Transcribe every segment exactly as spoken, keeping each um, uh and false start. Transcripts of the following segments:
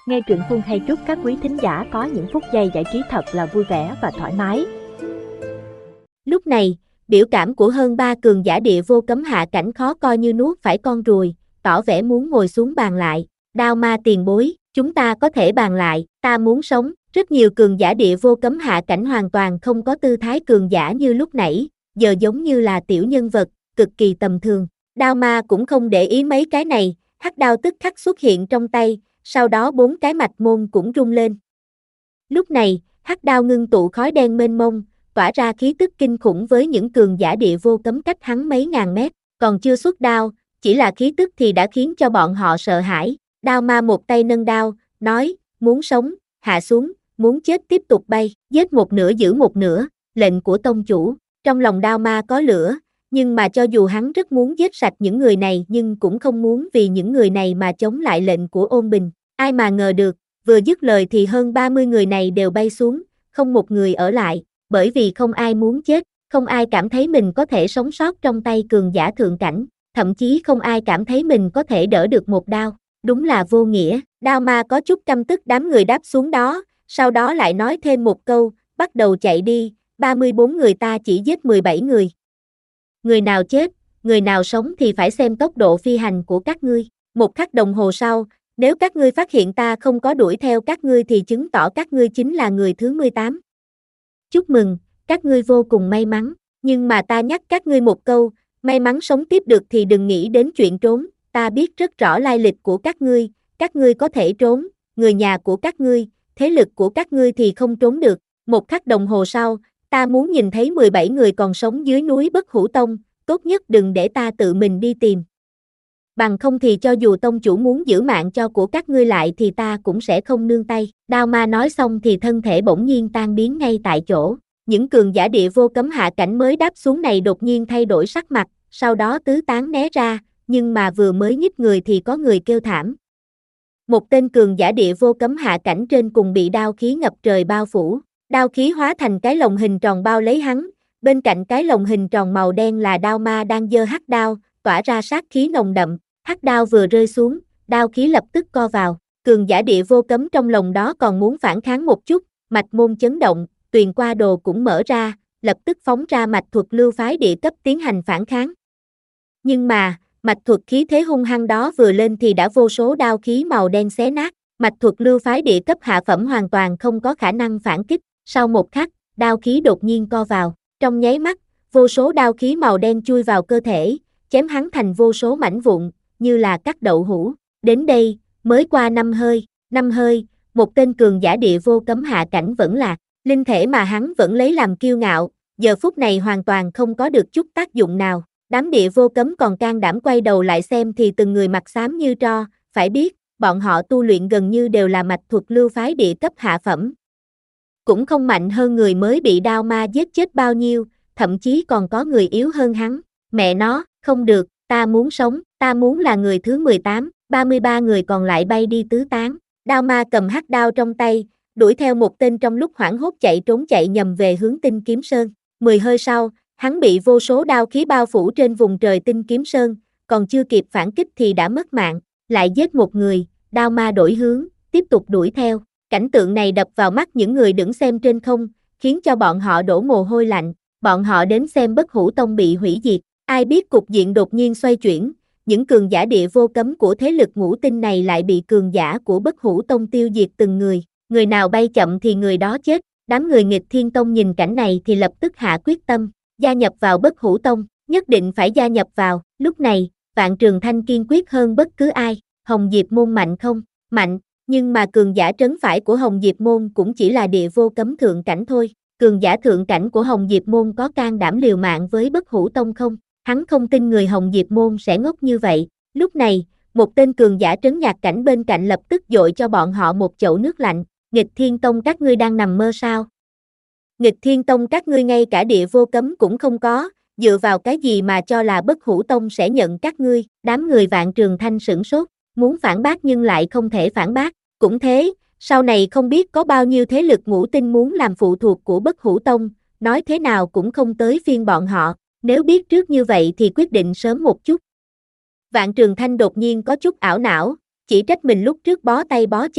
Nghe truyện Phương hay chúc các quý thính giả có những phút giây giải trí thật là vui vẻ và thoải mái. Lúc này, biểu cảm của hơn ba cường giả địa vô cấm hạ cảnh khó coi như nuốt phải con ruồi, tỏ vẻ muốn ngồi xuống bàn lại. Đao ma tiền bối, chúng ta có thể bàn lại, ta muốn sống. Rất nhiều cường giả địa vô cấm hạ cảnh hoàn toàn không có tư thái cường giả như lúc nãy, giờ giống như là tiểu nhân vật, cực kỳ tầm thường. Đao ma cũng không để ý mấy cái này, hắc đao tức khắc xuất hiện trong tay, sau đó bốn cái mạch môn cũng rung lên. Lúc này, hắc đao ngưng tụ khói đen mênh mông, tỏa ra khí tức kinh khủng với những cường giả địa vô cấm cách hắn mấy ngàn mét, còn chưa xuất đao, chỉ là khí tức thì đã khiến cho bọn họ sợ hãi. Đao ma một tay nâng đao, nói, muốn sống, hạ xuống, muốn chết tiếp tục bay, giết một nửa giữ một nửa, lệnh của tông chủ. Trong lòng đao ma có lửa, nhưng mà cho dù hắn rất muốn giết sạch những người này nhưng cũng không muốn vì những người này mà chống lại lệnh của Ôn Bình. Ai mà ngờ được, vừa dứt lời thì hơn ba mươi người này đều bay xuống, không một người ở lại, bởi vì không ai muốn chết, không ai cảm thấy mình có thể sống sót trong tay cường giả thượng cảnh, thậm chí không ai cảm thấy mình có thể đỡ được một đao, đúng là vô nghĩa. Đao ma có chút căm tức đám người đáp xuống đó, sau đó lại nói thêm một câu, bắt đầu chạy đi, ba mươi bốn người ta chỉ giết mười bảy người. Người nào chết, người nào sống thì phải xem tốc độ phi hành của các ngươi. Một khắc đồng hồ sau, nếu các ngươi phát hiện ta không có đuổi theo các ngươi thì chứng tỏ các ngươi chính là người thứ mười tám. Chúc mừng, các ngươi vô cùng may mắn, nhưng mà ta nhắc các ngươi một câu, may mắn sống tiếp được thì đừng nghĩ đến chuyện trốn, ta biết rất rõ lai lịch của các ngươi, các ngươi có thể trốn, người nhà của các ngươi, thế lực của các ngươi thì không trốn được. Một khắc đồng hồ sau, ta muốn nhìn thấy mười bảy người còn sống dưới núi Bất Hủ Tông, tốt nhất đừng để ta tự mình đi tìm. Bằng không thì cho dù tông chủ muốn giữ mạng cho của các ngươi lại thì ta cũng sẽ không nương tay. Đao ma nói xong thì thân thể bỗng nhiên tan biến ngay tại chỗ. Những cường giả địa vô cấm hạ cảnh mới đáp xuống này đột nhiên thay đổi sắc mặt, sau đó tứ tán né ra, nhưng mà vừa mới nhích người thì có người kêu thảm. Một tên cường giả địa vô cấm hạ cảnh trên cùng bị đao khí ngập trời bao phủ, đao khí hóa thành cái lồng hình tròn bao lấy hắn, bên cạnh cái lồng hình tròn màu đen là đao ma đang giơ hắc đao, tỏa ra sát khí nồng đậm. Hắc đao vừa rơi xuống, đao khí lập tức co vào, cường giả địa vô cấm trong lòng đó còn muốn phản kháng một chút, mạch môn chấn động, tuyền qua đồ cũng mở ra, lập tức phóng ra mạch thuật lưu phái địa cấp tiến hành phản kháng. Nhưng mà, mạch thuật khí thế hung hăng đó vừa lên thì đã vô số đao khí màu đen xé nát, mạch thuật lưu phái địa cấp hạ phẩm hoàn toàn không có khả năng phản kích, sau một khắc, đao khí đột nhiên co vào, trong nháy mắt, vô số đao khí màu đen chui vào cơ thể, chém hắn thành vô số mảnh vụn, như là cắt đậu hũ. Đến đây, mới qua năm hơi, năm hơi, một tên cường giả địa vô cấm hạ cảnh vẫn là linh thể mà hắn vẫn lấy làm kiêu ngạo, giờ phút này hoàn toàn không có được chút tác dụng nào. Đám địa vô cấm còn can đảm quay đầu lại xem thì từng người mặt xám như tro, phải biết, bọn họ tu luyện gần như đều là mạch thuật lưu phái địa cấp hạ phẩm. Cũng không mạnh hơn người mới bị đao ma giết chết bao nhiêu, thậm chí còn có người yếu hơn hắn. Mẹ nó, không được, ta muốn sống, ta muốn là người thứ mười tám, ba mươi ba người còn lại bay đi tứ tán. Đao ma cầm hắc đao trong tay, đuổi theo một tên trong lúc hoảng hốt chạy trốn chạy nhầm về hướng Tinh Kiếm Sơn. Mười hơi sau, hắn bị vô số đao khí bao phủ trên vùng trời Tinh Kiếm Sơn, còn chưa kịp phản kích thì đã mất mạng, lại giết một người, đao ma đổi hướng, tiếp tục đuổi theo. Cảnh tượng này đập vào mắt những người đứng xem trên không, khiến cho bọn họ đổ mồ hôi lạnh, bọn họ đến xem Bất Hủ Tông bị hủy diệt. Ai biết cục diện đột nhiên xoay chuyển, những cường giả địa vô cấm của thế lực ngũ tinh này lại bị cường giả của Bất Hủ Tông tiêu diệt từng người, người nào bay chậm thì người đó chết. Đám người Nghịch Thiên Tông nhìn cảnh này thì lập tức hạ quyết tâm, gia nhập vào Bất Hủ Tông, nhất định phải gia nhập vào. Lúc này, Vạn Trường Thanh kiên quyết hơn bất cứ ai. Hồng Diệp Môn mạnh không? Mạnh, nhưng mà cường giả trấn phải của Hồng Diệp Môn cũng chỉ là địa vô cấm thượng cảnh thôi. Cường giả thượng cảnh của Hồng Diệp Môn có can đảm liều mạng với Bất Hủ Tông không? Hắn không tin người Hồng Diệp Môn sẽ ngốc như vậy. Lúc này, một tên cường giả trấn nhạc cảnh bên cạnh lập tức dội cho bọn họ một chậu nước lạnh. Nghịch Thiên Tông các ngươi đang nằm mơ sao? Nghịch Thiên Tông các ngươi ngay cả địa vô cấm cũng không có, dựa vào cái gì mà cho là Bất Hủ Tông sẽ nhận các ngươi? Đám người Vạn Trường Thanh sửng sốt, muốn phản bác nhưng lại không thể phản bác. Cũng thế, sau này không biết có bao nhiêu thế lực ngũ tinh muốn làm phụ thuộc của Bất Hủ Tông, nói thế nào cũng không tới phiên bọn họ. Nếu biết trước như vậy thì quyết định sớm một chút. Vạn Trường Thanh đột nhiên có chút ảo não, chỉ trách mình lúc trước bó tay bó chân.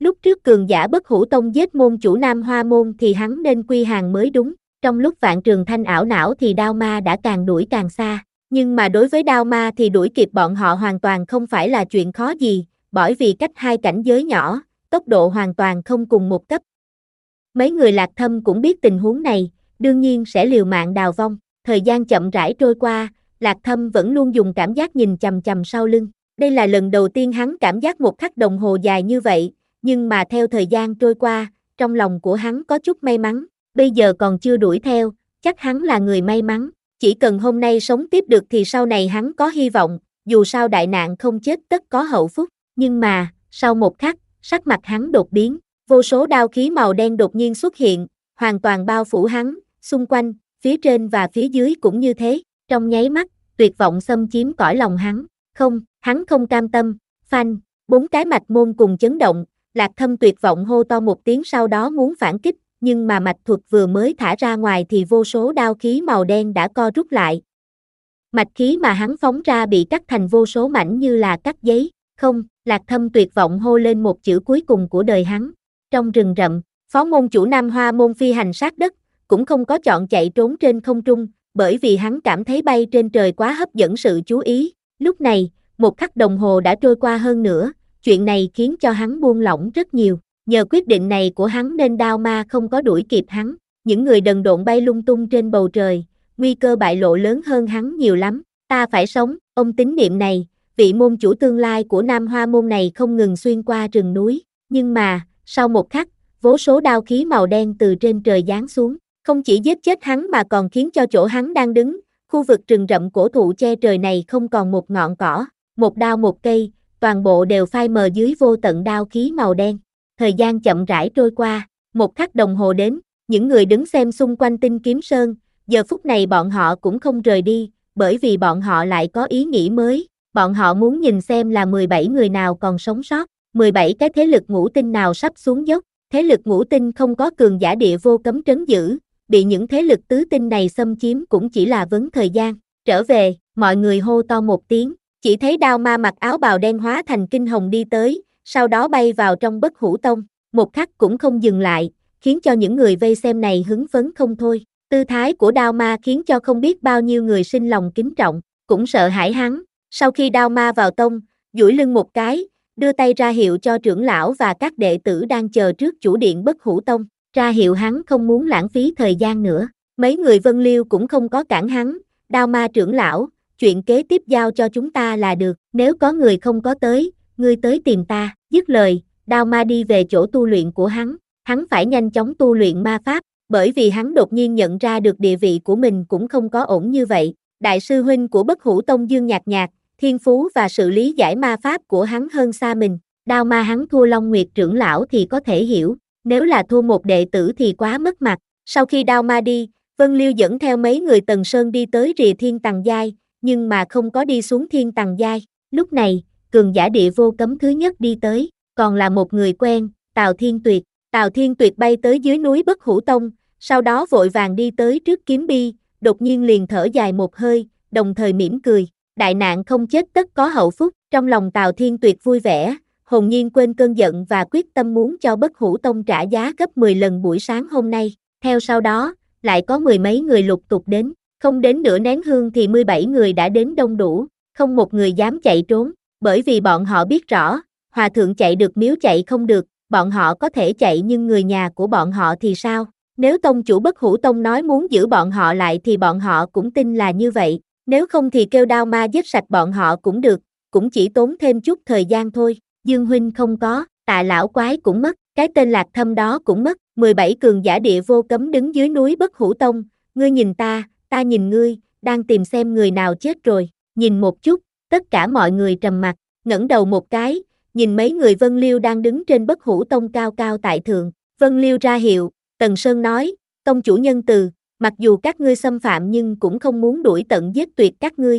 Lúc trước cường giả Bất Hủ Tông giết môn chủ Nam Hoa Môn thì hắn nên quy hàng mới đúng, trong lúc Vạn Trường Thanh ảo não thì Đao Ma đã càng đuổi càng xa, nhưng mà đối với Đao Ma thì đuổi kịp bọn họ hoàn toàn không phải là chuyện khó gì, bởi vì cách hai cảnh giới nhỏ, tốc độ hoàn toàn không cùng một cấp. Mấy người Lạc Thâm cũng biết tình huống này, đương nhiên sẽ liều mạng đào vong, thời gian chậm rãi trôi qua, Lạc Thâm vẫn luôn dùng cảm giác nhìn chằm chằm sau lưng, đây là lần đầu tiên hắn cảm giác một khắc đồng hồ dài như vậy, nhưng mà theo thời gian trôi qua, trong lòng của hắn có chút may mắn, bây giờ còn chưa đuổi theo, chắc hắn là người may mắn, chỉ cần hôm nay sống tiếp được thì sau này hắn có hy vọng, dù sao đại nạn không chết tất có hậu phúc, nhưng mà, sau một khắc, sắc mặt hắn đột biến, vô số đao khí màu đen đột nhiên xuất hiện, hoàn toàn bao phủ hắn, xung quanh, phía trên và phía dưới cũng như thế, trong nháy mắt, tuyệt vọng xâm chiếm cõi lòng hắn, không, hắn không cam tâm, phanh, bốn cái mạch môn cùng chấn động, Lạc Thâm tuyệt vọng hô to một tiếng sau đó muốn phản kích, nhưng mà mạch thuật vừa mới thả ra ngoài thì vô số đao khí màu đen đã co rút lại. Mạch khí mà hắn phóng ra bị cắt thành vô số mảnh như là cắt giấy, không, Lạc Thâm tuyệt vọng hô lên một chữ cuối cùng của đời hắn. Trong rừng rậm, phó môn chủ Nam Hoa Môn phi hành sát đất, cũng không có chọn chạy trốn trên không trung, bởi vì hắn cảm thấy bay trên trời quá hấp dẫn sự chú ý. Lúc này, một khắc đồng hồ đã trôi qua hơn nữa, chuyện này khiến cho hắn buông lỏng rất nhiều. Nhờ quyết định này của hắn nên Đao Ma không có đuổi kịp hắn, những người đần độn bay lung tung trên bầu trời, nguy cơ bại lộ lớn hơn hắn nhiều lắm. Ta phải sống, ông tín niệm này, vị môn chủ tương lai của Nam Hoa Môn này không ngừng xuyên qua rừng núi, nhưng mà, sau một khắc, vô số đao khí màu đen từ trên trời giáng xuống, không chỉ giết chết hắn mà còn khiến cho chỗ hắn đang đứng, khu vực rừng rậm cổ thụ che trời này không còn một ngọn cỏ, một đao một cây, toàn bộ đều phai mờ dưới vô tận đao khí màu đen. Thời gian chậm rãi trôi qua, một khắc đồng hồ đến, những người đứng xem xung quanh Tinh Kiếm Sơn, giờ phút này bọn họ cũng không rời đi, bởi vì bọn họ lại có ý nghĩ mới, bọn họ muốn nhìn xem là mười bảy người nào còn sống sót, mười bảy cái thế lực ngũ tinh nào sắp xuống dốc, thế lực ngũ tinh không có cường giả địa vô cấm trấn giữ, bị những thế lực tứ tinh này xâm chiếm cũng chỉ là vấn thời gian, trở về, mọi người hô to một tiếng, chỉ thấy Đao Ma mặc áo bào đen hóa thành kinh hồng đi tới, sau đó bay vào trong Bất Hủ Tông, một khắc cũng không dừng lại, khiến cho những người vây xem này hứng phấn không thôi. Tư thái của Đao Ma khiến cho không biết bao nhiêu người sinh lòng kính trọng, cũng sợ hãi hắn. Sau khi Đao Ma vào tông, duỗi lưng một cái, đưa tay ra hiệu cho trưởng lão và các đệ tử đang chờ trước chủ điện Bất Hủ Tông, ra hiệu hắn không muốn lãng phí thời gian nữa. Mấy người Vân Liêu cũng không có cản hắn, Đao Ma trưởng lão, chuyện kế tiếp giao cho chúng ta là được, nếu có người không có tới, ngươi tới tìm ta. Dứt lời, Đao Ma đi về chỗ tu luyện của hắn, hắn phải nhanh chóng tu luyện ma pháp, bởi vì hắn đột nhiên nhận ra được địa vị của mình cũng không có ổn như vậy. Đại sư huynh của Bất Hủ Tông Dương Nhạc Nhạc, thiên phú và sự lý giải ma pháp của hắn hơn xa mình. Đao Ma hắn thua Long Nguyệt trưởng lão thì có thể hiểu, nếu là thua một đệ tử thì quá mất mặt. Sau khi Đao Ma đi, Vân Liêu dẫn theo mấy người Tần Sơn đi tới rìa thiên tầng giai, nhưng mà không có đi xuống thiên tầng giai. Lúc này, cường giả địa vô cấm thứ nhất đi tới, còn là một người quen, Tào Thiên Tuyệt. Tào Thiên Tuyệt bay tới dưới núi Bất Hủ Tông, sau đó vội vàng đi tới trước kiếm bi, đột nhiên liền thở dài một hơi, đồng thời mỉm cười. Đại nạn không chết tất có hậu phúc, trong lòng Tào Thiên Tuyệt vui vẻ, hồn nhiên quên cơn giận và quyết tâm muốn cho Bất Hủ Tông trả giá gấp mười lần buổi sáng hôm nay. Theo sau đó, lại có mười mấy người lục tục đến, không đến nửa nén hương thì mười bảy người đã đến đông đủ, không một người dám chạy trốn, bởi vì bọn họ biết rõ, hòa thượng chạy được miếu chạy không được, bọn họ có thể chạy nhưng người nhà của bọn họ thì sao? Nếu tông chủ Bất Hủ Tông nói muốn giữ bọn họ lại thì bọn họ cũng tin là như vậy, nếu không thì kêu Đao Ma giết sạch bọn họ cũng được, cũng chỉ tốn thêm chút thời gian thôi. Dương huynh không có, Tạ lão quái cũng mất, cái tên Lạc Thâm đó cũng mất, mười bảy cường giả địa vô cấm đứng dưới núi Bất Hủ Tông, ngươi nhìn ta, ta nhìn ngươi, đang tìm xem người nào chết rồi, nhìn một chút, tất cả mọi người trầm mặc, ngẩng đầu một cái, nhìn mấy người Vân Liêu đang đứng trên Bất Hủ Tông cao cao tại thượng, Vân Liêu ra hiệu, Tần Sơn nói, tông chủ nhân từ, mặc dù các ngươi xâm phạm nhưng cũng không muốn đuổi tận giết tuyệt các ngươi.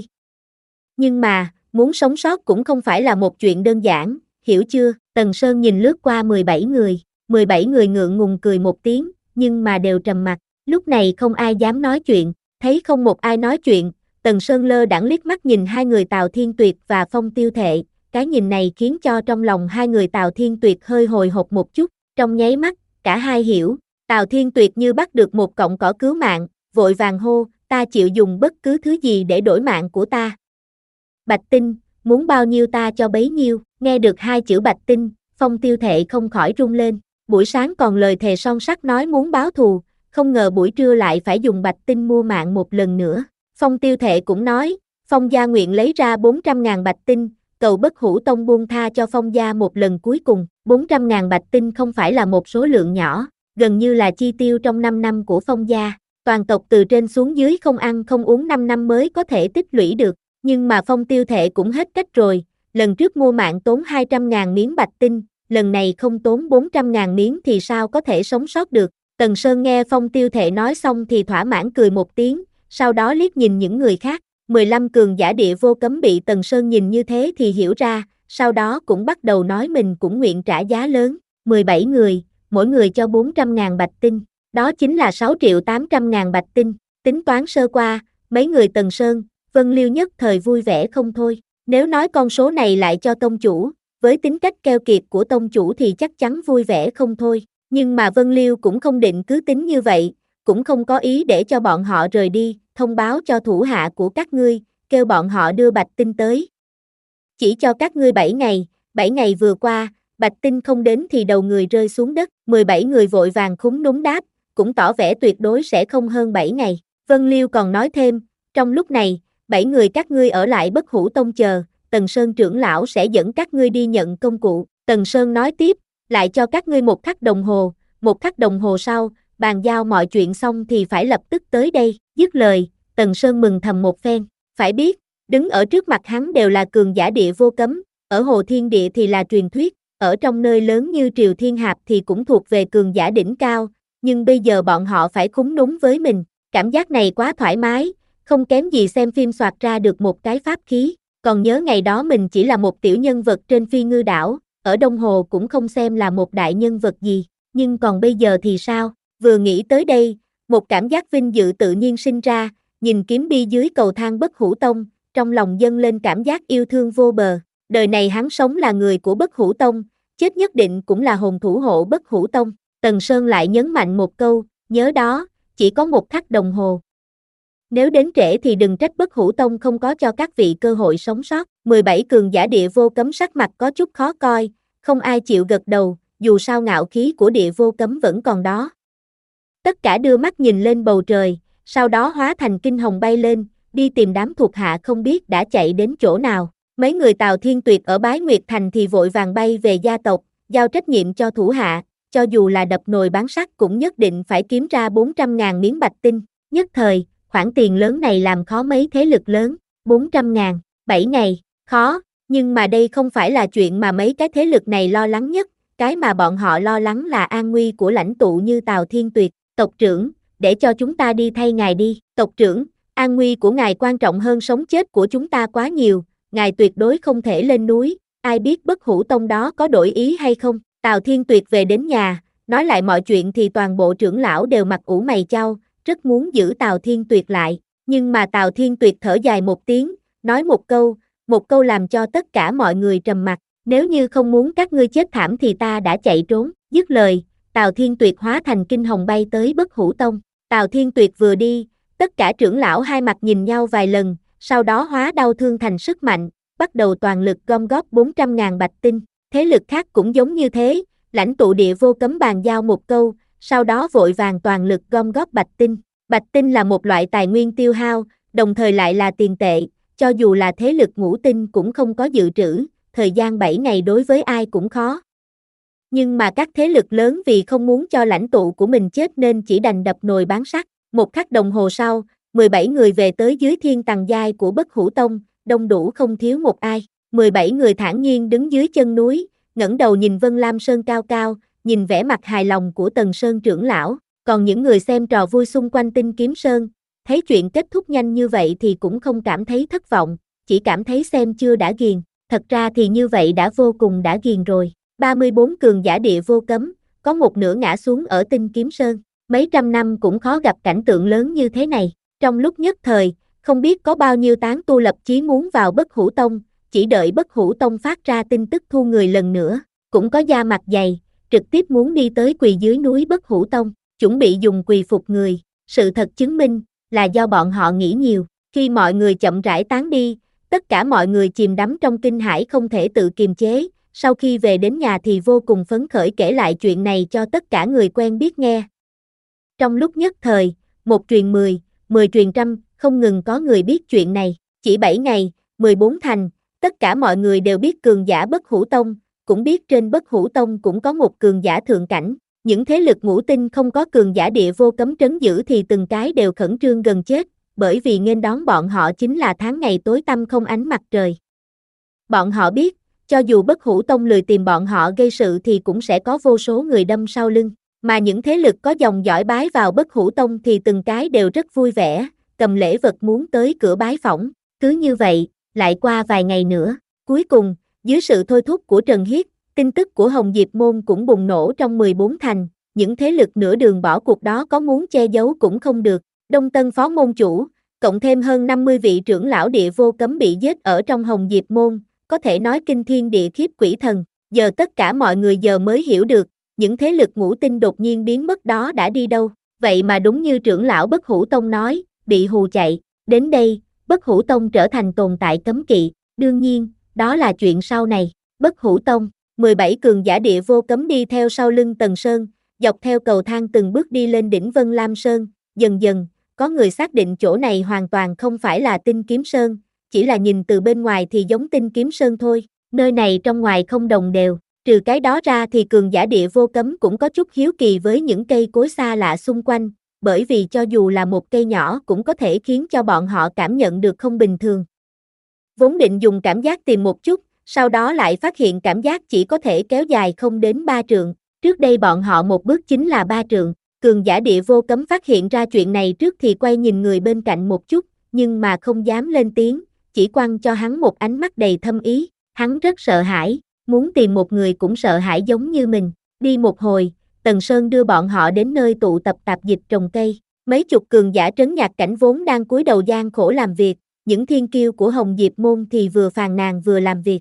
Nhưng mà, muốn sống sót cũng không phải là một chuyện đơn giản, hiểu chưa? Tần Sơn nhìn lướt qua mười bảy người, mười bảy người ngượng ngùng cười một tiếng, nhưng mà đều trầm mặc, lúc này không ai dám nói chuyện, thấy không một ai nói chuyện, Tần Sơn lơ đãng liếc mắt nhìn hai người Tào Thiên Tuyệt và Phong Tiêu Thệ, cái nhìn này khiến cho trong lòng hai người Tào Thiên Tuyệt hơi hồi hộp một chút, trong nháy mắt, cả hai hiểu, Tào Thiên Tuyệt như bắt được một cọng cỏ cứu mạng, vội vàng hô, ta chịu dùng bất cứ thứ gì để đổi mạng của ta. Bạch tinh, muốn bao nhiêu ta cho bấy nhiêu, nghe được hai chữ bạch tinh, Phong Tiêu Thệ không khỏi rung lên, buổi sáng còn lời thề son sắt nói muốn báo thù, không ngờ buổi trưa lại phải dùng bạch tinh mua mạng một lần nữa. Phong Tiêu Thệ cũng nói, Phong gia nguyện lấy ra bốn trăm ngàn bạch tinh, cầu Bất Hủ Tông buông tha cho Phong gia một lần cuối cùng. bốn trăm ngàn bạch tinh không phải là một số lượng nhỏ, gần như là chi tiêu trong năm năm của Phong gia. Toàn tộc từ trên xuống dưới không ăn không uống năm năm mới có thể tích lũy được, nhưng mà Phong Tiêu Thệ cũng hết cách rồi, lần trước mua mạng tốn hai trăm ngàn miếng bạch tinh, lần này không tốn bốn trăm ngàn miếng thì sao có thể sống sót được. Tần Sơn nghe Phong Tiêu Thệ nói xong thì thỏa mãn cười một tiếng, sau đó liếc nhìn những người khác, mười lăm cường giả địa vô cấm bị Tần Sơn nhìn như thế thì hiểu ra, sau đó cũng bắt đầu nói mình cũng nguyện trả giá lớn, mười bảy người, mỗi người cho bốn trăm ngàn bạch tinh, đó chính là sáu triệu tám trăm ngàn bạch tinh, tính toán sơ qua, mấy người Tần Sơn, Vân Liêu nhất thời vui vẻ không thôi, nếu nói con số này lại cho tông chủ, với tính cách keo kiệt của tông chủ thì chắc chắn vui vẻ không thôi, nhưng mà Vân Liêu cũng không định cứ tính như vậy, cũng không có ý để cho bọn họ rời đi, thông báo cho thủ hạ của các ngươi, kêu bọn họ đưa bạch tinh tới. Chỉ cho các ngươi bảy ngày, bảy ngày vừa qua, bạch tinh không đến thì đầu người rơi xuống đất, mười bảy người vội vàng khúm núm đáp, cũng tỏ vẻ tuyệt đối sẽ không hơn bảy ngày. Vân Liêu còn nói thêm, trong lúc này, bảy người các ngươi ở lại Bất Hủ Tông chờ, Tần Sơn trưởng lão sẽ dẫn các ngươi đi nhận công cụ. Tần Sơn nói tiếp, lại cho các ngươi một khắc đồng hồ, một khắc đồng hồ sau, bàn giao mọi chuyện xong thì phải lập tức tới đây. Dứt lời, Tần Sơn mừng thầm một phen, phải biết, đứng ở trước mặt hắn đều là cường giả địa vô cấm, ở Hồ Thiên Địa thì là truyền thuyết, ở trong nơi lớn như Triều Thiên Hạp thì cũng thuộc về cường giả đỉnh cao, nhưng bây giờ bọn họ phải khúm núm với mình, cảm giác này quá thoải mái, không kém gì xem phim soạt ra được một cái pháp khí, còn nhớ ngày đó mình chỉ là một tiểu nhân vật trên Phi Ngư đảo, ở Đông Hồ cũng không xem là một đại nhân vật gì, nhưng còn bây giờ thì sao, vừa nghĩ tới đây, một cảm giác vinh dự tự nhiên sinh ra, nhìn Kiếm Bi dưới cầu thang Bất Hủ Tông, trong lòng dâng lên cảm giác yêu thương vô bờ, đời này hắn sống là người của Bất Hủ Tông, chết nhất định cũng là hồn thủ hộ Bất Hủ Tông. Tần Sơn lại nhấn mạnh một câu, nhớ đó, chỉ có một khắc đồng hồ. Nếu đến trễ thì đừng trách Bất Hủ Tông không có cho các vị cơ hội sống sót. mười bảy cường giả địa vô cấm sắc mặt có chút khó coi, không ai chịu gật đầu, dù sao ngạo khí của địa vô cấm vẫn còn đó. Tất cả đưa mắt nhìn lên bầu trời, sau đó hóa thành kinh hồng bay lên, đi tìm đám thuộc hạ không biết đã chạy đến chỗ nào. Mấy người Tào Thiên Tuyệt ở Bái Nguyệt Thành thì vội vàng bay về gia tộc, giao trách nhiệm cho thủ hạ, cho dù là đập nồi bán sắt cũng nhất định phải kiếm ra bốn trăm ngàn miếng bạch tinh. Nhất thời, khoản tiền lớn này làm khó mấy thế lực lớn, bốn trăm ngàn, bảy ngày, khó, nhưng mà đây không phải là chuyện mà mấy cái thế lực này lo lắng nhất, cái mà bọn họ lo lắng là an nguy của lãnh tụ như Tào Thiên Tuyệt. Tộc trưởng, để cho chúng ta đi thay ngài đi. Tộc trưởng, an nguy của ngài quan trọng hơn sống chết của chúng ta quá nhiều, ngài tuyệt đối không thể lên núi, ai biết Bất Hủ Tông đó có đổi ý hay không. Tào Thiên Tuyệt về đến nhà, nói lại mọi chuyện thì toàn bộ trưởng lão đều mặt ủ mày chau, rất muốn giữ Tào Thiên Tuyệt lại, nhưng mà Tào Thiên Tuyệt thở dài một tiếng, nói một câu, một câu làm cho tất cả mọi người trầm mặc, nếu như không muốn các ngươi chết thảm thì ta đã chạy trốn. Dứt lời, Tào Thiên Tuyệt hóa thành kinh hồng bay tới Bất Hủ Tông. Tào Thiên Tuyệt vừa đi, tất cả trưởng lão hai mặt nhìn nhau vài lần, sau đó hóa đau thương thành sức mạnh, bắt đầu toàn lực gom góp bốn trăm ngàn bạch tinh. Thế lực khác cũng giống như thế, lãnh tụ địa vô cấm bàn giao một câu, sau đó vội vàng toàn lực gom góp bạch tinh. Bạch tinh là một loại tài nguyên tiêu hao, đồng thời lại là tiền tệ, cho dù là thế lực ngũ tinh cũng không có dự trữ, thời gian bảy ngày đối với ai cũng khó. Nhưng mà các thế lực lớn vì không muốn cho lãnh tụ của mình chết nên chỉ đành đập nồi bán sắt. Một khắc đồng hồ sau, mười bảy người về tới dưới thiên tầng giai của Bất Hủ Tông, đông đủ không thiếu một ai. mười bảy người thản nhiên đứng dưới chân núi, ngẩng đầu nhìn Vân Lam Sơn cao cao, nhìn vẻ mặt hài lòng của Tần Sơn trưởng lão, còn những người xem trò vui xung quanh Tinh Kiếm Sơn, thấy chuyện kết thúc nhanh như vậy thì cũng không cảm thấy thất vọng, chỉ cảm thấy xem chưa đã ghiền, thật ra thì như vậy đã vô cùng đã ghiền rồi. ba mươi bốn cường giả địa vô cấm, có một nửa ngã xuống ở Tinh Kiếm Sơn, mấy trăm năm cũng khó gặp cảnh tượng lớn như thế này, trong lúc nhất thời, không biết có bao nhiêu tán tu lập chí muốn vào Bất Hủ Tông, chỉ đợi Bất Hủ Tông phát ra tin tức thu người lần nữa, cũng có da mặt dày, trực tiếp muốn đi tới quỳ dưới núi Bất Hủ Tông, chuẩn bị dùng quỳ phục người. Sự thật chứng minh là do bọn họ nghĩ nhiều. Khi mọi người chậm rãi tán đi, tất cả mọi người chìm đắm trong kinh hãi không thể tự kiềm chế. Sau khi về đến nhà thì vô cùng phấn khởi kể lại chuyện này cho tất cả người quen biết nghe. Trong lúc nhất thời, một truyền mười, mười truyền trăm, không ngừng có người biết chuyện này. Chỉ bảy ngày, mười bốn thành, tất cả mọi người đều biết cường giả Bất Hủ Tông, cũng biết trên Bất Hủ Tông cũng có một cường giả thượng cảnh. Những thế lực ngũ tinh không có cường giả địa vô cấm trấn giữ thì từng cái đều khẩn trương gần chết, bởi vì nghênh đón bọn họ chính là tháng ngày tối tăm không ánh mặt trời. Bọn họ biết, cho dù Bất Hủ Tông lười tìm bọn họ gây sự thì cũng sẽ có vô số người đâm sau lưng, mà những thế lực có dòng dõi bái vào Bất Hủ Tông thì từng cái đều rất vui vẻ, cầm lễ vật muốn tới cửa bái phỏng. Cứ như vậy, lại qua vài ngày nữa, cuối cùng, dưới sự thôi thúc của Trần Hiết, tin tức của Hồng Diệp Môn cũng bùng nổ trong mười bốn thành, những thế lực nửa đường bỏ cuộc đó có muốn che giấu cũng không được. Đông Tân phó môn chủ, cộng thêm hơn năm mươi vị trưởng lão địa vô cấm bị giết ở trong Hồng Diệp Môn, có thể nói kinh thiên địa khiếp quỷ thần. Giờ tất cả mọi người giờ mới hiểu được, những thế lực ngũ tinh đột nhiên biến mất đó đã đi đâu. Vậy mà đúng như trưởng lão Bất Hủ Tông nói, bị hù chạy. Đến đây, Bất Hủ Tông trở thành tồn tại cấm kỵ. Đương nhiên, đó là chuyện sau này. Bất Hủ Tông, mười bảy cường giả địa vô cấm đi theo sau lưng Tần Sơn, dọc theo cầu thang từng bước đi lên đỉnh Vân Lam Sơn. Dần dần, có người xác định chỗ này hoàn toàn không phải là Tinh Kiếm Sơn, chỉ là nhìn từ bên ngoài thì giống Tinh Kiếm Sơn thôi. Nơi này trong ngoài không đồng đều, trừ cái đó ra thì cường giả địa vô cấm cũng có chút hiếu kỳ với những cây cối xa lạ xung quanh, bởi vì cho dù là một cây nhỏ cũng có thể khiến cho bọn họ cảm nhận được không bình thường. Vốn định dùng cảm giác tìm một chút, sau đó lại phát hiện cảm giác chỉ có thể kéo dài không đến ba trượng, trước đây bọn họ một bước chính là ba trượng. Cường giả địa vô cấm phát hiện ra chuyện này trước thì quay nhìn người bên cạnh một chút, nhưng mà không dám lên tiếng, chỉ quăng cho hắn một ánh mắt đầy thâm ý. Hắn rất sợ hãi, muốn tìm một người cũng sợ hãi giống như mình. Đi một hồi, Tần Sơn đưa bọn họ đến nơi tụ tập tạp dịch trồng cây. Mấy chục cường giả trấn nhạc cảnh vốn đang cúi đầu gian khổ làm việc, những thiên kiêu của Hồng Diệp Môn thì vừa phàn nàn vừa làm việc.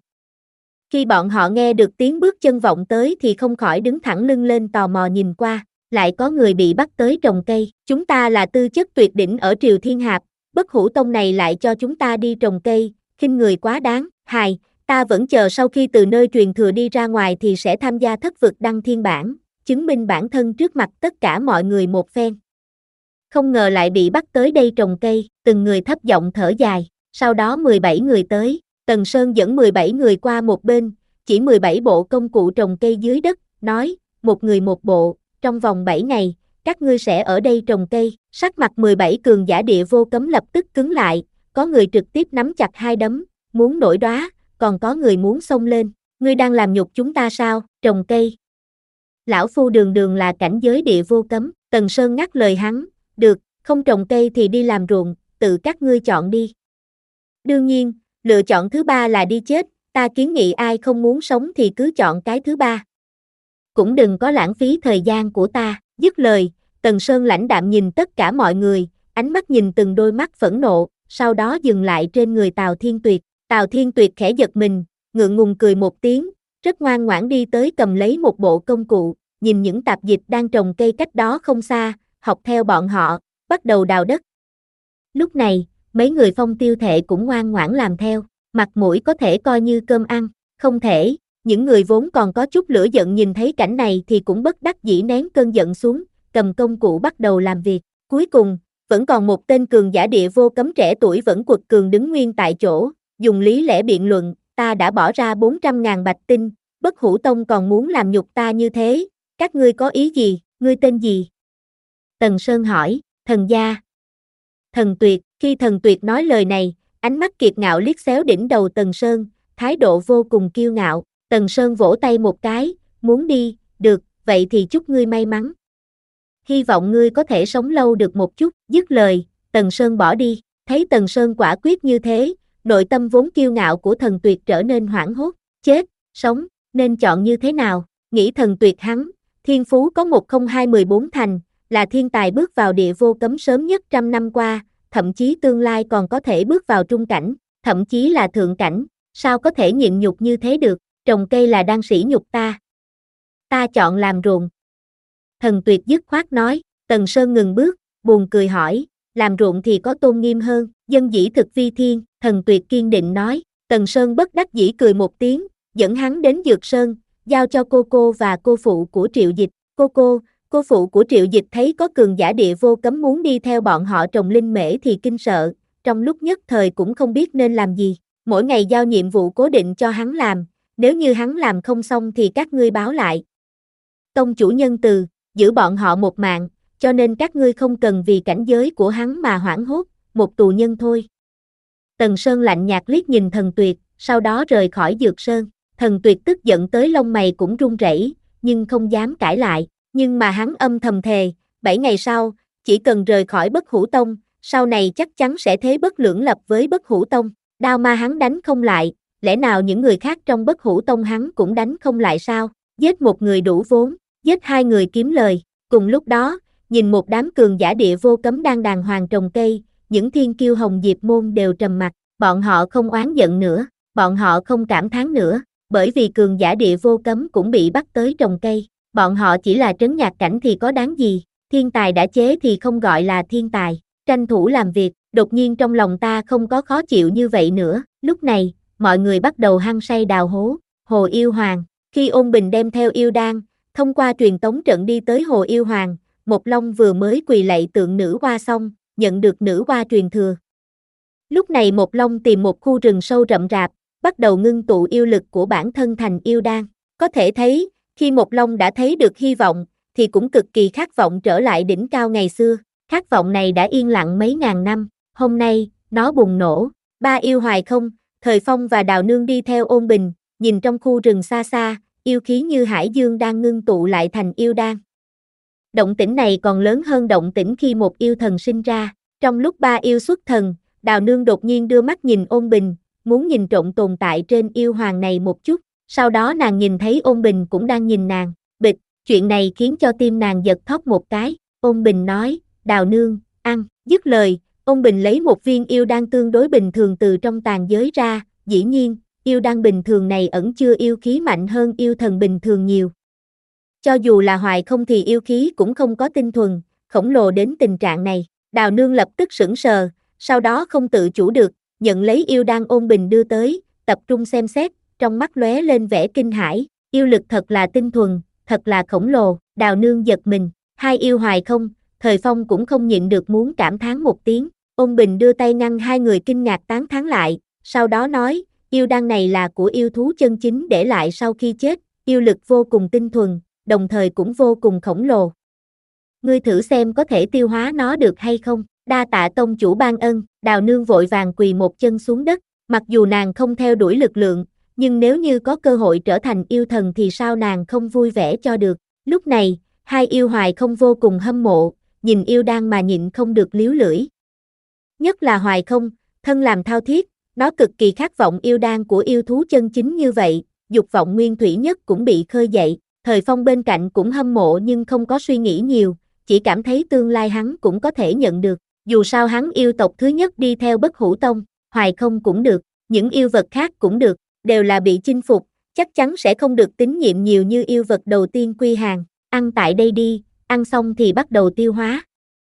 Khi bọn họ nghe được tiếng bước chân vọng tới thì không khỏi đứng thẳng lưng lên tò mò nhìn qua. Lại có người bị bắt tới trồng cây. Chúng ta là tư chất tuyệt đỉnh ở Triều Thiên Hạp, Bất Hủ Tông này lại cho chúng ta đi trồng cây, khinh người quá đáng. Hài, ta vẫn chờ sau khi từ nơi truyền thừa đi ra ngoài thì sẽ tham gia thất vực đăng thiên bản, chứng minh bản thân trước mặt tất cả mọi người một phen. Không ngờ lại bị bắt tới đây trồng cây, từng người thấp giọng thở dài. Sau đó mười bảy người tới, Tần Sơn dẫn mười bảy người qua một bên, chỉ mười bảy bộ công cụ trồng cây dưới đất, nói, một người một bộ. Trong vòng bảy ngày, các ngươi sẽ ở đây trồng cây. Sắc mặt mười bảy cường giả địa vô cấm lập tức cứng lại, có người trực tiếp nắm chặt hai đấm, muốn nổi đoá, còn có người muốn xông lên. Ngươi đang làm nhục chúng ta sao? Trồng cây. Lão phu đường đường là cảnh giới địa vô cấm. Tần Sơn ngắt lời hắn, được, không trồng cây thì đi làm ruộng, tự các ngươi chọn đi. Đương nhiên, lựa chọn thứ ba là đi chết, ta kiến nghị ai không muốn sống thì cứ chọn cái thứ ba. Cũng đừng có lãng phí thời gian của ta. Dứt lời, Tần Sơn lãnh đạm nhìn tất cả mọi người, ánh mắt nhìn từng đôi mắt phẫn nộ, sau đó dừng lại trên người Tào Thiên Tuyệt. Tào Thiên Tuyệt khẽ giật mình, ngượng ngùng cười một tiếng, rất ngoan ngoãn đi tới cầm lấy một bộ công cụ, nhìn những tạp dịch đang trồng cây cách đó không xa, học theo bọn họ, bắt đầu đào đất. Lúc này, mấy người Phong Tiêu Thệ cũng ngoan ngoãn làm theo, mặt mũi có thể coi như cơm ăn, không thể. Những người vốn còn có chút lửa giận nhìn thấy cảnh này thì cũng bất đắc dĩ nén cơn giận xuống, cầm công cụ bắt đầu làm việc. Cuối cùng, vẫn còn một tên cường giả địa vô cấm trẻ tuổi vẫn quật cường đứng nguyên tại chỗ, dùng lý lẽ biện luận, ta đã bỏ ra bốn trăm ngàn bạch tinh, Bất Hủ Tông còn muốn làm nhục ta như thế, các ngươi có ý gì, ngươi tên gì? Tần Sơn hỏi, Thần Gia. Thần Tuyệt, khi Thần Tuyệt nói lời này, ánh mắt kiệt ngạo liếc xéo đỉnh đầu Tần Sơn, thái độ vô cùng kiêu ngạo. Tần Sơn vỗ tay một cái, muốn đi, được, vậy thì chúc ngươi may mắn. Hy vọng ngươi có thể sống lâu được một chút. Dứt lời, Tần Sơn bỏ đi. Thấy Tần Sơn quả quyết như thế, nội tâm vốn kiêu ngạo của Thần Tuyệt trở nên hoảng hốt. Chết, sống, nên chọn như thế nào? Nghĩ Thần Tuyệt hắn, thiên phú có một không hai mười bốn thành, là thiên tài bước vào địa vô cấm sớm nhất trăm năm qua, thậm chí tương lai còn có thể bước vào trung cảnh, thậm chí là thượng cảnh. Sao có thể nhịn nhục như thế được, trồng cây là đang sỉ nhục ta. Ta chọn làm ruộng. Thần Tuyệt dứt khoát nói. Tần Sơn ngừng bước, buồn cười hỏi, làm ruộng thì có tôn nghiêm hơn, dân dĩ thực vi thiên, Thần Tuyệt kiên định nói. Tần Sơn bất đắc dĩ cười một tiếng, dẫn hắn đến Dược Sơn, giao cho cô cô và cô phụ của Triệu Dịch. Cô cô, cô phụ của Triệu Dịch thấy có cường giả địa vô cấm muốn đi theo bọn họ trồng linh mễ thì kinh sợ, trong lúc nhất thời cũng không biết nên làm gì. Mỗi ngày giao nhiệm vụ cố định cho hắn làm, nếu như hắn làm không xong thì các ngươi báo lại. Tông chủ nhân từ, giữ bọn họ một mạng, cho nên các ngươi không cần vì cảnh giới của hắn mà hoảng hốt, một tù nhân thôi. Tần Sơn lạnh nhạt liếc nhìn Thần Tuyệt, sau đó rời khỏi Dược Sơn. Thần Tuyệt tức giận tới lông mày cũng run rẩy, nhưng không dám cãi lại. Nhưng mà hắn âm thầm thề, bảy ngày sau, chỉ cần rời khỏi Bất Hủ Tông, sau này chắc chắn sẽ thế bất lưỡng lập với Bất Hủ Tông. Đao ma hắn đánh không lại, lẽ nào những người khác trong Bất Hủ Tông hắn cũng đánh không lại sao? Giết một người đủ vốn, giết hai người kiếm lời. Cùng lúc đó, nhìn một đám cường giả địa vô cấm đang đàng hoàng trồng cây, những thiên kiêu hồng diệp môn đều trầm mặc, bọn họ không oán giận nữa, bọn họ không cảm thán nữa, bởi vì cường giả địa vô cấm cũng bị bắt tới trồng cây, bọn họ chỉ là trấn nhạc cảnh thì có đáng gì, thiên tài đã chế thì không gọi là thiên tài, tranh thủ làm việc, đột nhiên trong lòng ta không có khó chịu như vậy nữa. Lúc này, mọi người bắt đầu hăng say đào hố, Hồ Yêu Hoàng, khi Ôn Bình đem theo yêu đan, thông qua truyền tống trận đi tới Hồ Yêu Hoàng, Một Long vừa mới quỳ lạy tượng nữ hoa xong, nhận được nữ hoa truyền thừa. Lúc này Một Long tìm một khu rừng sâu rậm rạp, bắt đầu ngưng tụ yêu lực của bản thân thành yêu đan. Có thể thấy, khi Một Long đã thấy được hy vọng, thì cũng cực kỳ khát vọng trở lại đỉnh cao ngày xưa. Khát vọng này đã yên lặng mấy ngàn năm, hôm nay, nó bùng nổ. Ba yêu hoài không, Thời Phong và Đào Nương đi theo Ôn Bình, nhìn trong khu rừng xa xa, yêu khí như hải dương đang ngưng tụ lại thành yêu đan. Động tĩnh này còn lớn hơn động tĩnh khi một yêu thần sinh ra. Trong lúc ba yêu xuất thần, Đào Nương đột nhiên đưa mắt nhìn Ôn Bình, muốn nhìn trộm tồn tại trên yêu hoàng này một chút. Sau đó nàng nhìn thấy Ôn Bình cũng đang nhìn nàng. Bịch, chuyện này khiến cho tim nàng giật thót một cái. Ôn Bình nói, Đào Nương, ăn. Dứt lời, Ôn Bình lấy một viên yêu đan tương đối bình thường từ trong tàn giới ra. Dĩ nhiên, yêu đan bình thường này ẩn chứa yêu khí mạnh hơn yêu thần bình thường nhiều. Cho dù là hoài không thì yêu khí cũng không có tinh thuần, khổng lồ đến tình trạng này. Đào Nương lập tức sững sờ, sau đó không tự chủ được, nhận lấy yêu đan Ôn Bình đưa tới, tập trung xem xét, trong mắt lóe lên vẻ kinh hãi. Yêu lực thật là tinh thuần, thật là khổng lồ. Đào Nương giật mình, hai yêu hoài không, Thời Phong cũng không nhịn được muốn cảm thán một tiếng. Ôn Bình đưa tay ngăn hai người kinh ngạc tán thán lại, sau đó nói, yêu đan này là của yêu thú chân chính để lại sau khi chết, yêu lực vô cùng tinh thuần, đồng thời cũng vô cùng khổng lồ. Ngươi thử xem có thể tiêu hóa nó được hay không? Đa tạ tông chủ ban ân. Đào Nương vội vàng quỳ một chân xuống đất, mặc dù nàng không theo đuổi lực lượng, nhưng nếu như có cơ hội trở thành yêu thần thì sao nàng không vui vẻ cho được. Lúc này, hai yêu hoài không vô cùng hâm mộ, nhìn yêu đan mà nhịn không được liếu lưỡi. Nhất là hoài không, thân làm thao thiết, nó cực kỳ khát vọng yêu đan của yêu thú chân chính như vậy, dục vọng nguyên thủy nhất cũng bị khơi dậy. Thời Phong bên cạnh cũng hâm mộ nhưng không có suy nghĩ nhiều, chỉ cảm thấy tương lai hắn cũng có thể nhận được. Dù sao hắn yêu tộc thứ nhất đi theo Bất Hủ Tông, hoài không cũng được, những yêu vật khác cũng được, đều là bị chinh phục, chắc chắn sẽ không được tín nhiệm nhiều như yêu vật đầu tiên quy hàng. Ăn tại đây đi, ăn xong thì bắt đầu tiêu hóa.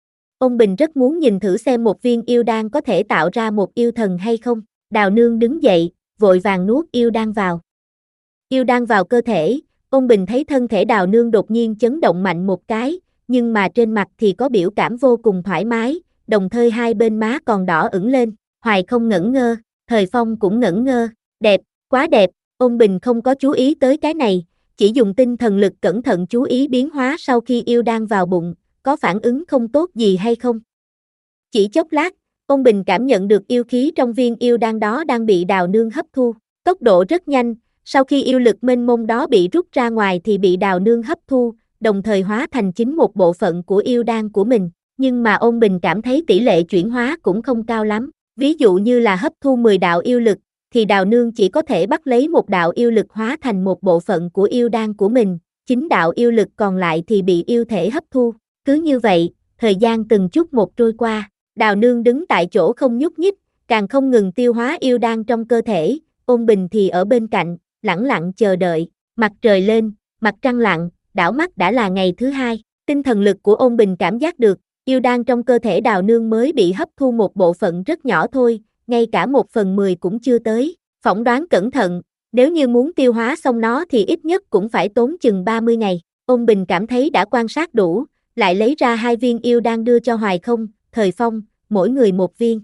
Ôn Bình rất muốn nhìn thử xem một viên yêu đan có thể tạo ra một yêu thần hay không. Đào Nương đứng dậy, vội vàng nuốt yêu đan vào. Yêu đan vào cơ thể, Ôn Bình thấy thân thể Đào Nương đột nhiên chấn động mạnh một cái, nhưng mà trên mặt thì có biểu cảm vô cùng thoải mái, đồng thời hai bên má còn đỏ ửng lên. Hoài không ngẩn ngơ, Thời Phong cũng ngẩn ngơ, đẹp, quá đẹp. Ôn Bình không có chú ý tới cái này, chỉ dùng tinh thần lực cẩn thận chú ý biến hóa sau khi yêu đan vào bụng, có phản ứng không tốt gì hay không. Chỉ chốc lát, Ôn Bình cảm nhận được yêu khí trong viên yêu đan đó đang bị Đào Nương hấp thu, tốc độ rất nhanh, sau khi yêu lực mênh mông đó bị rút ra ngoài thì bị Đào Nương hấp thu, đồng thời hóa thành chính một bộ phận của yêu đan của mình, nhưng mà Ôn Bình cảm thấy tỷ lệ chuyển hóa cũng không cao lắm, ví dụ như là hấp thu mười đạo yêu lực, thì Đào Nương chỉ có thể bắt lấy một đạo yêu lực hóa thành một bộ phận của yêu đan của mình, chính đạo yêu lực còn lại thì bị yêu thể hấp thu. Cứ như vậy, thời gian từng chút một trôi qua, Đào Nương đứng tại chỗ không nhúc nhích, càng không ngừng tiêu hóa yêu đan trong cơ thể. Ôn Bình thì ở bên cạnh, lẳng lặng chờ đợi, mặt trời lên, mặt trăng lặn, đảo mắt đã là ngày thứ hai, tinh thần lực của Ôn Bình cảm giác được, yêu đan trong cơ thể Đào Nương mới bị hấp thu một bộ phận rất nhỏ thôi, ngay cả một phần mười cũng chưa tới, phỏng đoán cẩn thận, nếu như muốn tiêu hóa xong nó thì ít nhất cũng phải tốn chừng ba mươi ngày, Ôn Bình cảm thấy đã quan sát đủ, lại lấy ra hai viên yêu đan đưa cho Hoài Không, Thời Phong, mỗi người một viên.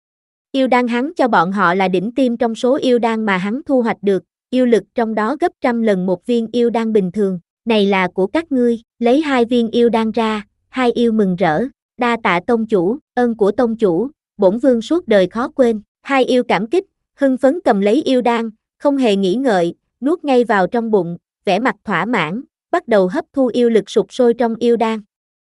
Yêu đan hắn cho bọn họ là đỉnh tiêm trong số yêu đan mà hắn thu hoạch được, yêu lực trong đó gấp trăm lần một viên yêu đan bình thường, này là của các ngươi, lấy hai viên yêu đan ra, hai yêu mừng rỡ, đa tạ tông chủ, ơn của tông chủ, bổn vương suốt đời khó quên, hai yêu cảm kích, hưng phấn cầm lấy yêu đan, không hề nghĩ ngợi, nuốt ngay vào trong bụng, vẻ mặt thỏa mãn, bắt đầu hấp thu yêu lực sục sôi trong yêu đan.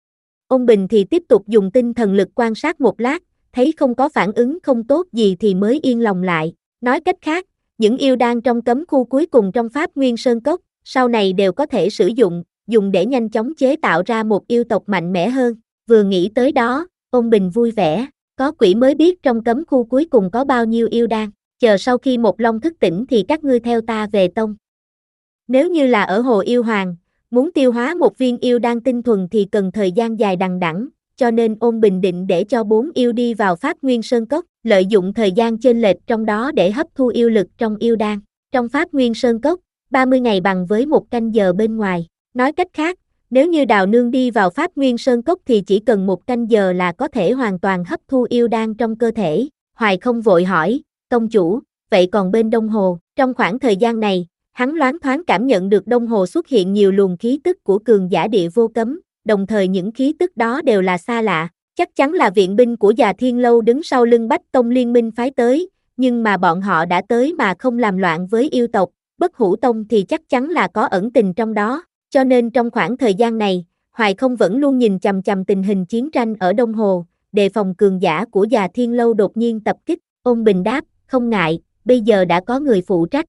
Ôn Bình thì tiếp tục dùng tinh thần lực quan sát một lát, thấy không có phản ứng không tốt gì thì mới yên lòng lại, nói cách khác, những yêu đan trong cấm khu cuối cùng trong Pháp Nguyên Sơn Cốc, sau này đều có thể sử dụng, dùng để nhanh chóng chế tạo ra một yêu tộc mạnh mẽ hơn, vừa nghĩ tới đó, Ôn Bình vui vẻ, có quỷ mới biết trong cấm khu cuối cùng có bao nhiêu yêu đan, chờ sau khi Một Long thức tỉnh thì các ngươi theo ta về tông. Nếu như là ở Hồ Yêu Hoàng, muốn tiêu hóa một viên yêu đan tinh thuần thì cần thời gian dài đằng đẵng, cho nên Ôn Bình định để cho bốn yêu đi vào Pháp Nguyên Sơn Cốc, lợi dụng thời gian chênh lệch trong đó để hấp thu yêu lực trong yêu đan. Trong Pháp Nguyên Sơn Cốc, ba mươi ngày bằng với một canh giờ bên ngoài. Nói cách khác, nếu như Đào Nương đi vào Pháp Nguyên Sơn Cốc thì chỉ cần một canh giờ là có thể hoàn toàn hấp thu yêu đan trong cơ thể. Hoài Không vội hỏi, tông chủ, vậy còn bên Đông Hồ, trong khoảng thời gian này, hắn loáng thoáng cảm nhận được Đông Hồ xuất hiện nhiều luồng khí tức của cường giả địa vô cấm, đồng thời những khí tức đó đều là xa lạ, chắc chắn là viện binh của Già Thiên Lâu đứng sau lưng Bách Tông Liên Minh phái tới, nhưng mà bọn họ đã tới mà không làm loạn với yêu tộc, Bất Hủ Tông thì chắc chắn là có ẩn tình trong đó, cho nên trong khoảng thời gian này, Hoài Không vẫn luôn nhìn chằm chằm tình hình chiến tranh ở Đông Hồ, đề phòng cường giả của Già Thiên Lâu đột nhiên tập kích. Ôn Bình đáp, không ngại, bây giờ đã có người phụ trách.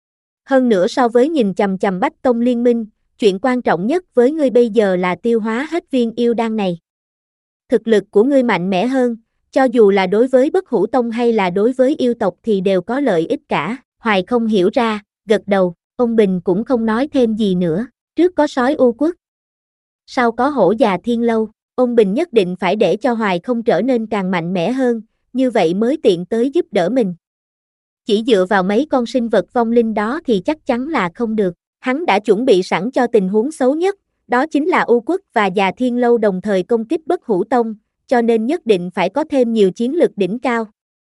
Hơn nữa so với nhìn chằm chằm Bách Tông Liên Minh, chuyện quan trọng nhất với ngươi bây giờ là tiêu hóa hết viên yêu đan này. Thực lực của ngươi mạnh mẽ hơn, cho dù là đối với Bất Hủ Tông hay là đối với yêu tộc thì đều có lợi ích cả. Hoài Không hiểu ra, gật đầu, Ôn Bình cũng không nói thêm gì nữa, trước có sói U Quốc, sau có hổ Già Thiên Lâu, Ôn Bình nhất định phải để cho Hoài Không trở nên càng mạnh mẽ hơn, như vậy mới tiện tới giúp đỡ mình. Chỉ dựa vào mấy con sinh vật vong linh đó thì chắc chắn là không được. Hắn đã chuẩn bị sẵn cho tình huống xấu nhất, đó chính là U Quốc và Già Thiên Lâu đồng thời công kích Bất Hủ Tông, cho nên nhất định phải có thêm nhiều chiến lực đỉnh cao.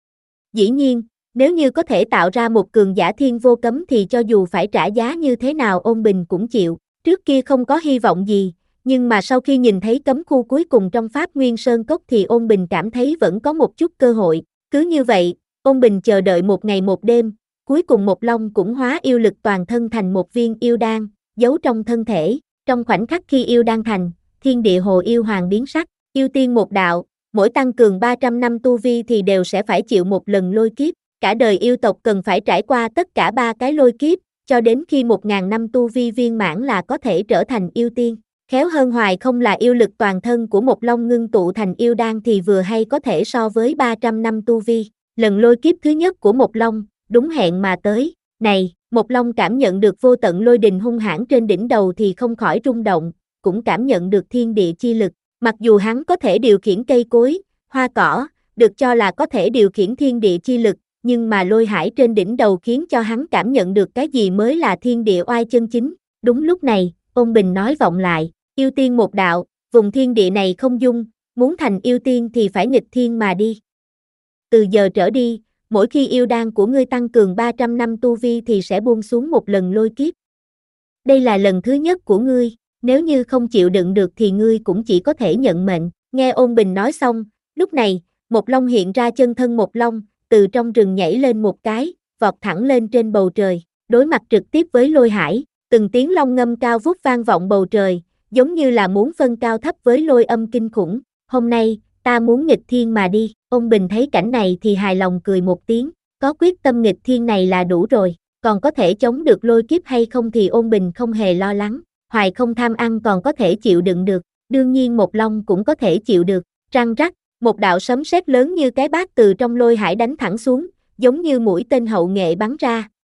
Dĩ nhiên, nếu như có thể tạo ra một cường giả thiên vô cấm thì cho dù phải trả giá như thế nào Ôn Bình cũng chịu. Trước kia không có hy vọng gì, nhưng mà sau khi nhìn thấy cấm khu cuối cùng trong Pháp Nguyên Sơn Cốc thì Ôn Bình cảm thấy vẫn có một chút cơ hội. Cứ như vậy, Ôn Bình chờ đợi một ngày một đêm, cuối cùng Một Long cũng hóa yêu lực toàn thân thành một viên yêu đan, giấu trong thân thể. Trong khoảnh khắc khi yêu đan thành, thiên địa Hồ Yêu Hoàng biến sắc, yêu tiên một đạo, mỗi tăng cường ba trăm năm tu vi thì đều sẽ phải chịu một lần lôi kiếp. Cả đời yêu tộc cần phải trải qua tất cả ba cái lôi kiếp, cho đến khi một ngàn năm tu vi viên mãn là có thể trở thành yêu tiên. Khéo hơn Hoài Không là yêu lực toàn thân của Một Long ngưng tụ thành yêu đan thì vừa hay có thể so với ba trăm năm tu vi. Lần lôi kiếp thứ nhất của Một Long, đúng hẹn mà tới. Này, Một Long cảm nhận được vô tận lôi đình hung hãn trên đỉnh đầu thì không khỏi rung động, cũng cảm nhận được thiên địa chi lực. Mặc dù hắn có thể điều khiển cây cối, hoa cỏ, được cho là có thể điều khiển thiên địa chi lực, nhưng mà lôi hải trên đỉnh đầu khiến cho hắn cảm nhận được cái gì mới là thiên địa oai chân chính. Đúng lúc này, Ôn Bình nói vọng lại, yêu tiên một đạo, vùng thiên địa này không dung, muốn thành yêu tiên thì phải nghịch thiên mà đi. Từ giờ trở đi, mỗi khi yêu đan của ngươi tăng cường ba trăm năm tu vi thì sẽ buông xuống một lần lôi kiếp. Đây là lần thứ nhất của ngươi, nếu như không chịu đựng được thì ngươi cũng chỉ có thể nhận mệnh. Nghe Ôn Bình nói xong, lúc này, Một Long hiện ra chân thân Một Long, từ trong rừng nhảy lên một cái, vọt thẳng lên trên bầu trời, đối mặt trực tiếp với lôi hải, từng tiếng long ngâm cao vút vang vọng bầu trời, giống như là muốn phân cao thấp với lôi âm kinh khủng. Hôm nay, ta muốn nghịch thiên mà đi. Ôn Bình thấy cảnh này thì hài lòng cười một tiếng, có quyết tâm nghịch thiên này là đủ rồi, còn có thể chống được lôi kiếp hay không thì Ôn Bình không hề lo lắng. Hoài Không tham ăn còn có thể chịu đựng được, đương nhiên Một Long cũng có thể chịu được. Răng rắc, một đạo sấm sét lớn như cái bát từ trong lôi hải đánh thẳng xuống, giống như mũi tên hậu nghệ bắn ra,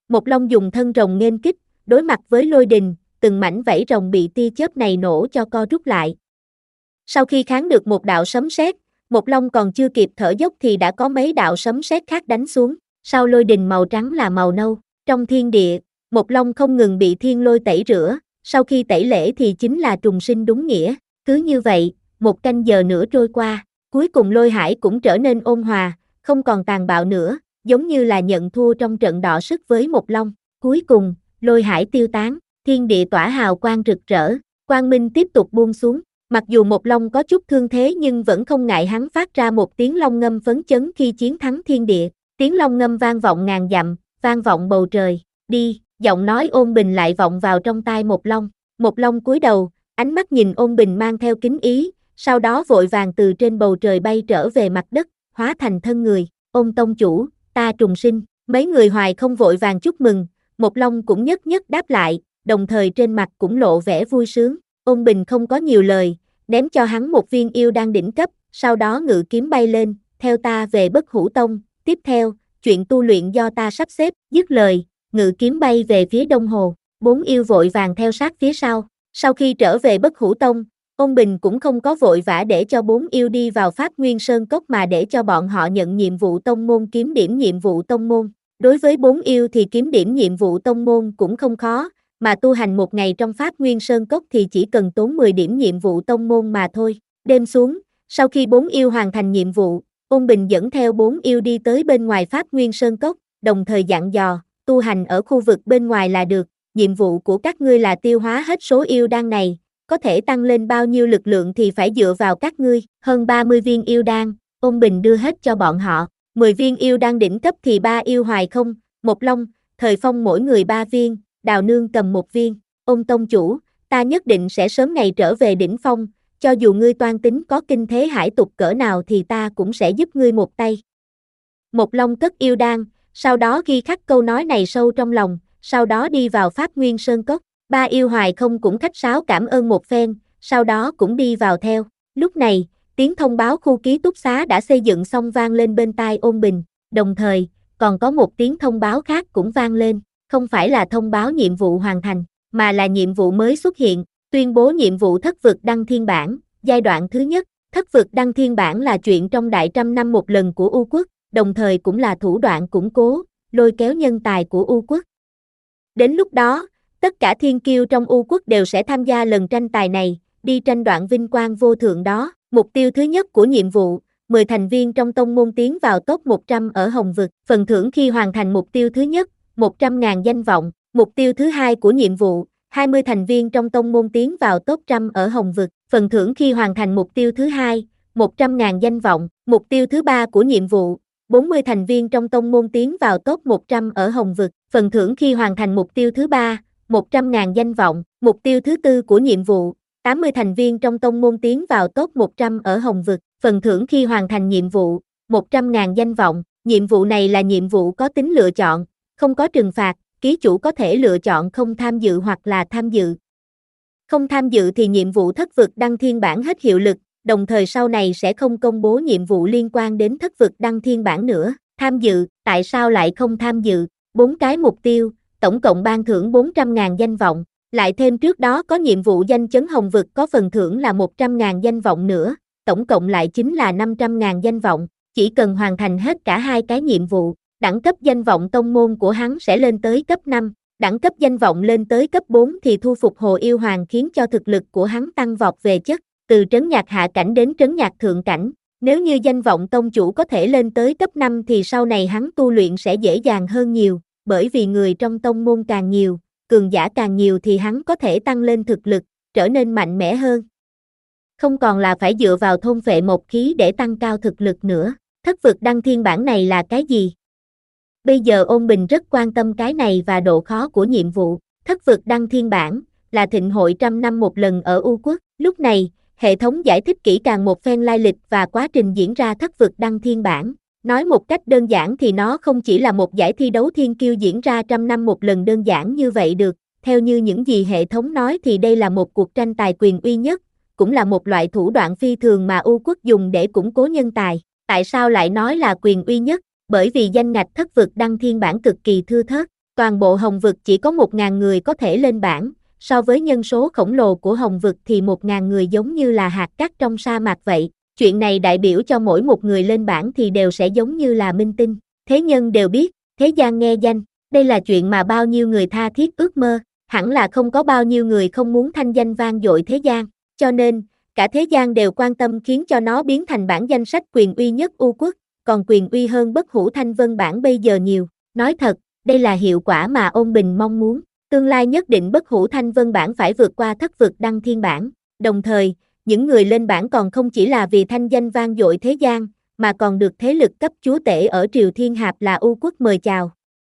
Một Long dùng thân rồng nghênh kích, đối mặt với lôi đình, từng mảnh vảy rồng bị tia chớp này nổ cho co rút lại. Sau khi kháng được một đạo sấm sét, Một Long còn chưa kịp thở dốc thì đã có mấy đạo sấm sét khác đánh xuống, sau lôi đình màu trắng là màu nâu. Trong thiên địa, Một Long không ngừng bị thiên lôi tẩy rửa, sau khi tẩy lễ thì chính là trùng sinh đúng nghĩa. Cứ như vậy, một canh giờ nữa trôi qua, cuối cùng Lôi Hải cũng trở nên ôn hòa, không còn tàn bạo nữa, giống như là nhận thua trong trận đọ sức với Một Long. Cuối cùng, Lôi Hải tiêu tán, thiên địa tỏa hào quang rực rỡ, quang minh tiếp tục buông xuống. Mặc dù Một Long có chút thương thế nhưng vẫn không ngại hắn phát ra một tiếng long ngâm phấn chấn khi chiến thắng thiên địa. Tiếng long ngâm vang vọng ngàn dặm, vang vọng bầu trời. Đi, giọng nói ôn bình lại vọng vào trong tai Một Long. Một Long cúi đầu, ánh mắt nhìn ôn bình mang theo kính ý, sau đó vội vàng từ trên bầu trời bay trở về mặt đất, hóa thành thân người. Ôn tông chủ, ta trùng sinh. Mấy người Hoài không vội vàng chúc mừng, Một Long cũng nhất nhất đáp lại, đồng thời trên mặt cũng lộ vẻ vui sướng. Ôn bình không có nhiều lời, ném cho hắn một viên yêu đan đỉnh cấp, sau đó ngự kiếm bay lên, theo ta về Bất Hủ Tông. Tiếp theo, chuyện tu luyện do ta sắp xếp. Dứt lời, ngự kiếm bay về phía Đông Hồ, bốn yêu vội vàng theo sát phía sau. Sau khi trở về Bất Hủ Tông, Ôn Bình cũng không có vội vã để cho bốn yêu đi vào Pháp Nguyên Sơn Cốc mà để cho bọn họ nhận nhiệm vụ tông môn kiếm điểm nhiệm vụ tông môn. Đối với bốn yêu thì kiếm điểm nhiệm vụ tông môn cũng không khó, mà tu hành một ngày trong Pháp Nguyên Sơn Cốc thì chỉ cần tốn mười điểm nhiệm vụ tông môn mà thôi. Đêm xuống, sau khi bốn yêu hoàn thành nhiệm vụ, Ôn Bình dẫn theo bốn yêu đi tới bên ngoài Pháp Nguyên Sơn Cốc, đồng thời dặn dò, tu hành ở khu vực bên ngoài là được, nhiệm vụ của các ngươi là tiêu hóa hết số yêu đan này, có thể tăng lên bao nhiêu lực lượng thì phải dựa vào các ngươi. Hơn ba mươi viên yêu đan, Ôn Bình đưa hết cho bọn họ, mười viên yêu đan đỉnh cấp thì ba yêu Hoài Không, Một Long, Thời Phong mỗi người ba viên, Đào Nương cầm một viên. Ôn tông chủ, ta nhất định sẽ sớm ngày trở về đỉnh phong, cho dù ngươi toan tính có kinh thế hải tục cỡ nào thì ta cũng sẽ giúp ngươi một tay. Một Long cất yêu đan, sau đó ghi khắc câu nói này sâu trong lòng, sau đó đi vào Pháp Nguyên Sơn Cốc. Ba yêu Hoài Không cũng khách sáo cảm ơn một phen, sau đó cũng đi vào theo. Lúc này, tiếng thông báo khu ký túc xá đã xây dựng xong vang lên bên tai Ôn Bình, đồng thời, còn có một tiếng thông báo khác cũng vang lên, không phải là thông báo nhiệm vụ hoàn thành, mà là nhiệm vụ mới xuất hiện, tuyên bố nhiệm vụ thất vực đăng thiên bản, giai đoạn thứ nhất. Thất vực đăng thiên bản là chuyện trong đại trăm năm một lần của U quốc, đồng thời cũng là thủ đoạn củng cố, lôi kéo nhân tài của U quốc. Đến lúc đó, tất cả thiên kiêu trong U quốc đều sẽ tham gia lần tranh tài này, đi tranh đoạn vinh quang vô thượng đó. Mục tiêu thứ nhất của nhiệm vụ, mười thành viên trong tông môn tiến vào top một trăm ở Hồng Vực. Phần thưởng khi hoàn thành mục tiêu thứ nhất, một trăm nghìn danh vọng. Mục tiêu thứ hai của nhiệm vụ, hai mươi thành viên trong tông môn tiến vào top một trăm ở Hồng Vực. Phần thưởng khi hoàn thành mục tiêu thứ hai, một trăm nghìn danh vọng. Mục tiêu thứ ba của nhiệm vụ, bốn mươi thành viên trong tông môn tiến vào top một trăm ở Hồng Vực. Phần thưởng khi hoàn thành mục tiêu thứ ba, một trăm nghìn danh vọng. Mục tiêu thứ tư của nhiệm vụ, tám mươi thành viên trong tông môn tiến vào top một trăm ở Hồng Vực. Phần thưởng khi hoàn thành nhiệm vụ, một trăm nghìn danh vọng. Nhiệm vụ này là nhiệm vụ có tính lựa chọn, không có trừng phạt, ký chủ có thể lựa chọn không tham dự hoặc là tham dự. Không tham dự thì nhiệm vụ thất vực đăng thiên bản hết hiệu lực, đồng thời sau này sẽ không công bố nhiệm vụ liên quan đến thất vực đăng thiên bản nữa. Tham dự, tại sao lại không tham dự? Bốn cái mục tiêu, tổng cộng ban thưởng bốn trăm nghìn danh vọng, lại thêm trước đó có nhiệm vụ danh chấn Hồng Vực có phần thưởng là một trăm nghìn danh vọng nữa, tổng cộng lại chính là năm trăm nghìn danh vọng. Chỉ cần hoàn thành hết cả hai cái nhiệm vụ, đẳng cấp danh vọng tông môn của hắn sẽ lên tới cấp năm, đẳng cấp danh vọng lên tới cấp bốn thì thu phục Hồ Yêu Hoàng khiến cho thực lực của hắn tăng vọt về chất, từ trấn nhạc hạ cảnh đến trấn nhạc thượng cảnh. Nếu như danh vọng tông chủ có thể lên tới cấp năm thì sau này hắn tu luyện sẽ dễ dàng hơn nhiều, bởi vì người trong tông môn càng nhiều, cường giả càng nhiều thì hắn có thể tăng lên thực lực, trở nên mạnh mẽ hơn. Không còn là phải dựa vào thôn phệ một khí để tăng cao thực lực nữa. Thất vực đăng thiên bản này là cái gì? Bây giờ Ôn Bình rất quan tâm cái này và độ khó của nhiệm vụ. Thất vực đăng thiên bản là thịnh hội trăm năm một lần ở U quốc. Lúc này, hệ thống giải thích kỹ càng một phen lai lịch và quá trình diễn ra thất vực đăng thiên bản. Nói một cách đơn giản thì nó không chỉ là một giải thi đấu thiên kiêu diễn ra trăm năm một lần đơn giản như vậy được. Theo như những gì hệ thống nói thì đây là một cuộc tranh tài quyền uy nhất, cũng là một loại thủ đoạn phi thường mà U quốc dùng để củng cố nhân tài. Tại sao lại nói là quyền uy nhất? Bởi vì danh ngạch thất vực đăng thiên bản cực kỳ thưa thớt. Toàn bộ Hồng Vực chỉ có một ngàn người có thể lên bảng, so với nhân số khổng lồ của Hồng Vực thì một ngàn người giống như là hạt cát trong sa mạc vậy. Chuyện này đại biểu cho mỗi một người lên bảng thì đều sẽ giống như là minh tinh. Thế nhân đều biết, thế gian nghe danh, đây là chuyện mà bao nhiêu người tha thiết ước mơ, hẳn là không có bao nhiêu người không muốn thanh danh vang dội thế gian, cho nên, cả thế gian đều quan tâm khiến cho nó biến thành bản danh sách quyền uy nhất U quốc, còn quyền uy hơn Bất Hủ Thanh Vân bản bây giờ nhiều. Nói thật, đây là hiệu quả mà Ôn Bình mong muốn, tương lai nhất định Bất Hủ Thanh Vân bản phải vượt qua Thất Vực Đăng Thiên bản, đồng thời, những người lên bảng còn không chỉ là vì thanh danh vang dội thế gian, mà còn được thế lực cấp chúa tể ở Triều Thiên Hạp là U quốc mời chào.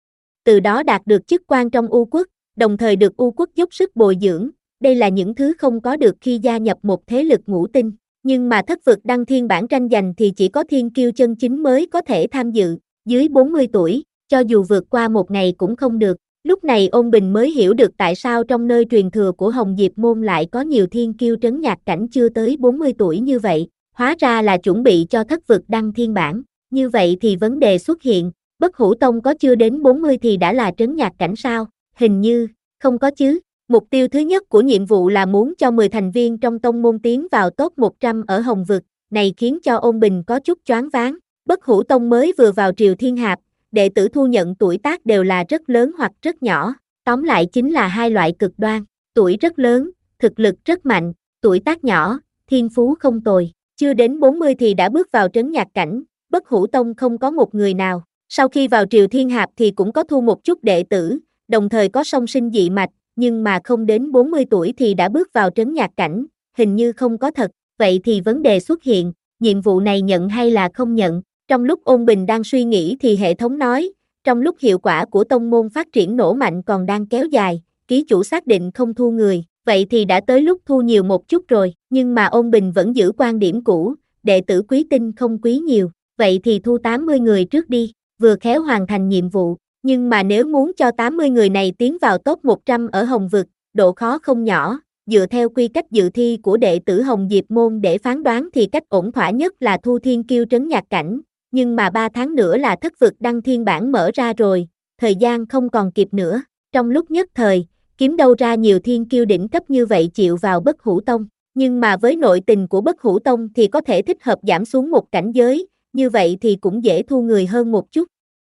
Từ đó đạt được chức quan trong U quốc, đồng thời được U quốc dốc sức bồi dưỡng, đây là những thứ không có được khi gia nhập một thế lực ngũ tinh, nhưng mà Thất Vực Đăng Thiên bản tranh giành thì chỉ có thiên kiêu chân chính mới có thể tham dự, dưới bốn mươi tuổi, cho dù vượt qua một ngày cũng không được. Lúc này Ôn Bình mới hiểu được tại sao trong nơi truyền thừa của Hồng Diệp môn lại có nhiều thiên kiêu trấn nhạc cảnh chưa tới bốn mươi tuổi như vậy, hóa ra là chuẩn bị cho Thất Vực Đăng Thiên bản. Như vậy thì vấn đề xuất hiện, Bất Hủ Tông có chưa đến bốn mươi thì đã là trấn nhạc cảnh sao? Hình như, không có chứ. Mục tiêu thứ nhất của nhiệm vụ là muốn cho mười thành viên trong tông môn tiến vào top một trăm ở Hồng Vực, này khiến cho Ôn Bình có chút choáng váng. Bất Hủ Tông mới vừa vào Triều Thiên Hạp, đệ tử thu nhận tuổi tác đều là rất lớn hoặc rất nhỏ, tóm lại chính là hai loại cực đoan, tuổi rất lớn, thực lực rất mạnh, tuổi tác nhỏ, thiên phú không tồi, chưa đến bốn mươi thì đã bước vào trấn nhạc cảnh, Bất Hủ Tông không có một người nào. Sau khi vào Triều Thiên Hạp thì cũng có thu một chút đệ tử, đồng thời có song sinh dị mạch, nhưng mà không đến bốn mươi tuổi thì đã bước vào trấn nhạc cảnh, hình như không có thật, vậy thì vấn đề xuất hiện, nhiệm vụ này nhận hay là không nhận? Trong lúc Ôn Bình đang suy nghĩ thì hệ thống nói, trong lúc hiệu quả của tông môn phát triển nổ mạnh còn đang kéo dài, ký chủ xác định không thu người, vậy thì đã tới lúc thu nhiều một chút rồi, nhưng mà Ôn Bình vẫn giữ quan điểm cũ, đệ tử quý tinh không quý nhiều, vậy thì thu tám mươi người trước đi, vừa khéo hoàn thành nhiệm vụ, nhưng mà nếu muốn cho tám mươi người này tiến vào top một trăm ở Hồng Vực, độ khó không nhỏ, dựa theo quy cách dự thi của đệ tử Hồng Diệp môn để phán đoán thì cách ổn thỏa nhất là thu thiên kiêu trấn nhạc cảnh. Nhưng mà ba tháng nữa là Thất Vực Đăng Thiên bản mở ra rồi, thời gian không còn kịp nữa, trong lúc nhất thời, kiếm đâu ra nhiều thiên kiêu đỉnh cấp như vậy chịu vào Bất Hủ Tông, nhưng mà với nội tình của Bất Hủ Tông thì có thể thích hợp giảm xuống một cảnh giới, như vậy thì cũng dễ thu người hơn một chút.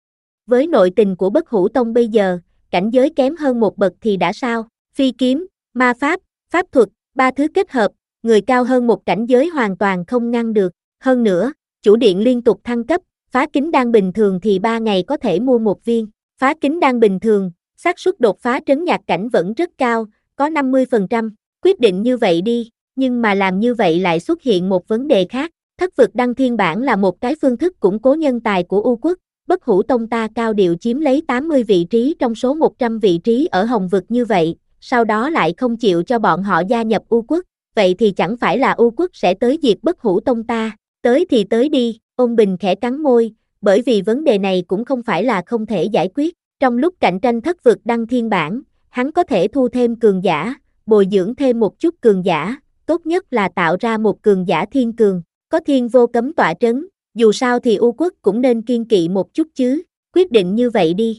Với nội tình của Bất Hủ Tông bây giờ, cảnh giới kém hơn một bậc thì đã sao, phi kiếm, ma pháp, pháp thuật, ba thứ kết hợp, người cao hơn một cảnh giới hoàn toàn không ngăn được, hơn nữa, chủ điện liên tục thăng cấp, phá kính đan bình thường thì ba ngày có thể mua một viên, phá kính đan bình thường, xác suất đột phá trấn nhạc cảnh vẫn rất cao, có năm mươi phần trăm, quyết định như vậy đi, nhưng mà làm như vậy lại xuất hiện một vấn đề khác, Thất Vực Đăng Thiên bản là một cái phương thức củng cố nhân tài của U quốc, Bất Hủ Tông ta cao điệu chiếm lấy tám mươi vị trí trong số một trăm vị trí ở Hồng Vực như vậy, sau đó lại không chịu cho bọn họ gia nhập U quốc, vậy thì chẳng phải là U quốc sẽ tới diệt Bất Hủ Tông ta. Tới thì tới đi, Ôn Bình khẽ cắn môi, bởi vì vấn đề này cũng không phải là không thể giải quyết. Trong lúc cạnh tranh Thất Vực Đăng Thiên bản, hắn có thể thu thêm cường giả, bồi dưỡng thêm một chút cường giả, tốt nhất là tạo ra một cường giả thiên cường, có thiên vô cấm tọa trấn, dù sao thì U quốc cũng nên kiên kỵ một chút chứ, quyết định như vậy đi.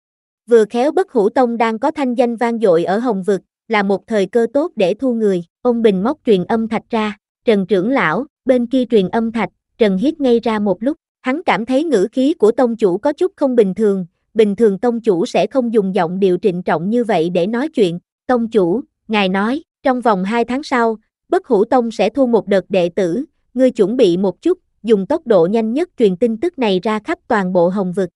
Vừa khéo Bất Hủ Tông đang có thanh danh vang dội ở Hồng Vực, là một thời cơ tốt để thu người, Ôn Bình móc truyền âm thạch ra, Trần trưởng lão, bên kia truyền âm thạch, Trần hít ngây ra một lúc, hắn cảm thấy ngữ khí của tông chủ có chút không bình thường, bình thường tông chủ sẽ không dùng giọng điệu trịnh trọng như vậy để nói chuyện, tông chủ, ngài nói, trong vòng hai tháng sau, Bất Hủ Tông sẽ thu một đợt đệ tử, ngươi chuẩn bị một chút, dùng tốc độ nhanh nhất truyền tin tức này ra khắp toàn bộ Hồng Vực.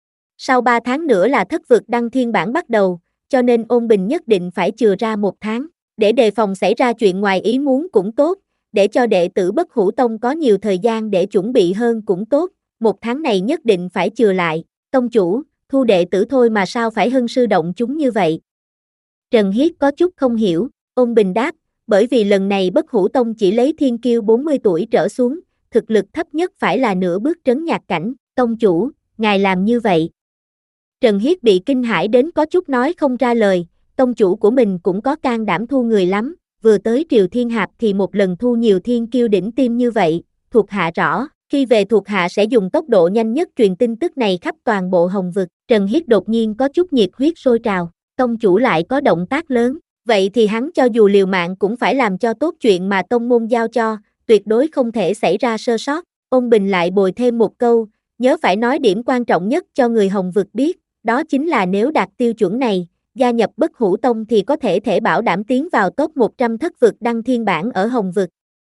Sau ba tháng nữa là Thất Vực Đăng Thiên bản bắt đầu, cho nên Ôn Bình nhất định phải chừa ra một tháng, để đề phòng xảy ra chuyện ngoài ý muốn cũng tốt, để cho đệ tử Bất Hủ Tông có nhiều thời gian để chuẩn bị hơn cũng tốt, một tháng này nhất định phải chừa lại, tông chủ, thu đệ tử thôi mà sao phải hân sư động chúng như vậy. Trần Hiết có chút không hiểu, Ôn Bình đáp, bởi vì lần này Bất Hủ Tông chỉ lấy thiên kiêu bốn mươi tuổi trở xuống, thực lực thấp nhất phải là nửa bước trấn nhạc cảnh, tông chủ, ngài làm như vậy. Trần Hiết bị kinh hãi đến có chút nói không ra lời, tông chủ của mình cũng có can đảm thu người lắm, vừa tới Triều Thiên Hạp thì một lần thu nhiều thiên kiêu đỉnh tim như vậy, thuộc hạ rõ, Khi về thuộc hạ sẽ dùng tốc độ nhanh nhất truyền tin tức này khắp toàn bộ Hồng Vực. Trần Hiết đột nhiên có chút nhiệt huyết sôi trào, tông chủ lại có động tác lớn, vậy thì hắn cho dù liều mạng cũng phải làm cho tốt chuyện mà tông môn giao cho, tuyệt đối không thể xảy ra sơ sót. Ôn Bình lại bồi thêm một câu, nhớ phải nói điểm quan trọng nhất cho người Hồng Vực biết, đó chính là nếu đạt tiêu chuẩn này, gia nhập Bất Hủ Tông thì có thể thể bảo đảm tiến vào top một trăm thất vực đăng thiên bảng ở Hồng Vực.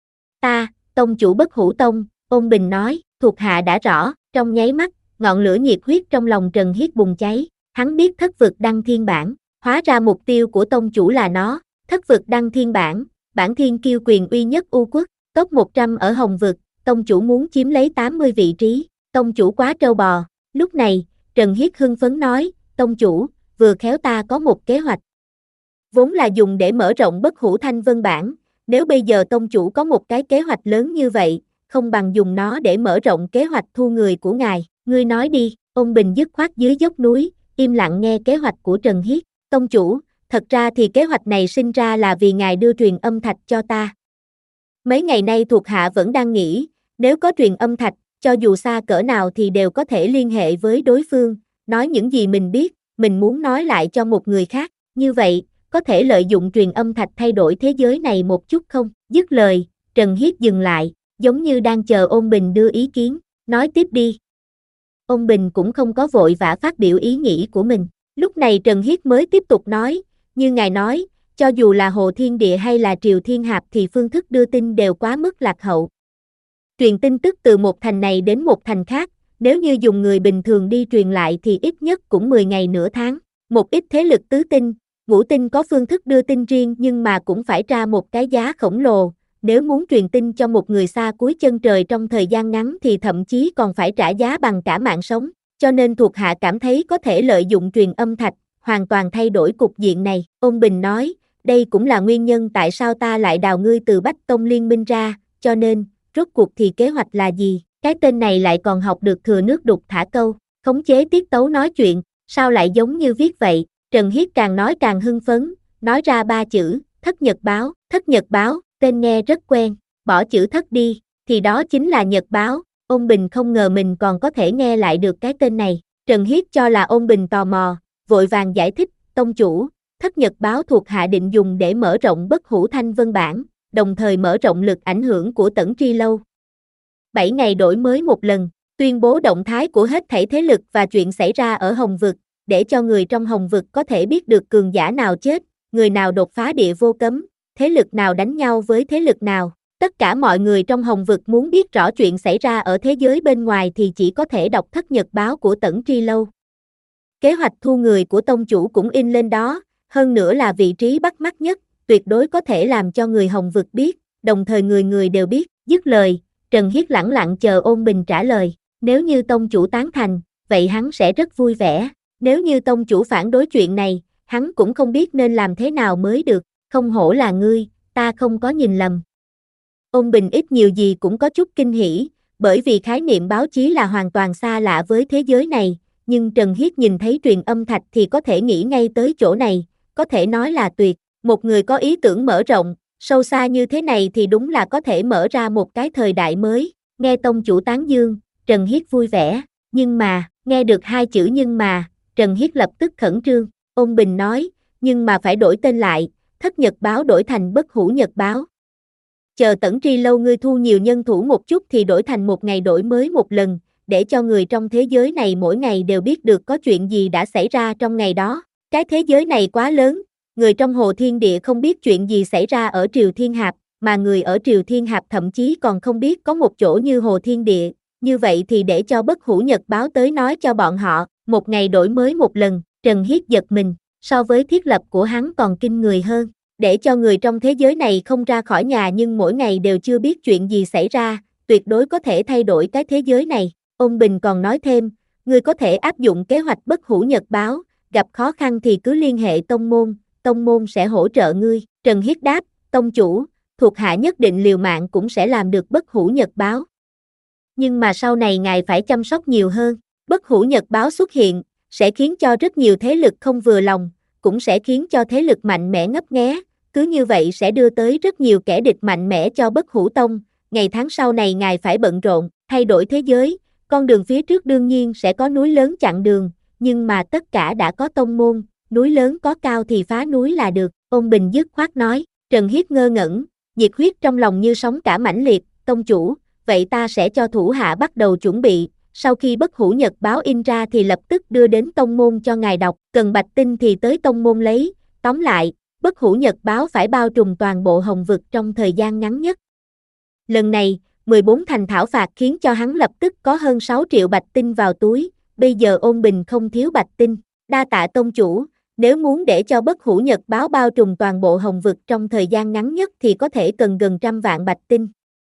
Ta, tông chủ Bất Hủ Tông, Ôn Bình nói, thuộc hạ đã rõ, trong nháy mắt, ngọn lửa nhiệt huyết trong lòng Trần Hiết bùng cháy, hắn biết thất vực đăng thiên bảng, hóa ra mục tiêu của tông chủ là nó, thất vực đăng thiên bảng, bản thiên kiêu quyền uy nhất U quốc, top một trăm ở Hồng Vực, tông chủ muốn chiếm lấy tám mươi vị trí, tông chủ quá trâu bò. Lúc này, Trần Hiết hưng phấn nói, tông chủ, vừa khéo ta có một kế hoạch. Vốn là dùng để mở rộng Bất Hủ Thanh Vân bảng, nếu bây giờ tông chủ có một cái kế hoạch lớn như vậy, không bằng dùng nó để mở rộng kế hoạch thu người của ngài, ngươi nói đi. Ôn Bình dứt khoát dưới dốc núi, im lặng nghe kế hoạch của Trần Hiết. Tông chủ, thật ra thì kế hoạch này sinh ra là vì ngài đưa truyền âm thạch cho ta. Mấy ngày nay thuộc hạ vẫn đang nghĩ, nếu có truyền âm thạch, cho dù xa cỡ nào thì đều có thể liên hệ với đối phương, nói những gì mình biết, mình muốn nói lại cho một người khác, như vậy, có thể lợi dụng truyền âm thạch thay đổi thế giới này một chút không? Dứt lời, Trần Hiết dừng lại, giống như đang chờ Ôn Bình đưa ý kiến, nói tiếp đi. Ôn Bình cũng không có vội vã phát biểu ý nghĩ của mình, lúc này Trần Hiết mới tiếp tục nói, như ngài nói, cho dù là Hồ Thiên Địa hay là Triều Thiên Hạp thì phương thức đưa tin đều quá mức lạc hậu. Truyền tin tức từ một thành này đến một thành khác, nếu như dùng người bình thường đi truyền lại thì ít nhất cũng mười ngày nửa tháng. Một ít thế lực tứ tinh, ngũ tinh có phương thức đưa tin riêng nhưng mà cũng phải ra một cái giá khổng lồ. Nếu muốn truyền tin cho một người xa cuối chân trời trong thời gian ngắn thì thậm chí còn phải trả giá bằng cả mạng sống. Cho nên thuộc hạ cảm thấy có thể lợi dụng truyền âm thạch, hoàn toàn thay đổi cục diện này. Ôn Bình nói, đây cũng là nguyên nhân tại sao ta lại đào ngươi từ Bách Tông Liên Minh ra, cho nên, rốt cuộc thì kế hoạch là gì? Cái tên này lại còn học được thừa nước đục thả câu, khống chế tiết tấu nói chuyện, sao lại giống như viết vậy? Trần Hiết càng nói càng hưng phấn, nói ra ba chữ, Thất Nhật Báo. Thất Nhật Báo, tên nghe rất quen, bỏ chữ thất đi, thì đó chính là Nhật Báo. Ôn Bình không ngờ mình còn có thể nghe lại được cái tên này. Trần Hiết cho là Ôn Bình tò mò, vội vàng giải thích, tông chủ, Thất Nhật Báo thuộc hạ định dùng để mở rộng Bất Hủ Thanh Vân bảng, đồng thời mở rộng lực ảnh hưởng của Tẩn Tri Lâu. bảy ngày đổi mới một lần, tuyên bố động thái của hết thảy thế lực và chuyện xảy ra ở Hồng Vực, để cho người trong Hồng Vực có thể biết được cường giả nào chết, người nào đột phá địa vô cấm, thế lực nào đánh nhau với thế lực nào. Tất cả mọi người trong Hồng Vực muốn biết rõ chuyện xảy ra ở thế giới bên ngoài thì chỉ có thể đọc Thất Nhật Báo của Tẩn Tri Lâu. Kế hoạch thu người của tông chủ cũng in lên đó, hơn nữa là vị trí bắt mắt nhất, tuyệt đối có thể làm cho người Hồng Vực biết, đồng thời người người đều biết. Dứt lời, Trần Hiết lẳng lặng chờ Ôn Bình trả lời, nếu như tông chủ tán thành, vậy hắn sẽ rất vui vẻ, nếu như tông chủ phản đối chuyện này, hắn cũng không biết nên làm thế nào mới được, không hổ là ngươi, ta không có nhìn lầm. Ôn Bình ít nhiều gì cũng có chút kinh hỉ, bởi vì khái niệm báo chí là hoàn toàn xa lạ với thế giới này, nhưng Trần Hiết nhìn thấy truyền âm thạch thì có thể nghĩ ngay tới chỗ này, có thể nói là tuyệt, một người có ý tưởng mở rộng, sâu xa như thế này thì đúng là có thể mở ra một cái thời đại mới. Nghe tông chủ tán dương, Trần Hiết vui vẻ, nhưng mà, nghe được hai chữ nhưng mà, Trần Hiết lập tức khẩn trương. Ôn Bình nói, nhưng mà phải đổi tên lại, Thất Nhật Báo đổi thành Bất Hủ Nhật Báo. Chờ Tẩn Tri Lâu ngươi thu nhiều nhân thủ một chút thì đổi thành một ngày đổi mới một lần, để cho người trong thế giới này mỗi ngày đều biết được có chuyện gì đã xảy ra trong ngày đó. Cái thế giới này quá lớn, người trong Hồ Thiên Địa không biết chuyện gì xảy ra ở Triều Thiên Hạp, mà người ở Triều Thiên Hạp thậm chí còn không biết có một chỗ như Hồ Thiên Địa, như vậy thì để cho Bất Hủ Nhật Báo tới nói cho bọn họ, một ngày đổi mới một lần. Trần Hiết giật mình, so với thiết lập của hắn còn kinh người hơn, để cho người trong thế giới này không ra khỏi nhà nhưng mỗi ngày đều chưa biết chuyện gì xảy ra, tuyệt đối có thể thay đổi cái thế giới này. Ôn Bình còn nói thêm, ngươi có thể áp dụng kế hoạch Bất Hủ Nhật Báo, gặp khó khăn thì cứ liên hệ tông môn, tông môn sẽ hỗ trợ ngươi. Trần Hiết đáp, tông chủ, thuộc hạ nhất định liều mạng cũng sẽ làm được Bất Hủ Nhật Báo. Nhưng mà sau này ngài phải chăm sóc nhiều hơn, Bất Hủ Nhật Báo xuất hiện, sẽ khiến cho rất nhiều thế lực không vừa lòng, cũng sẽ khiến cho thế lực mạnh mẽ ngấp nghé, cứ như vậy sẽ đưa tới rất nhiều kẻ địch mạnh mẽ cho Bất Hủ Tông, ngày tháng sau này ngài phải bận rộn, thay đổi thế giới, con đường phía trước đương nhiên sẽ có núi lớn chặn đường, nhưng mà tất cả đã có tông môn, núi lớn có cao thì phá núi là được, Ôn Bình dứt khoát nói. Trần Hiết ngơ ngẩn, nhiệt huyết trong lòng như sóng cả mãnh liệt, tông chủ, vậy ta sẽ cho thủ hạ bắt đầu chuẩn bị, sau khi Bất Hủ Nhật báo in ra thì lập tức đưa đến tông môn cho ngài đọc, cần bạch tinh thì tới tông môn lấy, tóm lại, Bất Hủ Nhật báo phải bao trùm toàn bộ Hồng Vực trong thời gian ngắn nhất. Lần này, mười bốn thành thảo phạt khiến cho hắn lập tức có hơn sáu triệu bạch tinh vào túi, bây giờ Ôn Bình không thiếu bạch tinh, đa tạ tông chủ, nếu muốn để cho Bất Hủ Nhật báo bao trùm toàn bộ Hồng Vực trong thời gian ngắn nhất thì có thể cần gần trăm vạn bạch tinh.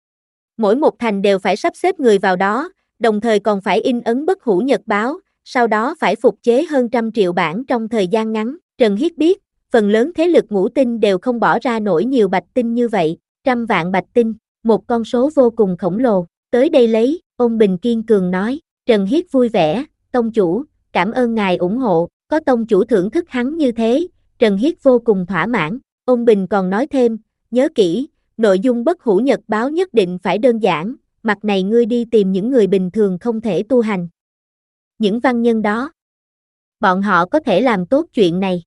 Mỗi một thành đều phải sắp xếp người vào đó, đồng thời còn phải in ấn Bất Hủ Nhật báo, sau đó phải phục chế hơn trăm triệu bản trong thời gian ngắn. Trần Hiết biết, phần lớn thế lực ngũ tinh đều không bỏ ra nổi nhiều bạch tinh như vậy, trăm vạn bạch tinh, một con số vô cùng khổng lồ, tới đây lấy, Ôn Bình kiên cường nói. Trần Hiết vui vẻ, tông chủ, cảm ơn ngài ủng hộ, có tông chủ thưởng thức hắn như thế, Trần Hiết vô cùng thỏa mãn. Ôn Bình còn nói thêm, nhớ kỹ, nội dung Bất Hủ Nhật báo nhất định phải đơn giản, mặt này ngươi đi tìm những người bình thường không thể tu hành. Những văn nhân đó, bọn họ có thể làm tốt chuyện này.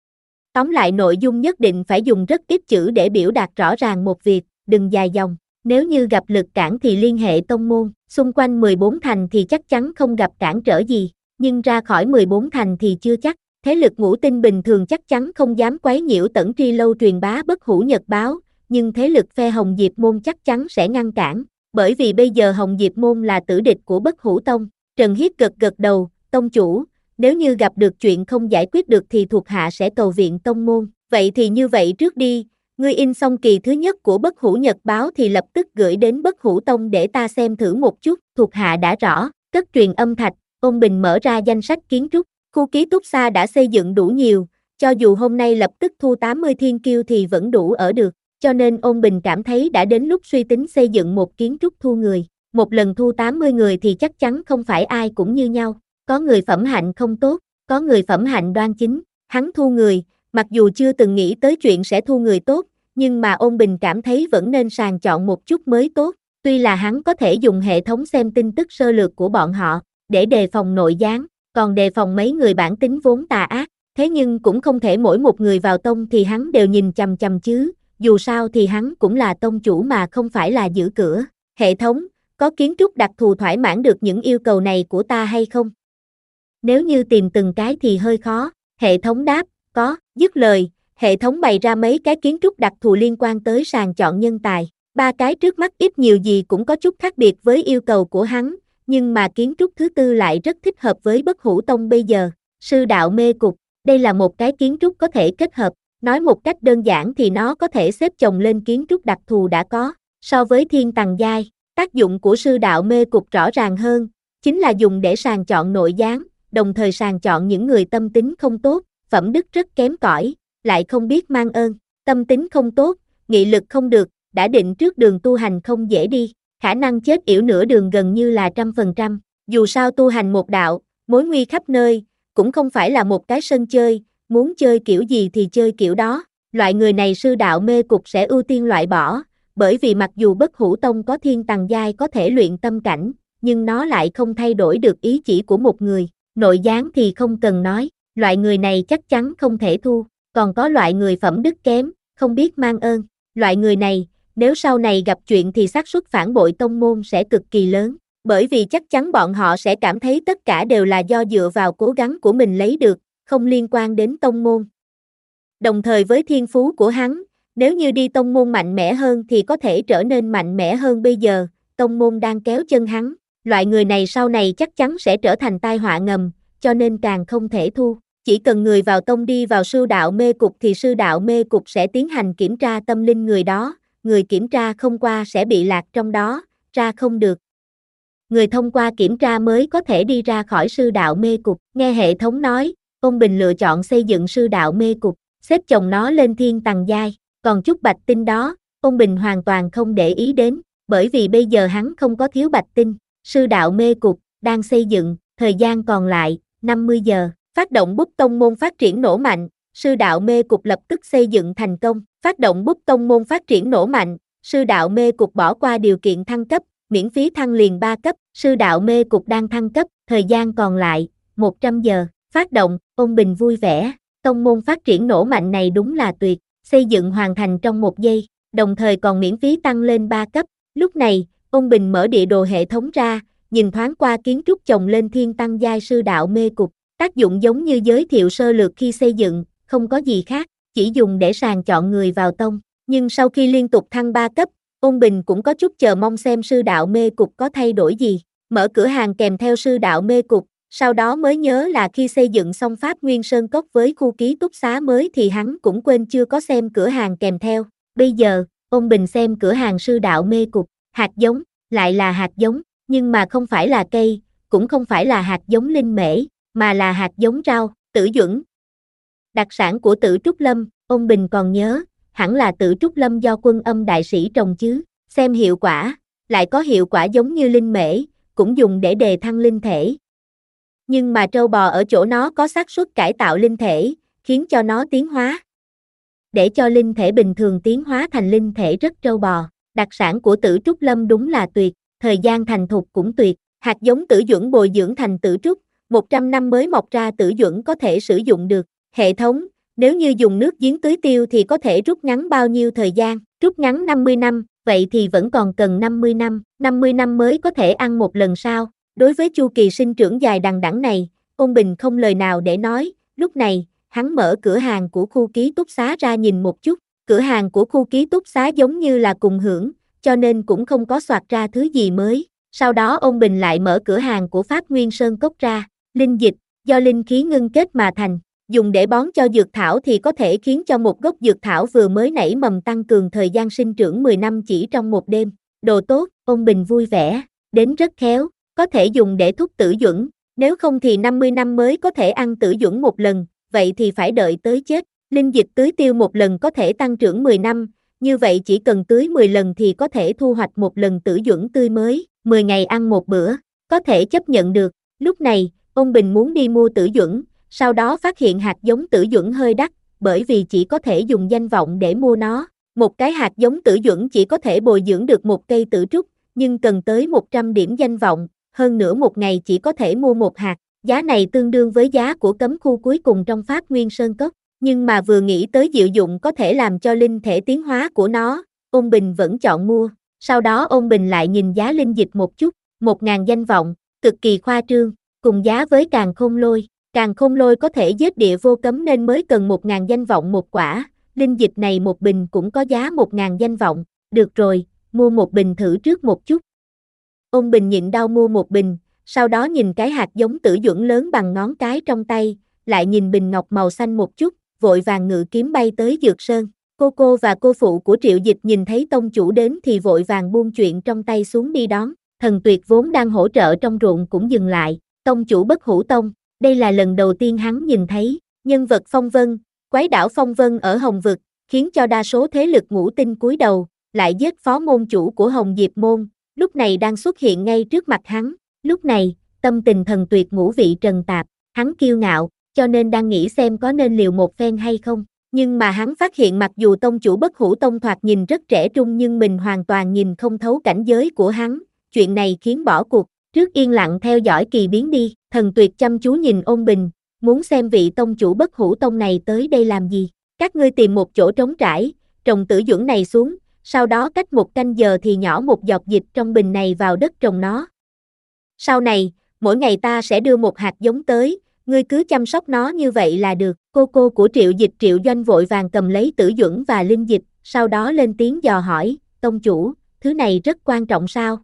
Tóm lại nội dung nhất định phải dùng rất ít chữ để biểu đạt rõ ràng một việc, đừng dài dòng. Nếu như gặp lực cản thì liên hệ tông môn, xung quanh mười bốn thành thì chắc chắn không gặp cản trở gì, nhưng ra khỏi mười bốn thành thì chưa chắc. Thế lực ngũ tinh bình thường chắc chắn không dám quấy nhiễu Tẩn Tri Lâu truyền bá Bất Hủ Nhật báo, nhưng thế lực phe Hồng Diệp môn chắc chắn sẽ ngăn cản, bởi vì bây giờ Hồng Diệp môn là tử địch của Bất Hủ tông. Trần Hiết gật gật đầu, tông chủ, nếu như gặp được chuyện không giải quyết được thì thuộc hạ sẽ cầu viện tông môn, vậy thì như vậy trước đi, ngươi in xong kỳ thứ nhất của Bất Hủ Nhật báo thì lập tức gửi đến Bất Hủ tông để ta xem thử một chút, thuộc hạ đã rõ. Cất truyền âm thạch, Ôn Bình mở ra danh sách kiến trúc, khu ký túc xá đã xây dựng đủ nhiều, cho dù hôm nay lập tức thu tám mươi thiên kiêu thì vẫn đủ ở được, cho nên Ôn Bình cảm thấy đã đến lúc suy tính xây dựng một kiến trúc thu người, một lần thu tám mươi người thì chắc chắn không phải ai cũng như nhau, có người phẩm hạnh không tốt, có người phẩm hạnh đoan chính, hắn thu người, mặc dù chưa từng nghĩ tới chuyện sẽ thu người tốt, nhưng mà Ôn Bình cảm thấy vẫn nên sàng chọn một chút mới tốt, tuy là hắn có thể dùng hệ thống xem tin tức sơ lược của bọn họ, để đề phòng nội gián, còn đề phòng mấy người bản tính vốn tà ác, thế nhưng cũng không thể mỗi một người vào tông thì hắn đều nhìn chằm chằm chứ, dù sao thì hắn cũng là tông chủ mà không phải là giữ cửa. Hệ thống, có kiến trúc đặc thù thỏa mãn được những yêu cầu này của ta hay không? Nếu như tìm từng cái thì hơi khó, hệ thống đáp, có, dứt lời, hệ thống bày ra mấy cái kiến trúc đặc thù liên quan tới sàng chọn nhân tài, ba cái trước mắt ít nhiều gì cũng có chút khác biệt với yêu cầu của hắn, nhưng mà kiến trúc thứ tư lại rất thích hợp với Bất Hủ tông bây giờ, sư đạo mê cục, đây là một cái kiến trúc có thể kết hợp, nói một cách đơn giản thì nó có thể xếp chồng lên kiến trúc đặc thù đã có, so với thiên tầng giai, tác dụng của sư đạo mê cục rõ ràng hơn, chính là dùng để sàng chọn nội gián, đồng thời sàng chọn những người tâm tính không tốt, phẩm đức rất kém cỏi, lại không biết mang ơn, tâm tính không tốt, nghị lực không được, đã định trước đường tu hành không dễ đi, khả năng chết yểu nửa đường gần như là trăm phần trăm, dù sao tu hành một đạo, mối nguy khắp nơi, cũng không phải là một cái sân chơi, muốn chơi kiểu gì thì chơi kiểu đó, loại người này sư đạo mê cục sẽ ưu tiên loại bỏ, bởi vì mặc dù Bất Hủ tông có thiên tầng giai có thể luyện tâm cảnh, nhưng nó lại không thay đổi được ý chỉ của một người, nội gián thì không cần nói, loại người này chắc chắn không thể thu, còn có loại người phẩm đức kém, không biết mang ơn, loại người này, nếu sau này gặp chuyện thì xác suất phản bội tông môn sẽ cực kỳ lớn, bởi vì chắc chắn bọn họ sẽ cảm thấy tất cả đều là do dựa vào cố gắng của mình lấy được, không liên quan đến tông môn. Đồng thời với thiên phú của hắn, nếu như đi tông môn mạnh mẽ hơn thì có thể trở nên mạnh mẽ hơn bây giờ, tông môn đang kéo chân hắn, loại người này sau này chắc chắn sẽ trở thành tai họa ngầm, cho nên càng không thể thu. Chỉ cần người vào tông đi vào sư đạo mê cục thì sư đạo mê cục sẽ tiến hành kiểm tra tâm linh người đó, người kiểm tra không qua sẽ bị lạc trong đó, ra không được. Người thông qua kiểm tra mới có thể đi ra khỏi sư đạo mê cục, nghe hệ thống nói, Ôn Bình lựa chọn xây dựng sư đạo mê cục, xếp chồng nó lên thiên tầng giai, còn chút bạch tinh đó, Ôn Bình hoàn toàn không để ý đến, bởi vì bây giờ hắn không có thiếu bạch tinh, sư đạo mê cục, đang xây dựng, thời gian còn lại, năm mươi giờ, phát động bút tông môn phát triển nổ mạnh, sư đạo mê cục lập tức xây dựng thành công, phát động bút tông môn phát triển nổ mạnh, sư đạo mê cục bỏ qua điều kiện thăng cấp, miễn phí thăng liền ba cấp, sư đạo mê cục đang thăng cấp, thời gian còn lại, một trăm giờ, phát động, Ôn Bình vui vẻ, tông môn phát triển nổ mạnh này đúng là tuyệt, xây dựng hoàn thành trong một giây, đồng thời còn miễn phí tăng lên ba cấp, lúc này, Ôn Bình mở địa đồ hệ thống ra, nhìn thoáng qua kiến trúc chồng lên thiên tăng giai sư đạo mê cục, tác dụng giống như giới thiệu sơ lược khi xây dựng, không có gì khác, chỉ dùng để sàng chọn người vào tông, nhưng sau khi liên tục thăng ba cấp, Ôn Bình cũng có chút chờ mong xem sư đạo mê cục có thay đổi gì, mở cửa hàng kèm theo sư đạo mê cục, sau đó mới nhớ là khi xây dựng xong Pháp Nguyên Sơn Cốc với khu ký túc xá mới thì hắn cũng quên chưa có xem cửa hàng kèm theo, bây giờ, Ôn Bình xem cửa hàng sư đạo mê cục, hạt giống, lại là hạt giống, nhưng mà không phải là cây, cũng không phải là hạt giống linh mễ, mà là hạt giống rau, Tử Duẩn. Đặc sản của Tử Trúc Lâm, Ôn Bình còn nhớ, hẳn là Tử Trúc Lâm do Quân Âm đại sĩ trồng chứ, xem hiệu quả, lại có hiệu quả giống như linh mễ, cũng dùng để đề thăng linh thể. Nhưng mà trâu bò ở chỗ nó có xác suất cải tạo linh thể, khiến cho nó tiến hóa. Để cho linh thể bình thường tiến hóa thành linh thể rất trâu bò, đặc sản của Tử Trúc Lâm đúng là tuyệt, thời gian thành thục cũng tuyệt, hạt giống Tử Duẩn bồi dưỡng thành Tử Trúc, một trăm năm mới mọc ra Tử Duẩn có thể sử dụng được, hệ thống, nếu như dùng nước giếng tưới tiêu thì có thể rút ngắn bao nhiêu thời gian, rút ngắn năm mươi năm, vậy thì vẫn còn cần năm mươi năm, năm mươi năm mới có thể ăn một lần sao, đối với chu kỳ sinh trưởng dài đằng đẵng này, Ôn Bình không lời nào để nói, lúc này, hắn mở cửa hàng của khu ký túc xá ra nhìn một chút, cửa hàng của khu ký túc xá giống như là cùng hưởng, cho nên cũng không có soạt ra thứ gì mới, sau đó Ôn Bình lại mở cửa hàng của Pháp Nguyên Sơn Cốc ra, linh dịch, do linh khí ngưng kết mà thành, dùng để bón cho dược thảo thì có thể khiến cho một gốc dược thảo vừa mới nảy mầm tăng cường thời gian sinh trưởng mười năm chỉ trong một đêm, đồ tốt, Ôn Bình vui vẻ, đến rất khéo, có thể dùng để thúc Tử Duẩn, nếu không thì năm mươi năm mới có thể ăn Tử Duẩn một lần, vậy thì phải đợi tới chết, linh dịch tưới tiêu một lần có thể tăng trưởng mười năm, như vậy chỉ cần tưới mười lần thì có thể thu hoạch một lần Tử Duẩn tươi mới, mười ngày ăn một bữa, có thể chấp nhận được, lúc này, Ôn Bình muốn đi mua Tử Duẩn, sau đó phát hiện hạt giống Tử Duẩn hơi đắt, bởi vì chỉ có thể dùng danh vọng để mua nó, một cái hạt giống Tử Duẩn chỉ có thể bồi dưỡng được một cây Tử Trúc, nhưng cần tới một trăm điểm danh vọng, hơn nữa một ngày chỉ có thể mua một hạt, giá này tương đương với giá của cấm khu cuối cùng trong Pháp Nguyên Sơn Cốc, nhưng mà vừa nghĩ tới diệu dụng có thể làm cho linh thể tiến hóa của nó, Ôn Bình vẫn chọn mua, sau đó Ôn Bình lại nhìn giá linh dịch một chút, một ngàn danh vọng, cực kỳ khoa trương, cùng giá với Càn Khôn Lôi, Càn Khôn Lôi có thể giết địa vô cấm nên mới cần một ngàn danh vọng một quả, linh dịch này một bình cũng có giá một ngàn danh vọng, được rồi, mua một bình thử trước một chút. Ôn Bình nhịn đau mua một bình, sau đó nhìn cái hạt giống Tử Duẩn lớn bằng ngón cái trong tay, lại nhìn bình ngọc màu xanh một chút, vội vàng ngự kiếm bay tới Dược Sơn. Cô cô và cô phụ của Triệu Dịch nhìn thấy tông chủ đến thì vội vàng buông chuyện trong tay xuống đi đón, Thần Tuyệt vốn đang hỗ trợ trong ruộng cũng dừng lại, tông chủ Bất Hủ Tông, đây là lần đầu tiên hắn nhìn thấy, nhân vật phong vân, quái đảo phong vân ở Hồng Vực, khiến cho đa số thế lực ngũ tinh cúi đầu, lại giết phó môn chủ của Hồng Diệp Môn, lúc này đang xuất hiện ngay trước mặt hắn, lúc này, tâm tình Thần Tuyệt ngũ vị trần tạp, hắn kiêu ngạo, cho nên đang nghĩ xem có nên liều một phen hay không, nhưng mà hắn phát hiện mặc dù tông chủ Bất Hủ Tông thoạt nhìn rất trẻ trung nhưng mình hoàn toàn nhìn không thấu cảnh giới của hắn, chuyện này khiến bỏ cuộc, trước yên lặng theo dõi kỳ biến đi, Thần Tuyệt chăm chú nhìn Ôn Bình, muốn xem vị tông chủ Bất Hủ Tông này tới đây làm gì, các ngươi tìm một chỗ trống trải, trồng Tử Duẩn này xuống, sau đó cách một canh giờ thì nhỏ một giọt dịch trong bình này vào đất trồng nó. Sau này, mỗi ngày ta sẽ đưa một hạt giống tới, ngươi cứ chăm sóc nó như vậy là được. Cô cô của Triệu Dịch Triệu Doanh vội vàng cầm lấy Tử Duẩn và linh dịch, sau đó lên tiếng dò hỏi, tông chủ, thứ này rất quan trọng sao?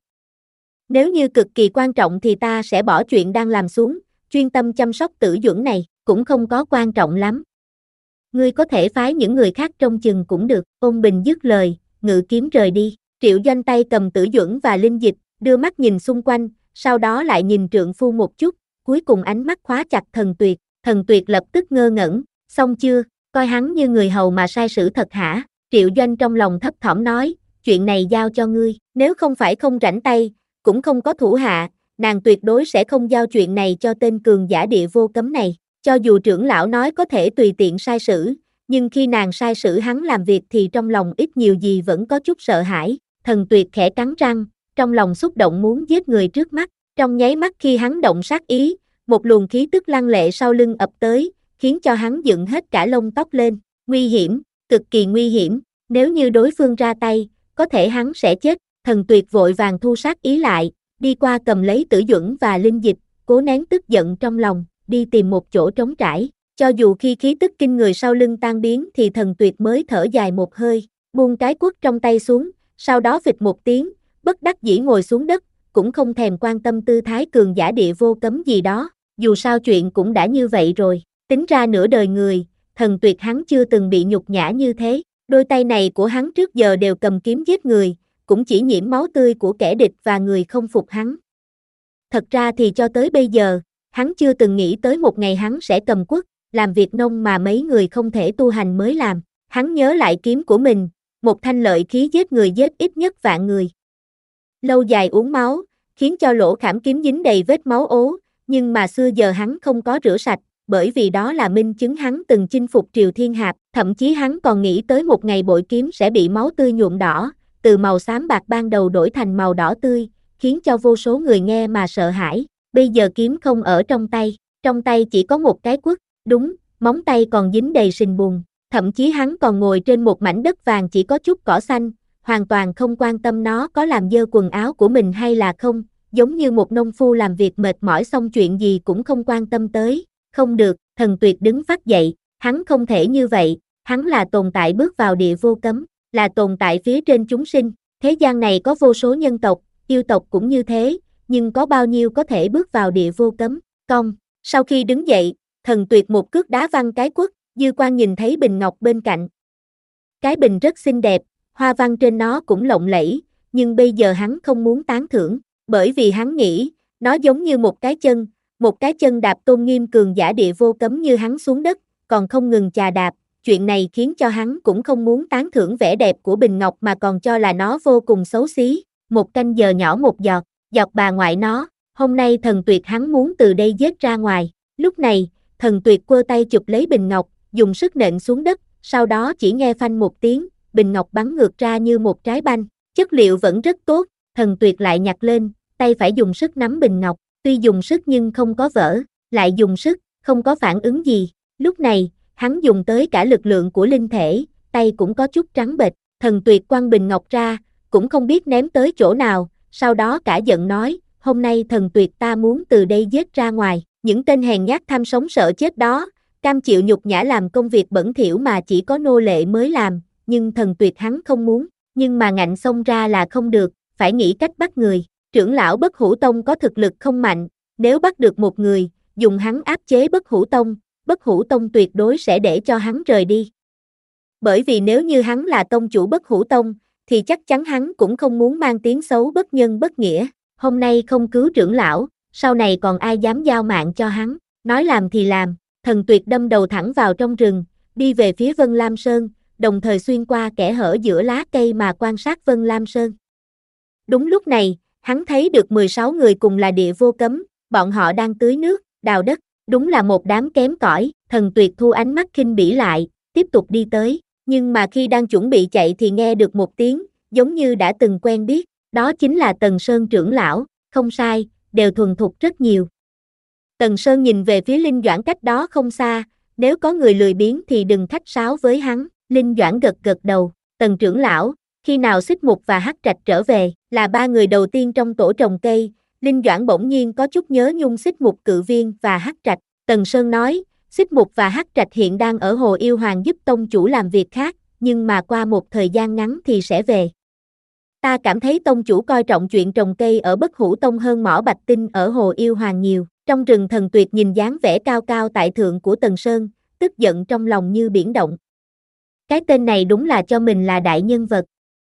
Nếu như cực kỳ quan trọng thì ta sẽ bỏ chuyện đang làm xuống, chuyên tâm chăm sóc Tử Duẩn này, cũng không có quan trọng lắm. Ngươi có thể phái những người khác trông chừng cũng được. Ôn Bình dứt lời, ngự kiếm rời đi. Triệu Doanh tay cầm Tử Duẩn và linh dịch, đưa mắt nhìn xung quanh, sau đó lại nhìn trượng phu một chút, cuối cùng ánh mắt khóa chặt Thần Tuyệt. Thần Tuyệt lập tức ngơ ngẩn, xong chưa, coi hắn như người hầu mà sai sử thật hả? Triệu Doanh trong lòng thấp thỏm nói, chuyện này giao cho ngươi, nếu không phải không rảnh tay, cũng không có thủ hạ, nàng tuyệt đối sẽ không giao chuyện này cho tên cường giả địa vô cấm này, cho dù trưởng lão nói có thể tùy tiện sai sử, nhưng khi nàng sai sử hắn làm việc thì trong lòng ít nhiều gì vẫn có chút sợ hãi. Thần Tuyệt khẽ cắn răng, trong lòng xúc động muốn giết người trước mắt. Trong nháy mắt khi hắn động sát ý, một luồng khí tức lăng lệ sau lưng ập tới, khiến cho hắn dựng hết cả lông tóc lên. Nguy hiểm, cực kỳ nguy hiểm, nếu như đối phương ra tay, có thể hắn sẽ chết. Thần Tuyệt vội vàng thu sát ý lại, đi qua cầm lấy Tử Duẩn và linh dịch, cố nén tức giận trong lòng, đi tìm một chỗ trống trải. Cho dù khi khí tức kinh người sau lưng tan biến thì Thần Tuyệt mới thở dài một hơi, buông cái quất trong tay xuống, sau đó phịch một tiếng, bất đắc dĩ ngồi xuống đất, cũng không thèm quan tâm tư thái cường giả địa vô cấm gì đó, dù sao chuyện cũng đã như vậy rồi. Tính ra nửa đời người, Thần Tuyệt hắn chưa từng bị nhục nhã như thế, đôi tay này của hắn trước giờ đều cầm kiếm giết người, cũng chỉ nhiễm máu tươi của kẻ địch và người không phục hắn. Thật ra thì cho tới bây giờ, hắn chưa từng nghĩ tới một ngày hắn sẽ cầm quất, làm việc nông mà mấy người không thể tu hành mới làm. Hắn nhớ lại kiếm của mình, một thanh lợi khí giết người giết ít nhất vạn người. Lâu dài uống máu, khiến cho lỗ khảm kiếm dính đầy vết máu ố, nhưng mà xưa giờ hắn không có rửa sạch, bởi vì đó là minh chứng hắn từng chinh phục Triều Thiên Hạp, thậm chí hắn còn nghĩ tới một ngày bội kiếm sẽ bị máu tươi nhuộm đỏ, từ màu xám bạc ban đầu đổi thành màu đỏ tươi, khiến cho vô số người nghe mà sợ hãi. Bây giờ kiếm không ở trong tay, trong tay chỉ có một cái quất, đúng, móng tay còn dính đầy sình bùn, thậm chí hắn còn ngồi trên một mảnh đất vàng chỉ có chút cỏ xanh, hoàn toàn không quan tâm nó có làm dơ quần áo của mình hay là không, giống như một nông phu làm việc mệt mỏi xong chuyện gì cũng không quan tâm tới. Không được, Thần Tuyệt đứng phát dậy, hắn không thể như vậy, hắn là tồn tại bước vào địa vô cấm, là tồn tại phía trên chúng sinh, thế gian này có vô số nhân tộc, yêu tộc cũng như thế, nhưng có bao nhiêu có thể bước vào địa vô cấm. Cong, sau khi đứng dậy, Thần Tuyệt một cước đá văng cái quất, dư quan nhìn thấy bình ngọc bên cạnh. Cái bình rất xinh đẹp, hoa văn trên nó cũng lộng lẫy, nhưng bây giờ hắn không muốn tán thưởng, bởi vì hắn nghĩ, nó giống như một cái chân, một cái chân đạp tôn nghiêm cường giả địa vô cấm như hắn xuống đất, còn không ngừng chà đạp. Chuyện này khiến cho hắn cũng không muốn tán thưởng vẻ đẹp của bình ngọc mà còn cho là nó vô cùng xấu xí. Một canh giờ nhỏ một giọt, giọt bà ngoại nó, hôm nay Thần Tuyệt hắn muốn từ đây giết ra ngoài. Lúc này, Thần Tuyệt quơ tay chụp lấy bình ngọc, dùng sức nện xuống đất, sau đó chỉ nghe phanh một tiếng, bình ngọc bắn ngược ra như một trái banh. Chất liệu vẫn rất tốt, Thần Tuyệt lại nhặt lên, tay phải dùng sức nắm bình ngọc, tuy dùng sức nhưng không có vỡ, lại dùng sức, không có phản ứng gì. Lúc này, hắn dùng tới cả lực lượng của linh thể, tay cũng có chút trắng bệch. Thần Tuyệt quăng bình ngọc ra, cũng không biết ném tới chỗ nào, sau đó cả giận nói, hôm nay Thần Tuyệt ta muốn từ đây giết ra ngoài, những tên hèn nhát tham sống sợ chết đó, cam chịu nhục nhã làm công việc bẩn thỉu mà chỉ có nô lệ mới làm, nhưng Thần Tuyệt hắn không muốn, nhưng mà ngạnh xông ra là không được, phải nghĩ cách bắt người. Trưởng lão Bất Hủ Tông có thực lực không mạnh, nếu bắt được một người, dùng hắn áp chế Bất Hủ Tông, Bất Hủ Tông tuyệt đối sẽ để cho hắn rời đi. Bởi vì nếu như hắn là tông chủ Bất Hủ Tông, thì chắc chắn hắn cũng không muốn mang tiếng xấu bất nhân bất nghĩa. Hôm nay không cứu trưởng lão, sau này còn ai dám giao mạng cho hắn, nói làm thì làm. Thần Tuyệt đâm đầu thẳng vào trong rừng, đi về phía Vân Lam Sơn, đồng thời xuyên qua kẽ hở giữa lá cây mà quan sát Vân Lam Sơn. Đúng lúc này, hắn thấy được mười sáu người cùng là địa vô cấm, bọn họ đang tưới nước, đào đất, đúng là một đám kém cỏi. Thần Tuyệt thu ánh mắt khinh bỉ lại, tiếp tục đi tới, nhưng mà khi đang chuẩn bị chạy thì nghe được một tiếng, giống như đã từng quen biết, đó chính là Tần Sơn trưởng lão, không sai, đều thuần thục rất nhiều. Tần Sơn nhìn về phía Linh Doãn cách đó không xa, nếu có người lười biếng thì đừng khách sáo với hắn. Linh Doãn gật gật đầu, Tần trưởng lão, khi nào Xích Mục và Hắc Trạch trở về, là ba người đầu tiên trong tổ trồng cây. Linh Doãn bỗng nhiên có chút nhớ nhung Xích Mục Cự Viên và Hắc Trạch. Tần Sơn nói, Xích Mục và Hắc Trạch hiện đang ở Hồ Yêu Hoàng giúp tông chủ làm việc khác, nhưng mà qua một thời gian ngắn thì sẽ về. Ta cảm thấy tông chủ coi trọng chuyện trồng cây ở Bất Hủ Tông hơn mỏ bạch tinh ở Hồ Yêu Hoàng nhiều. Trong rừng Thần Tuyệt nhìn dáng vẻ cao cao tại thượng của Tần Sơn, tức giận trong lòng như biển động. Cái tên này đúng là cho mình là đại nhân vật.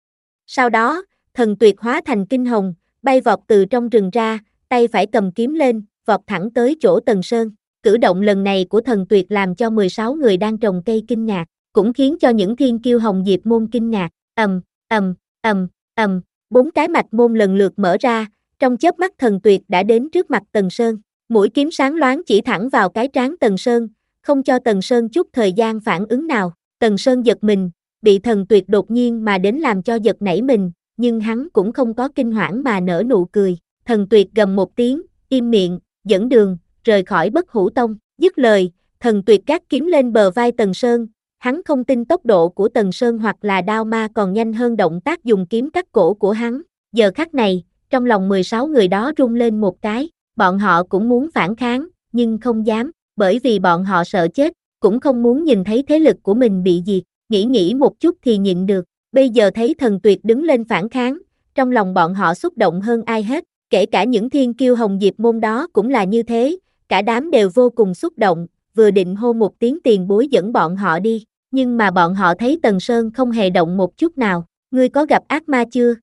Sau đó, Thần Tuyệt hóa thành kinh hồng, bay vọt từ trong rừng ra, tay phải cầm kiếm lên, vọt thẳng tới chỗ Tần Sơn. Cử động lần này của Thần Tuyệt làm cho mười sáu người đang trồng cây kinh ngạc, cũng khiến cho những thiên kiêu Hồng Diệp môn kinh ngạc. Ầm, ầm, ầm, ầm, bốn cái mạch môn lần lượt mở ra, trong chớp mắt Thần Tuyệt đã đến trước mặt Tần Sơn. Mũi kiếm sáng loáng chỉ thẳng vào cái trán Tần Sơn, không cho Tần Sơn chút thời gian phản ứng nào. Tần Sơn giật mình, bị Thần Tuyệt đột nhiên mà đến làm cho giật nảy mình, nhưng hắn cũng không có kinh hoảng mà nở nụ cười. Thần Tuyệt gầm một tiếng, im miệng, dẫn đường, rời khỏi Bất Hủ Tông. Dứt lời, Thần Tuyệt gác kiếm lên bờ vai Tần Sơn, hắn không tin tốc độ của Tần Sơn hoặc là đao ma còn nhanh hơn động tác dùng kiếm cắt cổ của hắn. Giờ khắc này, trong lòng mười sáu người đó rung lên một cái, bọn họ cũng muốn phản kháng, nhưng không dám, bởi vì bọn họ sợ chết, cũng không muốn nhìn thấy thế lực của mình bị diệt, nghĩ nghĩ một chút thì nhịn được, bây giờ thấy Thần Tuyệt đứng lên phản kháng, trong lòng bọn họ xúc động hơn ai hết, kể cả những thiên kiêu Hồng Diệp môn đó cũng là như thế, cả đám đều vô cùng xúc động, vừa định hô một tiếng tiền bối dẫn bọn họ đi, nhưng mà bọn họ thấy Tần Sơn không hề động một chút nào, ngươi có gặp ác ma chưa?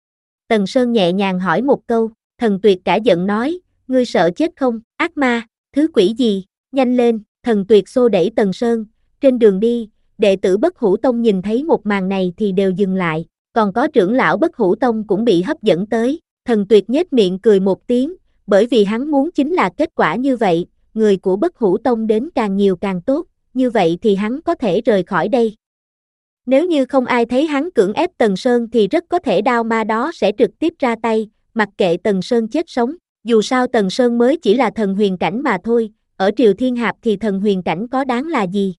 Tần Sơn nhẹ nhàng hỏi một câu, Thần Tuyệt cả giận nói, ngươi sợ chết không, ác ma, thứ quỷ gì, nhanh lên, Thần Tuyệt xô đẩy Tần Sơn, trên đường đi, đệ tử Bất Hủ Tông nhìn thấy một màn này thì đều dừng lại, còn có trưởng lão Bất Hủ Tông cũng bị hấp dẫn tới, Thần Tuyệt nhếch miệng cười một tiếng, bởi vì hắn muốn chính là kết quả như vậy, người của Bất Hủ Tông đến càng nhiều càng tốt, như vậy thì hắn có thể rời khỏi đây. Nếu như không ai thấy hắn cưỡng ép Tần Sơn thì rất có thể đao ma đó sẽ trực tiếp ra tay, mặc kệ Tần Sơn chết sống, dù sao Tần Sơn mới chỉ là thần huyền cảnh mà thôi, ở Triều Thiên Hạp thì thần huyền cảnh có đáng là gì.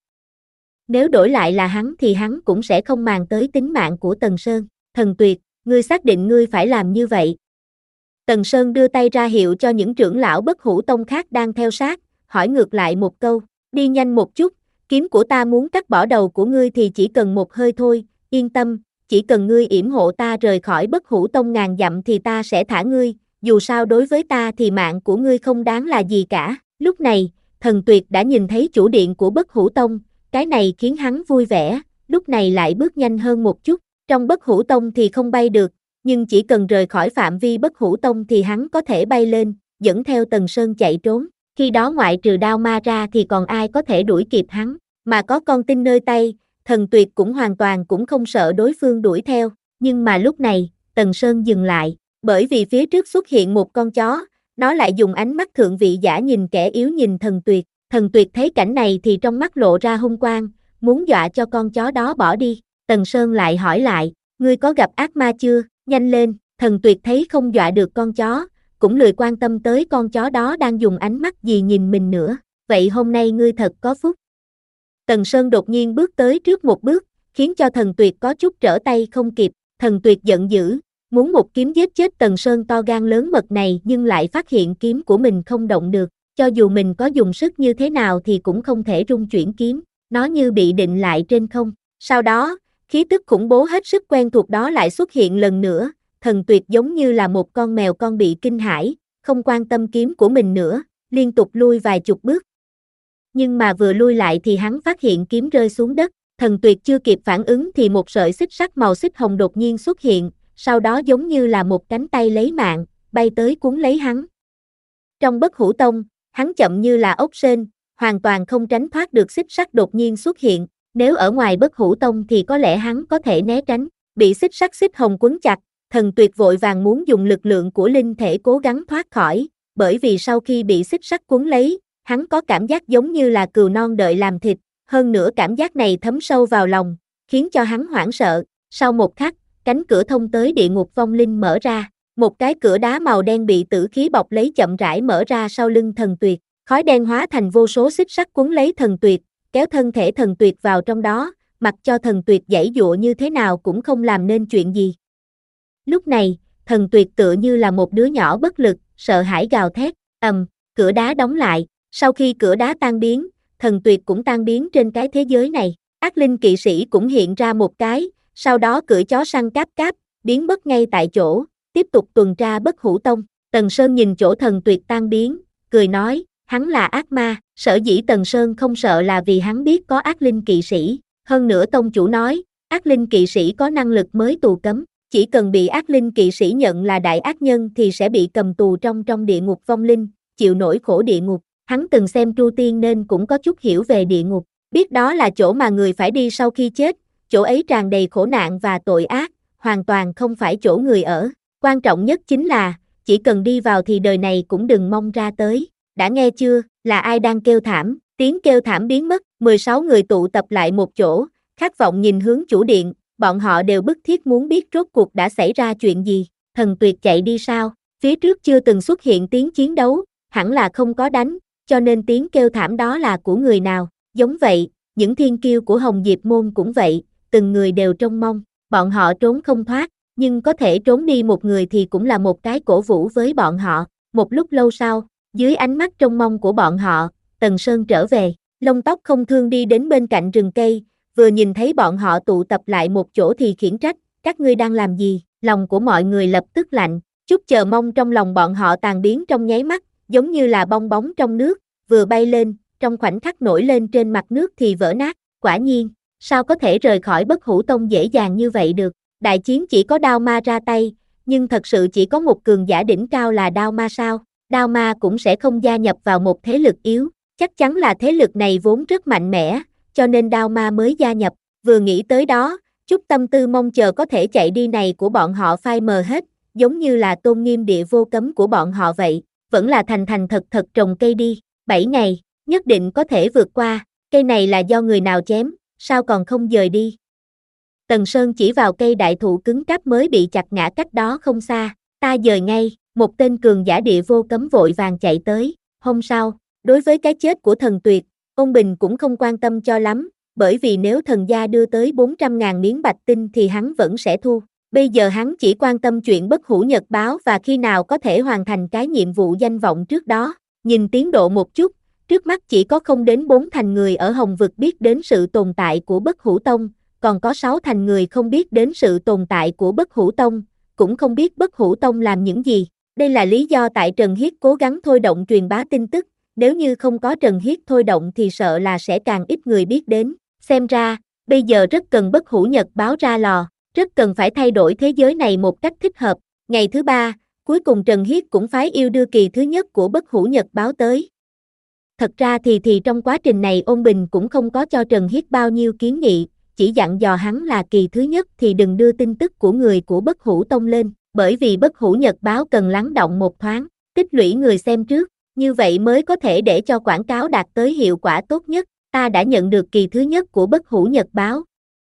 Nếu đổi lại là hắn thì hắn cũng sẽ không màng tới tính mạng của Tần Sơn. Thần Tuyệt, ngươi xác định ngươi phải làm như vậy. Tần Sơn đưa tay ra hiệu cho những trưởng lão Bất Hủ Tông khác đang theo sát, hỏi ngược lại một câu, đi nhanh một chút, kiếm của ta muốn cắt bỏ đầu của ngươi thì chỉ cần một hơi thôi, yên tâm, chỉ cần ngươi yểm hộ ta rời khỏi Bất Hủ Tông ngàn dặm thì ta sẽ thả ngươi, dù sao đối với ta thì mạng của ngươi không đáng là gì cả. Lúc này, Thần Tuyệt đã nhìn thấy chủ điện của Bất Hủ Tông, cái này khiến hắn vui vẻ, lúc này lại bước nhanh hơn một chút, trong Bất Hủ Tông thì không bay được, nhưng chỉ cần rời khỏi phạm vi Bất Hủ Tông thì hắn có thể bay lên, dẫn theo Tần Sơn chạy trốn, khi đó ngoại trừ đao ma ra thì còn ai có thể đuổi kịp hắn, mà có con tin nơi tay, Thần Tuyệt cũng hoàn toàn cũng không sợ đối phương đuổi theo, nhưng mà lúc này, Tần Sơn dừng lại, bởi vì phía trước xuất hiện một con chó, nó lại dùng ánh mắt thượng vị giả nhìn kẻ yếu nhìn Thần Tuyệt, Thần Tuyệt thấy cảnh này thì trong mắt lộ ra hung quang, muốn dọa cho con chó đó bỏ đi, Tần Sơn lại hỏi lại, ngươi có gặp ác ma chưa, nhanh lên, Thần Tuyệt thấy không dọa được con chó, cũng lười quan tâm tới con chó đó đang dùng ánh mắt gì nhìn mình nữa, vậy hôm nay ngươi thật có phúc. Tần Sơn đột nhiên bước tới trước một bước, khiến cho Thần Tuyệt có chút trở tay không kịp, Thần Tuyệt giận dữ, muốn một kiếm giết chết Tần Sơn to gan lớn mật này nhưng lại phát hiện kiếm của mình không động được, cho dù mình có dùng sức như thế nào thì cũng không thể rung chuyển kiếm, nó như bị định lại trên không. Sau đó, khí tức khủng bố hết sức quen thuộc đó lại xuất hiện lần nữa, Thần Tuyệt giống như là một con mèo con bị kinh hãi, không quan tâm kiếm của mình nữa, liên tục lui vài chục bước. Nhưng mà vừa lui lại thì hắn phát hiện kiếm rơi xuống đất, Thần Tuyệt chưa kịp phản ứng thì một sợi xích sắt màu xích hồng đột nhiên xuất hiện, sau đó giống như là một cánh tay lấy mạng, bay tới cuốn lấy hắn. Trong Bất Hủ Tông, hắn chậm như là ốc sên, hoàn toàn không tránh thoát được xích sắt đột nhiên xuất hiện, nếu ở ngoài Bất Hủ Tông thì có lẽ hắn có thể né tránh, bị xích sắt xích hồng quấn chặt, Thần Tuyệt vội vàng muốn dùng lực lượng của linh thể cố gắng thoát khỏi, bởi vì sau khi bị xích sắt cuốn lấy, hắn có cảm giác giống như là cừu non đợi làm thịt, hơn nữa cảm giác này thấm sâu vào lòng, khiến cho hắn hoảng sợ, sau một khắc, cánh cửa thông tới địa ngục vong linh mở ra, một cái cửa đá màu đen bị tử khí bọc lấy chậm rãi mở ra sau lưng Thần Tuyệt, khói đen hóa thành vô số xích sắt cuốn lấy Thần Tuyệt, kéo thân thể Thần Tuyệt vào trong đó, mặc cho Thần Tuyệt giãy giụa như thế nào cũng không làm nên chuyện gì. Lúc này, Thần Tuyệt tựa như là một đứa nhỏ bất lực, sợ hãi gào thét, ầm, cửa đá đóng lại, sau khi cửa đá tan biến, Thần Tuyệt cũng tan biến trên cái thế giới này, ác linh kỵ sĩ cũng hiện ra một cái, sau đó cưỡi chó săn cáp cáp, biến mất ngay tại chỗ, tiếp tục tuần tra Bất Hủ Tông. Tần Sơn nhìn chỗ Thần Tuyệt tan biến, cười nói, hắn là ác ma, sở dĩ Tần Sơn không sợ là vì hắn biết có ác linh kỵ sĩ, hơn nữa tông chủ nói, ác linh kỵ sĩ có năng lực mới tù cấm, chỉ cần bị ác linh kỵ sĩ nhận là đại ác nhân thì sẽ bị cầm tù trong trong địa ngục vong linh, chịu nỗi khổ địa ngục, hắn từng xem Tru Tiên nên cũng có chút hiểu về địa ngục, biết đó là chỗ mà người phải đi sau khi chết, chỗ ấy tràn đầy khổ nạn và tội ác, hoàn toàn không phải chỗ người ở, quan trọng nhất chính là, chỉ cần đi vào thì đời này cũng đừng mong ra tới, đã nghe chưa, là ai đang kêu thảm, tiếng kêu thảm biến mất, mười sáu người tụ tập lại một chỗ, khát vọng nhìn hướng chủ điện, bọn họ đều bức thiết muốn biết rốt cuộc đã xảy ra chuyện gì, Thần Tuyệt chạy đi sao, phía trước chưa từng xuất hiện tiếng chiến đấu, hẳn là không có đánh, cho nên tiếng kêu thảm đó là của người nào, giống vậy, những thiên kiêu của Hồng Diệp Môn cũng vậy, từng người đều trông mong, bọn họ trốn không thoát, nhưng có thể trốn đi một người thì cũng là một cái cổ vũ với bọn họ, một lúc lâu sau, dưới ánh mắt trông mong của bọn họ, Tần Sơn trở về, lông tóc không thương đi đến bên cạnh rừng cây, vừa nhìn thấy bọn họ tụ tập lại một chỗ thì khiển trách, các ngươi đang làm gì, lòng của mọi người lập tức lạnh, chút chờ mong trong lòng bọn họ tàn biến trong nháy mắt, giống như là bong bóng trong nước, vừa bay lên, trong khoảnh khắc nổi lên trên mặt nước thì vỡ nát, quả nhiên, sao có thể rời khỏi Bất Hủ Tông dễ dàng như vậy được, đại chiến chỉ có Đao Ma ra tay, nhưng thật sự chỉ có một cường giả đỉnh cao là Đao Ma sao, Đao Ma cũng sẽ không gia nhập vào một thế lực yếu, chắc chắn là thế lực này vốn rất mạnh mẽ, cho nên Đao Ma mới gia nhập, vừa nghĩ tới đó, chút tâm tư mong chờ có thể chạy đi này của bọn họ phai mờ hết, giống như là tôn nghiêm địa vô cấm của bọn họ vậy, vẫn là thành thành thật thật trồng cây đi, bảy ngày, nhất định có thể vượt qua, cây này là do người nào chém, sao còn không dời đi. Tần Sơn chỉ vào cây đại thụ cứng cáp mới bị chặt ngã cách đó không xa, ta dời ngay, một tên cường giả địa vô cấm vội vàng chạy tới, hôm sau, đối với cái chết của Thần Tuyệt, Ôn Bình cũng không quan tâm cho lắm, bởi vì nếu thần gia đưa tới bốn trăm ngàn miếng bạch tinh thì hắn vẫn sẽ thu. Bây giờ hắn chỉ quan tâm chuyện Bất Hủ Nhật báo và khi nào có thể hoàn thành cái nhiệm vụ danh vọng trước đó. Nhìn tiến độ một chút, trước mắt chỉ có không đến bốn thành người ở Hồng Vực biết đến sự tồn tại của Bất Hủ Tông, còn có sáu thành người không biết đến sự tồn tại của Bất Hủ Tông, cũng không biết Bất Hủ Tông làm những gì. Đây là lý do tại Trần Hiết cố gắng thôi động truyền bá tin tức, nếu như không có Trần Hiết thôi động thì sợ là sẽ càng ít người biết đến. Xem ra, bây giờ rất cần Bất Hủ Nhật báo ra lò, rất cần phải thay đổi thế giới này một cách thích hợp. Ngày thứ ba, cuối cùng Trần Hiết cũng phái yêu đưa kỳ thứ nhất của Bất Hủ Nhật báo tới. Thật ra thì thì trong quá trình này Ôn Bình cũng không có cho Trần Hiết bao nhiêu kiến nghị, chỉ dặn dò hắn là kỳ thứ nhất thì đừng đưa tin tức của người của Bất Hủ Tông lên, bởi vì Bất Hủ Nhật báo cần lắng động một thoáng, tích lũy người xem trước, như vậy mới có thể để cho quảng cáo đạt tới hiệu quả tốt nhất. Ta đã nhận được kỳ thứ nhất của Bất Hủ Nhật báo.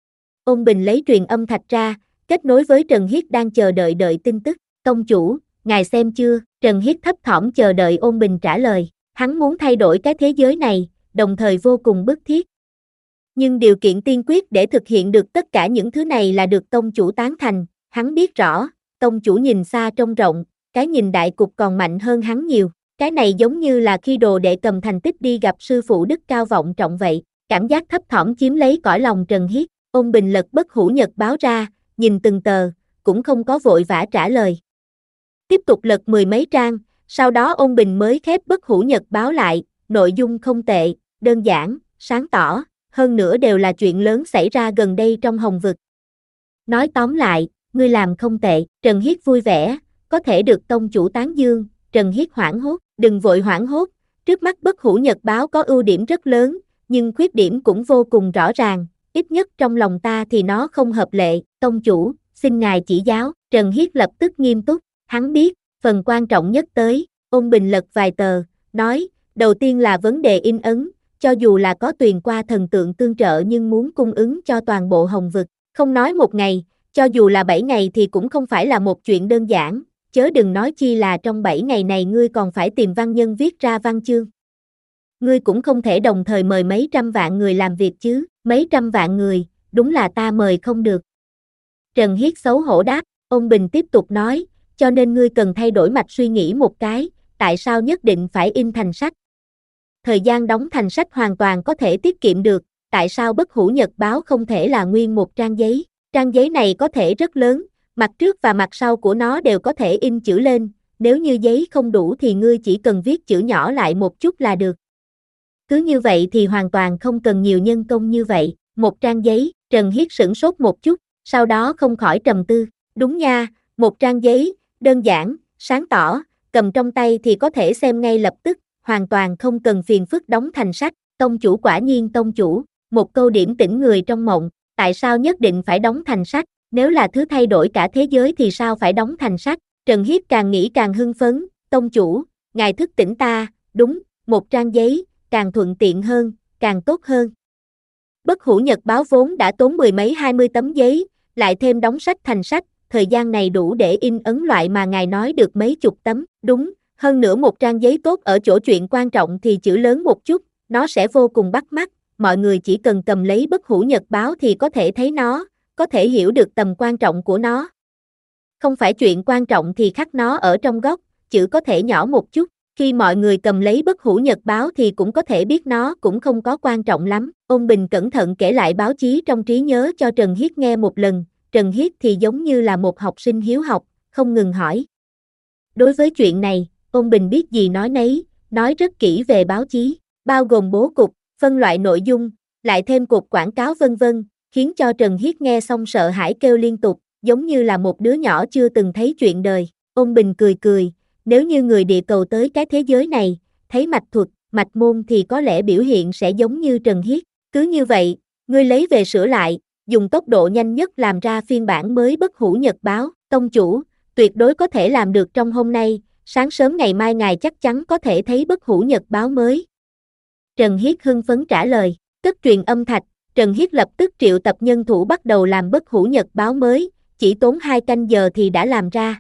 Ôn Bình lấy truyền âm thạch ra, kết nối với Trần Hiết đang chờ đợi đợi tin tức. Tông chủ, ngài xem chưa? Trần Hiết thấp thỏm chờ đợi Ôn Bình trả lời. Hắn muốn thay đổi cái thế giới này, đồng thời vô cùng bức thiết. Nhưng điều kiện tiên quyết để thực hiện được tất cả những thứ này là được tông chủ tán thành. Hắn biết rõ, tông chủ nhìn xa trông rộng, cái nhìn đại cục còn mạnh hơn hắn nhiều. Cái này giống như là khi đồ đệ cầm thành tích đi gặp sư phụ đức cao vọng trọng vậy, cảm giác thấp thỏm chiếm lấy cõi lòng Trần Hiết. Ôn Bình lật Bất Hủ Nhật báo ra, nhìn từng tờ, cũng không có vội vã trả lời. Tiếp tục lật mười mấy trang, sau đó Ôn Bình mới khép Bất Hủ Nhật báo lại, nội dung không tệ, đơn giản, sáng tỏ, hơn nữa đều là chuyện lớn xảy ra gần đây trong Hồng Vực. Nói tóm lại, ngươi làm không tệ, Trần Hiết vui vẻ, có thể được tông chủ tán dương. Trần Hiết hoảng hốt, đừng vội hoảng hốt, trước mắt Bất Hủ Nhật báo có ưu điểm rất lớn, nhưng khuyết điểm cũng vô cùng rõ ràng, ít nhất trong lòng ta thì nó không hợp lệ, tông chủ, xin ngài chỉ giáo. Trần Hiết lập tức nghiêm túc, hắn biết, phần quan trọng nhất tới, Ôn Bình lật vài tờ, nói, đầu tiên là vấn đề in ấn, cho dù là có Tuyền qua thần tượng tương trợ nhưng muốn cung ứng cho toàn bộ Hồng Vực, không nói một ngày, cho dù là bảy ngày thì cũng không phải là một chuyện đơn giản. Chớ đừng nói chi là trong bảy ngày này ngươi còn phải tìm văn nhân viết ra văn chương. Ngươi cũng không thể đồng thời mời mấy trăm vạn người làm việc chứ, mấy trăm vạn người, đúng là ta mời không được. Trần Hiết xấu hổ đáp, Ôn Bình tiếp tục nói, cho nên ngươi cần thay đổi mạch suy nghĩ một cái, tại sao nhất định phải in thành sách? Thời gian đóng thành sách hoàn toàn có thể tiết kiệm được, tại sao Bất Hủ Nhật báo không thể là nguyên một trang giấy? Trang giấy này có thể rất lớn, mặt trước và mặt sau của nó đều có thể in chữ lên, nếu như giấy không đủ thì ngươi chỉ cần viết chữ nhỏ lại một chút là được. Cứ như vậy thì hoàn toàn không cần nhiều nhân công như vậy, một trang giấy, Trần Hiết sửng sốt một chút, sau đó không khỏi trầm tư, đúng nha, một trang giấy, đơn giản, sáng tỏ, cầm trong tay thì có thể xem ngay lập tức, hoàn toàn không cần phiền phức đóng thành sách, tông chủ quả nhiên tông chủ, một câu điểm tỉnh người trong mộng, tại sao nhất định phải đóng thành sách? Nếu là thứ thay đổi cả thế giới thì sao phải đóng thành sách? Trần Hiết càng nghĩ càng hưng phấn, tông chủ, ngài thức tỉnh ta, đúng, một trang giấy, càng thuận tiện hơn, càng tốt hơn. Bất hủ nhật báo vốn đã tốn mười mấy hai mươi tấm giấy, lại thêm đóng sách thành sách, thời gian này đủ để in ấn loại mà ngài nói được mấy chục tấm, đúng, hơn nữa một trang giấy tốt ở chỗ chuyện quan trọng thì chữ lớn một chút, nó sẽ vô cùng bắt mắt, mọi người chỉ cần cầm lấy bất hủ nhật báo thì có thể thấy nó, có thể hiểu được tầm quan trọng của nó. Không phải chuyện quan trọng thì khắc nó ở trong góc, chữ có thể nhỏ một chút, khi mọi người cầm lấy bất hủ nhật báo thì cũng có thể biết nó cũng không có quan trọng lắm. Ôn Bình cẩn thận kể lại báo chí trong trí nhớ cho Trần Hiết nghe một lần, Trần Hiết thì giống như là một học sinh hiếu học, không ngừng hỏi. Đối với chuyện này, Ôn Bình biết gì nói nấy, nói rất kỹ về báo chí, bao gồm bố cục, phân loại nội dung, lại thêm cột quảng cáo vân vân, khiến cho Trần Hiết nghe xong sợ hãi kêu liên tục, giống như là một đứa nhỏ chưa từng thấy chuyện đời. Ôn Bình cười cười, nếu như người địa cầu tới cái thế giới này, thấy mạch thuật, mạch môn thì có lẽ biểu hiện sẽ giống như Trần Hiết. Cứ như vậy, ngươi lấy về sửa lại, dùng tốc độ nhanh nhất làm ra phiên bản mới bất hủ nhật báo. Tông chủ, tuyệt đối có thể làm được trong hôm nay, sáng sớm ngày mai ngài chắc chắn có thể thấy bất hủ nhật báo mới. Trần Hiết hưng phấn trả lời, cất truyền âm thạch, Trần Hiết lập tức triệu tập nhân thủ bắt đầu làm bất hủ nhật báo mới, chỉ tốn hai canh giờ thì đã làm ra.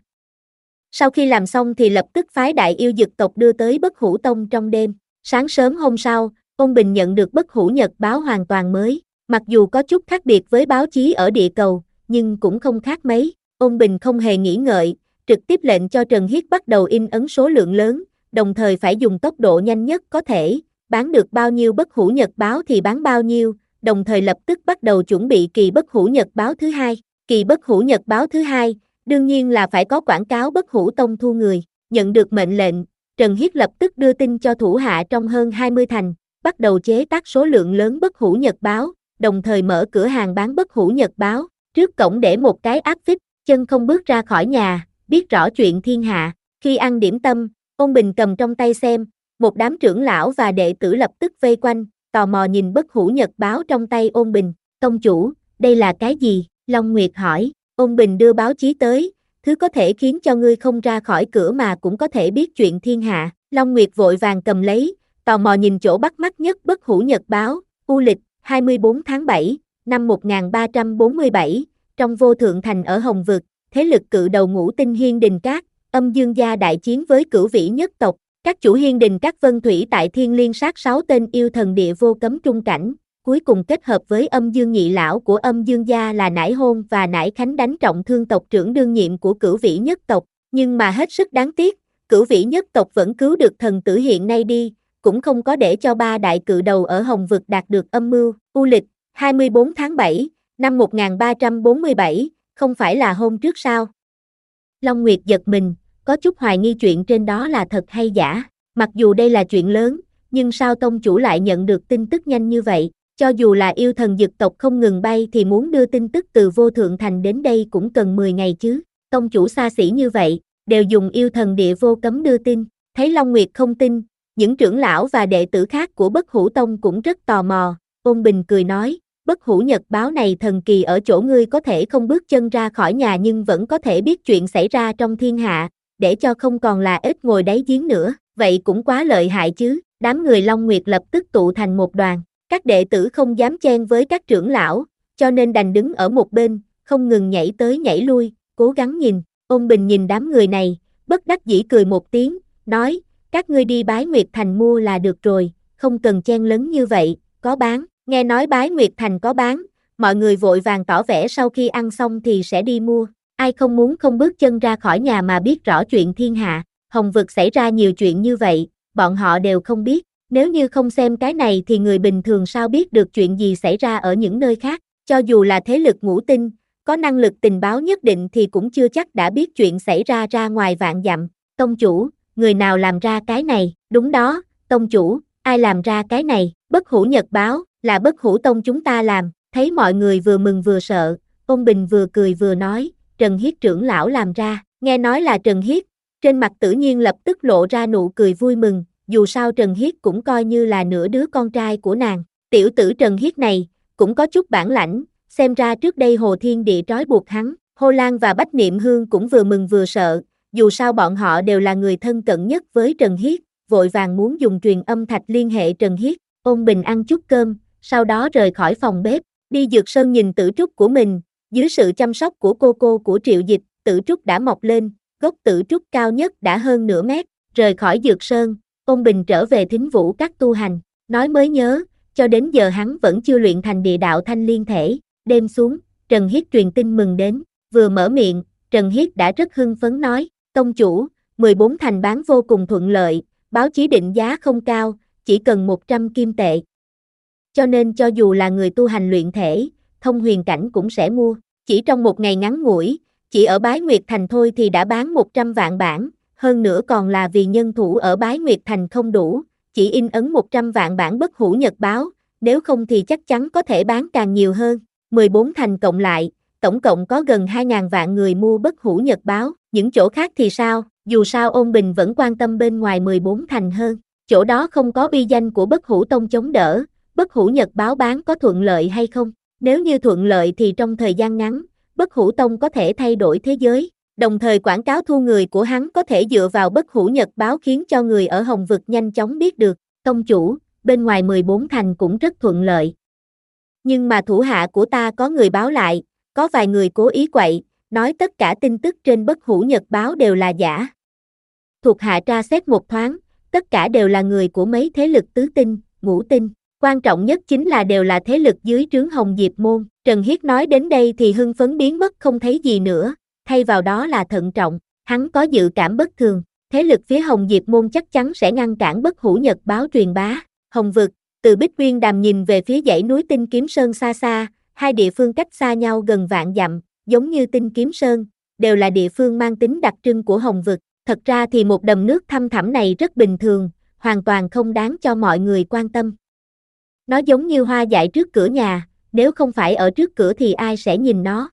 Sau khi làm xong thì lập tức phái đại yêu dực tộc đưa tới bất hủ tông trong đêm. Sáng sớm hôm sau, Ôn Bình nhận được bất hủ nhật báo hoàn toàn mới, mặc dù có chút khác biệt với báo chí ở địa cầu, nhưng cũng không khác mấy. Ôn Bình không hề nghĩ ngợi, trực tiếp lệnh cho Trần Hiết bắt đầu in ấn số lượng lớn, đồng thời phải dùng tốc độ nhanh nhất có thể, bán được bao nhiêu bất hủ nhật báo thì bán bao nhiêu, đồng thời lập tức bắt đầu chuẩn bị kỳ bất hủ nhật báo thứ hai. Kỳ bất hủ nhật báo thứ hai, đương nhiên là phải có quảng cáo bất hủ tông thu người. Nhận được mệnh lệnh, Trần Hiết lập tức đưa tin cho thủ hạ trong hơn hai mươi thành, bắt đầu chế tác số lượng lớn bất hủ nhật báo, đồng thời mở cửa hàng bán bất hủ nhật báo. Trước cổng để một cái áp phích, chân không bước ra khỏi nhà, biết rõ chuyện thiên hạ. Khi ăn điểm tâm, Ôn Bình cầm trong tay xem, một đám trưởng lão và đệ tử lập tức vây quanh, tò mò nhìn bất hủ nhật báo trong tay Ôn Bình. Tông chủ, đây là cái gì? Long Nguyệt hỏi. Ôn Bình đưa báo chí tới, thứ có thể khiến cho ngươi không ra khỏi cửa mà cũng có thể biết chuyện thiên hạ. Long Nguyệt vội vàng cầm lấy, tò mò nhìn chỗ bắt mắt nhất bất hủ nhật báo. U lịch, hai mươi tư tháng bảy, năm một nghìn ba trăm bốn mươi bảy, trong vô thượng thành ở Hồng Vực, thế lực cự đầu ngũ tinh Hiên Đình Các, Âm Dương Gia đại chiến với Cửu Vĩ nhất tộc. Các chủ Hiên Đình Các Vân Thủy tại Thiên Liên sát sáu tên yêu thần địa vô cấm trung cảnh, cuối cùng kết hợp với Âm Dương nhị lão của Âm Dương Gia là Nải Hôn và Nải Khánh đánh trọng thương tộc trưởng đương nhiệm của Cửu Vĩ nhất tộc, nhưng mà hết sức đáng tiếc, Cửu Vĩ nhất tộc vẫn cứu được thần tử hiện nay đi, cũng không có để cho ba đại cự đầu ở Hồng Vực đạt được âm mưu. U lịch, hai mươi tư tháng bảy, năm một nghìn ba trăm bốn mươi bảy, không phải là hôm trước sao? Long Nguyệt giật mình, có chút hoài nghi chuyện trên đó là thật hay giả, mặc dù đây là chuyện lớn, nhưng sao tông chủ lại nhận được tin tức nhanh như vậy? Cho dù là yêu thần dực tộc không ngừng bay thì muốn đưa tin tức từ vô thượng thành đến đây cũng cần mười ngày chứ. Tông chủ xa xỉ như vậy, đều dùng yêu thần địa vô cấm đưa tin. Thấy Long Nguyệt không tin, những trưởng lão và đệ tử khác của bất hủ tông cũng rất tò mò. Ôn Bình cười nói, bất hủ nhật báo này thần kỳ ở chỗ ngươi có thể không bước chân ra khỏi nhà nhưng vẫn có thể biết chuyện xảy ra trong thiên hạ, để cho không còn là ếch ngồi đáy giếng nữa. Vậy cũng quá lợi hại chứ. Đám người Long Nguyệt lập tức tụ thành một đoàn. Các đệ tử không dám chen với các trưởng lão, cho nên đành đứng ở một bên, không ngừng nhảy tới nhảy lui, cố gắng nhìn. Ôn Bình nhìn đám người này, bất đắc dĩ cười một tiếng, nói, các ngươi đi Bái Nguyệt Thành mua là được rồi, không cần chen lấn như vậy, có bán. Nghe nói Bái Nguyệt Thành có bán, mọi người vội vàng tỏ vẻ sau khi ăn xong thì sẽ đi mua. Ai không muốn không bước chân ra khỏi nhà mà biết rõ chuyện thiên hạ. Hồng Vực xảy ra nhiều chuyện như vậy, bọn họ đều không biết. Nếu như không xem cái này thì người bình thường sao biết được chuyện gì xảy ra ở những nơi khác. Cho dù là thế lực ngũ tinh, có năng lực tình báo nhất định thì cũng chưa chắc đã biết chuyện xảy ra ra ngoài vạn dặm. Tông chủ, người nào làm ra cái này? Đúng đó, tông chủ, ai làm ra cái này? Bất hủ nhật báo, là bất hủ tông chúng ta làm. Thấy mọi người vừa mừng vừa sợ, Ôn Bình vừa cười vừa nói, Trần Hiết trưởng lão làm ra. Nghe nói là Trần Hiết, trên mặt tự nhiên lập tức lộ ra nụ cười vui mừng, dù sao Trần Hiết cũng coi như là nửa đứa con trai của nàng. Tiểu tử Trần Hiết này, cũng có chút bản lãnh, xem ra trước đây Hồ Thiên Địa trói buộc hắn. Hồ Lan và Bách Niệm Hương cũng vừa mừng vừa sợ, dù sao bọn họ đều là người thân cận nhất với Trần Hiết, vội vàng muốn dùng truyền âm thạch liên hệ Trần Hiết. Ôn Bình ăn chút cơm, sau đó rời khỏi phòng bếp, đi Dược Sơn nhìn Tử Trúc của mình, dưới sự chăm sóc của cô cô của Triệu Dịch, Tử Trúc đã mọc lên, gốc Tử Trúc cao nhất đã hơn nửa mét, rời khỏi Dược Sơn, Ôn Bình trở về Thính Vũ Các tu hành, nói mới nhớ, cho đến giờ hắn vẫn chưa luyện thành địa đạo thanh liên thể, đêm xuống, Trần Hiết truyền tin mừng đến, vừa mở miệng, Trần Hiết đã rất hưng phấn nói, tông chủ, mười bốn thành bán vô cùng thuận lợi, báo chí định giá không cao, chỉ cần một trăm kim tệ. Cho nên cho dù là người tu hành luyện thể, thông huyền cảnh cũng sẽ mua, chỉ trong một ngày ngắn ngủi, chỉ ở Bái Nguyệt Thành thôi thì đã bán một trăm vạn bản, hơn nữa còn là vì nhân thủ ở Bái Nguyệt Thành không đủ, chỉ in ấn một trăm vạn bản Bất Hủ Nhật Báo, nếu không thì chắc chắn có thể bán càng nhiều hơn, mười bốn thành cộng lại, tổng cộng có gần hai nghìn vạn người mua Bất Hủ Nhật Báo, những chỗ khác thì sao, dù sao Ôn Bình vẫn quan tâm bên ngoài mười bốn thành hơn, chỗ đó không có uy danh của Bất Hủ Tông chống đỡ, Bất Hủ Nhật Báo bán có thuận lợi hay không, nếu như thuận lợi thì trong thời gian ngắn, Bất Hủ Tông có thể thay đổi thế giới, đồng thời quảng cáo thu người của hắn có thể dựa vào Bất Hủ Nhật Báo khiến cho người ở Hồng Vực nhanh chóng biết được, tông chủ, bên ngoài mười bốn thành cũng rất thuận lợi. Nhưng mà thủ hạ của ta có người báo lại, có vài người cố ý quậy, nói tất cả tin tức trên Bất Hủ Nhật Báo đều là giả. Thuộc hạ tra xét một thoáng, tất cả đều là người của mấy thế lực tứ tinh, ngũ tinh, quan trọng nhất chính là đều là thế lực dưới trướng Hồng Diệp Môn. Trần Hiết nói đến đây thì hưng phấn biến mất không thấy gì nữa, thay vào đó là thận trọng, hắn có dự cảm bất thường, thế lực phía Hồng Diệp Môn chắc chắn sẽ ngăn cản Bất Hủ Nhật Báo truyền bá. Hồng Vực, từ Bích Uyên Đàm nhìn về phía dãy núi Tinh Kiếm Sơn xa xa, hai địa phương cách xa nhau gần vạn dặm, giống như Tinh Kiếm Sơn, đều là địa phương mang tính đặc trưng của Hồng Vực. Thật ra thì một đầm nước thăm thẳm này rất bình thường, hoàn toàn không đáng cho mọi người quan tâm. Nó giống như hoa dại trước cửa nhà, nếu không phải ở trước cửa thì ai sẽ nhìn nó.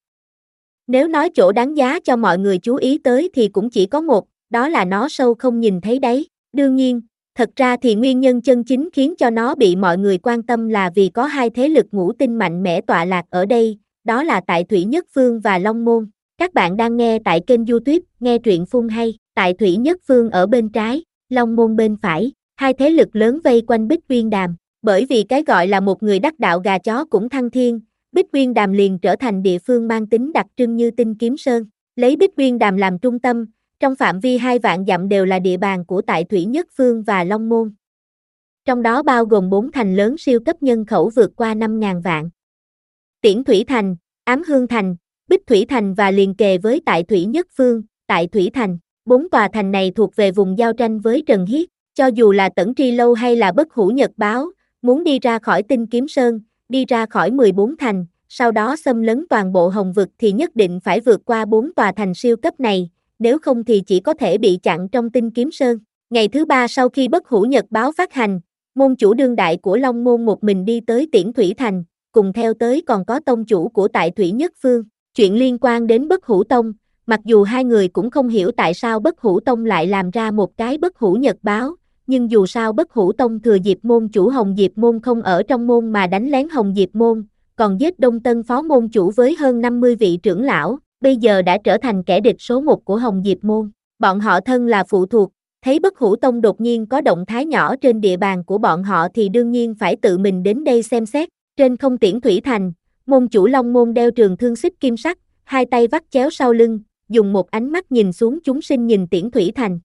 Nếu nói chỗ đáng giá cho mọi người chú ý tới thì cũng chỉ có một, đó là nó sâu không nhìn thấy đáy. Đương nhiên, thật ra thì nguyên nhân chân chính khiến cho nó bị mọi người quan tâm là vì có hai thế lực ngũ tinh mạnh mẽ tọa lạc ở đây, đó là Tại Thủy Nhất Phương và Long Môn. Các bạn đang nghe tại kênh YouTube, nghe truyện phun hay, Tại Thủy Nhất Phương ở bên trái, Long Môn bên phải, hai thế lực lớn vây quanh Bích Uyên Đàm. Bởi vì cái gọi là một người đắc đạo gà chó cũng thăng thiên, Bích Uyên Đàm liền trở thành địa phương mang tính đặc trưng như Tinh Kiếm Sơn. Lấy Bích Uyên Đàm làm trung tâm, trong phạm vi hai vạn dặm đều là địa bàn của Tại Thủy Nhất Phương và Long Môn. Trong đó bao gồm bốn thành lớn siêu cấp nhân khẩu vượt qua năm nghìn vạn. Tiễn Thủy Thành, Ám Hương Thành, Bích Thủy Thành và liền kề với Tại Thủy Nhất Phương, Tại Thủy Thành. Bốn tòa thành này thuộc về vùng giao tranh với Trần Hiết, cho dù là Tẩn Tri Lâu hay là Bất Hủ Nhật Báo, muốn đi ra khỏi Tinh Kiếm Sơn, đi ra khỏi mười bốn thành, sau đó xâm lấn toàn bộ Hồng Vực thì nhất định phải vượt qua bốn tòa thành siêu cấp này, nếu không thì chỉ có thể bị chặn trong Tinh Kiếm Sơn. Ngày thứ ba sau khi Bất Hủ Nhật Báo phát hành, môn chủ đương đại của Long Môn một mình đi tới Tiễn Thủy Thành, cùng theo tới còn có tông chủ của Tại Thủy Nhất Phương. Chuyện liên quan đến Bất Hủ Tông, mặc dù hai người cũng không hiểu tại sao Bất Hủ Tông lại làm ra một cái Bất Hủ Nhật Báo, nhưng dù sao Bất Hủ Tông thừa dịp môn chủ Hồng Diệp Môn không ở trong môn mà đánh lén Hồng Diệp Môn, còn giết Đông Tân phó môn chủ với hơn năm mươi vị trưởng lão, bây giờ đã trở thành kẻ địch số một của Hồng Diệp Môn. Bọn họ thân là phụ thuộc, thấy Bất Hủ Tông đột nhiên có động thái nhỏ trên địa bàn của bọn họ thì đương nhiên phải tự mình đến đây xem xét. Trên không Tiễn Thủy Thành, môn chủ Long Môn đeo trường thương xích kim sắc, hai tay vắt chéo sau lưng, dùng một ánh mắt nhìn xuống chúng sinh nhìn Tiễn Thủy Thành.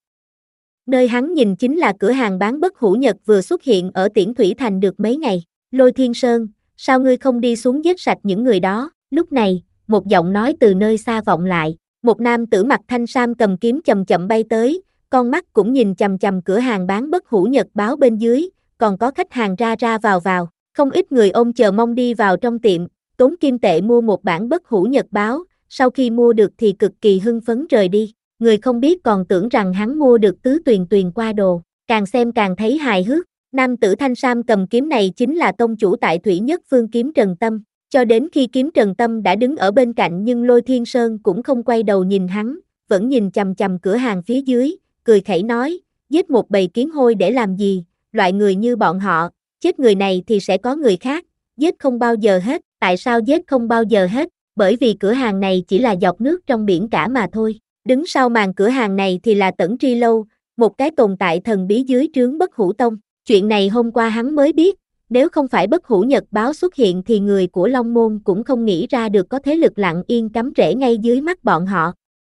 Nơi hắn nhìn chính là cửa hàng bán Bất Hủ Nhật vừa xuất hiện ở Tiễn Thủy Thành được mấy ngày. Lôi Thiên Sơn, sao ngươi không đi xuống giết sạch những người đó? Lúc này, một giọng nói từ nơi xa vọng lại. Một nam tử mặc thanh sam cầm kiếm chậm chậm bay tới, con mắt cũng nhìn chằm chằm cửa hàng bán Bất Hủ Nhật Báo bên dưới, còn có khách hàng ra ra vào vào. Không ít người ôm chờ mong đi vào trong tiệm, tốn kim tệ mua một bản Bất Hủ Nhật Báo, sau khi mua được thì cực kỳ hưng phấn rời đi. Người không biết còn tưởng rằng hắn mua được tứ tuyền tuyền qua đồ, càng xem càng thấy hài hước. Nam tử thanh sam cầm kiếm này chính là tông chủ Tại Thủy Nhất Phương Kiếm Trần Tâm. Cho đến khi Kiếm Trần Tâm đã đứng ở bên cạnh nhưng Lôi Thiên Sơn cũng không quay đầu nhìn hắn, vẫn nhìn chằm chằm cửa hàng phía dưới, cười khẩy nói, giết một bầy kiến hôi để làm gì, loại người như bọn họ, chết người này thì sẽ có người khác, giết không bao giờ hết. Tại sao giết không bao giờ hết? Bởi vì cửa hàng này chỉ là giọt nước trong biển cả mà thôi. Đứng sau màn cửa hàng này thì là Tẩn Tri Lâu, một cái tồn tại thần bí dưới trướng Bất Hủ Tông. Chuyện này hôm qua hắn mới biết, nếu không phải Bất Hủ Nhật báo xuất hiện thì người của Long Môn cũng không nghĩ ra được có thế lực lặng yên cắm rễ ngay dưới mắt bọn họ.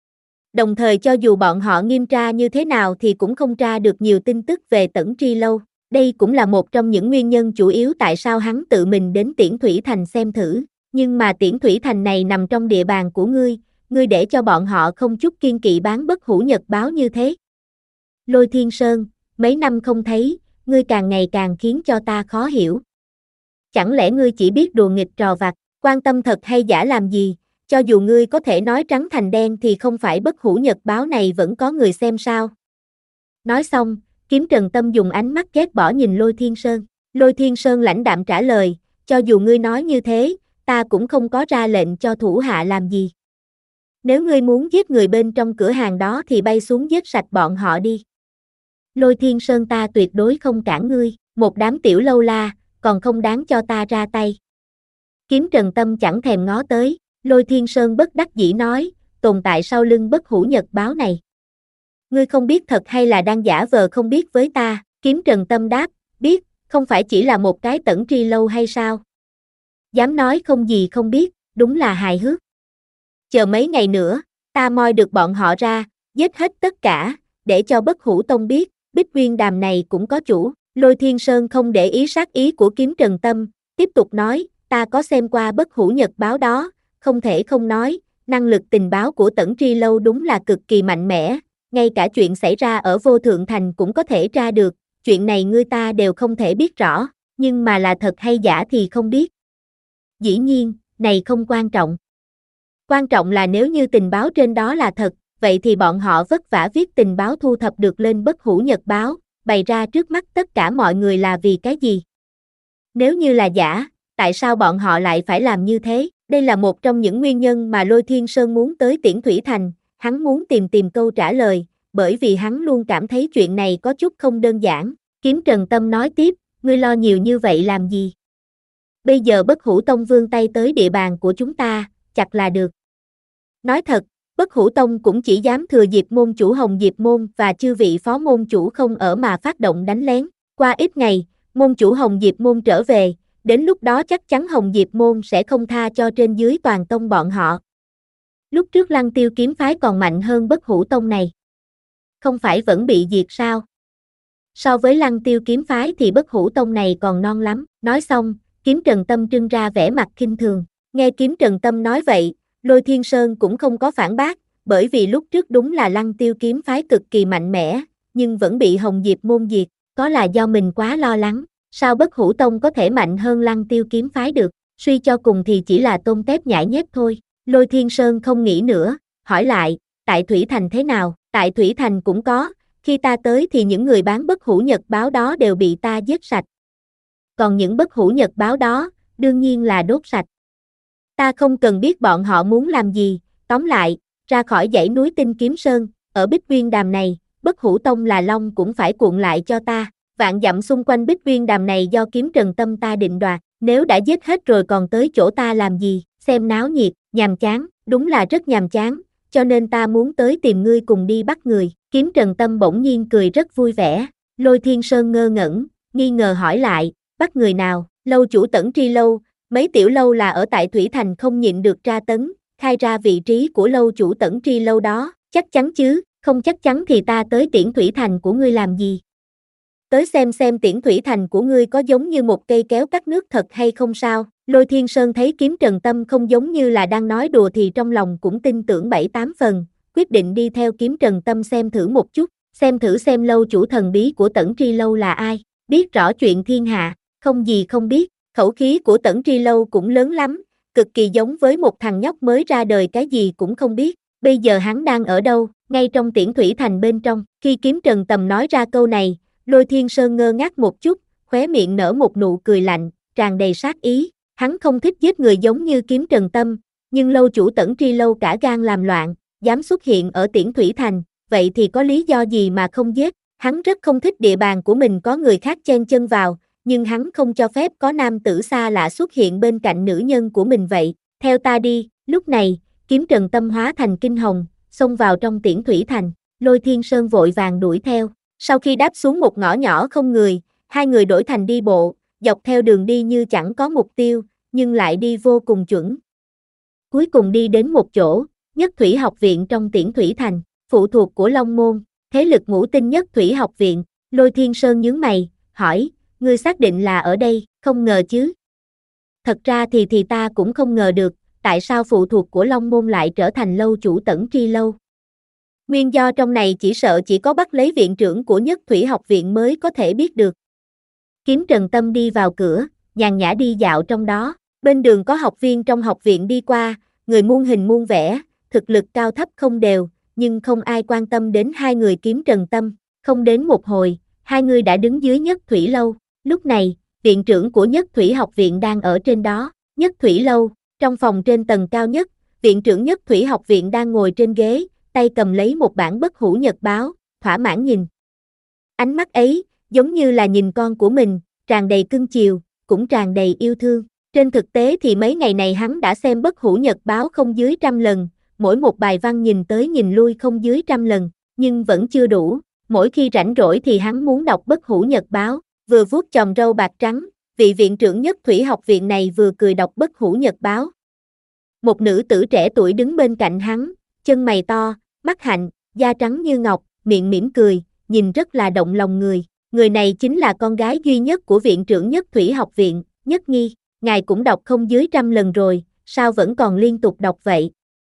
Đồng thời cho dù bọn họ nghiêm tra như thế nào thì cũng không tra được nhiều tin tức về Tẩn Tri Lâu. Đây cũng là một trong những nguyên nhân chủ yếu tại sao hắn tự mình đến Tiễn Thủy Thành xem thử. Nhưng mà Tiễn Thủy Thành này nằm trong địa bàn của ngươi, ngươi để cho bọn họ không chút kiên kỵ bán Bất Hủ Nhật báo như thế. Lôi Thiên Sơn, mấy năm không thấy, ngươi càng ngày càng khiến cho ta khó hiểu. Chẳng lẽ ngươi chỉ biết đùa nghịch trò vặt, quan tâm thật hay giả làm gì, cho dù ngươi có thể nói trắng thành đen thì không phải Bất Hủ Nhật báo này vẫn có người xem sao? Nói xong, Kiếm Trần Tâm dùng ánh mắt ghét bỏ nhìn Lôi Thiên Sơn. Lôi Thiên Sơn lãnh đạm trả lời, cho dù ngươi nói như thế, ta cũng không có ra lệnh cho thủ hạ làm gì. Nếu ngươi muốn giết người bên trong cửa hàng đó thì bay xuống giết sạch bọn họ đi. Lôi Thiên Sơn, ta tuyệt đối không cản ngươi, một đám tiểu lâu la, còn không đáng cho ta ra tay. Kiếm Trần Tâm chẳng thèm ngó tới, Lôi Thiên Sơn bất đắc dĩ nói, tồn tại sau lưng Bất Hủ Nhật báo này. Ngươi không biết thật hay là đang giả vờ không biết với ta? Kiếm Trần Tâm đáp, biết, không phải chỉ là một cái Tẩn Tri Lâu hay sao? Dám nói không gì không biết, đúng là hài hước. Chờ mấy ngày nữa, ta moi được bọn họ ra, giết hết tất cả, để cho Bất Hủ Tông biết, Bích Uyên Đàm này cũng có chủ. Lôi Thiên Sơn không để ý sát ý của Kiếm Trần Tâm, tiếp tục nói, ta có xem qua Bất Hủ Nhật báo đó, không thể không nói, năng lực tình báo của Tẩn Tri Lâu đúng là cực kỳ mạnh mẽ, ngay cả chuyện xảy ra ở Vô Thượng Thành cũng có thể tra được, chuyện này ngươi ta đều không thể biết rõ, nhưng mà là thật hay giả thì không biết. Dĩ nhiên, này không quan trọng. Quan trọng là nếu như tình báo trên đó là thật, vậy thì bọn họ vất vả viết tình báo thu thập được lên Bất Hủ Nhật báo, bày ra trước mắt tất cả mọi người là vì cái gì? Nếu như là giả, tại sao bọn họ lại phải làm như thế? Đây là một trong những nguyên nhân mà Lôi Thiên Sơn muốn tới Tiễn Thủy Thành, hắn muốn tìm tìm câu trả lời, bởi vì hắn luôn cảm thấy chuyện này có chút không đơn giản. Kiếm Trần Tâm nói tiếp, ngươi lo nhiều như vậy làm gì? Bây giờ Bất Hủ Tông vươn tay tới địa bàn của chúng ta, chặt là được. Nói thật, Bất Hủ Tông cũng chỉ dám thừa dịp môn chủ Hồng Diệp Môn và chư vị phó môn chủ không ở mà phát động đánh lén. Qua ít ngày, môn chủ Hồng Diệp Môn trở về, đến lúc đó chắc chắn Hồng Diệp Môn sẽ không tha cho trên dưới toàn tông bọn họ. Lúc trước Lăng Tiêu kiếm phái còn mạnh hơn Bất Hủ Tông này. Không phải vẫn bị diệt sao? So với Lăng Tiêu kiếm phái thì Bất Hủ Tông này còn non lắm. Nói xong, Kiếm Trần Tâm trưng ra vẻ mặt khinh thường. Nghe Kiếm Trần Tâm nói vậy, Lôi Thiên Sơn cũng không có phản bác, bởi vì lúc trước đúng là Lăng Tiêu kiếm phái cực kỳ mạnh mẽ, nhưng vẫn bị Hồng Diệp Môn diệt, có là do mình quá lo lắng. Sao Bất Hủ Tông có thể mạnh hơn Lăng Tiêu kiếm phái được? Suy cho cùng thì chỉ là tôm tép nhãi nhép thôi. Lôi Thiên Sơn không nghĩ nữa, hỏi lại, tại Thủy Thành thế nào? Tại Thủy Thành cũng có, khi ta tới thì những người bán Bất Hủ Nhật báo đó đều bị ta giết sạch. Còn những Bất Hủ Nhật báo đó, đương nhiên là đốt sạch. Ta không cần biết bọn họ muốn làm gì, tóm lại, ra khỏi dãy núi Tinh Kiếm Sơn, ở Bích Uyên Đàm này, Bất Hủ Tông là long cũng phải cuộn lại cho ta. Vạn dặm xung quanh Bích Uyên Đàm này do Kiếm Trần Tâm ta định đoạt, nếu đã giết hết rồi còn tới chỗ ta làm gì, xem náo nhiệt, nhàm chán, đúng là rất nhàm chán, cho nên ta muốn tới tìm ngươi cùng đi bắt người. Kiếm Trần Tâm bỗng nhiên cười rất vui vẻ. Lôi Thiên Sơn ngơ ngẩn, nghi ngờ hỏi lại, bắt người nào? Lâu chủ Tẩn Tri Lâu, mấy tiểu lâu là ở tại Thủy Thành không nhịn được tra tấn, khai ra vị trí của lâu chủ Tẩn Tri Lâu đó, chắc chắn chứ, không chắc chắn thì ta tới Tiễn Thủy Thành của ngươi làm gì? Tới xem xem Tiễn Thủy Thành của ngươi có giống như một cây kéo cắt nước thật hay không sao? Lôi Thiên Sơn thấy Kiếm Trần Tâm không giống như là đang nói đùa thì trong lòng cũng tin tưởng bảy tám phần, quyết định đi theo Kiếm Trần Tâm xem thử một chút, xem thử xem lâu chủ thần bí của Tẩn Tri Lâu là ai, biết rõ chuyện thiên hạ, không gì không biết, khẩu khí của Tẩn Tri Lâu cũng lớn lắm, cực kỳ giống với một thằng nhóc mới ra đời cái gì cũng không biết. Bây giờ hắn đang ở đâu? Ngay trong Tiễn Thủy Thành bên trong. Khi Kiếm Trần Tâm nói ra câu này, Lôi Thiên Sơn ngơ ngác một chút, khóe miệng nở một nụ cười lạnh, tràn đầy sát ý. Hắn không thích giết người giống như Kiếm Trần Tâm, nhưng lâu chủ Tẩn Tri Lâu cả gan làm loạn, dám xuất hiện ở Tiễn Thủy Thành, vậy thì có lý do gì mà không giết? Hắn rất không thích địa bàn của mình có người khác chen chân vào, nhưng hắn không cho phép có nam tử xa lạ xuất hiện bên cạnh nữ nhân của mình vậy. Theo ta đi. Lúc này, Kiếm Trần Tâm hóa thành kinh hồng, xông vào trong Tiễn Thủy Thành. Lôi Thiên Sơn vội vàng đuổi theo. Sau khi đáp xuống một ngõ nhỏ không người, hai người đổi thành đi bộ, dọc theo đường đi như chẳng có mục tiêu, nhưng lại đi vô cùng chuẩn. Cuối cùng đi đến một chỗ, Nhất Thủy học viện trong Tiễn Thủy Thành, phụ thuộc của Long Môn, thế lực ngũ tinh Nhất Thủy học viện. Lôi Thiên Sơn nhướng mày, hỏi, ngươi xác định là ở đây, không ngờ chứ? Thật ra thì thì ta cũng không ngờ được, tại sao phụ thuộc của Long Môn lại trở thành lâu chủ Tẩn Tri Lâu. Nguyên do trong này chỉ sợ chỉ có bắt lấy viện trưởng của Nhất Thủy học viện mới có thể biết được. Kiếm Trần Tâm đi vào cửa, nhàn nhã đi dạo trong đó, bên đường có học viên trong học viện đi qua, người muôn hình muôn vẻ, thực lực cao thấp không đều, nhưng không ai quan tâm đến hai người Kiếm Trần Tâm. Không đến một hồi, hai người đã đứng dưới Nhất Thủy Lâu. Lúc này, viện trưởng của Nhất Thủy học viện đang ở trên đó. Nhất Thủy Lâu, trong phòng trên tầng cao nhất, viện trưởng Nhất Thủy học viện đang ngồi trên ghế, tay cầm lấy một bản bất hủ nhật báo, thỏa mãn nhìn. Ánh mắt ấy, giống như là nhìn con của mình, tràn đầy cưng chiều, cũng tràn đầy yêu thương. Trên thực tế thì mấy ngày này hắn đã xem bất hủ nhật báo không dưới trăm lần, mỗi một bài văn nhìn tới nhìn lui không dưới trăm lần, nhưng vẫn chưa đủ. Mỗi khi rảnh rỗi thì hắn muốn đọc bất hủ nhật báo, vừa vuốt chòm râu bạc trắng, vị viện trưởng Nhất Thủy học viện này vừa cười đọc bất hủ nhật báo. Một nữ tử trẻ tuổi đứng bên cạnh hắn, chân mày to, mắt hạnh, da trắng như ngọc, miệng mỉm cười, nhìn rất là động lòng người. Người này chính là con gái duy nhất của viện trưởng Nhất Thủy học viện, Nhất Nghi. Ngài cũng đọc không dưới trăm lần rồi, sao vẫn còn liên tục đọc vậy?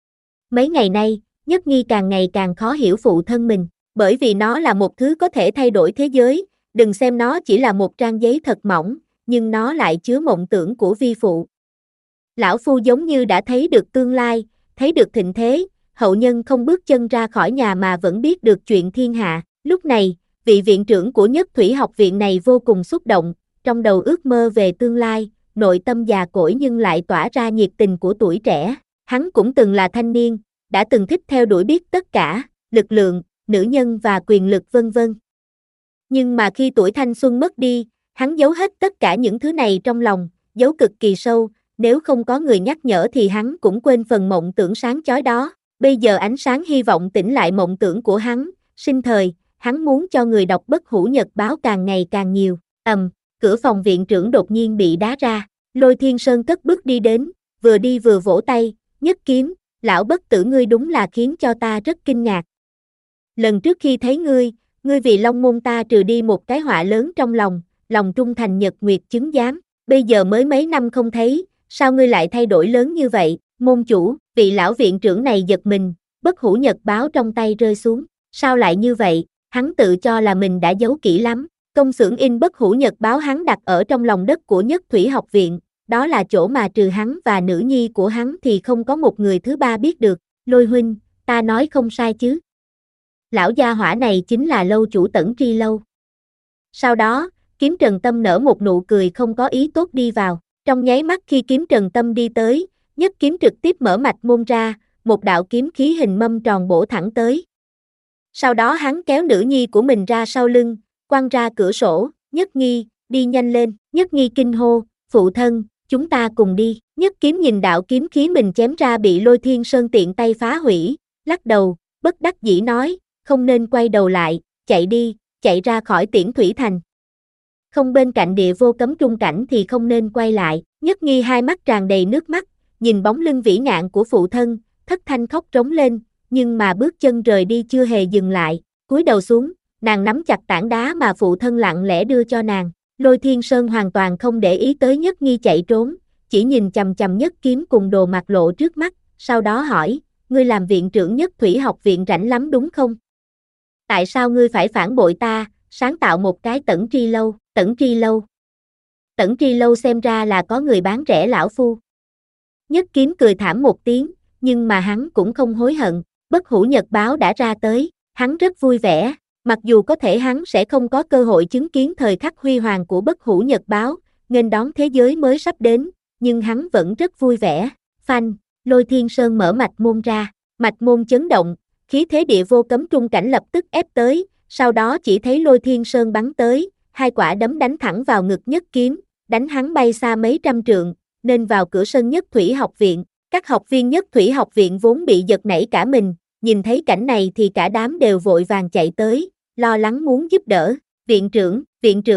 Mấy ngày nay, Nhất Nghi càng ngày càng khó hiểu phụ thân mình, bởi vì nó là một thứ có thể thay đổi thế giới, đừng xem nó chỉ là một trang giấy thật mỏng, nhưng nó lại chứa mộng tưởng của vi phụ. Lão phu giống như đã thấy được tương lai, thấy được thịnh thế, hậu nhân không bước chân ra khỏi nhà mà vẫn biết được chuyện thiên hạ. Lúc này, vị viện trưởng của Nhất Thủy học viện này vô cùng xúc động, trong đầu ước mơ về tương lai, nội tâm già cỗi nhưng lại tỏa ra nhiệt tình của tuổi trẻ. Hắn cũng từng là thanh niên, đã từng thích theo đuổi biết tất cả, lực lượng, nữ nhân và quyền lực vân vân. Nhưng mà khi tuổi thanh xuân mất đi, hắn giấu hết tất cả những thứ này trong lòng, giấu cực kỳ sâu, nếu không có người nhắc nhở thì hắn cũng quên phần mộng tưởng sáng chói đó. Bây giờ ánh sáng hy vọng tỉnh lại mộng tưởng của hắn, sinh thời, hắn muốn cho người đọc bất hủ nhật báo càng ngày càng nhiều. Ầm, cửa phòng viện trưởng đột nhiên bị đá ra, Lôi Thiên Sơn cất bước đi đến, vừa đi vừa vỗ tay, Nhất Kiếm, lão bất tử ngươi đúng là khiến cho ta rất kinh ngạc. Lần trước khi thấy ngươi, ngươi vì Long Môn ta trừ đi một cái họa lớn trong lòng, lòng trung thành nhật nguyệt chứng giám, bây giờ mới mấy năm không thấy, sao ngươi lại thay đổi lớn như vậy? Môn chủ, vị lão viện trưởng này giật mình, bất hủ nhật báo trong tay rơi xuống, sao lại như vậy? Hắn tự cho là mình đã giấu kỹ lắm. Công xưởng in bất hủ nhật báo hắn đặt ở trong lòng đất của Nhất Thủy học viện, đó là chỗ mà trừ hắn và nữ nhi của hắn thì không có một người thứ ba biết được. Lôi huynh, ta nói không sai chứ? Lão gia hỏa này chính là lâu chủ Tẩn Tri Lâu. Sau đó, Kiếm Trần Tâm nở một nụ cười không có ý tốt đi vào. Trong nháy mắt khi Kiếm Trần Tâm đi tới, Nhất Kiếm trực tiếp mở mạch môn ra, một đạo kiếm khí hình mâm tròn bổ thẳng tới. Sau đó hắn kéo nữ nhi của mình ra sau lưng, quăng ra cửa sổ, Nhất Nghi, đi nhanh lên. Nhất Nghi kinh hô, phụ thân, chúng ta cùng đi. Nhất Kiếm nhìn đạo kiếm khí mình chém ra bị Lôi Thiên Sơn tiện tay phá hủy, lắc đầu, bất đắc dĩ nói, không nên quay đầu lại, chạy đi, chạy ra khỏi Tiễn Thủy Thành. Không bên cạnh địa vô cấm trung cảnh thì không nên quay lại. Nhất Nghi hai mắt tràn đầy nước mắt, nhìn bóng lưng vĩ ngạn của phụ thân, thất thanh khóc trống lên, nhưng mà bước chân rời đi chưa hề dừng lại, cúi đầu xuống, nàng nắm chặt tảng đá mà phụ thân lặng lẽ đưa cho nàng. Lôi Thiên Sơn hoàn toàn không để ý tới Nhất Nghi chạy trốn, chỉ nhìn chằm chằm Nhất Kiếm cùng đồ mặt lộ trước mắt, sau đó hỏi, ngươi làm viện trưởng Nhất Thủy học viện rảnh lắm đúng không? Tại sao ngươi phải phản bội ta, sáng tạo một cái Tẩn Tri Lâu? Tẩn Tri Lâu? Tẩn Tri Lâu xem ra là có người bán rẻ lão phu. Nhất Kiếm cười thảm một tiếng, nhưng mà hắn cũng không hối hận, bất hủ nhật báo đã ra tới, hắn rất vui vẻ, mặc dù có thể hắn sẽ không có cơ hội chứng kiến thời khắc huy hoàng của bất hủ nhật báo, nghênh đón thế giới mới sắp đến, nhưng hắn vẫn rất vui vẻ. Phanh, Lôi Thiên Sơn mở mạch môn ra, mạch môn chấn động, khí thế địa vô cấm trung cảnh lập tức ép tới, sau đó chỉ thấy Lôi Thiên Sơn bắn tới, hai quả đấm đánh thẳng vào ngực Nhất Kiếm, đánh hắn bay xa mấy trăm trượng, nên vào cửa sân Nhất Thủy học viện. Các học viên Nhất Thủy học viện vốn bị giật nảy cả mình, nhìn thấy cảnh này thì cả đám đều vội vàng chạy tới, lo lắng muốn giúp đỡ. Viện trưởng, viện trưởng,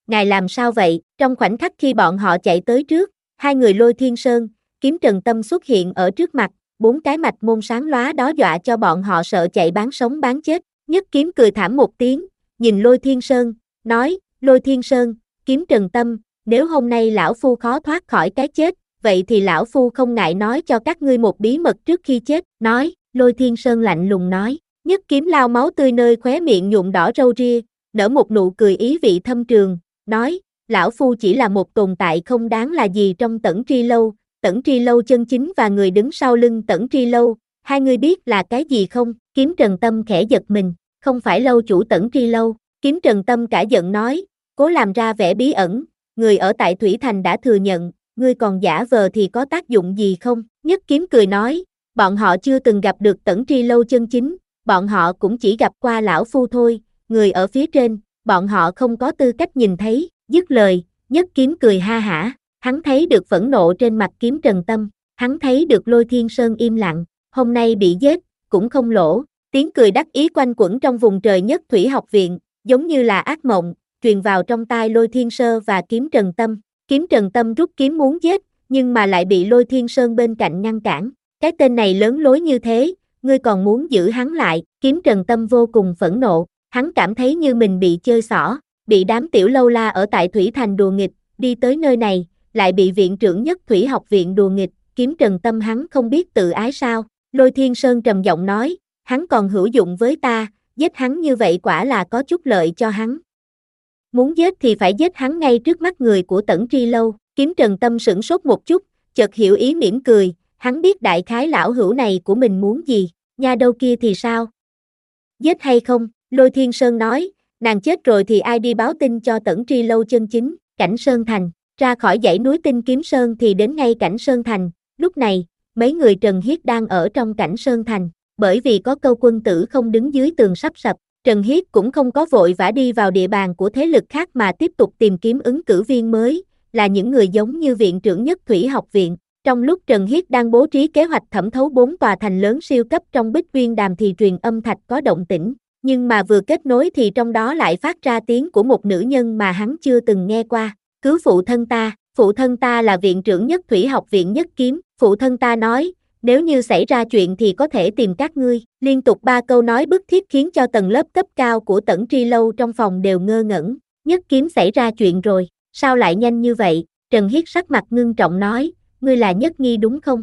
ngài làm sao vậy? Trong khoảnh khắc khi bọn họ chạy tới trước, hai người Lôi Thiên Sơn, Kiếm Trần Tâm xuất hiện ở trước mặt, bốn cái mạch môn sáng lóa đó dọa cho bọn họ sợ chạy bán sống bán chết. Nhất Kiếm cười thảm một tiếng, nhìn Lôi Thiên Sơn, nói, Lôi Thiên Sơn, Kiếm Trần Tâm, nếu hôm nay lão phu khó thoát khỏi cái chết, vậy thì lão phu không ngại nói cho các ngươi một bí mật trước khi chết. Nói, Lôi Thiên Sơn lạnh lùng nói, Nhất Kiếm lao máu tươi nơi khóe miệng nhuộm đỏ râu ria, nở một nụ cười ý vị thâm trường, nói, lão phu chỉ là một tồn tại không đáng là gì trong Tẩn Tri Lâu, Tẩn Tri Lâu chân chính và người đứng sau lưng Tẩn Tri Lâu, hai người biết là cái gì không? Kiếm Trần Tâm khẽ giật mình, không phải lâu chủ Tẩn Tri Lâu. Kiếm Trần Tâm cả giận nói, cố làm ra vẻ bí ẩn, người ở tại Thủy Thành đã thừa nhận, ngươi còn giả vờ thì có tác dụng gì không? Nhất Kiếm cười nói, bọn họ chưa từng gặp được Tẩn Tri Lâu chân chính, bọn họ cũng chỉ gặp qua lão phu thôi, người ở phía trên, bọn họ không có tư cách nhìn thấy. Dứt lời, Nhất Kiếm cười ha hả, hắn thấy được phẫn nộ trên mặt Kiếm Trần Tâm, hắn thấy được Lôi Thiên Sơn im lặng, hôm nay bị giết, cũng không lỗ. Tiếng cười đắc ý quanh quẩn trong vùng trời Nhất Thủy học viện, giống như là ác mộng, truyền vào trong tai Lôi Thiên Sơ và Kiếm Trần Tâm. Kiếm Trần Tâm rút kiếm muốn giết, nhưng mà lại bị Lôi Thiên Sơn bên cạnh ngăn cản. Cái tên này lớn lối như thế, ngươi còn muốn giữ hắn lại? Kiếm Trần Tâm vô cùng phẫn nộ, hắn cảm thấy như mình bị chơi xỏ, bị đám tiểu lâu la ở tại Thủy Thành đùa nghịch, đi tới nơi này, lại bị viện trưởng Nhất Thủy học viện đùa nghịch. Kiếm Trần Tâm hắn không biết tự ái sao? Lôi Thiên Sơn trầm giọng nói, hắn còn hữu dụng với ta, giết hắn như vậy quả là có chút lợi cho hắn. Muốn giết thì phải giết hắn ngay trước mắt người của Tẩn Tri Lâu. Kiếm Trần Tâm sửng sốt một chút, chợt hiểu ý mỉm cười, hắn biết đại khái lão hữu này của mình muốn gì. Nha đâu kia thì sao? Giết hay không? Lôi Thiên Sơn nói, nàng chết rồi thì ai đi báo tin cho Tẩn Tri Lâu chân chính? Cảnh Sơn Thành. Ra khỏi dãy núi Tinh Kiếm Sơn thì đến ngay Cảnh Sơn Thành. Lúc này, mấy người Trần Hiết đang ở trong Cảnh Sơn Thành. Bởi vì có câu quân tử không đứng dưới tường sắp sập, Trần Hiết cũng không có vội vã đi vào địa bàn của thế lực khác mà tiếp tục tìm kiếm ứng cử viên mới, là những người giống như viện trưởng Nhất Thủy học viện. Trong lúc Trần Hiết đang bố trí kế hoạch thẩm thấu bốn tòa thành lớn siêu cấp trong Bích Uyên Đàm thì truyền âm thạch có động tĩnh, nhưng mà vừa kết nối thì trong đó lại phát ra tiếng của một nữ nhân mà hắn chưa từng nghe qua. Cứu phụ thân ta, phụ thân ta là viện trưởng Nhất Thủy học viện Nhất Kiếm, phụ thân ta nói, nếu như xảy ra chuyện thì có thể tìm các ngươi. Liên tục ba câu nói bức thiết khiến cho tầng lớp cấp cao của Tẩn Tri Lâu trong phòng đều ngơ ngẩn. Nhất Kiếm xảy ra chuyện rồi, sao lại nhanh như vậy? Trần Hiết sắc mặt ngưng trọng nói, ngươi là Nhất Nghi đúng không?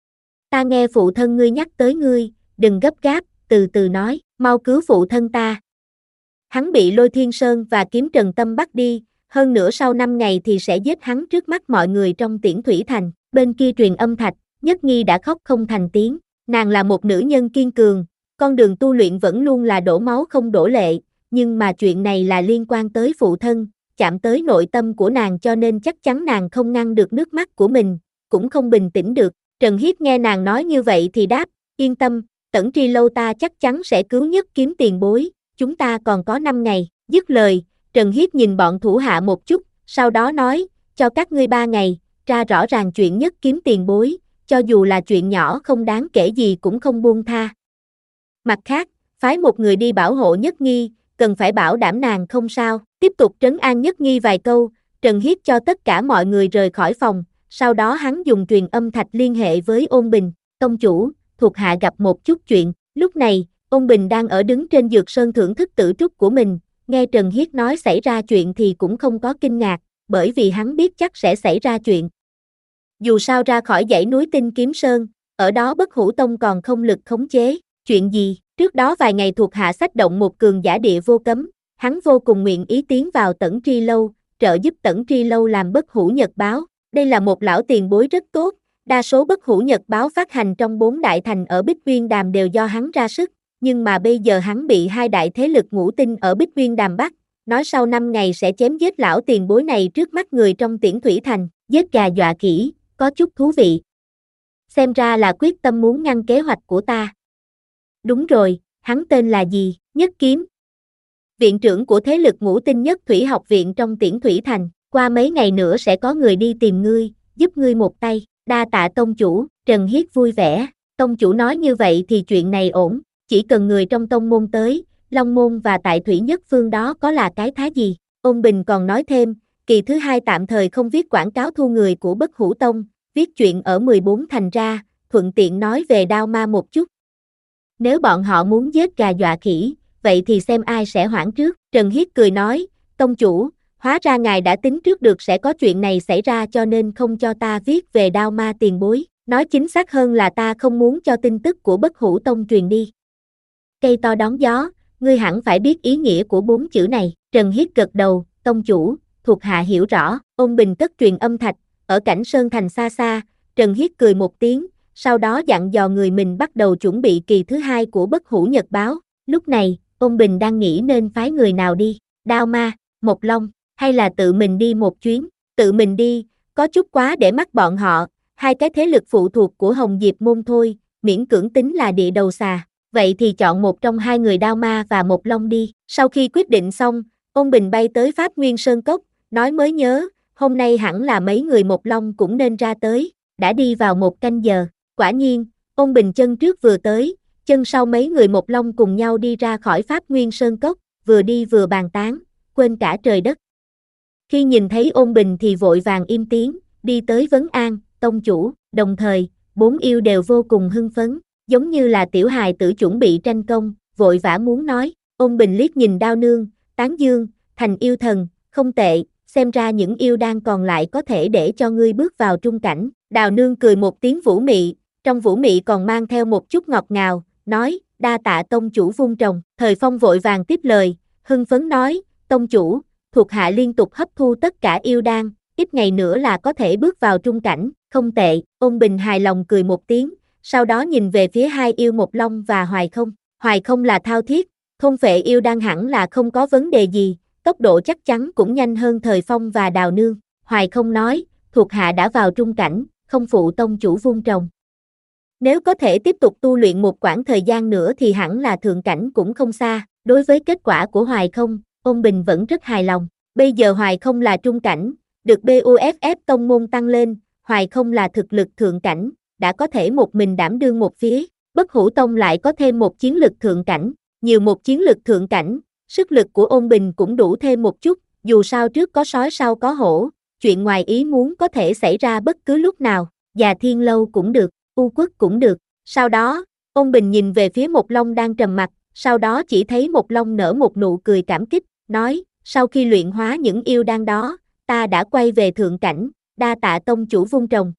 Ta nghe phụ thân ngươi nhắc tới ngươi, đừng gấp gáp, từ từ nói, mau cứu phụ thân ta. Hắn bị Lôi Thiên Sơn và Kiếm Trần Tâm bắt đi, hơn nữa sau năm ngày thì sẽ giết hắn trước mắt mọi người trong Tiễn Thủy Thành. Bên kia truyền âm thạch, Nhất Nghi đã khóc không thành tiếng, nàng là một nữ nhân kiên cường, con đường tu luyện vẫn luôn là đổ máu không đổ lệ, nhưng mà chuyện này là liên quan tới phụ thân, chạm tới nội tâm của nàng cho nên chắc chắn nàng không ngăn được nước mắt của mình, cũng không bình tĩnh được. Trần Hiết nghe nàng nói như vậy thì đáp, yên tâm, Tẩn Tri Lâu ta chắc chắn sẽ cứu Nhất Kiếm tiền bối, chúng ta còn có năm ngày. Dứt lời, Trần Hiết nhìn bọn thủ hạ một chút, sau đó nói, cho các ngươi ba ngày, tra rõ ràng chuyện Nhất Kiếm tiền bối, cho dù là chuyện nhỏ không đáng kể gì cũng không buông tha. Mặt khác, phái một người đi bảo hộ Nhất Nghi, cần phải bảo đảm nàng không sao. Tiếp tục trấn an Nhất Nghi vài câu, Trần Hiết cho tất cả mọi người rời khỏi phòng, sau đó hắn dùng truyền âm thạch liên hệ với Ôn Bình, tông chủ, thuộc hạ gặp một chút chuyện. Lúc này, Ôn Bình đang ở đứng trên dược sơn thưởng thức tử trúc của mình, nghe Trần Hiết nói xảy ra chuyện thì cũng không có kinh ngạc, bởi vì hắn biết chắc sẽ xảy ra chuyện. Dù sao ra khỏi dãy núi Tinh Kiếm Sơn, ở đó Bất Hủ Tông còn không lực khống chế. Chuyện gì? Trước đó vài ngày thuộc hạ xách động một cường giả địa vô cấm, hắn vô cùng nguyện ý tiến vào Tẩn Tri Lâu, trợ giúp Tẩn Tri Lâu làm Bất Hủ Nhật Báo. Đây là một lão tiền bối rất tốt, đa số Bất Hủ Nhật Báo phát hành trong bốn đại thành ở Bích Uyên Đàm đều do hắn ra sức, nhưng mà bây giờ hắn bị hai đại thế lực ngũ tinh ở Bích Uyên Đàm bắt, nói sau năm ngày sẽ chém giết lão tiền bối này trước mắt người trong Tiễn Thủy Thành, giết gà dọa khỉ, có chút thú vị. Xem ra là quyết tâm muốn ngăn kế hoạch của ta. Đúng rồi, hắn tên là gì? Nhất Kiếm. Viện trưởng của thế lực ngũ tinh Nhất Thủy học viện trong Tiễn Thủy Thành, qua mấy ngày nữa sẽ có người đi tìm ngươi, giúp ngươi một tay. Đa tạ tông chủ. Trần Hiết vui vẻ, tông chủ nói như vậy thì chuyện này ổn, chỉ cần người trong tông môn tới, Long môn và tại Thủy Nhất Phương đó có là cái thá gì. Ôn Bình còn nói thêm, kỳ thứ hai tạm thời không viết quảng cáo thu người của Bất Hủ Tông, viết chuyện ở mười bốn thành ra, thuận tiện nói về Đao Ma một chút. Nếu bọn họ muốn giết gà dọa khỉ, vậy thì xem ai sẽ hoãn trước. Trần Hiết cười nói, tông chủ, hóa ra ngài đã tính trước được sẽ có chuyện này xảy ra cho nên không cho ta viết về Đao Ma tiền bối. Nói chính xác hơn là ta không muốn cho tin tức của Bất Hủ Tông truyền đi. Cây to đón gió, ngươi hẳn phải biết ý nghĩa của bốn chữ này. Trần Hiết gật đầu, tông chủ, thuộc hạ hiểu rõ. Ôn Bình cất truyền âm thạch, ở cảnh Sơn Thành xa xa, Trần Hiết cười một tiếng, sau đó dặn dò người mình bắt đầu chuẩn bị kỳ thứ hai của Bất Hủ Nhật Báo. Lúc này, Ôn Bình đang nghĩ nên phái người nào đi, Đao Ma, Mộc Long, hay là tự mình đi một chuyến. Tự mình đi, có chút quá để mắt bọn họ, hai cái thế lực phụ thuộc của Hồng Diệp môn thôi, miễn cưỡng tính là địa đầu xà. Vậy thì chọn một trong hai người Đao Ma và Mộc Long đi. Sau khi quyết định xong, Ôn Bình bay tới Pháp Nguyên Sơn Cốc, nói mới nhớ, hôm nay hẳn là mấy người Mộc Long cũng nên ra tới, đã đi vào một canh giờ. Quả nhiên, Ôn Bình chân trước vừa tới, chân sau mấy người Mộc Long cùng nhau đi ra khỏi Pháp Nguyên Sơn Cốc, vừa đi vừa bàn tán, quên cả trời đất. Khi nhìn thấy Ôn Bình thì vội vàng im tiếng, đi tới vấn an, tông chủ, đồng thời, bốn yêu đều vô cùng hưng phấn, giống như là tiểu hài tử chuẩn bị tranh công, vội vã muốn nói. Ôn Bình liếc nhìn Đao Nương, tán dương, thành yêu thần, không tệ, xem ra những yêu đan còn lại có thể để cho ngươi bước vào trung cảnh. Đào Nương cười một tiếng vũ mị, trong vũ mị còn mang theo một chút ngọt ngào, nói, đa tạ tông chủ vung trồng. Thời Phong vội vàng tiếp lời, hưng phấn nói, tông chủ, thuộc hạ liên tục hấp thu tất cả yêu đan, ít ngày nữa là có thể bước vào trung cảnh, không tệ. Ôn Bình hài lòng cười một tiếng, sau đó nhìn về phía hai yêu Mộc Long và Hoài Không. Hoài Không là thao thiết, thôn phệ yêu đan hẳn là không có vấn đề gì, tốc độ chắc chắn cũng nhanh hơn Thời Phong và Đào Nương. Hoài Không nói, thuộc hạ đã vào trung cảnh, không phụ tông chủ vung trồng. Nếu có thể tiếp tục tu luyện một quãng thời gian nữa thì hẳn là thượng cảnh cũng không xa. Đối với kết quả của Hoài Không, Ôn Bình vẫn rất hài lòng. Bây giờ Hoài Không là trung cảnh, được bê o ép ép tông môn tăng lên, Hoài Không là thực lực thượng cảnh, đã có thể một mình đảm đương một phía. Bất Hủ Tông lại có thêm một chiến lực thượng cảnh, nhiều một chiến lực thượng cảnh, sức lực của Ôn Bình cũng đủ thêm một chút, dù sao trước có sói sau có hổ, chuyện ngoài ý muốn có thể xảy ra bất cứ lúc nào, Già Thiên Lâu cũng được, U Quốc cũng được. Sau đó, Ôn Bình nhìn về phía Mộc Long đang trầm mặc, sau đó chỉ thấy Mộc Long nở một nụ cười cảm kích, nói, sau khi luyện hóa những yêu đan đó, ta đã quay về thượng cảnh, đa tạ tông chủ vung trồng.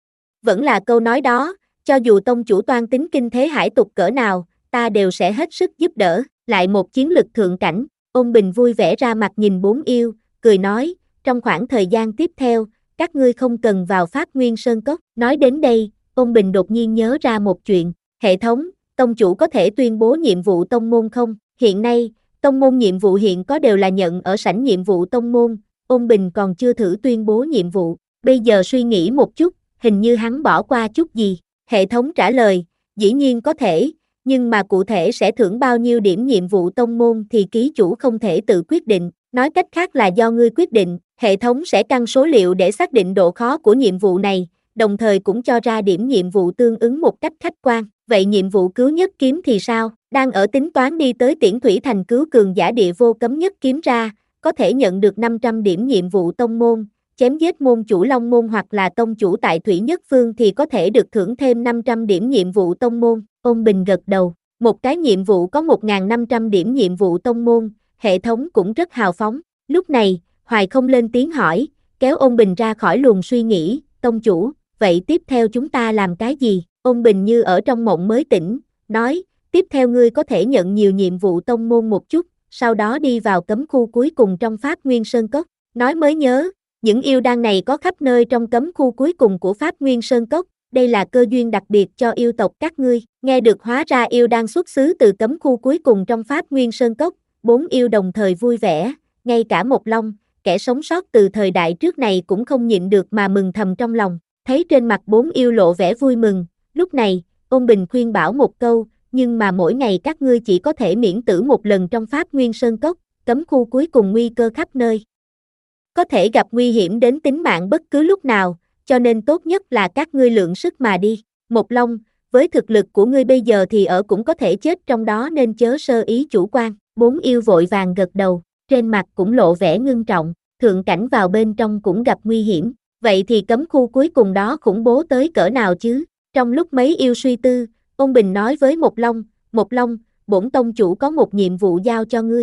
Vẫn là câu nói đó, cho dù tông chủ toan tính kinh thế hải tục cỡ nào, ta đều sẽ hết sức giúp đỡ. Lại một chiến lực thượng cảnh. Ôn Bình vui vẻ ra mặt nhìn bốn yêu, cười nói, trong khoảng thời gian tiếp theo, các ngươi không cần vào Pháp Nguyên Sơn Cốc. Nói đến đây, Ôn Bình đột nhiên nhớ ra một chuyện, hệ thống, tông chủ có thể tuyên bố nhiệm vụ tông môn không? Hiện nay, tông môn nhiệm vụ hiện có đều là nhận ở sảnh nhiệm vụ tông môn, Ôn Bình còn chưa thử tuyên bố nhiệm vụ, bây giờ suy nghĩ một chút, hình như hắn bỏ qua chút gì. Hệ thống trả lời, dĩ nhiên có thể, nhưng mà cụ thể sẽ thưởng bao nhiêu điểm nhiệm vụ tông môn thì ký chủ không thể tự quyết định, nói cách khác là do ngươi quyết định, hệ thống sẽ căn số liệu để xác định độ khó của nhiệm vụ này, đồng thời cũng cho ra điểm nhiệm vụ tương ứng một cách khách quan. Vậy nhiệm vụ cứu nhất kiếm thì sao? Đang ở tính toán đi tới Tiễn Thủy Thành cứu cường giả địa vô cấm nhất kiếm ra, có thể nhận được năm trăm điểm nhiệm vụ tông môn, chém giết môn chủ Long môn hoặc là tông chủ tại Thủy Nhất Phương thì có thể được thưởng thêm năm trăm điểm nhiệm vụ tông môn. Ôn Bình gật đầu, một cái nhiệm vụ có một nghìn năm trăm điểm nhiệm vụ tông môn, hệ thống cũng rất hào phóng. Lúc này, Hoài Không lên tiếng hỏi, kéo Ôn Bình ra khỏi luồng suy nghĩ, tông chủ, vậy tiếp theo chúng ta làm cái gì? Ôn Bình như ở trong mộng mới tỉnh, nói, tiếp theo ngươi có thể nhận nhiều nhiệm vụ tông môn một chút, sau đó đi vào cấm khu cuối cùng trong Pháp Nguyên Sơn Cốc. Nói mới nhớ, những yêu đan này có khắp nơi trong cấm khu cuối cùng của Pháp Nguyên Sơn Cốc, đây là cơ duyên đặc biệt cho yêu tộc các ngươi. Nghe được hóa ra yêu đan xuất xứ từ cấm khu cuối cùng trong Pháp Nguyên Sơn Cốc, bốn yêu đồng thời vui vẻ, ngay cả Mộc Long, kẻ sống sót từ thời đại trước này cũng không nhịn được mà mừng thầm trong lòng. Thấy trên mặt bốn yêu lộ vẻ vui mừng, lúc này, Ôn Bình khuyên bảo một câu, nhưng mà mỗi ngày các ngươi chỉ có thể miễn tử một lần trong Pháp Nguyên Sơn Cốc, cấm khu cuối cùng nguy cơ khắp nơi. Có thể gặp nguy hiểm đến tính mạng bất cứ lúc nào, cho nên tốt nhất là các ngươi lượng sức mà đi. Mộc Long, với thực lực của ngươi bây giờ thì ở cũng có thể chết trong đó nên chớ sơ ý chủ quan. Bốn yêu vội vàng gật đầu. trên mặt cũng lộ vẻ ngưng trọng, thượng cảnh vào bên trong cũng gặp nguy hiểm, vậy thì cấm khu cuối cùng đó khủng bố tới cỡ nào chứ? Trong lúc mấy yêu suy tư, Ôn Bình nói với Một Long, Một Long, bổn tông chủ có một nhiệm vụ giao cho ngươi.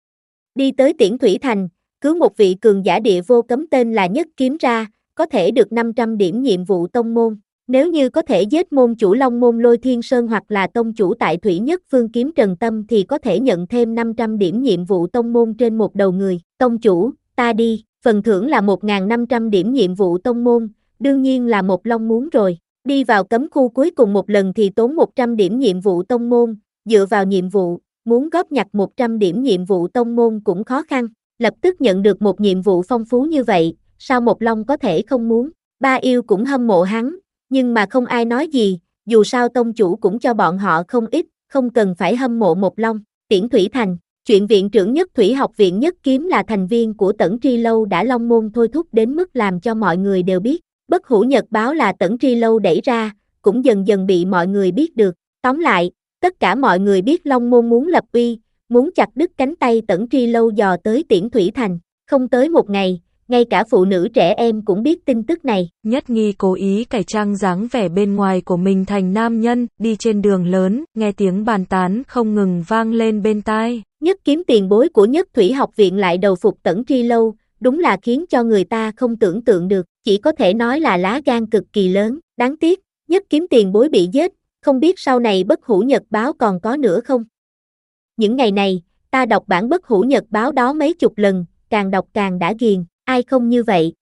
Đi tới Tiễn Thủy Thành, cứu một vị cường giả địa vô cấm tên là Nhất Kiếm ra, có thể được năm trăm điểm nhiệm vụ tông môn. Nếu như có thể giết môn chủ Long môn Lôi Thiên Sơn hoặc là tông chủ tại Thủy Nhất Phương Kiếm Trần Tâm thì có thể nhận thêm năm trăm điểm nhiệm vụ tông môn trên một đầu người. Tông chủ, ta đi, phần thưởng là một nghìn năm trăm điểm nhiệm vụ tông môn, đương nhiên là Một Long muốn rồi. Đi vào cấm khu cuối cùng một lần thì tốn một trăm điểm nhiệm vụ tông môn, dựa vào nhiệm vụ, muốn góp nhặt một trăm điểm nhiệm vụ tông môn cũng khó khăn. Lập tức nhận được một nhiệm vụ phong phú như vậy, sao Một Long có thể không muốn? Ba yêu cũng hâm mộ hắn, nhưng mà không ai nói gì, dù sao tông chủ cũng cho bọn họ không ít, không cần phải hâm mộ Một Long. Tiễn Thủy Thành, chuyện viện trưởng Nhất Thủy Học viện Nhất Kiếm là thành viên của Tẩn Tri Lâu đã Long môn thôi thúc đến mức làm cho mọi người đều biết. Bất Hủ Nhật báo là Tẩn Tri Lâu đẩy ra, cũng dần dần bị mọi người biết được. Tóm lại, tất cả mọi người biết Long môn muốn lập uy, muốn chặt đứt cánh tay Tẩn Tri Lâu dò tới Tiễn Thủy Thành. Không tới một ngày, ngay cả phụ nữ trẻ em cũng biết tin tức này. Nhất Nghi cố ý cải trang dáng vẻ bên ngoài của mình thành nam nhân, đi trên đường lớn, nghe tiếng bàn tán không ngừng vang lên bên tai. Nhất Kiếm tiền bối của Nhất Thủy Học viện lại đầu phục Tẩn Tri Lâu, đúng là khiến cho người ta không tưởng tượng được, chỉ có thể nói là lá gan cực kỳ lớn. Đáng tiếc, Nhất Kiếm tiền bối bị giết, không biết sau này Bất Hủ Nhật báo còn có nữa không? Những ngày này, ta đọc bản Bất Hủ Nhật báo đó mấy chục lần, càng đọc càng đã ghiền, ai không như vậy?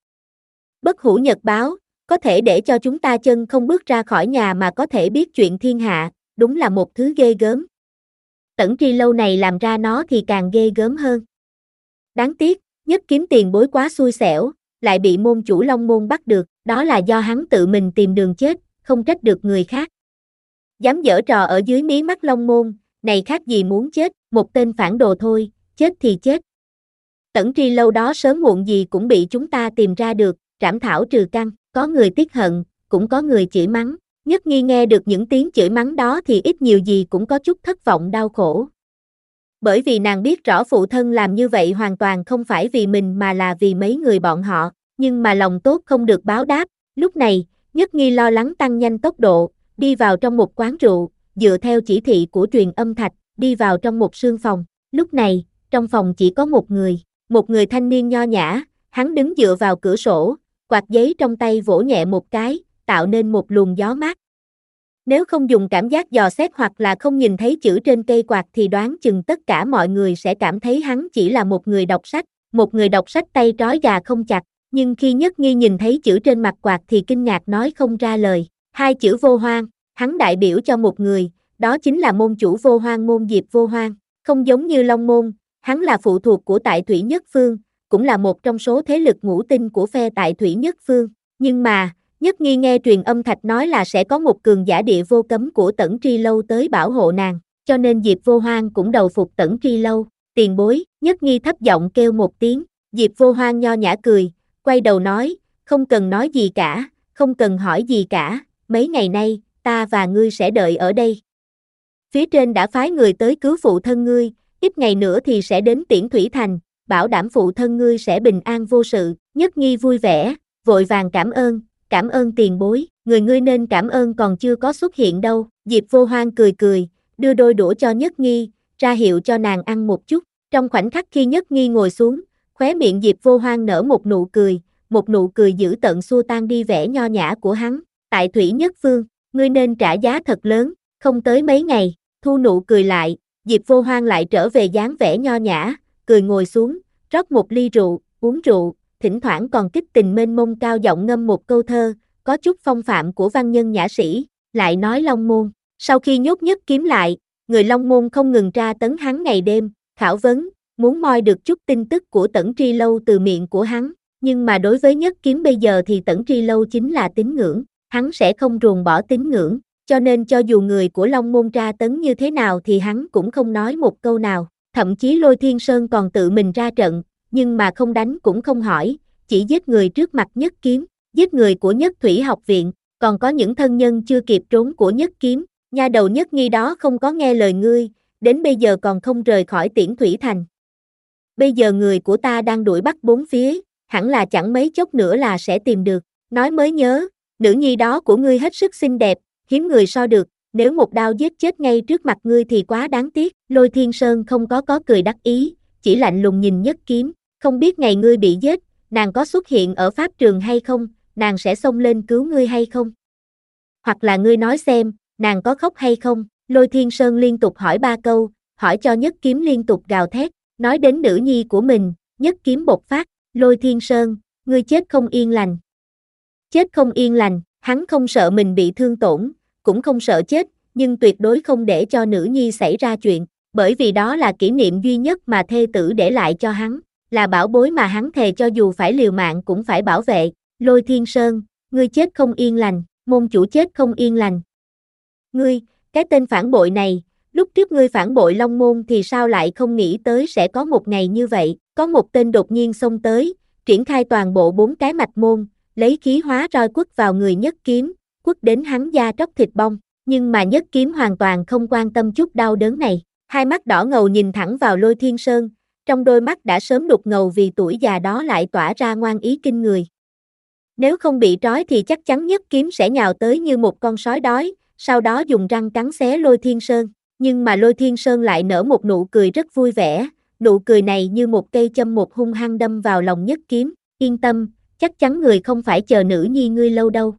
Bất Hủ Nhật báo, có thể để cho chúng ta chân không bước ra khỏi nhà mà có thể biết chuyện thiên hạ, đúng là một thứ ghê gớm. Tẩn Tri Lâu này làm ra nó thì càng ghê gớm hơn. Đáng tiếc, Nhất Kiếm tiền bối quá xui xẻo, lại bị môn chủ Long môn bắt được, đó là do hắn tự mình tìm đường chết, không trách được người khác. Dám giở trò ở dưới mí mắt Long môn, này khác gì muốn chết, một tên phản đồ thôi, chết thì chết. Tẩn Tri Lâu đó sớm muộn gì cũng bị chúng ta tìm ra được, trảm thảo trừ căn, có người tiếc hận, cũng có người chửi mắng. Nhất Nghi nghe được những tiếng chửi mắng đó thì ít nhiều gì cũng có chút thất vọng đau khổ. Bởi vì nàng biết rõ phụ thân làm như vậy hoàn toàn không phải vì mình mà là vì mấy người bọn họ, nhưng mà lòng tốt không được báo đáp. Lúc này, Nhất Nghi lo lắng tăng nhanh tốc độ, đi vào trong một quán rượu, dựa theo chỉ thị của Truyền Âm Thạch, đi vào trong một sương phòng. Lúc này, trong phòng chỉ có một người, một người thanh niên nho nhã, hắn đứng dựa vào cửa sổ, quạt giấy trong tay vỗ nhẹ một cái, tạo nên một luồng gió mát. Nếu không dùng cảm giác dò xét hoặc là không nhìn thấy chữ trên cây quạt thì đoán chừng tất cả mọi người sẽ cảm thấy hắn chỉ là một người đọc sách, một người đọc sách tay trói gà không chặt, nhưng khi Nhất Nghi nhìn thấy chữ trên mặt quạt thì kinh ngạc nói không ra lời. Hai chữ Vô Hoang, hắn đại biểu cho một người, đó chính là môn chủ Vô Hoang môn Diệp Vô Hoang, không giống như Long môn, hắn là phụ thuộc của Tại Thủy Nhất Phương, cũng là một trong số thế lực ngũ tinh của phe Tại Thủy Nhất Phương, nhưng mà Nhất Nghi nghe Truyền Âm Thạch nói là sẽ có một cường giả địa vô cấm của Tẩn Tri Lâu tới bảo hộ nàng, cho nên Diệp Vô Hoang cũng đầu phục Tẩn Tri Lâu. Tiền bối, Nhất Nghi thấp giọng kêu một tiếng, Diệp Vô Hoang nho nhã cười, quay đầu nói, không cần nói gì cả, không cần hỏi gì cả, mấy ngày nay, ta và ngươi sẽ đợi ở đây. Phía trên đã phái người tới cứu phụ thân ngươi, ít ngày nữa thì sẽ đến Tiễn Thủy Thành, bảo đảm phụ thân ngươi sẽ bình an vô sự. Nhất Nghi vui vẻ, vội vàng cảm ơn. Cảm ơn tiền bối, người ngươi nên cảm ơn còn chưa có xuất hiện đâu. Diệp Vô Hoang cười cười, đưa đôi đũa cho Nhất Nghi, ra hiệu cho nàng ăn một chút. Trong khoảnh khắc khi Nhất Nghi ngồi xuống, khóe miệng Diệp Vô Hoang nở một nụ cười, một nụ cười dữ tợn xua tan đi vẻ nho nhã của hắn. Tại Thủy Nhất Phương, ngươi nên trả giá thật lớn, không tới mấy ngày, thu nụ cười lại, Diệp Vô Hoang lại trở về dáng vẻ nho nhã, cười ngồi xuống, rót một ly rượu, uống rượu. Thỉnh thoảng còn kích tình mênh mông cao giọng ngâm một câu thơ, có chút phong phạm của văn nhân nhã sĩ, lại nói Long môn. Sau khi nhốt Nhất Kiếm lại, người Long môn không ngừng tra tấn hắn ngày đêm, khảo vấn, muốn moi được chút tin tức của Tẩn Tri Lâu từ miệng của hắn, nhưng mà đối với Nhất Kiếm bây giờ thì Tẩn Tri Lâu chính là tín ngưỡng, hắn sẽ không ruồng bỏ tín ngưỡng, cho nên cho dù người của Long môn tra tấn như thế nào thì hắn cũng không nói một câu nào, thậm chí Lôi Thiên Sơn còn tự mình ra trận, nhưng mà không đánh cũng không hỏi, chỉ giết người trước mặt Nhất Kiếm, giết người của Nhất Thủy Học viện, còn có những thân nhân chưa kịp trốn của Nhất Kiếm, nha đầu Nhất Nghi đó không có nghe lời ngươi, đến bây giờ còn không rời khỏi Tiễn Thủy Thành. bây giờ người của ta đang đuổi bắt bốn phía, hẳn là chẳng mấy chốc nữa là sẽ tìm được. Nói mới nhớ, nữ nhi đó của ngươi hết sức xinh đẹp, hiếm người so được, nếu một đao giết chết ngay trước mặt ngươi thì quá đáng tiếc. Lôi Thiên Sơn không có có cười đắc ý, chỉ lạnh lùng nhìn Nhất Kiếm, không biết ngày ngươi bị giết, nàng có xuất hiện ở pháp trường hay không, nàng sẽ xông lên cứu ngươi hay không? Hoặc là ngươi nói xem, nàng có khóc hay không? Lôi Thiên Sơn liên tục hỏi ba câu, hỏi cho Nhất Kiếm liên tục gào thét, nói đến nữ nhi của mình, Nhất Kiếm bộc phát, Lôi Thiên Sơn, ngươi chết không yên lành. Chết không yên lành, hắn không sợ mình bị thương tổn, cũng không sợ chết, nhưng tuyệt đối không để cho nữ nhi xảy ra chuyện, bởi vì đó là kỷ niệm duy nhất mà thê tử để lại cho hắn, là bảo bối mà hắn thề cho dù phải liều mạng cũng phải bảo vệ. Lôi Thiên Sơn, ngươi chết không yên lành, môn chủ chết không yên lành. Ngươi, cái tên phản bội này, lúc trước ngươi phản bội Long Môn thì sao lại không nghĩ tới sẽ có một ngày như vậy, có một tên đột nhiên xông tới, triển khai toàn bộ bốn cái mạch môn, lấy khí hóa roi quất vào người Nhất Kiếm, quất đến hắn da tróc thịt bong, nhưng mà Nhất Kiếm hoàn toàn không quan tâm chút đau đớn này, hai mắt đỏ ngầu nhìn thẳng vào Lôi Thiên Sơn, trong đôi mắt đã sớm đục ngầu vì tuổi già đó lại tỏa ra ngoan ý kinh người. Nếu không bị trói thì chắc chắn Nhất Kiếm sẽ nhào tới như một con sói đói, sau đó dùng răng cắn xé Lôi Thiên Sơn, nhưng mà Lôi Thiên Sơn lại nở một nụ cười rất vui vẻ, nụ cười này như một cây châm một hung hăng đâm vào lòng Nhất Kiếm, yên tâm, chắc chắn người không phải chờ nữ nhi ngươi lâu đâu.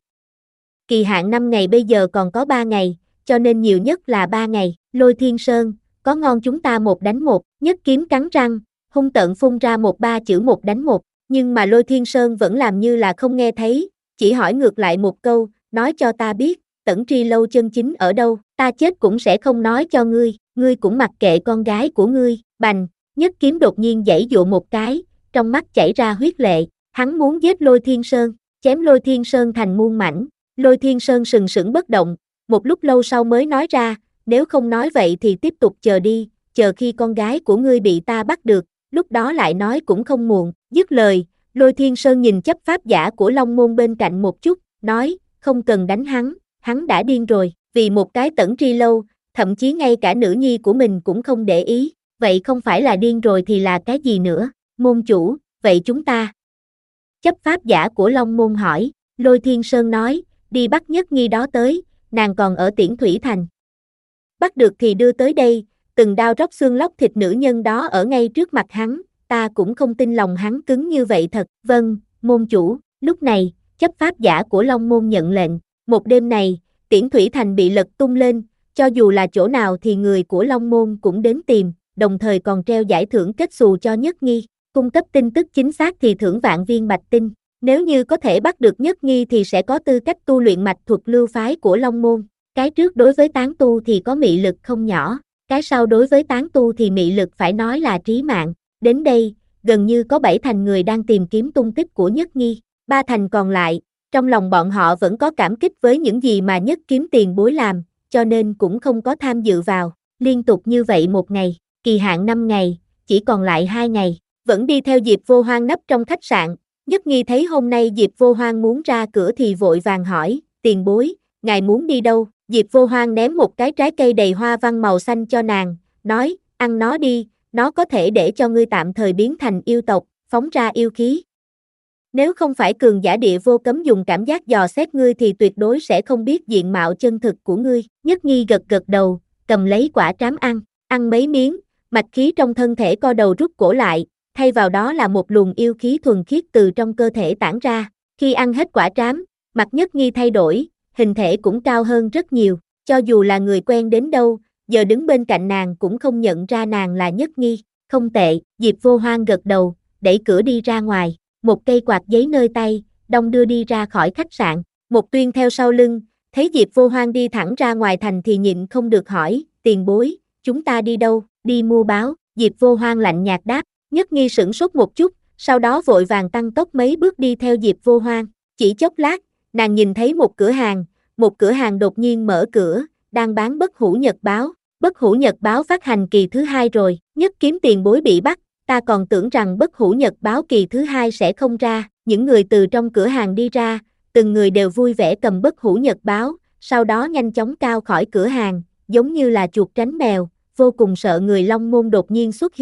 Kỳ hạn năm ngày bây giờ còn có ba ngày, cho nên nhiều nhất là ba ngày. Lôi Thiên Sơn, có ngon chúng ta một đánh một. Nhất Kiếm cắn răng, hung tợn phun ra một ba chữ một đánh một, nhưng mà Lôi Thiên Sơn vẫn làm như là không nghe thấy, chỉ hỏi ngược lại một câu, nói cho ta biết, Tẩn Tri Lâu chân chính ở đâu, ta chết cũng sẽ không nói cho ngươi, ngươi cũng mặc kệ con gái của ngươi. Bành, Nhất Kiếm đột nhiên giãy dụa một cái, trong mắt chảy ra huyết lệ, hắn muốn giết Lôi Thiên Sơn, chém Lôi Thiên Sơn thành muôn mảnh. Lôi Thiên Sơn sừng sững bất động, một lúc lâu sau mới nói ra, nếu không nói vậy thì tiếp tục chờ đi, chờ khi con gái của ngươi bị ta bắt được, lúc đó lại nói cũng không muộn. Dứt lời, Lôi Thiên Sơn nhìn chấp pháp giả của Long Môn bên cạnh một chút, nói, không cần đánh hắn, hắn đã điên rồi, vì một cái Tẩn Tri Lâu, thậm chí ngay cả nữ nhi của mình cũng không để ý, vậy không phải là điên rồi thì là cái gì nữa? Môn chủ, vậy chúng ta? Chấp pháp giả của Long Môn hỏi, Lôi Thiên Sơn nói, đi bắt Nhất Nghi đó tới, nàng còn ở Tiễn Thủy Thành. Bắt được thì đưa tới đây, từng đao róc xương lóc thịt nữ nhân đó ở ngay trước mặt hắn, ta cũng không tin lòng hắn cứng như vậy thật. Vâng, môn chủ. Lúc này, chấp pháp giả của Long Môn nhận lệnh, một đêm này, Tiễn Thủy Thành bị lật tung lên, cho dù là chỗ nào thì người của Long Môn cũng đến tìm, đồng thời còn treo giải thưởng kết xù cho Nhất Nghi, cung cấp tin tức chính xác thì thưởng vạn viên bạch tinh. Nếu như có thể bắt được Nhất Nghi thì sẽ có tư cách tu luyện mạch thuật lưu phái của Long Môn. Cái trước đối với tán tu thì có mị lực không nhỏ, cái sau đối với tán tu thì mị lực phải nói là trí mạng. Đến đây, gần như có bảy thành người đang tìm kiếm tung tích của Nhất Nghi, ba thành còn lại, trong lòng bọn họ vẫn có cảm kích với những gì mà Nhất Kiếm tiền bối làm, cho nên cũng không có tham dự vào. Liên tục như vậy một ngày, kỳ hạn năm ngày, chỉ còn lại hai ngày, vẫn đi theo Diệp Vô Hoang nấp trong khách sạn. Nhất Nghi thấy hôm nay Diệp Vô Hoang muốn ra cửa thì vội vàng hỏi, tiền bối, ngài muốn đi đâu? Diệp Vô Hoang ném một cái trái cây đầy hoa văn màu xanh cho nàng, nói, ăn nó đi, nó có thể để cho ngươi tạm thời biến thành yêu tộc, phóng ra yêu khí. Nếu không phải cường giả địa vô cấm dùng cảm giác dò xét ngươi thì tuyệt đối sẽ không biết diện mạo chân thực của ngươi. Nhất Nghi gật gật đầu, cầm lấy quả trám ăn, ăn mấy miếng, mạch khí trong thân thể co đầu rút cổ lại, thay vào đó là một luồng yêu khí thuần khiết từ trong cơ thể tản ra. Khi ăn hết quả trám, mặt Nhất Nghi thay đổi, hình thể cũng cao hơn rất nhiều, cho dù là người quen đến đâu, giờ đứng bên cạnh nàng cũng không nhận ra nàng là Nhất Nghi. Không tệ, Diệp Vô Hoang gật đầu, đẩy cửa đi ra ngoài, một cây quạt giấy nơi tay, đong đưa đi ra khỏi khách sạn. Một Tuyên theo sau lưng, thấy Diệp Vô Hoang đi thẳng ra ngoài thành thì nhịn không được hỏi, tiền bối, chúng ta đi đâu? Đi mua báo. Diệp Vô Hoang lạnh nhạt đáp. Nhất Nghi sửng sốt một chút, sau đó vội vàng tăng tốc mấy bước đi theo Diệp Vô Hoang. Chỉ chốc lát, nàng nhìn thấy một cửa hàng, một cửa hàng đột nhiên mở cửa, đang bán Bất Hủ Nhật báo. Bất Hủ Nhật báo phát hành kỳ thứ hai rồi, Nhất Kiếm tiền bối bị bắt, ta còn tưởng rằng Bất Hủ Nhật báo kỳ thứ hai sẽ không ra. Những người từ trong cửa hàng đi ra, từng người đều vui vẻ cầm Bất Hủ Nhật báo, sau đó nhanh chóng cao khỏi cửa hàng, giống như là chuột tránh mèo, vô cùng sợ người Long Môn đột nhiên xuất hiện.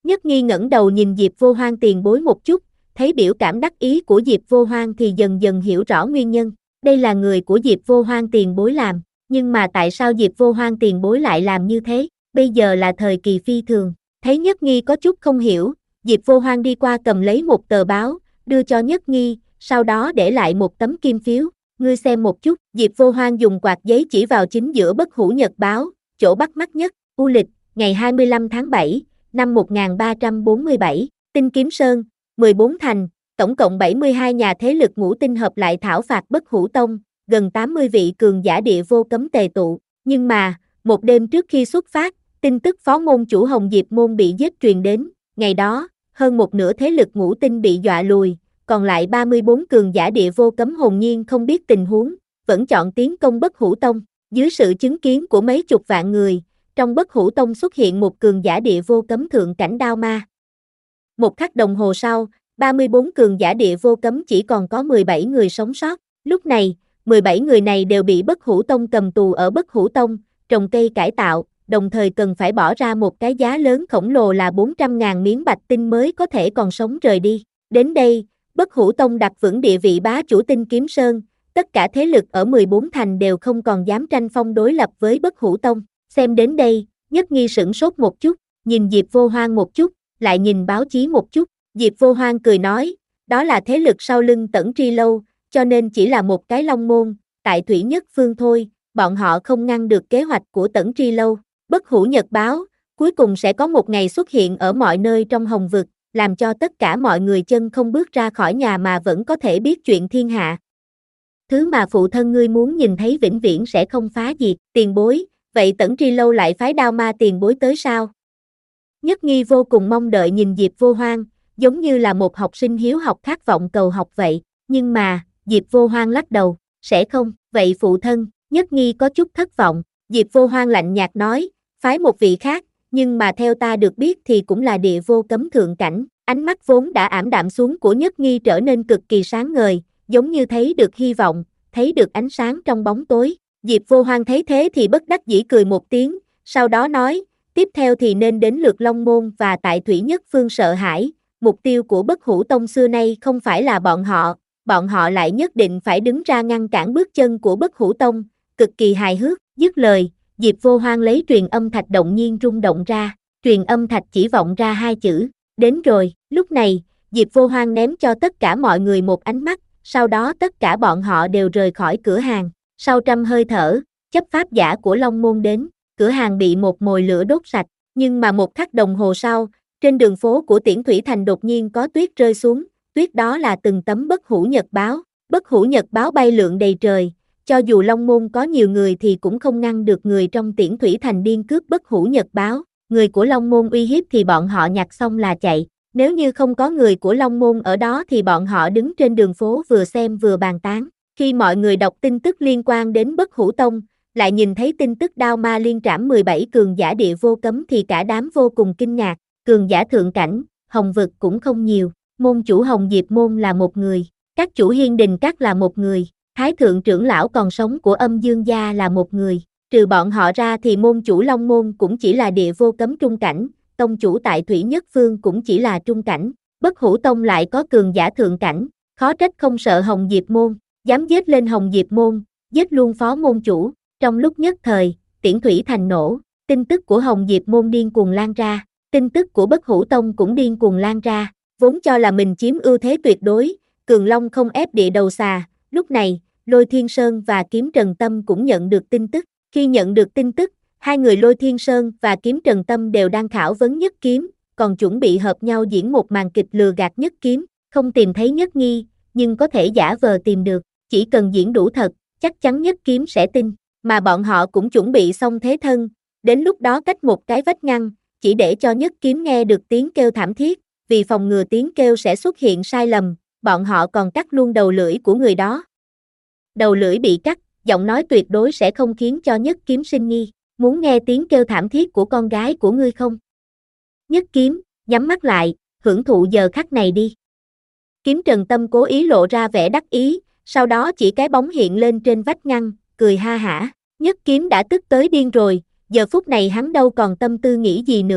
Nhất Nghi ngẩng đầu nhìn Diệp Vô Hoang tiền bối một chút, thấy biểu cảm đắc ý của Diệp Vô Hoang thì dần dần hiểu rõ nguyên nhân. Đây là người của Diệp Vô Hoang tiền bối làm, nhưng mà tại sao Diệp Vô Hoang tiền bối lại làm như thế? Bây giờ là thời kỳ phi thường. Thấy Nhất Nghi có chút không hiểu, Diệp Vô Hoang đi qua cầm lấy một tờ báo, đưa cho Nhất Nghi, sau đó để lại một tấm kim phiếu. Ngươi xem một chút. Diệp Vô Hoang dùng quạt giấy chỉ vào chính giữa Bất Hủ Nhật báo, chỗ bắt mắt nhất, U lịch, ngày hai mươi lăm tháng bảy, năm một nghìn ba trăm bốn mươi bảy, Tinh Kiếm Sơn, mười bốn thành, tổng cộng bảy mươi hai nhà thế lực ngũ tinh hợp lại thảo phạt Bất Hủ Tông, gần tám mươi vị cường giả địa vô cấm tề tụ. Nhưng mà, một đêm trước khi xuất phát, tin tức phó môn chủ Hồng Diệp Môn bị giết truyền đến. Ngày đó, hơn một nửa thế lực ngũ tinh bị dọa lùi, còn lại ba mươi bốn cường giả địa vô cấm hồn nhiên không biết tình huống, vẫn chọn tiến công Bất Hủ Tông. Dưới sự chứng kiến của mấy chục vạn người, trong Bất Hủ Tông xuất hiện một cường giả địa vô cấm thượng cảnh đao ma. Một khắc đồng hồ sau, ba mươi bốn cường giả địa vô cấm chỉ còn có mười bảy người sống sót. Lúc này, mười bảy người này đều bị Bất Hủ Tông cầm tù ở Bất Hủ Tông, trồng cây cải tạo, đồng thời cần phải bỏ ra một cái giá lớn khổng lồ là bốn trăm ngàn miếng bạch tinh mới có thể còn sống rời đi. Đến đây, Bất Hủ Tông đặt vững địa vị bá chủ Tinh Kiếm Sơn, tất cả thế lực ở mười bốn thành đều không còn dám tranh phong đối lập với Bất Hủ Tông. Xem đến đây, Nhất Nghi sửng sốt một chút, nhìn Diệp Vô Hoang một chút, lại nhìn báo chí một chút. Diệp Vô Hoang cười nói, đó là thế lực sau lưng Tẩn Tri Lâu, cho nên chỉ là một cái long môn, tại Thủy Nhất Phương thôi, bọn họ không ngăn được kế hoạch của Tẩn Tri Lâu. Bất Hủ Nhật báo, cuối cùng sẽ có một ngày xuất hiện ở mọi nơi trong Hồng Vực, làm cho tất cả mọi người chân không bước ra khỏi nhà mà vẫn có thể biết chuyện thiên hạ. Thứ mà phụ thân ngươi muốn nhìn thấy vĩnh viễn sẽ không phá diệt. Tiền bối, vậy Tẩn Tri Lâu lại phái đao ma tiền bối tới sao? Nhất Nghi vô cùng mong đợi nhìn Diệp Vô Hoang, giống như là một học sinh hiếu học khát vọng cầu học vậy. Nhưng mà, Diệp Vô Hoang lắc đầu, sẽ không. Vậy phụ thân, Nhất Nghi có chút thất vọng. Diệp Vô Hoang lạnh nhạt nói, phái một vị khác, nhưng mà theo ta được biết thì cũng là địa vô cấm thượng cảnh. Ánh mắt vốn đã ảm đạm xuống của Nhất Nghi trở nên cực kỳ sáng ngời, giống như thấy được hy vọng, thấy được ánh sáng trong bóng tối. Diệp Vô Hoang thấy thế thì bất đắc dĩ cười một tiếng, sau đó nói, tiếp theo thì nên đến lượt Long Môn và tại Thủy Nhất Phương sợ hãi. Mục tiêu của Bất Hủ Tông xưa nay không phải là bọn họ, bọn họ lại nhất định phải đứng ra ngăn cản bước chân của Bất Hủ Tông, cực kỳ hài hước. Dứt lời, Diệp Vô Hoang lấy truyền âm thạch động nhiên rung động ra, truyền âm thạch chỉ vọng ra hai chữ, đến rồi. Lúc này, Diệp Vô Hoang ném cho tất cả mọi người một ánh mắt, sau đó tất cả bọn họ đều rời khỏi cửa hàng. Sau trăm hơi thở, chấp pháp giả của Long Môn đến, cửa hàng bị một mồi lửa đốt sạch, nhưng mà một khắc đồng hồ sau, trên đường phố của Tiễn Thủy Thành đột nhiên có tuyết rơi xuống, tuyết đó là từng tấm Bất Hủ Nhật báo. Bất Hủ Nhật báo bay lượn đầy trời, cho dù Long Môn có nhiều người thì cũng không ngăn được người trong Tiễn Thủy Thành điên cướp Bất Hủ Nhật báo. Người của Long Môn uy hiếp thì bọn họ nhặt xong là chạy, nếu như không có người của Long Môn ở đó thì bọn họ đứng trên đường phố vừa xem vừa bàn tán. Khi mọi người đọc tin tức liên quan đến Bất Hủ Tông, lại nhìn thấy tin tức đao ma liên trảm mười bảy cường giả địa vô cấm thì cả đám vô cùng kinh ngạc. Cường giả thượng cảnh, Hồng Vực cũng không nhiều, môn chủ Hồng Diệp Môn là một người, các chủ Hiên Đình Các là một người, Thái thượng trưởng lão còn sống của Âm Dương gia là một người, trừ bọn họ ra thì môn chủ Long Môn cũng chỉ là địa vô cấm trung cảnh, tông chủ tại Thủy Nhất Phương cũng chỉ là trung cảnh, Bất Hủ Tông lại có cường giả thượng cảnh, khó trách không sợ Hồng Diệp Môn, dám giết lên Hồng Diệp Môn, giết luôn phó môn chủ. Trong lúc nhất thời, Tiễn Thủy Thành nổ, tin tức của Hồng Diệp Môn điên cuồng lan ra, tin tức của Bất Hủ Tông cũng điên cuồng lan ra, vốn cho là mình chiếm ưu thế tuyệt đối, Cường Long không ép địa đầu xà. Lúc này, Lôi Thiên Sơn và Kiếm Trần Tâm cũng nhận được tin tức. Khi nhận được tin tức, hai người Lôi Thiên Sơn và Kiếm Trần Tâm đều đang khảo vấn Nhất Kiếm, còn chuẩn bị hợp nhau diễn một màn kịch lừa gạt Nhất Kiếm, không tìm thấy Nhất Nghi, nhưng có thể giả vờ tìm được, chỉ cần diễn đủ thật, chắc chắn Nhất Kiếm sẽ tin, mà bọn họ cũng chuẩn bị xong thế thân, đến lúc đó cách một cái vách ngăn, chỉ để cho Nhất Kiếm nghe được tiếng kêu thảm thiết, vì phòng ngừa tiếng kêu sẽ xuất hiện sai lầm, bọn họ còn cắt luôn đầu lưỡi của người đó. Đầu lưỡi bị cắt, giọng nói tuyệt đối sẽ không khiến cho Nhất Kiếm sinh nghi, muốn nghe tiếng kêu thảm thiết của con gái của ngươi không? Nhất Kiếm, nhắm mắt lại, hưởng thụ giờ khắc này đi. Kiếm Trần Tâm cố ý lộ ra vẻ đắc ý, sau đó chỉ cái bóng hiện lên trên vách ngăn, cười ha hả. Nhất Kiếm đã tức tới điên rồi, giờ phút này hắn đâu còn tâm tư nghĩ gì nữa,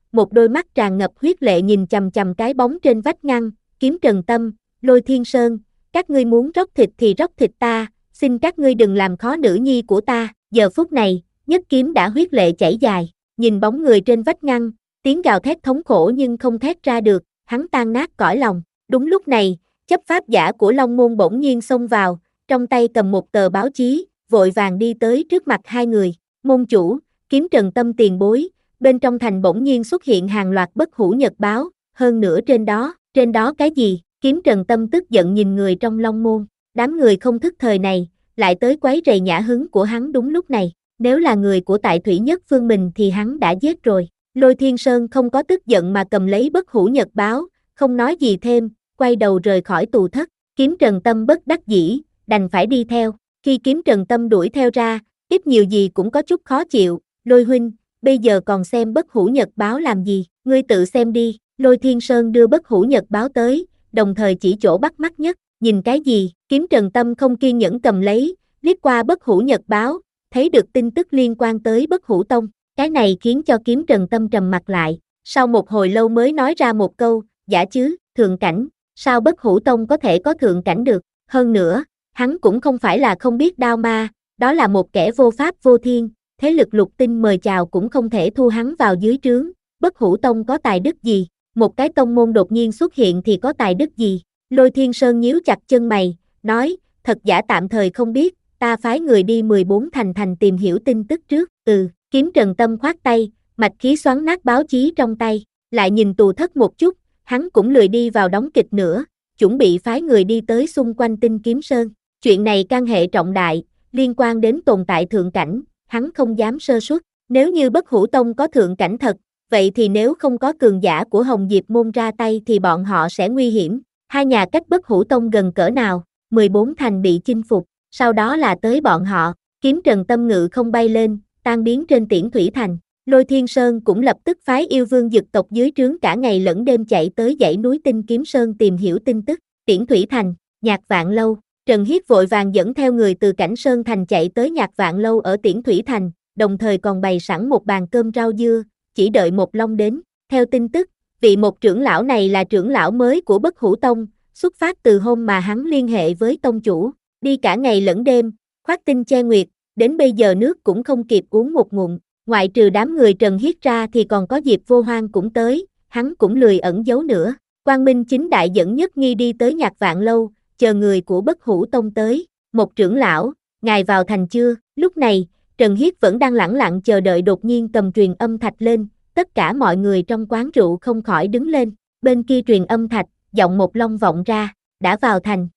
một đôi mắt tràn ngập huyết lệ nhìn chằm chằm cái bóng trên vách ngăn, Kiếm Trần Tâm, Lôi Thiên Sơn, các ngươi muốn róc thịt thì róc thịt ta, xin các ngươi đừng làm khó nữ nhi của ta. Giờ phút này, Nhất Kiếm đã huyết lệ chảy dài, nhìn bóng người trên vách ngăn, tiếng gào thét thống khổ nhưng không thét ra được, hắn tan nát cõi lòng. Đúng lúc này, chấp pháp giả của Long Môn bỗng nhiên xông vào, trong tay cầm một tờ báo chí, vội vàng đi tới trước mặt hai người. Môn chủ, Kiếm Trần Tâm tiền bối, bên trong thành bỗng nhiên xuất hiện hàng loạt bất hủ nhật báo, hơn nữa trên đó, trên đó cái gì? Kiếm Trần Tâm tức giận nhìn người trong Long Môn, đám người không thức thời này, lại tới quấy rầy nhã hứng của hắn đúng lúc này, nếu là người của tại Thủy Nhất Phương mình thì hắn đã giết rồi. Lôi Thiên Sơn không có tức giận mà cầm lấy bất hủ nhật báo, không nói gì thêm, quay đầu rời khỏi tù thất. Kiếm Trần Tâm bất đắc dĩ, đành phải đi theo. Khi Kiếm Trần Tâm đuổi theo ra, ít nhiều gì cũng có chút khó chịu. Lôi huynh, bây giờ còn xem bất hủ nhật báo làm gì, ngươi tự xem đi. Lôi Thiên Sơn đưa bất hủ nhật báo tới, đồng thời chỉ chỗ bắt mắt nhất. Nhìn cái gì? Kiếm Trần Tâm không kiên nhẫn cầm lấy, liếc qua bất hủ nhật báo, thấy được tin tức liên quan tới bất hủ tông. Cái này khiến cho Kiếm Trần Tâm trầm mặt lại, sau một hồi lâu mới nói ra một câu, giả chứ, thượng cảnh, sao bất hủ tông có thể có thượng cảnh được, hơn nữa, hắn cũng không phải là không biết đao ma, đó là một kẻ vô pháp vô thiên, thế lực lục tinh mời chào cũng không thể thu hắn vào dưới trướng, bất hủ tông có tài đức gì, một cái tông môn đột nhiên xuất hiện thì có tài đức gì. Lôi Thiên Sơn nhíu chặt chân mày, nói, thật giả tạm thời không biết, ta phái người đi mười bốn thành thành tìm hiểu tin tức trước. Ừ. Kiếm Trần Tâm khoát tay, mạch khí xoắn nát báo chí trong tay, lại nhìn tù thất một chút, hắn cũng lười đi vào đóng kịch nữa, chuẩn bị phái người đi tới xung quanh Tinh Kiếm Sơn. Chuyện này can hệ trọng đại, liên quan đến tồn tại thượng cảnh, hắn không dám sơ suất. Nếu như bất hủ tông có thượng cảnh thật, vậy thì nếu không có cường giả của Hồng Diệp môn ra tay thì bọn họ sẽ nguy hiểm. Hai nhà cách bất hủ tông gần cỡ nào, mười bốn thành bị chinh phục, sau đó là tới bọn họ. Kiếm Trần Tâm ngự không bay lên, tan biến trên Tiễn Thủy Thành. Lôi Thiên Sơn cũng lập tức phái yêu vương dực tộc dưới trướng cả ngày lẫn đêm chạy tới dãy núi Tinh Kiếm Sơn tìm hiểu tin tức. Tiễn Thủy Thành, Nhạc Vạn Lâu, Trần Hiết vội vàng dẫn theo người từ Cảnh Sơn Thành chạy tới Nhạc Vạn Lâu ở Tiễn Thủy Thành, đồng thời còn bày sẵn một bàn cơm rau dưa, chỉ đợi Một Long đến. Theo tin tức, vị Một trưởng lão này là trưởng lão mới của Bất Hủ Tông, xuất phát từ hôm mà hắn liên hệ với tông chủ, đi cả ngày lẫn đêm, khoác tinh che nguyệt, đến bây giờ nước cũng không kịp uống một ngụm. Ngoại trừ đám người Trần Hiết ra thì còn có Diệp Vô Hoang cũng tới, hắn cũng lười ẩn giấu nữa. Quang Minh chính đại dẫn Nhất Nghi đi tới Nhạc Vạn Lâu, chờ người của Bất Hủ Tông tới. Một trưởng lão, ngài vào thành chưa? Lúc này, Trần Hiết vẫn đang lẳng lặng chờ đợi, đột nhiên cầm truyền âm thạch lên, tất cả mọi người trong quán rượu không khỏi đứng lên. Bên kia truyền âm thạch, giọng Một Long vọng ra, đã vào thành.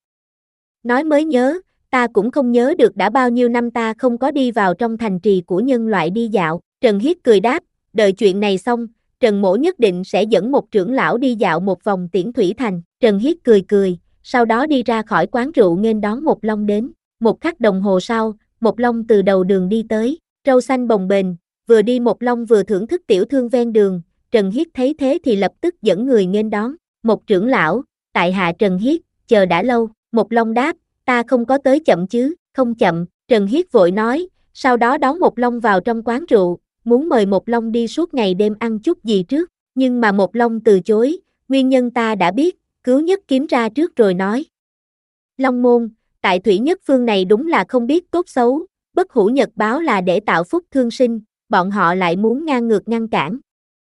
Nói mới nhớ, ta cũng không nhớ được đã bao nhiêu năm ta không có đi vào trong thành trì của nhân loại đi dạo. Trần Hiết cười đáp, đợi chuyện này xong, Trần Mỗ nhất định sẽ dẫn một trưởng lão đi dạo một vòng Tiễn Thủy Thành. Trần Hiết cười cười, sau đó đi ra khỏi quán rượu nghênh đón Một Long đến. Một khắc đồng hồ sau, Một Long từ đầu đường đi tới, râu xanh bồng bềnh, vừa đi Một Long vừa thưởng thức tiểu thương ven đường. Trần Hiết thấy thế thì lập tức dẫn người nghênh đón. Một trưởng lão, tại hạ Trần Hiết, chờ đã lâu. Một Long đáp, ta không có tới chậm chứ, không chậm. Trần Hiết vội nói, sau đó đón Một Long vào trong quán rượu, muốn mời Một Long đi suốt ngày đêm ăn chút gì trước, nhưng mà Một Long từ chối, nguyên nhân ta đã biết, cứu Nhất Kiếm ra trước rồi nói. Long môn, tại Thủy Nhất Phương này đúng là không biết tốt xấu, Bất Hủ Nhật báo là để tạo phúc thương sinh, bọn họ lại muốn ngang ngược ngăn cản.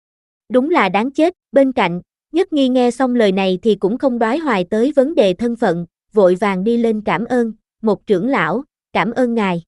Đúng là đáng chết. Bên cạnh, Nhất Nghi nghe xong lời này thì cũng không đoái hoài tới vấn đề thân phận, vội vàng đi lên cảm ơn. Một trưởng lão, cảm ơn ngài.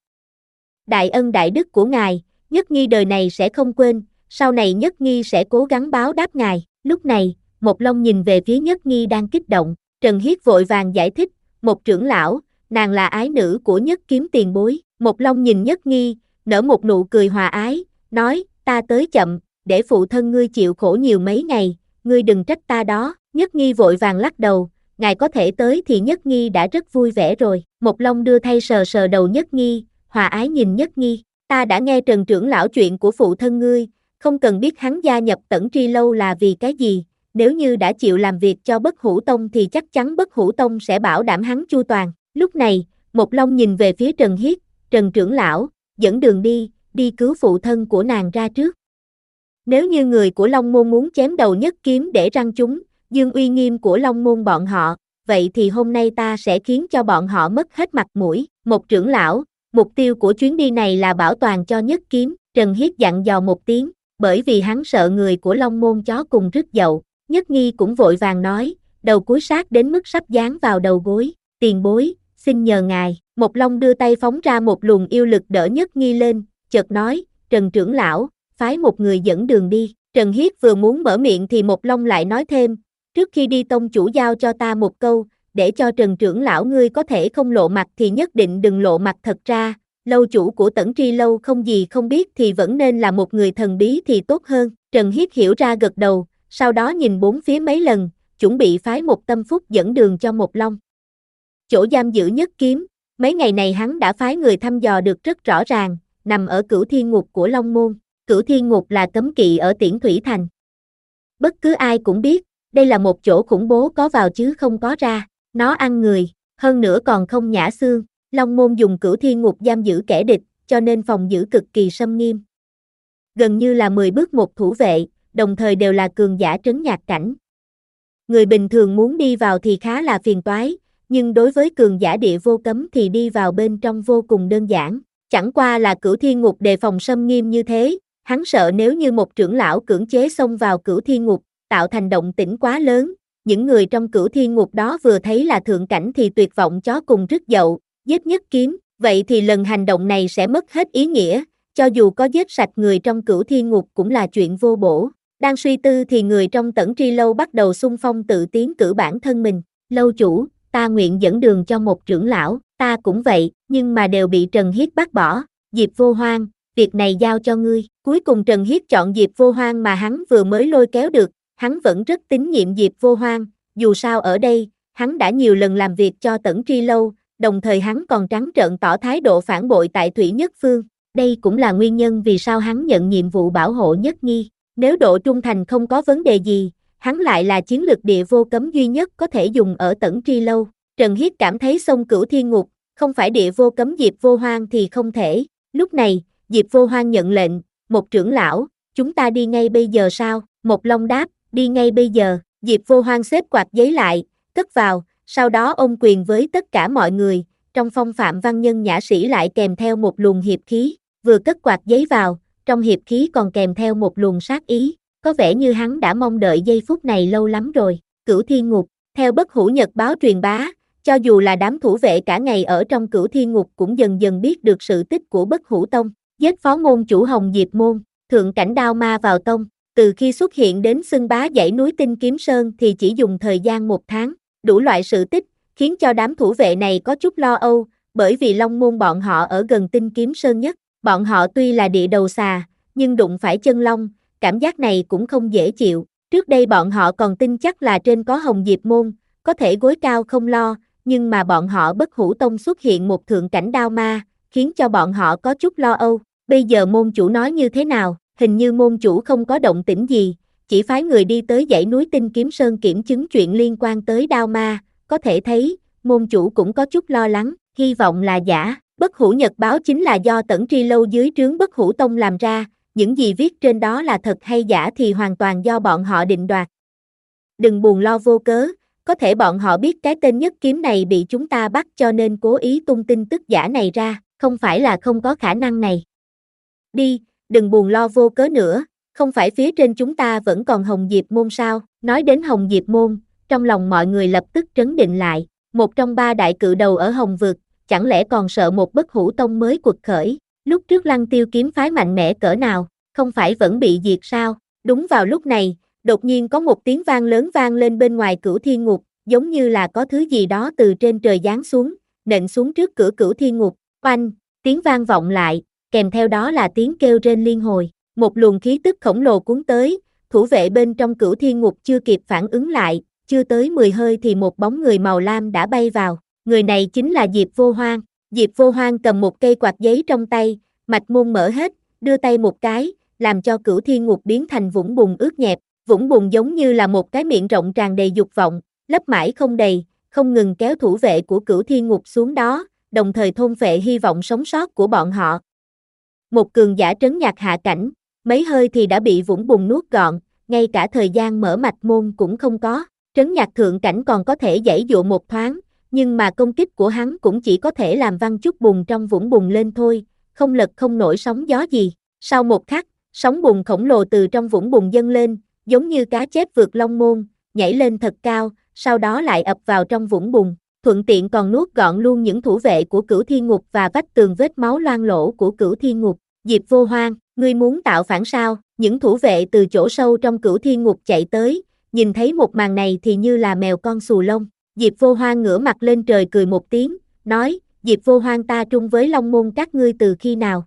Đại ân đại đức của ngài, Nhất Nghi đời này sẽ không quên, sau này Nhất Nghi sẽ cố gắng báo đáp ngài. Lúc này, Một Long nhìn về phía Nhất Nghi đang kích động, Trần Hiết vội vàng giải thích, một trưởng lão, nàng là ái nữ của Nhất Kiếm tiền bối. Một Long nhìn Nhất Nghi, nở một nụ cười hòa ái, nói, ta tới chậm, để phụ thân ngươi chịu khổ nhiều mấy ngày, ngươi đừng trách ta đó. Nhất Nghi vội vàng lắc đầu, ngài có thể tới thì Nhất Nghi đã rất vui vẻ rồi. Một Long đưa thay sờ sờ đầu Nhất Nghi, hòa ái nhìn Nhất Nghi, ta đã nghe Trần trưởng lão chuyện của phụ thân ngươi, không cần biết hắn gia nhập Tẩn Tri Lâu là vì cái gì, nếu như đã chịu làm việc cho Bất Hủ Tông thì chắc chắn Bất Hủ Tông sẽ bảo đảm hắn chu toàn. Lúc này, Một Long nhìn về phía Trần Hiết, Trần trưởng lão, dẫn đường đi, đi cứu phụ thân của nàng ra trước. Nếu như người của Long Môn muốn chém đầu nhất kiếm để răng chúng, dương uy nghiêm của Long Môn bọn họ, vậy thì hôm nay ta sẽ khiến cho bọn họ mất hết mặt mũi. Một trưởng lão, mục tiêu của chuyến đi này là bảo toàn cho nhất kiếm, Trần Hiết dặn dò một tiếng, bởi vì hắn sợ người của Long Môn chó cùng rứt dậu. Nhất Nghi cũng vội vàng nói, đầu cúi sát đến mức sắp dán vào đầu gối, tiền bối, xin nhờ ngài. Một Long đưa tay phóng ra một luồng yêu lực đỡ Nhất Nghi lên, chợt nói, Trần trưởng lão, phái một người dẫn đường đi. Trần Hiết vừa muốn mở miệng thì Một Long lại nói thêm, trước khi đi tông chủ giao cho ta một câu, để cho Trần trưởng lão ngươi có thể không lộ mặt thì nhất định đừng lộ mặt. Thật ra, lâu chủ của Tẩn Tri Lâu không gì không biết thì vẫn nên là một người thần bí thì tốt hơn. Trần Hiết hiểu ra gật đầu, sau đó nhìn bốn phía mấy lần, chuẩn bị phái một tâm phúc dẫn đường cho Một Long. Chỗ giam giữ Nhất Kiếm, mấy ngày này hắn đã phái người thăm dò được rất rõ ràng, nằm ở Cửu Thiên Ngục của Long Môn. Cửu Thiên Ngục là cấm kỵ ở Tiễn Thủy Thành. Bất cứ ai cũng biết, đây là một chỗ khủng bố có vào chứ không có ra, nó ăn người, hơn nữa còn không nhả xương. Long Môn dùng Cửu Thiên Ngục giam giữ kẻ địch, cho nên phòng giữ cực kỳ sâm nghiêm. Gần như là mười bước một thủ vệ, đồng thời đều là cường giả trấn nhạc cảnh. Người bình thường muốn đi vào thì khá là phiền toái, nhưng đối với cường giả địa vô cấm thì đi vào bên trong vô cùng đơn giản. Chẳng qua là Cửu Thiên Ngục đề phòng sâm nghiêm như thế, hắn sợ nếu như một trưởng lão cưỡng chế xông vào Cửu Thiên Ngục, tạo thành động tĩnh quá lớn, những người trong Cửu Thiên Ngục đó vừa thấy là thượng cảnh thì tuyệt vọng chó cùng rứt dậu, giết Nhất Kiếm, vậy thì lần hành động này sẽ mất hết ý nghĩa, cho dù có giết sạch người trong Cửu Thiên Ngục cũng là chuyện vô bổ. Đang suy tư thì người trong Tẩn Tri Lâu bắt đầu xung phong tự tiến cử bản thân mình, lâu chủ, ta nguyện dẫn đường cho một trưởng lão, ta cũng vậy, nhưng mà đều bị Trần Hiết bắt bỏ. Diệp Vô Hoang, việc này giao cho ngươi. Cuối cùng Trần Hiết chọn Diệp Vô Hoang mà hắn vừa mới lôi kéo được, hắn vẫn rất tín nhiệm Diệp Vô Hoang, dù sao ở đây, hắn đã nhiều lần làm việc cho Tẩn Tri Lâu, đồng thời hắn còn trắng trợn tỏ thái độ phản bội tại Thủy Nhất Phương, đây cũng là nguyên nhân vì sao hắn nhận nhiệm vụ bảo hộ Nhất Nghi. Nếu độ trung thành không có vấn đề gì, hắn lại là chiến lực địa vô cấm duy nhất có thể dùng ở Tẩn Tri Lâu. Trần Hiết cảm thấy xông Cửu Thiên Ngục, không phải địa vô cấm Diệp Vô Hoang thì không thể. Lúc này, Diệp Vô Hoang nhận lệnh, một trưởng lão, chúng ta đi ngay bây giờ sao? Một Long đáp, đi ngay bây giờ. Diệp Vô Hoang xếp quạt giấy lại, cất vào, sau đó ôm quyền với tất cả mọi người, trong phong phạm văn nhân nhã sĩ lại kèm theo một luồng hiệp khí, vừa cất quạt giấy vào, trong hiệp khí còn kèm theo một luồng sát ý, có vẻ như hắn đã mong đợi giây phút này lâu lắm rồi. Cửu Thiên Ngục, theo Bất Hủ Nhật báo truyền bá, cho dù là đám thủ vệ cả ngày ở trong Cửu Thiên Ngục cũng dần dần biết được sự tích của Bất Hủ Tông, giết phó môn chủ Hồng Diệp Môn, thượng cảnh đao ma vào tông, từ khi xuất hiện đến xưng bá dãy núi Tinh Kiếm Sơn thì chỉ dùng thời gian một tháng, đủ loại sự tích, khiến cho đám thủ vệ này có chút lo âu, bởi vì Long Môn bọn họ ở gần Tinh Kiếm Sơn nhất, bọn họ tuy là địa đầu xà, nhưng đụng phải chân long, cảm giác này cũng không dễ chịu, trước đây bọn họ còn tin chắc là trên có Hồng Diệp Môn, có thể gối cao không lo, nhưng mà bọn họ Bất Hủ Tông xuất hiện một thượng cảnh đao ma, khiến cho bọn họ có chút lo âu. Bây giờ môn chủ nói như thế nào? Hình như môn chủ không có động tĩnh gì, chỉ phái người đi tới dãy núi Tinh Kiếm Sơn kiểm chứng chuyện liên quan tới đao ma, có thể thấy, môn chủ cũng có chút lo lắng, hy vọng là giả. Bất Hủ Nhật báo chính là do Tẩn Tri Lâu dưới trướng Bất Hủ Tông làm ra, những gì viết trên đó là thật hay giả thì hoàn toàn do bọn họ định đoạt. Đừng buồn lo vô cớ, có thể bọn họ biết cái tên Nhất Kiếm này bị chúng ta bắt cho nên cố ý tung tin tức giả này ra, không phải là không có khả năng này. Đi, đừng buồn lo vô cớ nữa, không phải phía trên chúng ta vẫn còn Hồng Diệp Môn sao? Nói đến Hồng Diệp Môn, trong lòng mọi người lập tức trấn định lại, một trong ba đại cự đầu ở Hồng Vực, chẳng lẽ còn sợ một Bất Hủ Tông mới quật khởi? Lúc trước Lăng Tiêu kiếm phái mạnh mẽ cỡ nào, không phải vẫn bị diệt sao? Đúng vào lúc này, đột nhiên có một tiếng vang lớn vang lên bên ngoài Cửu Thiên Ngục, giống như là có thứ gì đó từ trên trời giáng xuống, nện xuống trước cửa Cửu Thiên Ngục. Oanh, tiếng vang vọng lại, kèm theo đó là tiếng kêu rên liên hồi, một luồng khí tức khổng lồ cuốn tới, thủ vệ bên trong Cửu Thiên Ngục chưa kịp phản ứng lại, chưa tới mười hơi thì một bóng người màu lam đã bay vào, người này chính là Diệp Vô Hoang. Diệp Vô Hoang cầm một cây quạt giấy trong tay, mạch môn mở hết, đưa tay một cái, làm cho Cửu Thiên Ngục biến thành vũng bùn ướt nhẹp, vũng bùn giống như là một cái miệng rộng tràn đầy dục vọng, lấp mãi không đầy, không ngừng kéo thủ vệ của Cửu Thiên Ngục xuống đó, đồng thời thôn phệ hy vọng sống sót của bọn họ. Một cường giả trấn nhạc hạ cảnh, mấy hơi thì đã bị vũng bùn nuốt gọn, ngay cả thời gian mở mạch môn cũng không có. Trấn Nhạc thượng cảnh còn có thể giãy dụa một thoáng, nhưng mà công kích của hắn cũng chỉ có thể làm văng chút bùn trong vũng bùn lên thôi, không lật không nổi sóng gió gì. Sau một khắc, sóng bùn khổng lồ từ trong vũng bùn dâng lên, giống như cá chép vượt long môn, nhảy lên thật cao, sau đó lại ập vào trong vũng bùn, thuận tiện còn nuốt gọn luôn những thủ vệ của Cửu Thiên Ngục và vách tường vết máu loang lổ của Cửu Thiên Ngục. Diệp Vô Hoang, ngươi muốn tạo phản sao? Những thủ vệ từ chỗ sâu trong Cửu Thiên Ngục chạy tới, nhìn thấy một màn này thì như là mèo con xù lông. Diệp Vô Hoang ngửa mặt lên trời cười một tiếng, nói, Diệp Vô Hoang ta trung với Long môn các ngươi từ khi nào?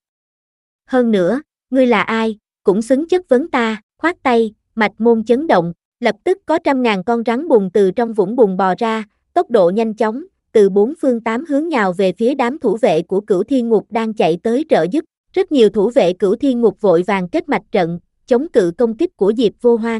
Hơn nữa, ngươi là ai, cũng xứng chất vấn ta, khoát tay, mạch môn chấn động, lập tức có trăm ngàn con rắn bùn từ trong vũng bùn bò ra, tốc độ nhanh chóng, từ bốn phương tám hướng nhào về phía đám thủ vệ của Cửu Thiên Ngục đang chạy tới trợ giúp. Rất nhiều thủ vệ Cửu Thiên Ngục vội vàng kết mạch trận, chống cự công kích của Diệp Vô Hoang.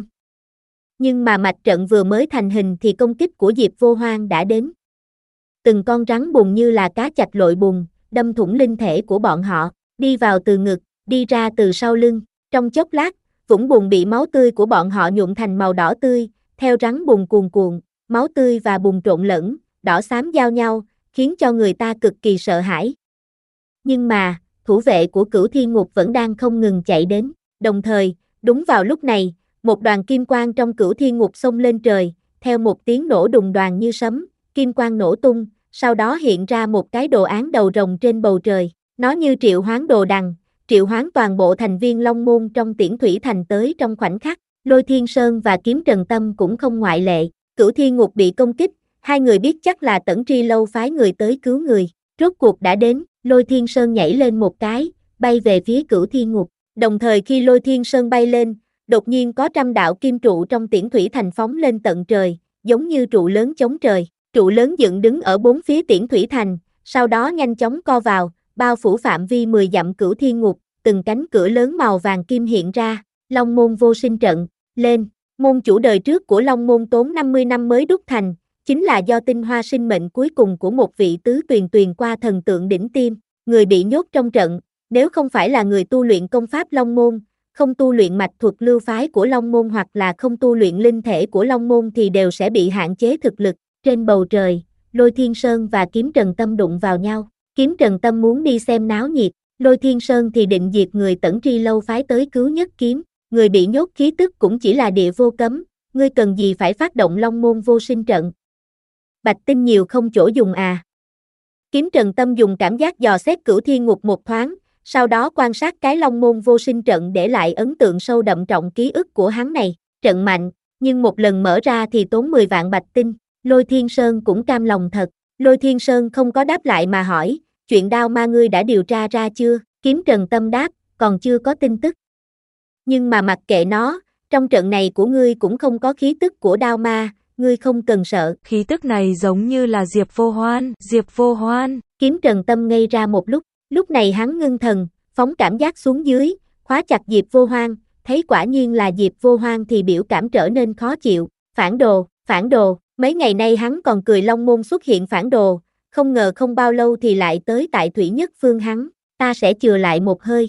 Nhưng mà mạch trận vừa mới thành hình thì công kích của Diệp Vô Hoang đã đến. Từng con rắn bùn như là cá chạch lội bùn, đâm thủng linh thể của bọn họ, đi vào từ ngực, đi ra từ sau lưng. Trong chốc lát, vũng bùn bị máu tươi của bọn họ nhuộm thành màu đỏ tươi, theo rắn bùn cuồn cuộn, máu tươi và bùn trộn lẫn, đỏ xám giao nhau, khiến cho người ta cực kỳ sợ hãi. Nhưng mà, thủ vệ của Cửu Thiên Ngục vẫn đang không ngừng chạy đến, đồng thời, đúng vào lúc này, một đoàn kim quang trong Cửu Thiên Ngục xông lên trời, theo một tiếng nổ đùng đoàng như sấm, kim quang nổ tung, sau đó hiện ra một cái đồ án đầu rồng trên bầu trời, nó như triệu hoán đồ đằng, triệu hoán toàn bộ thành viên Long môn trong Tiễn Thủy Thành tới trong khoảnh khắc. Lôi Thiên Sơn và Kiếm Trần Tâm cũng không ngoại lệ, Cửu Thiên Ngục bị công kích, hai người biết chắc là Tẩn Tri Lâu phái người tới cứu người, rốt cuộc đã đến. Lôi Thiên Sơn nhảy lên một cái, bay về phía Cửu Thiên Ngục, đồng thời khi Lôi Thiên Sơn bay lên, đột nhiên có trăm đạo kim trụ trong Tiễn Thủy Thành phóng lên tận trời, giống như trụ lớn chống trời, trụ lớn dựng đứng ở bốn phía Tiễn Thủy Thành, sau đó nhanh chóng co vào, bao phủ phạm vi mười dặm Cửu Thiên Ngục, từng cánh cửa lớn màu vàng kim hiện ra. Long môn vô sinh trận, lên, môn chủ đời trước của Long môn tốn năm mươi năm mới đúc thành, chính là do tinh hoa sinh mệnh cuối cùng của một vị tứ tuyền tuyền qua thần tượng đỉnh tiêm, người bị nhốt trong trận, nếu không phải là người tu luyện công pháp Long môn, không tu luyện mạch thuật lưu phái của Long môn hoặc là không tu luyện linh thể của Long môn thì đều sẽ bị hạn chế thực lực. Trên bầu trời, Lôi Thiên Sơn và Kiếm Trần Tâm đụng vào nhau, Kiếm Trần Tâm muốn đi xem náo nhiệt, Lôi Thiên Sơn thì định diệt người Tẩn Tri Lâu phái tới cứu Nhất Kiếm, người bị nhốt khí tức cũng chỉ là địa vô cấm, ngươi cần gì phải phát động Long môn vô sinh trận? Bạch tinh nhiều không chỗ dùng à? Kiếm Trần Tâm dùng cảm giác dò xét Cửu Thiên Ngục một thoáng, sau đó quan sát cái Long môn vô sinh trận để lại ấn tượng sâu đậm trọng ký ức của hắn này, trận mạnh, nhưng một lần mở ra thì tốn mười vạn bạch tinh, Lôi Thiên Sơn cũng cam lòng thật. Lôi Thiên Sơn không có đáp lại mà hỏi, chuyện đao ma ngươi đã điều tra ra chưa? Kiếm Trần Tâm đáp, còn chưa có tin tức. Nhưng mà mặc kệ nó, trong trận này của ngươi cũng không có khí tức của đao ma, ngươi không cần sợ. Khí tức này giống như là Diệp Vô Hoan, Diệp Vô Hoan. Kiếm Trần Tâm ngây ra một lúc, lúc này hắn ngưng thần, phóng cảm giác xuống dưới, khóa chặt Diệp Vô Hoan, thấy quả nhiên là Diệp Vô Hoan thì biểu cảm trở nên khó chịu, phản đồ, phản đồ, mấy ngày nay hắn còn cười Long môn xuất hiện phản đồ, không ngờ không bao lâu thì lại tới tại Thủy Nhất Phương hắn, ta sẽ chừa lại một hơi.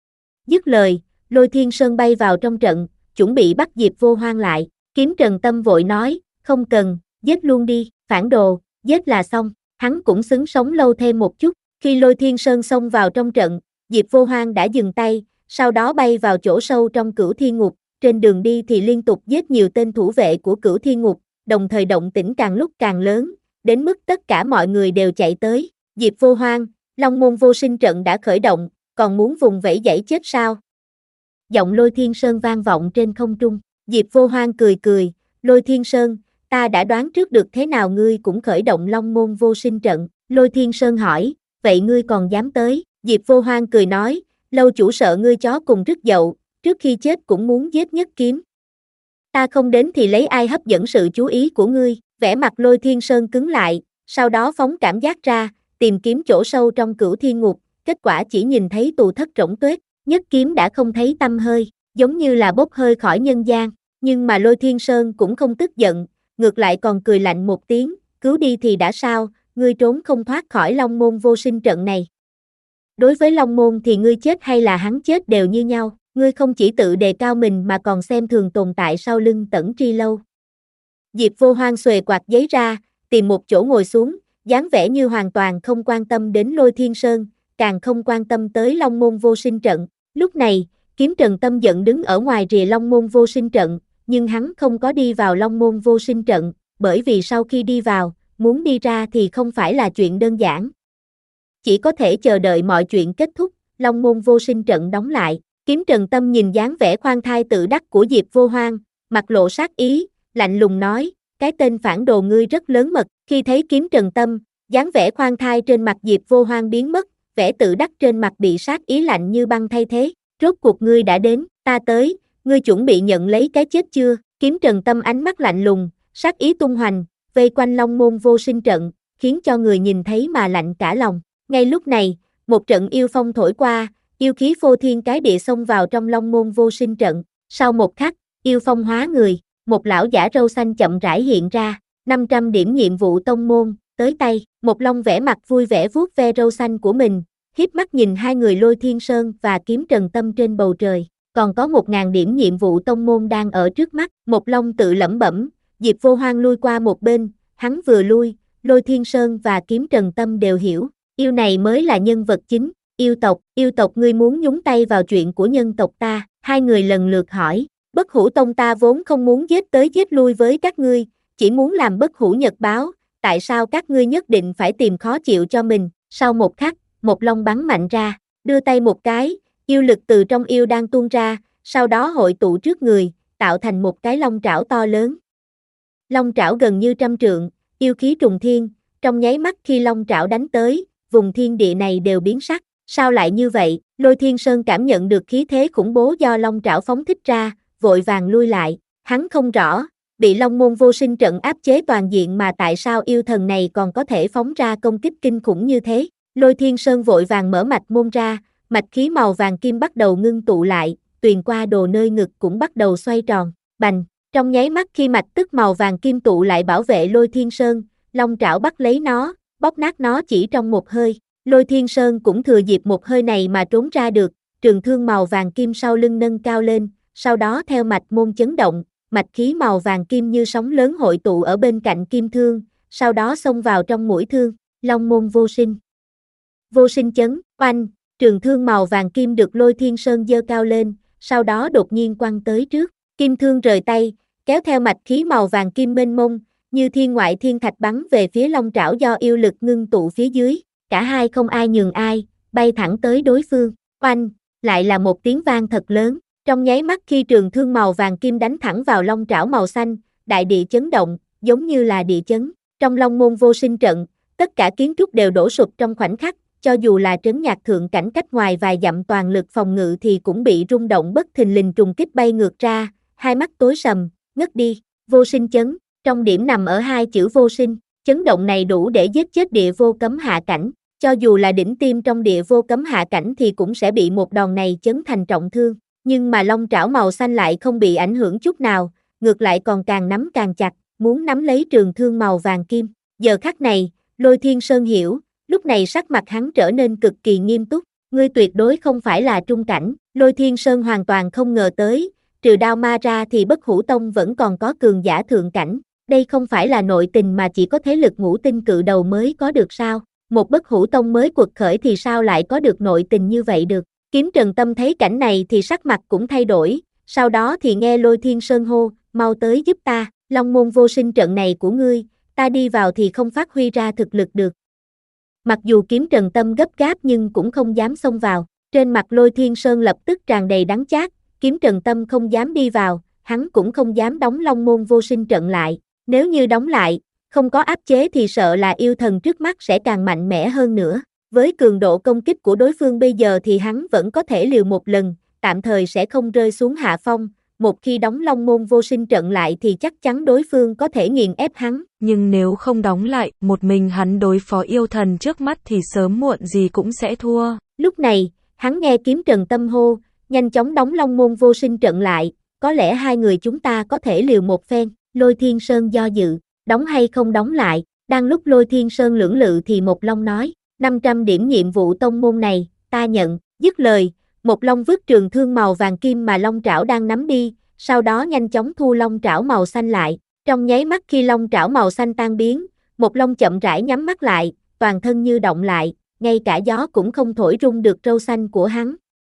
Dứt lời, Lôi Thiên Sơn bay vào trong trận, chuẩn bị bắt Diệp Vô Hoan lại, Kiếm Trần Tâm vội nói, không cần, giết luôn đi, phản đồ, giết là xong, hắn cũng xứng sống lâu thêm một chút. Khi Lôi Thiên Sơn xông vào trong trận, Diệp Vô Hoan đã dừng tay, sau đó bay vào chỗ sâu trong Cửu Thiên Ngục, trên đường đi thì liên tục giết nhiều tên thủ vệ của Cửu Thiên Ngục, đồng thời động tĩnh càng lúc càng lớn, đến mức tất cả mọi người đều chạy tới. Diệp Vô Hoan, Long môn vô sinh trận đã khởi động, còn muốn vùng vẫy giãy chết sao? Giọng Lôi Thiên Sơn vang vọng trên không trung, Diệp Vô Hoan cười cười, Lôi Thiên Sơn, ta đã đoán trước được thế nào ngươi cũng khởi động Long môn vô sinh trận. Lôi Thiên Sơn hỏi, vậy ngươi còn dám tới? Diệp Vô Hoan cười nói, lâu chủ sợ ngươi chó cùng rứt dậu, trước khi chết cũng muốn giết Nhất Kiếm. Ta không đến thì lấy ai hấp dẫn sự chú ý của ngươi? Vẻ mặt Lôi Thiên Sơn cứng lại, sau đó phóng cảm giác ra, tìm kiếm chỗ sâu trong Cửu Thiên Ngục, kết quả chỉ nhìn thấy tù thất rỗng tuếch, Nhất Kiếm đã không thấy tăm hơi, giống như là bốc hơi khỏi nhân gian, nhưng mà Lôi Thiên Sơn cũng không tức giận, ngược lại còn cười lạnh một tiếng, cứu đi thì đã sao, ngươi trốn không thoát khỏi Long môn vô sinh trận này. Đối với Long môn thì ngươi chết hay là hắn chết đều như nhau, ngươi không chỉ tự đề cao mình mà còn xem thường tồn tại sau lưng Tẩn Tri Lâu. Diệp Vô Hoang xuề quạt giấy ra, tìm một chỗ ngồi xuống, dáng vẻ như hoàn toàn không quan tâm đến Lôi Thiên Sơn, càng không quan tâm tới Long Môn Vô Sinh Trận. Lúc này, Kiếm Trần Tâm giận đứng ở ngoài rìa Long Môn Vô Sinh Trận, nhưng hắn không có đi vào Long Môn Vô Sinh Trận, bởi vì sau khi đi vào, muốn đi ra thì không phải là chuyện đơn giản. Chỉ có thể chờ đợi mọi chuyện kết thúc, Long Môn Vô Sinh Trận đóng lại. Kiếm Trần Tâm nhìn dáng vẻ khoan thai tự đắc của Diệp Vô Hoang, mặt lộ sát ý, lạnh lùng nói, cái tên phản đồ ngươi rất lớn mật. Khi thấy Kiếm Trần Tâm, dáng vẻ khoan thai trên mặt Diệp Vô Hoang biến mất, vẻ tự đắc trên mặt bị sát ý lạnh như băng thay thế. Rốt cuộc ngươi đã đến, ta tới, ngươi chuẩn bị nhận lấy cái chết chưa? Kiếm Trần Tâm ánh mắt lạnh lùng, sát ý tung hoành, vây quanh Long Môn Vô Sinh Trận, khiến cho người nhìn thấy mà lạnh cả lòng. Ngay lúc này, một trận yêu phong thổi qua, yêu khí phô thiên cái địa xông vào trong Long Môn Vô Sinh Trận. Sau một khắc, yêu phong hóa người, một lão giả râu xanh chậm rãi hiện ra, năm trăm điểm nhiệm vụ tông môn, tới tay. Một Long vẻ mặt vui vẻ vuốt ve râu xanh của mình, hiếp mắt nhìn hai người Lôi Thiên Sơn và Kiếm Trần Tâm trên bầu trời. Còn có một ngàn điểm nhiệm vụ tông môn đang ở trước mắt. Một Long tự lẩm bẩm, Diệp Vô Hoang lui qua một bên, hắn vừa lui, Lôi Thiên Sơn và Kiếm Trần Tâm đều hiểu, yêu này mới là nhân vật chính. Yêu tộc, yêu tộc ngươi muốn nhúng tay vào chuyện của nhân tộc ta? Hai người lần lượt hỏi. Bất Hủ Tông ta vốn không muốn giết tới giết lui với các ngươi, chỉ muốn làm Bất Hủ Nhật báo, tại sao các ngươi nhất định phải tìm khó chịu cho mình? Sau một khắc, một Long bắn mạnh ra, đưa tay một cái, yêu lực từ trong yêu đang tuôn ra, sau đó hội tụ trước người, tạo thành một cái long trảo to lớn. Long trảo gần như trăm trượng, yêu khí trùng thiên, trong nháy mắt khi long trảo đánh tới, vùng thiên địa này đều biến sắc. Sao lại như vậy? Lôi Thiên Sơn cảm nhận được khí thế khủng bố do long trảo phóng thích ra, vội vàng lui lại. Hắn không rõ, bị Long Môn Vô Sinh Trận áp chế toàn diện mà tại sao yêu thần này còn có thể phóng ra công kích kinh khủng như thế. Lôi Thiên Sơn vội vàng mở mạch môn ra, mạch khí màu vàng kim bắt đầu ngưng tụ lại, tuyền qua đồ nơi ngực cũng bắt đầu xoay tròn. Bành! Trong nháy mắt khi mạch tức màu vàng kim tụ lại bảo vệ Lôi Thiên Sơn, long trảo bắt lấy nó, bóp nát nó chỉ trong một hơi. Lôi Thiên Sơn cũng thừa dịp một hơi này mà trốn ra được, trường thương màu vàng kim sau lưng nâng cao lên, sau đó theo mạch môn chấn động, mạch khí màu vàng kim như sóng lớn hội tụ ở bên cạnh kim thương, sau đó xông vào trong mũi thương. Long môn vô sinh. Vô sinh chấn, oanh, trường thương màu vàng kim được Lôi Thiên Sơn giơ cao lên, sau đó đột nhiên quăng tới trước, kim thương rời tay, kéo theo mạch khí màu vàng kim mênh mông, như thiên ngoại thiên thạch bắn về phía long trảo do yêu lực ngưng tụ phía dưới. Cả hai không ai nhường ai, bay thẳng tới đối phương. Oanh, lại là một tiếng vang thật lớn. Trong nháy mắt khi trường thương màu vàng kim đánh thẳng vào long trảo màu xanh, đại địa chấn động, giống như là địa chấn. Trong Long Môn Vô Sinh Trận, tất cả kiến trúc đều đổ sụp trong khoảnh khắc, cho dù là trấn nhạc thượng cảnh cách ngoài vài dặm toàn lực phòng ngự thì cũng bị rung động bất thình lình trùng kích bay ngược ra, hai mắt tối sầm, ngất đi. Vô sinh chấn, trong điểm nằm ở hai chữ vô sinh, chấn động này đủ để giết chết địa vô cấm hạ cảnh. Cho dù là đỉnh tiêm trong địa vô cấm hạ cảnh thì cũng sẽ bị một đòn này chấn thành trọng thương, nhưng mà long trảo màu xanh lại không bị ảnh hưởng chút nào, ngược lại còn càng nắm càng chặt, muốn nắm lấy trường thương màu vàng kim. Giờ khắc này, Lôi Thiên Sơn hiểu, lúc này sắc mặt hắn trở nên cực kỳ nghiêm túc, ngươi tuyệt đối không phải là trung cảnh. Lôi Thiên Sơn hoàn toàn không ngờ tới, trừ Đao Ma ra thì Bất Hủ Tông vẫn còn có cường giả thượng cảnh, đây không phải là nội tình mà chỉ có thế lực ngũ tinh cự đầu mới có được sao? Một Bất Hủ Tông mới quật khởi thì sao lại có được nội tình như vậy được? Kiếm Trần Tâm thấy cảnh này thì sắc mặt cũng thay đổi, sau đó thì nghe Lôi Thiên Sơn hô, mau tới giúp ta, Long Môn Vô Sinh Trận này của ngươi, ta đi vào thì không phát huy ra thực lực được. Mặc dù Kiếm Trần Tâm gấp gáp nhưng cũng không dám xông vào, trên mặt Lôi Thiên Sơn lập tức tràn đầy đắng chát, Kiếm Trần Tâm không dám đi vào, hắn cũng không dám đóng Long Môn Vô Sinh Trận lại, nếu như đóng lại, không có áp chế thì sợ là yêu thần trước mắt sẽ càng mạnh mẽ hơn nữa. Với cường độ công kích của đối phương bây giờ thì hắn vẫn có thể liều một lần, tạm thời sẽ không rơi xuống hạ phong. Một khi đóng Long Môn Vô Sinh Trận lại thì chắc chắn đối phương có thể nghiền ép hắn. Nhưng nếu không đóng lại, một mình hắn đối phó yêu thần trước mắt thì sớm muộn gì cũng sẽ thua. Lúc này, hắn nghe Kiếm Trần Tâm hô, nhanh chóng đóng Long Môn Vô Sinh Trận lại, có lẽ hai người chúng ta có thể liều một phen. Lôi Thiên Sơn do dự, đóng hay không đóng lại, đang lúc Lôi Thiên Sơn lưỡng lự thì một Long nói, năm trăm điểm nhiệm vụ tông môn này, ta nhận. Dứt lời, Một Long vứt trường thương màu vàng kim mà Long Trảo đang nắm đi, sau đó nhanh chóng thu Long Trảo màu xanh lại. Trong nháy mắt khi Long Trảo màu xanh tan biến, Một Long chậm rãi nhắm mắt lại, toàn thân như động lại, ngay cả gió cũng không thổi rung được râu xanh của hắn.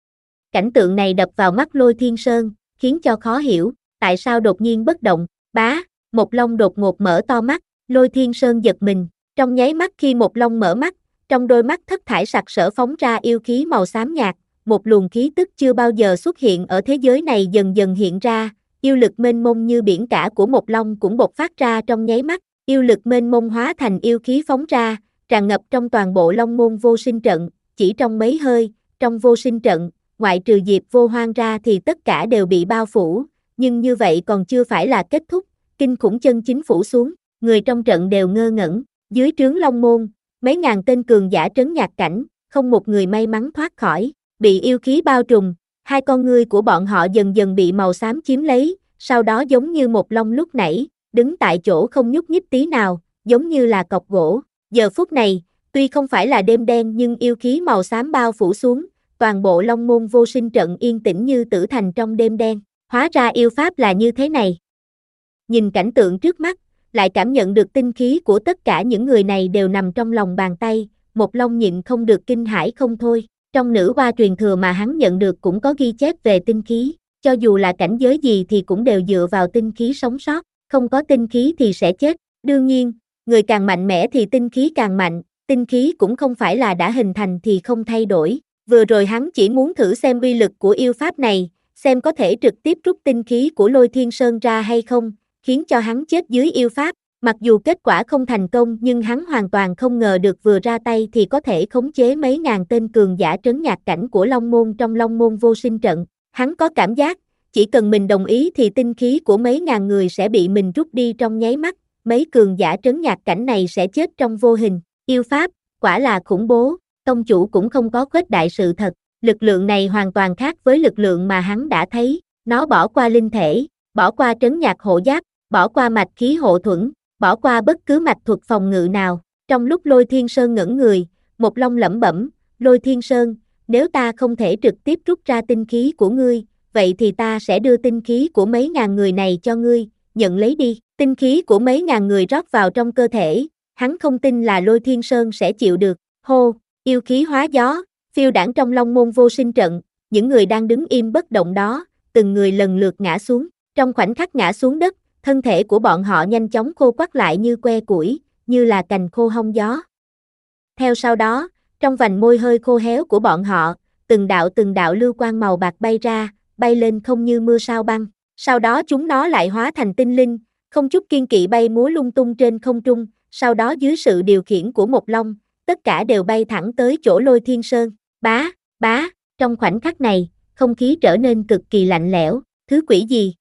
Cảnh tượng này đập vào mắt Lôi Thiên Sơn, khiến cho khó hiểu, tại sao đột nhiên bất động. Bá, Một Long đột ngột mở to mắt, Lôi Thiên Sơn giật mình. Trong nháy mắt khi Một Long mở mắt, trong đôi mắt thất thải sặc sỡ phóng ra yêu khí màu xám nhạt, một luồng khí tức chưa bao giờ xuất hiện ở thế giới này dần dần hiện ra, yêu lực mênh mông như biển cả của Một Long cũng bộc phát ra trong nháy mắt, yêu lực mênh mông hóa thành yêu khí phóng ra, tràn ngập trong toàn bộ Long môn vô sinh trận, chỉ trong mấy hơi, trong vô sinh trận, ngoại trừ Diệp Vô Hoang ra thì tất cả đều bị bao phủ, nhưng như vậy còn chưa phải là kết thúc, kinh khủng chân chính phủ xuống, người trong trận đều ngơ ngẩn, dưới trướng Long môn, mấy ngàn tên cường giả trấn nhạc cảnh, không một người may mắn thoát khỏi, bị yêu khí bao trùm, hai con ngươi của bọn họ dần dần bị màu xám chiếm lấy, sau đó giống như Một Long lúc nãy, đứng tại chỗ không nhúc nhích tí nào, giống như là cọc gỗ. Giờ phút này, tuy không phải là đêm đen nhưng yêu khí màu xám bao phủ xuống, toàn bộ Long môn vô sinh trận yên tĩnh như tử thành trong đêm đen, hóa ra yêu pháp là như thế này. Nhìn cảnh tượng trước mắt, lại cảm nhận được tinh khí của tất cả những người này đều nằm trong lòng bàn tay, Một Long nhịn không được kinh hãi không thôi. Trong nữ hoa truyền thừa mà hắn nhận được cũng có ghi chép về tinh khí, cho dù là cảnh giới gì thì cũng đều dựa vào tinh khí sống sót, không có tinh khí thì sẽ chết. Đương nhiên, người càng mạnh mẽ thì tinh khí càng mạnh, tinh khí cũng không phải là đã hình thành thì không thay đổi. Vừa rồi hắn chỉ muốn thử xem uy lực của yêu pháp này, xem có thể trực tiếp rút tinh khí của Lôi Thiên Sơn ra hay không, khiến cho hắn chết dưới yêu pháp. Mặc dù kết quả không thành công nhưng hắn hoàn toàn không ngờ được vừa ra tay thì có thể khống chế mấy ngàn tên cường giả trấn nhạc cảnh của Long môn trong Long môn vô sinh trận. Hắn có cảm giác, chỉ cần mình đồng ý thì tinh khí của mấy ngàn người sẽ bị mình rút đi trong nháy mắt, mấy cường giả trấn nhạc cảnh này sẽ chết trong vô hình. Yêu pháp, quả là khủng bố, tông chủ cũng không có khuếch đại sự thật, lực lượng này hoàn toàn khác với lực lượng mà hắn đã thấy, nó bỏ qua linh thể, bỏ qua trấn nhạc hộ giáp, bỏ qua mạch khí hộ thuẫn, bỏ qua bất cứ mạch thuật phòng ngự nào. Trong lúc Lôi Thiên Sơn ngẩn người, Một Long lẩm bẩm, Lôi Thiên Sơn, nếu ta không thể trực tiếp rút ra tinh khí của ngươi, vậy thì ta sẽ đưa tinh khí của mấy ngàn người này cho ngươi, nhận lấy đi. Tinh khí của mấy ngàn người rót vào trong cơ thể, hắn không tin là Lôi Thiên Sơn sẽ chịu được. Hô, yêu khí hóa gió, phiêu đãng trong Long môn vô sinh trận, những người đang đứng im bất động đó, từng người lần lượt ngã xuống, trong khoảnh khắc ngã xuống đất, thân thể của bọn họ nhanh chóng khô quắt lại như que củi, như là cành khô hong gió. Theo sau đó, trong vành môi hơi khô héo của bọn họ, từng đạo từng đạo lưu quang màu bạc bay ra, bay lên không như mưa sao băng. Sau đó chúng nó lại hóa thành tinh linh, không chút kiêng kỵ bay múa lung tung trên không trung, sau đó dưới sự điều khiển của Một Long, tất cả đều bay thẳng tới chỗ Lôi Thiên Sơn. Bá, bá, trong khoảnh khắc này, không khí trở nên cực kỳ lạnh lẽo, thứ quỷ gì?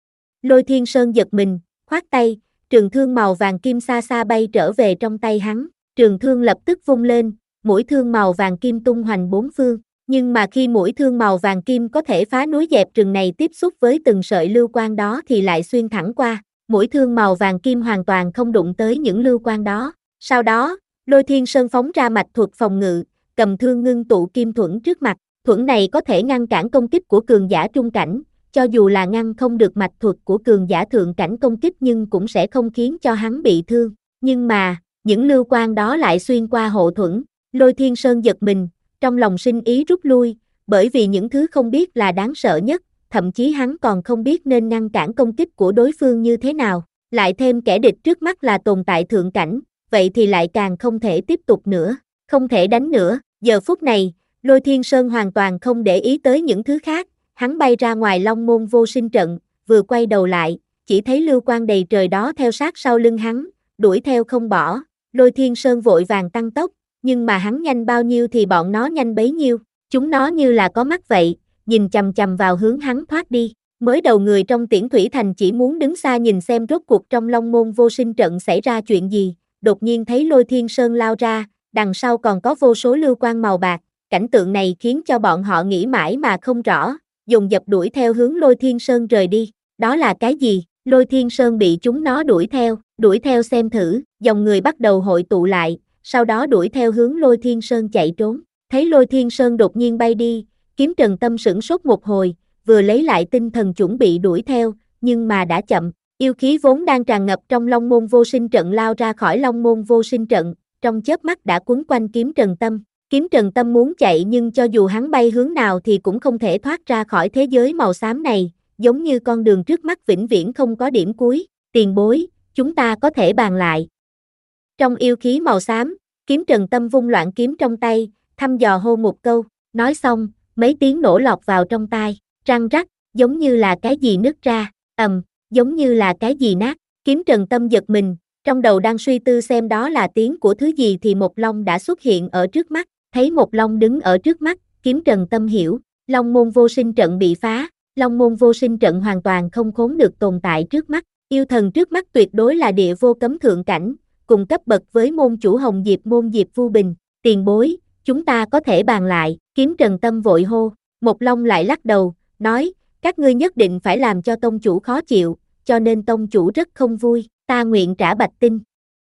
Lôi Thiên Sơn giật mình, khoát tay, trường thương màu vàng kim xa xa bay trở về trong tay hắn, trường thương lập tức vung lên, mũi thương màu vàng kim tung hoành bốn phương, nhưng mà khi mũi thương màu vàng kim có thể phá núi dẹp rừng này tiếp xúc với từng sợi lưu quang đó thì lại xuyên thẳng qua, mũi thương màu vàng kim hoàn toàn không đụng tới những lưu quang đó. Sau đó, Lôi Thiên Sơn phóng ra mạch thuật phòng ngự, cầm thương ngưng tụ kim thuẫn trước mặt, thuẫn này có thể ngăn cản công kích của cường giả trung cảnh. Cho dù là ngăn không được mạch thuật của cường giả thượng cảnh công kích nhưng cũng sẽ không khiến cho hắn bị thương. Nhưng mà, những lưu quang đó lại xuyên qua hộ thuẫn. Lôi Thiên Sơn giật mình, trong lòng sinh ý rút lui, bởi vì những thứ không biết là đáng sợ nhất, thậm chí hắn còn không biết nên ngăn cản công kích của đối phương như thế nào. Lại thêm kẻ địch trước mắt là tồn tại thượng cảnh, vậy thì lại càng không thể tiếp tục nữa, không thể đánh nữa. Giờ phút này, Lôi Thiên Sơn hoàn toàn không để ý tới những thứ khác. Hắn bay ra ngoài Long môn vô sinh trận, vừa quay đầu lại, chỉ thấy lưu quang đầy trời đó theo sát sau lưng hắn, đuổi theo không bỏ. Lôi Thiên Sơn vội vàng tăng tốc, nhưng mà hắn nhanh bao nhiêu thì bọn nó nhanh bấy nhiêu, chúng nó như là có mắt vậy, nhìn chằm chằm vào hướng hắn thoát đi. Mới đầu người trong Tiễn Thủy Thành chỉ muốn đứng xa nhìn xem rốt cuộc trong Long môn vô sinh trận xảy ra chuyện gì, đột nhiên thấy Lôi Thiên Sơn lao ra, đằng sau còn có vô số lưu quang màu bạc, cảnh tượng này khiến cho bọn họ nghĩ mãi mà không rõ. Dồn dập đuổi theo hướng Lôi Thiên Sơn rời đi. Đó là cái gì? Lôi Thiên Sơn bị chúng nó đuổi theo, đuổi theo xem thử, dòng người bắt đầu hội tụ lại, sau đó đuổi theo hướng Lôi Thiên Sơn chạy trốn. Thấy Lôi Thiên Sơn đột nhiên bay đi, Kiếm Trần Tâm sửng sốt một hồi, vừa lấy lại tinh thần chuẩn bị đuổi theo, nhưng mà đã chậm. Yêu khí vốn đang tràn ngập trong Long Môn Vô Sinh Trận lao ra khỏi Long Môn Vô Sinh Trận, trong chớp mắt đã quấn quanh Kiếm Trần Tâm. Kiếm Trần Tâm muốn chạy nhưng cho dù hắn bay hướng nào thì cũng không thể thoát ra khỏi thế giới màu xám này, giống như con đường trước mắt vĩnh viễn không có điểm cuối. Tiền bối, chúng ta có thể bàn lại. Trong yêu khí màu xám, Kiếm Trần Tâm vung loạn kiếm trong tay, thăm dò hô một câu, nói xong, mấy tiếng nổ lọt vào trong tai, răng rắc, giống như là cái gì nứt ra, ầm, giống như là cái gì nát. Kiếm Trần Tâm giật mình, trong đầu đang suy tư xem đó là tiếng của thứ gì thì một long đã xuất hiện ở trước mắt. Thấy một long đứng ở trước mắt, Kiếm Trần Tâm hiểu, Long Môn Vô Sinh Trận bị phá, Long Môn Vô Sinh Trận hoàn toàn không khốn được tồn tại trước mắt. Yêu thần trước mắt tuyệt đối là địa vô cấm thượng cảnh, cùng cấp bậc với môn chủ Hồng Diệp môn Diệp Vu Bình. Tiền bối, chúng ta có thể bàn lại. Kiếm Trần Tâm vội hô. Một long lại lắc đầu, nói, các ngươi nhất định phải làm cho tông chủ khó chịu, cho nên tông chủ rất không vui, ta nguyện trả bạch tinh.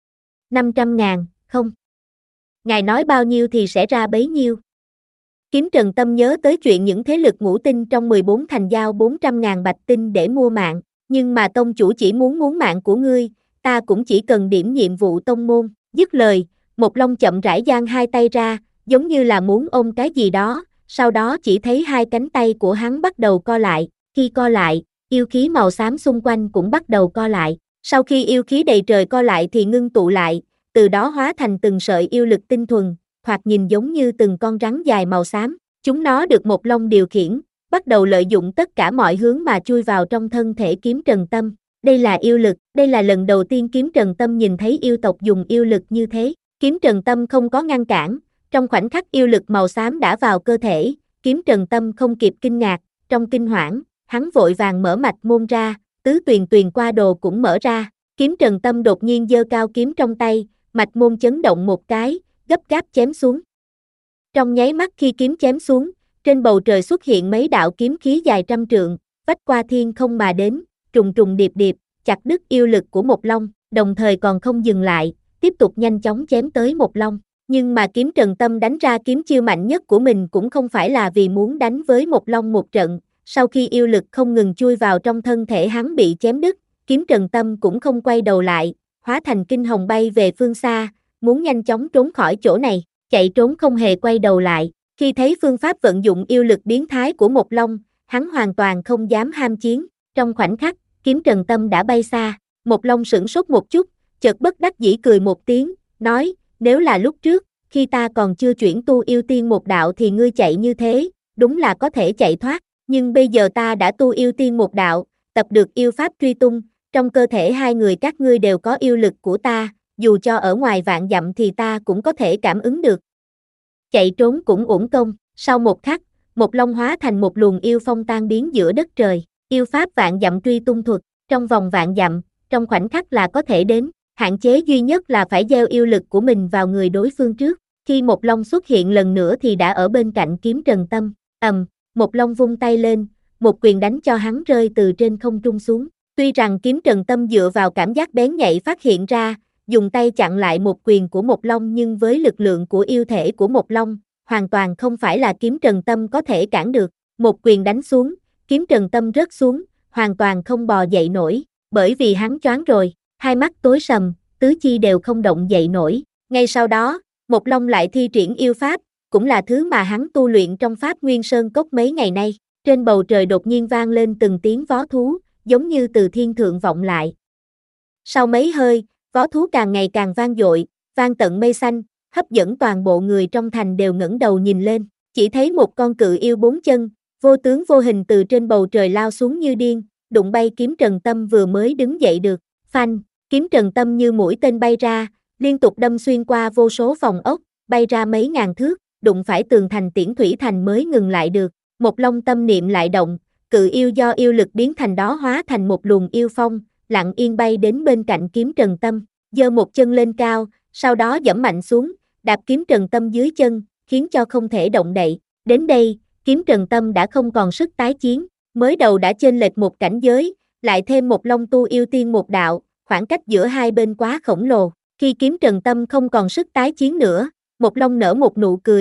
năm trăm ngàn, không. Ngài nói bao nhiêu thì sẽ ra bấy nhiêu. Kiếm Trần Tâm nhớ tới chuyện những thế lực ngũ tinh trong mười bốn thành giao bốn trăm ngàn bạch tinh để mua mạng, nhưng mà tông chủ chỉ muốn muốn mạng của ngươi, ta cũng chỉ cần điểm nhiệm vụ tông môn. Dứt lời, một long chậm rãi giang hai tay ra, giống như là muốn ôm cái gì đó, sau đó chỉ thấy hai cánh tay của hắn bắt đầu co lại, khi co lại, yêu khí màu xám xung quanh cũng bắt đầu co lại. Sau khi yêu khí đầy trời co lại thì ngưng tụ lại, từ đó hóa thành từng sợi yêu lực tinh thuần, thoạt nhìn giống như từng con rắn dài màu xám. Chúng nó được một long điều khiển, bắt đầu lợi dụng tất cả mọi hướng mà chui vào trong thân thể Kiếm Trần Tâm. Đây là yêu lực, đây là lần đầu tiên Kiếm Trần Tâm nhìn thấy yêu tộc dùng yêu lực như thế. Kiếm Trần Tâm không có ngăn cản, trong khoảnh khắc yêu lực màu xám đã vào cơ thể, Kiếm Trần Tâm không kịp kinh ngạc, trong kinh hoảng, hắn vội vàng mở mạch môn ra, tứ tuyền tuyền qua đồ cũng mở ra. Kiếm Trần Tâm đột nhiên giơ cao kiếm trong tay, mạch môn chấn động một cái, gấp gáp chém xuống. Trong nháy mắt khi kiếm chém xuống, trên bầu trời xuất hiện mấy đạo kiếm khí dài trăm trượng, vách qua thiên không mà đến, trùng trùng điệp điệp, chặt đứt yêu lực của một long, đồng thời còn không dừng lại, tiếp tục nhanh chóng chém tới một long. Nhưng mà Kiếm Trần Tâm đánh ra kiếm chiêu mạnh nhất của mình cũng không phải là vì muốn đánh với một long một trận, sau khi yêu lực không ngừng chui vào trong thân thể hắn bị chém đứt, Kiếm Trần Tâm cũng không quay đầu lại, hóa thành kinh hồng bay về phương xa, muốn nhanh chóng trốn khỏi chỗ này, chạy trốn không hề quay đầu lại. Khi thấy phương pháp vận dụng yêu lực biến thái của một long, hắn hoàn toàn không dám ham chiến. Trong khoảnh khắc, Kiếm Trần Tâm đã bay xa, một long sửng sốt một chút, chợt bất đắc dĩ cười một tiếng, nói, nếu là lúc trước, khi ta còn chưa chuyển tu yêu tiên một đạo thì ngươi chạy như thế, đúng là có thể chạy thoát, nhưng bây giờ ta đã tu yêu tiên một đạo, tập được yêu pháp truy tung, trong cơ thể hai người các ngươi đều có yêu lực của ta, dù cho ở ngoài vạn dặm thì ta cũng có thể cảm ứng được. Chạy trốn cũng uổng công. Sau một khắc, một long hóa thành một luồng yêu phong tan biến giữa đất trời, yêu pháp vạn dặm truy tung thuật, trong vòng vạn dặm, trong khoảnh khắc là có thể đến, hạn chế duy nhất là phải gieo yêu lực của mình vào người đối phương trước. Khi một long xuất hiện lần nữa thì đã ở bên cạnh Kiếm Trần Tâm, ầm, một long vung tay lên, một quyền đánh cho hắn rơi từ trên không trung xuống. Tuy rằng Kiếm Trần Tâm dựa vào cảm giác bén nhạy phát hiện ra, dùng tay chặn lại một quyền của một long, nhưng với lực lượng của yêu thể của một long, hoàn toàn không phải là Kiếm Trần Tâm có thể cản được. Một quyền đánh xuống, Kiếm Trần Tâm rớt xuống, hoàn toàn không bò dậy nổi, bởi vì hắn choáng rồi, hai mắt tối sầm, tứ chi đều không động dậy nổi. Ngay sau đó, một long lại thi triển yêu pháp, cũng là thứ mà hắn tu luyện trong pháp Nguyên Sơn Cốc mấy ngày nay. Trên bầu trời đột nhiên vang lên từng tiếng vó thú, giống như từ thiên thượng vọng lại. Sau mấy hơi, vó thú càng ngày càng vang dội, vang tận mây xanh, hấp dẫn toàn bộ người trong thành đều ngẩng đầu nhìn lên, chỉ thấy một con cự yêu bốn chân, vô tướng vô hình từ trên bầu trời lao xuống như điên, đụng bay Kiếm Trần Tâm vừa mới đứng dậy được. Phanh, Kiếm Trần Tâm như mũi tên bay ra, liên tục đâm xuyên qua vô số phòng ốc, bay ra mấy ngàn thước, đụng phải tường thành Tiễn Thủy Thành mới ngừng lại được. Một long tâm niệm lại động, cự yêu do yêu lực biến thành đó hóa thành một luồng yêu phong, lặng yên bay đến bên cạnh Kiếm Trần Tâm, giơ một chân lên cao, sau đó giẫm mạnh xuống, đạp Kiếm Trần Tâm dưới chân, khiến cho không thể động đậy. Đến đây, Kiếm Trần Tâm đã không còn sức tái chiến, mới đầu đã chênh lệch một cảnh giới, lại thêm một long tu yêu tiên một đạo, khoảng cách giữa hai bên quá khổng lồ. Khi Kiếm Trần Tâm không còn sức tái chiến nữa, một long nở một nụ cười,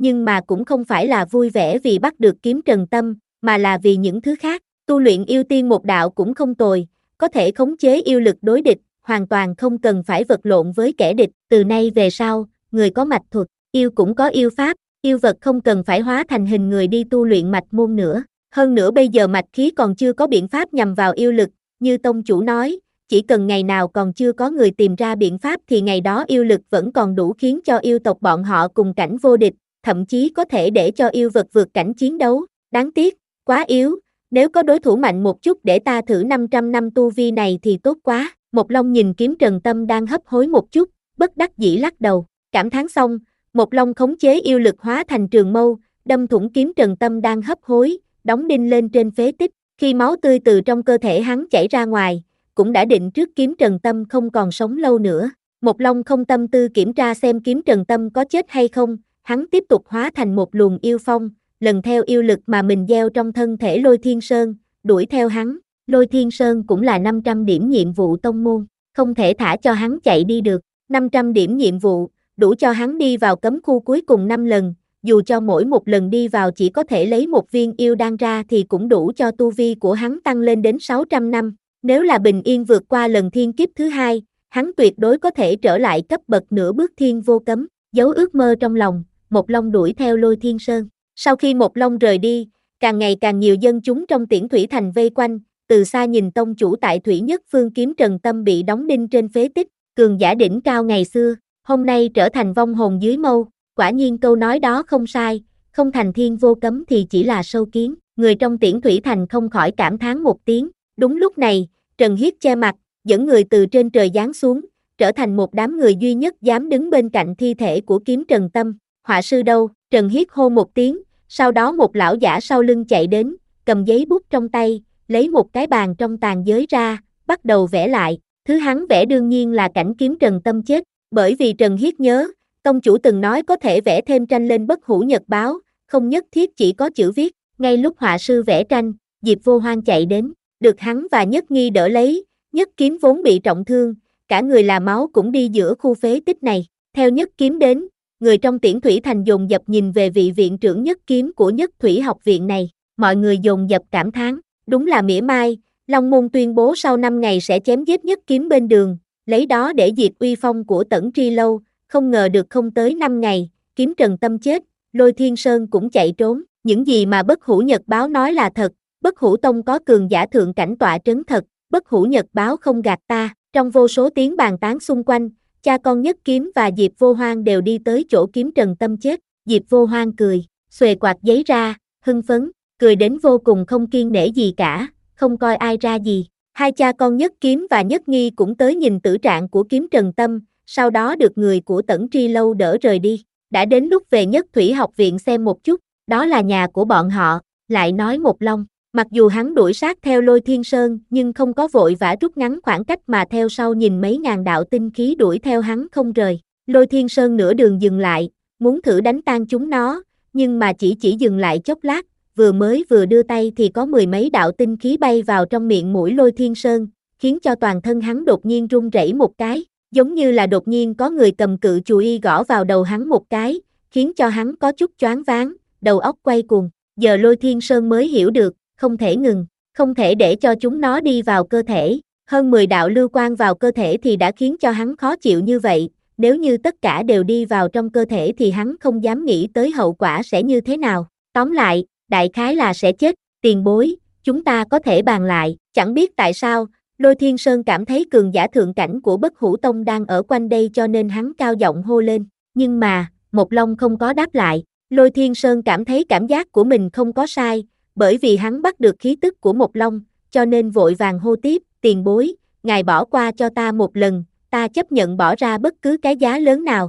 nhưng mà cũng không phải là vui vẻ vì bắt được kiếm Trần Tâm, mà là vì những thứ khác. Tu luyện yêu tiên một đạo cũng không tồi, có thể khống chế yêu lực đối địch, hoàn toàn không cần phải vật lộn với kẻ địch. Từ nay về sau, người có mạch thuật, yêu cũng có yêu pháp, yêu vật không cần phải hóa thành hình người đi tu luyện mạch môn nữa. Hơn nữa bây giờ mạch khí còn chưa có biện pháp nhằm vào yêu lực, như tông chủ nói, chỉ cần ngày nào còn chưa có người tìm ra biện pháp thì ngày đó yêu lực vẫn còn đủ khiến cho yêu tộc bọn họ cùng cảnh vô địch, thậm chí có thể để cho yêu vật vượt cảnh chiến đấu. Đáng tiếc, quá yếu, nếu có đối thủ mạnh một chút để ta thử năm trăm năm tu vi này thì tốt quá. Mộc Long nhìn kiếm Trần Tâm đang hấp hối một chút, bất đắc dĩ lắc đầu, cảm thán xong, Mộc Long khống chế yêu lực hóa thành trường mâu, đâm thủng kiếm Trần Tâm đang hấp hối, đóng đinh lên trên phế tích. Khi máu tươi từ trong cơ thể hắn chảy ra ngoài, cũng đã định trước kiếm Trần Tâm không còn sống lâu nữa. Mộc Long không tâm tư kiểm tra xem kiếm Trần Tâm có chết hay không, hắn tiếp tục hóa thành một luồng yêu phong, lần theo yêu lực mà mình gieo trong thân thể Lôi Thiên Sơn, đuổi theo hắn. Lôi Thiên Sơn cũng là năm trăm điểm nhiệm vụ tông môn, không thể thả cho hắn chạy đi được. năm trăm điểm nhiệm vụ, đủ cho hắn đi vào cấm khu cuối cùng năm lần, dù cho mỗi một lần đi vào chỉ có thể lấy một viên yêu đan ra thì cũng đủ cho tu vi của hắn tăng lên đến sáu trăm năm. Nếu là bình yên vượt qua lần thiên kiếp thứ hai, hắn tuyệt đối có thể trở lại cấp bậc nửa bước thiên vô cấm. Giấu ước mơ trong lòng, Mộc Long đuổi theo Lôi Thiên Sơn. Sau khi Mộc Long rời đi, càng ngày càng nhiều dân chúng trong Tiễn Thủy Thành vây quanh, từ xa nhìn tông chủ tại Thủy Nhất Phương kiếm Trần Tâm bị đóng đinh trên phế tích, cường giả đỉnh cao ngày xưa, hôm nay trở thành vong hồn dưới mâu. Quả nhiên câu nói đó không sai, không thành thiên vô cấm thì chỉ là sâu kiến. Người trong Tiễn Thủy Thành không khỏi cảm thán một tiếng. Đúng lúc này, Trần Hiết che mặt, dẫn người từ trên trời giáng xuống, trở thành một đám người duy nhất dám đứng bên cạnh thi thể của kiếm Trần Tâm. Họa sư đâu? Trần Hiết hô một tiếng, sau đó một lão giả sau lưng chạy đến, cầm giấy bút trong tay, lấy một cái bàn trong tàn giới ra, bắt đầu vẽ lại. Thứ hắn vẽ đương nhiên là cảnh kiếm Trần Tâm chết, bởi vì Trần Hiết nhớ, tông chủ từng nói có thể vẽ thêm tranh lên bất hủ nhật báo, không nhất thiết chỉ có chữ viết. Ngay lúc họa sư vẽ tranh, Diệp Vô Hoang chạy đến, được hắn và Nhất Nghi đỡ lấy. Nhất Kiếm vốn bị trọng thương, cả người là máu cũng đi giữa khu phế tích này. Theo Nhất Kiếm đến, người trong Tiễn Thủy Thành dồn dập nhìn về vị viện trưởng Nhất Kiếm của Nhất Thủy học viện này. Mọi người dồn dập cảm thán, đúng là mỉa mai. Long Môn tuyên bố sau năm ngày sẽ chém giết Nhất Kiếm bên đường, lấy đó để diệt uy phong của Tẩn Tri Lâu. Không ngờ được không tới năm ngày, kiếm Trần Tâm chết, Lôi Thiên Sơn cũng chạy trốn. Những gì mà bất hủ nhật báo nói là thật, bất hủ tông có cường giả thượng cảnh tọa trấn thật, bất hủ nhật báo không gạt ta. Trong vô số tiếng bàn tán xung quanh, cha con Nhất Kiếm và Diệp Vô Hoang đều đi tới chỗ kiếm Trần Tâm chết. Diệp Vô Hoang cười, xuề quạt giấy ra, hưng phấn, cười đến vô cùng không kiêng nể gì cả, không coi ai ra gì. Hai cha con Nhất Kiếm và Nhất Nghi cũng tới nhìn tử trạng của kiếm Trần Tâm, sau đó được người của Tẩn Tri Lâu đỡ rời đi. Đã đến lúc về Nhất Thủy học viện xem một chút, đó là nhà của bọn họ. Lại nói Mộc Long, mặc dù hắn đuổi sát theo Lôi Thiên Sơn nhưng không có vội vã rút ngắn khoảng cách mà theo sau nhìn mấy ngàn đạo tinh khí đuổi theo hắn không rời. Lôi Thiên Sơn nửa đường dừng lại, muốn thử đánh tan chúng nó, nhưng mà chỉ chỉ dừng lại chốc lát, vừa mới vừa đưa tay thì có mười mấy đạo tinh khí bay vào trong miệng mũi Lôi Thiên Sơn, khiến cho toàn thân hắn đột nhiên run rẩy một cái, giống như là đột nhiên có người cầm cự chùy gõ vào đầu hắn một cái, khiến cho hắn có chút choáng váng, đầu óc quay cuồng. Giờ Lôi Thiên Sơn mới hiểu được, không thể ngừng, không thể để cho chúng nó đi vào cơ thể. Hơn mười đạo lưu quang vào cơ thể thì đã khiến cho hắn khó chịu như vậy, nếu như tất cả đều đi vào trong cơ thể thì hắn không dám nghĩ tới hậu quả sẽ như thế nào. Tóm lại, đại khái là sẽ chết. Tiền bối, chúng ta có thể bàn lại. Chẳng biết tại sao, Lôi Thiên Sơn cảm thấy cường giả thượng cảnh của Bất Hủ Tông đang ở quanh đây cho nên hắn cao giọng hô lên. Nhưng mà, Mộc Long không có đáp lại. Lôi Thiên Sơn cảm thấy cảm giác của mình không có sai, bởi vì hắn bắt được khí tức của Mộc Long, cho nên vội vàng hô tiếp. Tiền bối, ngài bỏ qua cho ta một lần, ta chấp nhận bỏ ra bất cứ cái giá lớn nào.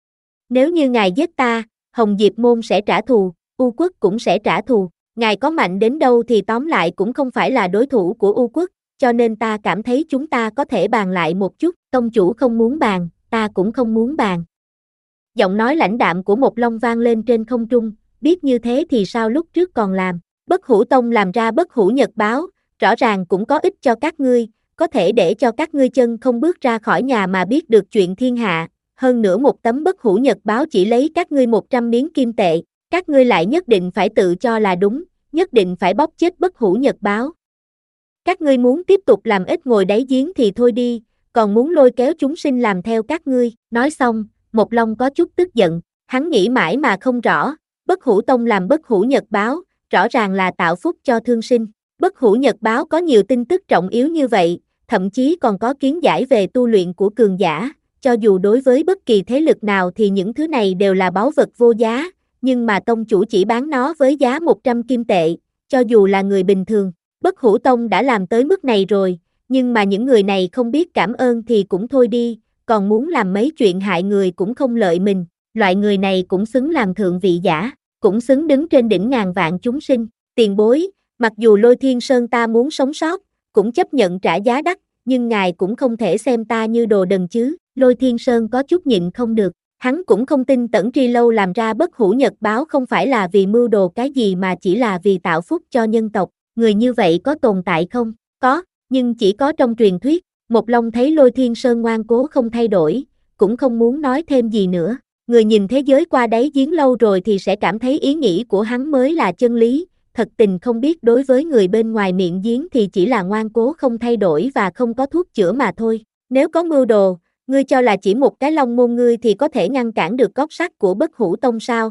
Nếu như ngài giết ta, Hồng Diệp Môn sẽ trả thù, U Quốc cũng sẽ trả thù. Ngài có mạnh đến đâu thì tóm lại cũng không phải là đối thủ của U Quốc, cho nên ta cảm thấy chúng ta có thể bàn lại một chút. Tông chủ không muốn bàn, ta cũng không muốn bàn. Giọng nói lãnh đạm của Mộc Long vang lên trên không trung, biết như thế thì sao lúc trước còn làm. Bất Hủ Tông làm ra Bất Hủ Nhật báo, rõ ràng cũng có ích cho các ngươi, có thể để cho các ngươi chân không bước ra khỏi nhà mà biết được chuyện thiên hạ. hơn nữa một tấm bất hủ nhật báo chỉ lấy các ngươi một trăm miếng kim tệ, các ngươi lại nhất định phải tự cho là đúng, nhất định phải bóp chết bất hủ nhật báo. Các ngươi muốn tiếp tục làm ếch ngồi đáy giếng thì thôi đi, còn muốn lôi kéo chúng sinh làm theo các ngươi. Nói xong, Mộc Long có chút tức giận, hắn nghĩ mãi mà không rõ, bất hủ tông làm bất hủ nhật báo, rõ ràng là tạo phúc cho thương sinh. Bất hủ nhật báo có nhiều tin tức trọng yếu như vậy, thậm chí còn có kiến giải về tu luyện của cường giả, cho dù đối với bất kỳ thế lực nào thì những thứ này đều là báu vật vô giá, nhưng mà tông chủ chỉ bán nó với giá một trăm kim tệ, cho dù là người bình thường. Bất hủ tông đã làm tới mức này rồi, nhưng mà những người này không biết cảm ơn thì cũng thôi đi, còn muốn làm mấy chuyện hại người cũng không lợi mình, loại người này cũng xứng làm thượng vị giả, cũng xứng đứng trên đỉnh ngàn vạn chúng sinh. Tiền bối, mặc dù Lôi Thiên Sơn ta muốn sống sót, cũng chấp nhận trả giá đắt, nhưng ngài cũng không thể xem ta như đồ đần chứ. Lôi Thiên Sơn có chút nhịn không được, hắn cũng không tin Tẩn Tri Lâu làm ra bất hủ nhật báo không phải là vì mưu đồ cái gì mà chỉ là vì tạo phúc cho nhân tộc. Người như vậy có tồn tại không? Có, nhưng chỉ có trong truyền thuyết. Mộc Long thấy Lôi Thiên Sơn ngoan cố không thay đổi, cũng không muốn nói thêm gì nữa. Người nhìn thế giới qua đáy giếng lâu rồi thì sẽ cảm thấy ý nghĩ của hắn mới là chân lý, thật tình không biết đối với người bên ngoài miệng giếng thì chỉ là ngoan cố không thay đổi và không có thuốc chữa mà thôi. Nếu có mưu đồ, ngươi cho là chỉ một cái long môn ngươi thì có thể ngăn cản được cốc sắt của bất hủ tông sao?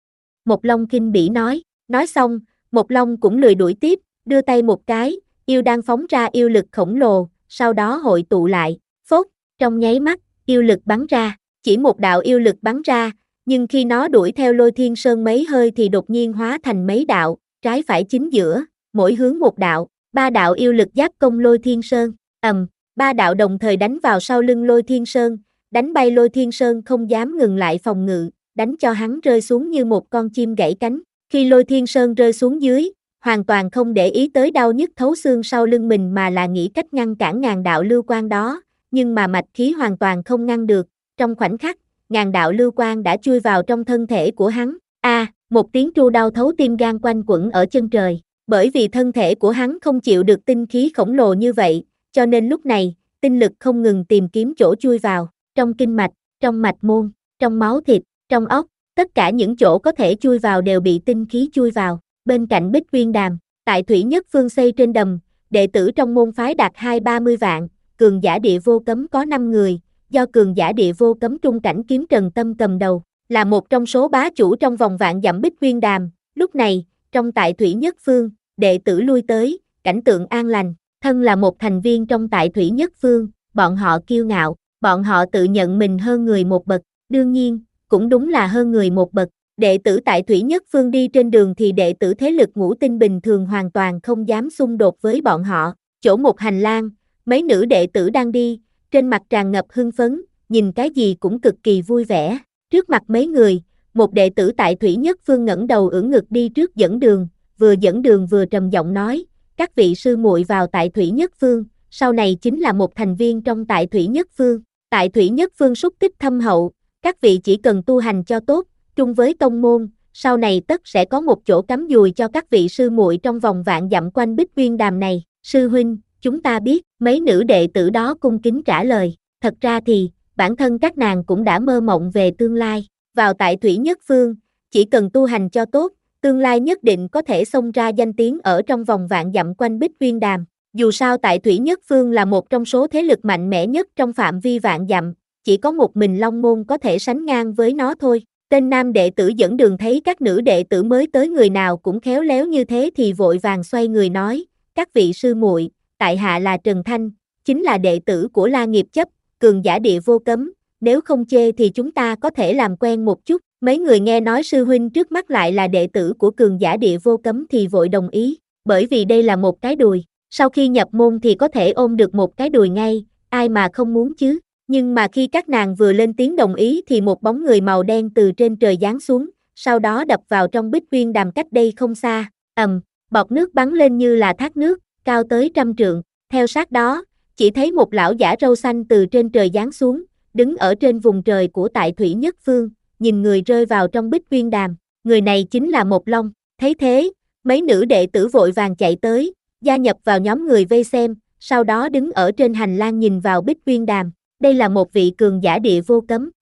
Mộc Long khinh bỉ nói, nói xong, Mộc Long cũng lười đuổi tiếp, đưa tay một cái, yêu đang phóng ra yêu lực khổng lồ, sau đó hội tụ lại, phốt, trong nháy mắt, yêu lực bắn ra, chỉ một đạo yêu lực bắn ra, nhưng khi nó đuổi theo Lôi Thiên Sơn mấy hơi thì đột nhiên hóa thành mấy đạo, trái phải chính giữa, mỗi hướng một đạo, ba đạo yêu lực giáp công Lôi Thiên Sơn, ầm, ba đạo đồng thời đánh vào sau lưng Lôi Thiên Sơn, đánh bay Lôi Thiên Sơn không dám ngừng lại phòng ngự, đánh cho hắn rơi xuống như một con chim gãy cánh. Khi Lôi Thiên Sơn rơi xuống dưới, hoàn toàn không để ý tới đau nhức thấu xương sau lưng mình mà là nghĩ cách ngăn cản ngàn đạo lưu quang đó, nhưng mà mạch khí hoàn toàn không ngăn được, trong khoảnh khắc, ngàn đạo lưu quang đã chui vào trong thân thể của hắn. A, à, một tiếng tru đau thấu tim gan quanh quẩn ở chân trời, bởi vì thân thể của hắn không chịu được tinh khí khổng lồ như vậy, cho nên lúc này, tinh lực không ngừng tìm kiếm chỗ chui vào, trong kinh mạch, trong mạch môn, trong máu thịt, trong óc, tất cả những chỗ có thể chui vào đều bị tinh khí chui vào. Bên cạnh Bích Uyên Đàm, tại Thủy Nhất Phương xây trên đầm, đệ tử trong môn phái đạt hai ba mươi vạn, cường giả địa vô cấm có năm người, do cường giả địa vô cấm trung cảnh kiếm Trần Tâm cầm đầu, là một trong số bá chủ trong vòng vạn dặm Bích Uyên Đàm. Lúc này, trong tại Thủy Nhất Phương, đệ tử lui tới, cảnh tượng an lành, thân là một thành viên trong tại Thủy Nhất Phương, bọn họ kiêu ngạo, bọn họ tự nhận mình hơn người một bậc, đương nhiên, cũng đúng là hơn người một bậc. Đệ tử tại Thủy Nhất Phương đi trên đường thì đệ tử thế lực ngũ tinh bình thường hoàn toàn không dám xung đột với bọn họ. Chỗ một hành lang, mấy nữ đệ tử đang đi, trên mặt tràn ngập hưng phấn, nhìn cái gì cũng cực kỳ vui vẻ. Trước mặt mấy người, một đệ tử tại Thủy Nhất Phương ngẩng đầu ưỡn ngực đi trước dẫn đường, vừa dẫn đường vừa trầm giọng nói, các vị sư muội vào tại Thủy Nhất Phương, sau này chính là một thành viên trong tại Thủy Nhất Phương. Tại Thủy Nhất Phương xúc tích thâm hậu, các vị chỉ cần tu hành cho tốt, chung với tông môn, sau này tất sẽ có một chỗ cắm dùi cho các vị sư muội trong vòng vạn dặm quanh Bích Uyên Đàm này. Sư huynh, chúng ta biết, mấy nữ đệ tử đó cung kính trả lời, thật ra thì, bản thân các nàng cũng đã mơ mộng về tương lai, vào tại Thủy Nhất Phương, chỉ cần tu hành cho tốt, tương lai nhất định có thể xông ra danh tiếng ở trong vòng vạn dặm quanh Bích Uyên Đàm. Dù sao tại Thủy Nhất Phương là một trong số thế lực mạnh mẽ nhất trong phạm vi vạn dặm, chỉ có một mình Long Môn có thể sánh ngang với nó thôi. Tên nam đệ tử dẫn đường thấy các nữ đệ tử mới tới người nào cũng khéo léo như thế thì vội vàng xoay người nói, các vị sư muội, tại hạ là Trần Thanh, chính là đệ tử của La Nghiệp Chấp, cường giả địa vô cấm, nếu không chê thì chúng ta có thể làm quen một chút. Mấy người nghe nói sư huynh trước mắt lại là đệ tử của cường giả địa vô cấm thì vội đồng ý, bởi vì đây là một cái đùi, sau khi nhập môn thì có thể ôm được một cái đùi ngay, ai mà không muốn chứ. Nhưng mà khi các nàng vừa lên tiếng đồng ý thì một bóng người màu đen từ trên trời giáng xuống, sau đó đập vào trong Bích Uyên Đàm cách đây không xa, ầm, bọt nước bắn lên như là thác nước, cao tới trăm trượng, theo sát đó, chỉ thấy một lão giả râu xanh từ trên trời giáng xuống, đứng ở trên vùng trời của tại Thủy Nhất Phương, nhìn người rơi vào trong Bích Uyên Đàm, người này chính là Mộc Long. Thấy thế, mấy nữ đệ tử vội vàng chạy tới, gia nhập vào nhóm người vây xem, sau đó đứng ở trên hành lang nhìn vào Bích Uyên Đàm. Đây là một vị cường giả địa vô cấm,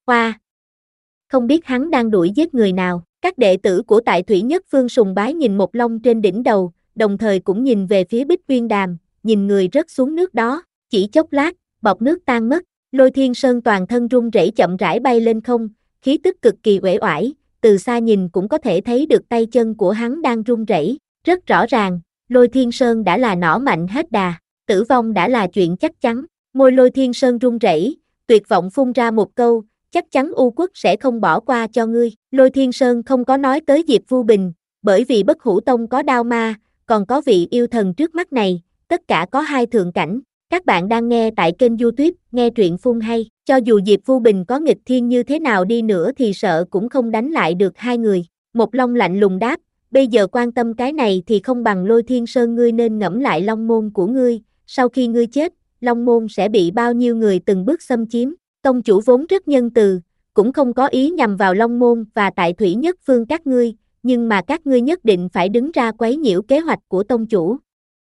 Hoa! Không biết hắn đang đuổi giết người nào, các đệ tử của Tại Thủy Nhất Phương sùng bái nhìn Một Long trên đỉnh đầu, đồng thời cũng nhìn về phía Bích Uyên Đàm, nhìn người rớt xuống nước đó, chỉ chốc lát, bọt nước tan mất, Lôi Thiên Sơn toàn thân run rẩy chậm rãi bay lên không, khí tức cực kỳ uể oải, từ xa nhìn cũng có thể thấy được tay chân của hắn đang run rẩy, rất rõ ràng, Lôi Thiên Sơn đã là nỏ mạnh hết đà, tử vong đã là chuyện chắc chắn, môi Lôi Thiên Sơn run rẩy, tuyệt vọng phun ra một câu, chắc chắn U Quốc sẽ không bỏ qua cho ngươi, Lôi Thiên Sơn không có nói tới Diệp Vu Bình, bởi vì Bất Hủ Tông có đao ma, còn có vị yêu thần trước mắt này, tất cả có hai thượng cảnh. Các bạn đang nghe tại kênh YouTube, nghe truyện phun hay, cho dù Diệp Vu Bình có nghịch thiên như thế nào đi nữa thì sợ cũng không đánh lại được hai người. Một Long lạnh lùng đáp, bây giờ quan tâm cái này thì không bằng Lôi Thiên Sơn, ngươi nên ngẫm lại Long môn của ngươi, sau khi ngươi chết, Long môn sẽ bị bao nhiêu người từng bước xâm chiếm. Tông chủ vốn rất nhân từ, cũng không có ý nhằm vào Long môn và Tại Thủy Nhất Phương các ngươi, nhưng mà các ngươi nhất định phải đứng ra quấy nhiễu kế hoạch của tông chủ.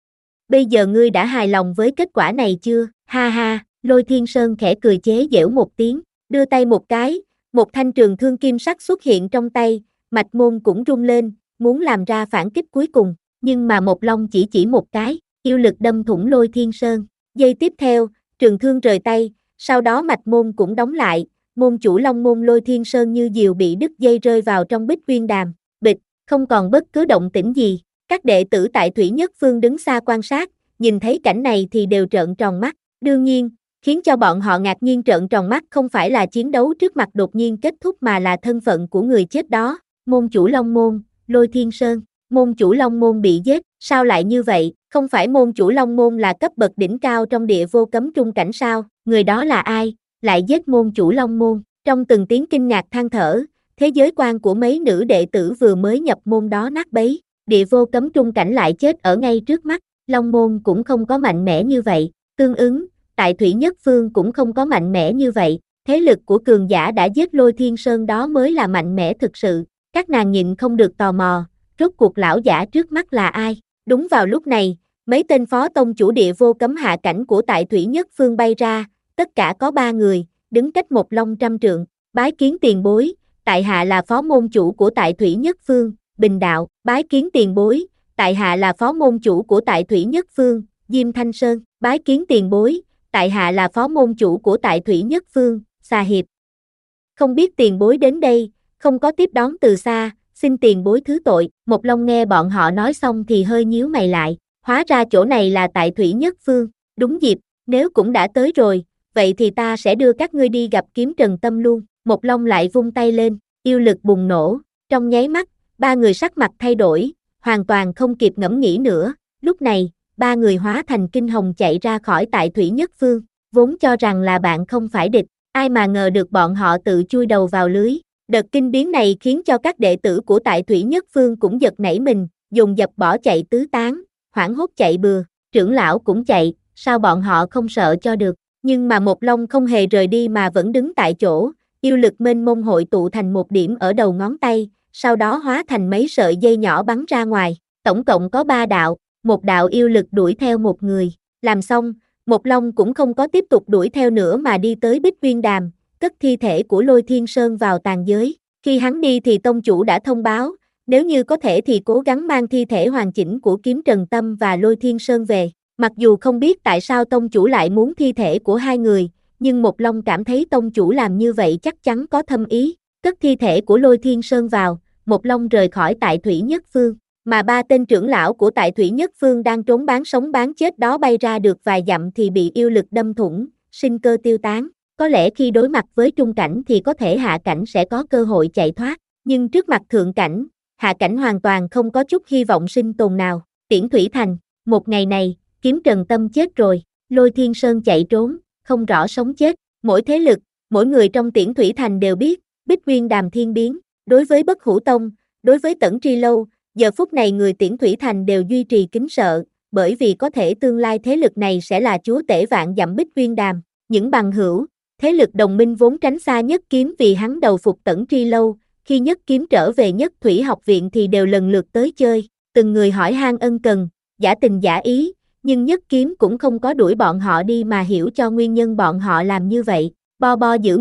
Bây giờ ngươi đã hài lòng với kết quả này chưa? Ha ha, Lôi Thiên Sơn khẽ cười chế giễu một tiếng, đưa tay một cái, một thanh trường thương kim sắc xuất hiện trong tay, Mạch Môn cũng rung lên, muốn làm ra phản kích cuối cùng, nhưng mà Một Long chỉ chỉ một cái, yêu lực đâm thủng Lôi Thiên Sơn. Giây tiếp theo, trường thương rời tay, sau đó Mạch Môn cũng đóng lại, môn chủ Long môn Lôi Thiên Sơn như diều bị đứt dây rơi vào trong Bích Uyên Đàm, bịch, không còn bất cứ động tĩnh gì. Các đệ tử Tại Thủy Nhất Phương đứng xa quan sát, nhìn thấy cảnh này thì đều trợn tròn mắt, đương nhiên, khiến cho bọn họ ngạc nhiên trợn tròn mắt không phải là chiến đấu trước mặt đột nhiên kết thúc mà là thân phận của người chết đó, môn chủ Long môn, Lôi Thiên Sơn, môn chủ Long môn bị giết, sao lại như vậy, không phải môn chủ Long môn là cấp bậc đỉnh cao trong địa vô cấm trung cảnh sao, người đó là ai, lại giết môn chủ Long môn, trong từng tiếng kinh ngạc than thở, thế giới quan của mấy nữ đệ tử vừa mới nhập môn đó nát bấy. Địa vô cấm trung cảnh lại chết ở ngay trước mắt, Long môn cũng không có mạnh mẽ như vậy, tương ứng, Tại Thủy Nhất Phương cũng không có mạnh mẽ như vậy, thế lực của cường giả đã giết Lôi Thiên Sơn đó mới là mạnh mẽ thực sự, các nàng nhịn không được tò mò, rốt cuộc lão giả trước mắt là ai, đúng vào lúc này, mấy tên phó tông chủ địa vô cấm hạ cảnh của Tại Thủy Nhất Phương bay ra, tất cả có ba người, đứng cách Một Long trăm trượng, bái kiến tiền bối, tại hạ là phó môn chủ của Tại Thủy Nhất Phương. Bình Đạo, bái kiến tiền bối, tại hạ là phó môn chủ của Tại Thủy Nhất Phương, Diêm Thanh Sơn, bái kiến tiền bối, tại hạ là phó môn chủ của Tại Thủy Nhất Phương, Xà Hiệp. Không biết tiền bối đến đây, không có tiếp đón từ xa, xin tiền bối thứ tội. Một Long nghe bọn họ nói xong thì hơi nhíu mày lại, hóa ra chỗ này là Tại Thủy Nhất Phương, đúng dịp, nếu cũng đã tới rồi, vậy thì ta sẽ đưa các ngươi đi gặp Kiếm Trần Tâm luôn. Một Long lại vung tay lên, yêu lực bùng nổ, trong nháy mắt, ba người sắc mặt thay đổi, hoàn toàn không kịp ngẫm nghĩ nữa, lúc này, ba người hóa thành kinh hồng chạy ra khỏi Tại Thủy Nhất Phương, vốn cho rằng là bạn không phải địch, ai mà ngờ được bọn họ tự chui đầu vào lưới, đợt kinh biến này khiến cho các đệ tử của Tại Thủy Nhất Phương cũng giật nảy mình, dồn dập bỏ chạy tứ tán, hoảng hốt chạy bừa, trưởng lão cũng chạy, sao bọn họ không sợ cho được, nhưng mà Một Long không hề rời đi mà vẫn đứng tại chỗ, yêu lực mênh mông hội tụ thành một điểm ở đầu ngón tay, sau đó hóa thành mấy sợi dây nhỏ bắn ra ngoài, tổng cộng có ba đạo, một đạo yêu lực đuổi theo một người, làm xong, Một Long cũng không có tiếp tục đuổi theo nữa mà đi tới Bích Uyên Đàm, cất thi thể của Lôi Thiên Sơn vào tàn giới, khi hắn đi thì tông chủ đã thông báo, nếu như có thể thì cố gắng mang thi thể hoàn chỉnh của Kiếm Trần Tâm và Lôi Thiên Sơn về, mặc dù không biết tại sao tông chủ lại muốn thi thể của hai người, nhưng Một Long cảm thấy tông chủ làm như vậy chắc chắn có thâm ý, cất thi thể của Lôi Thiên Sơn vào, Một Long rời khỏi Tại Thủy Nhất Phương, mà ba tên trưởng lão của Tại Thủy Nhất Phương đang trốn bán sống bán chết đó bay ra được vài dặm thì bị yêu lực đâm thủng, sinh cơ tiêu tán, có lẽ khi đối mặt với trung cảnh thì có thể hạ cảnh sẽ có cơ hội chạy thoát, nhưng trước mặt thượng cảnh, hạ cảnh hoàn toàn không có chút hy vọng sinh tồn nào, Tiễn Thủy Thành, một ngày này, Kiếm Trần Tâm chết rồi, Lôi Thiên Sơn chạy trốn, không rõ sống chết, mỗi thế lực, mỗi người trong Tiễn Thủy Thành đều biết, Bích Uyên Đàm thiên biến, đối với Bất Hủ Tông, đối với Tẩn Tri Lâu, giờ phút này người Tiễn Thủy Thành đều duy trì kính sợ, bởi vì có thể tương lai thế lực này sẽ là chúa tể vạn dặm Bích Uyên Đàm, những bằng hữu, thế lực đồng minh vốn tránh xa Nhất Kiếm vì hắn đầu phục Tẩn Tri Lâu, khi Nhất Kiếm trở về Nhất Thủy học viện thì đều lần lượt tới chơi, từng người hỏi han ân cần, giả tình giả ý, nhưng Nhất Kiếm cũng không có đuổi bọn họ đi mà hiểu cho nguyên nhân bọn họ làm như vậy, bo bo giữ mình,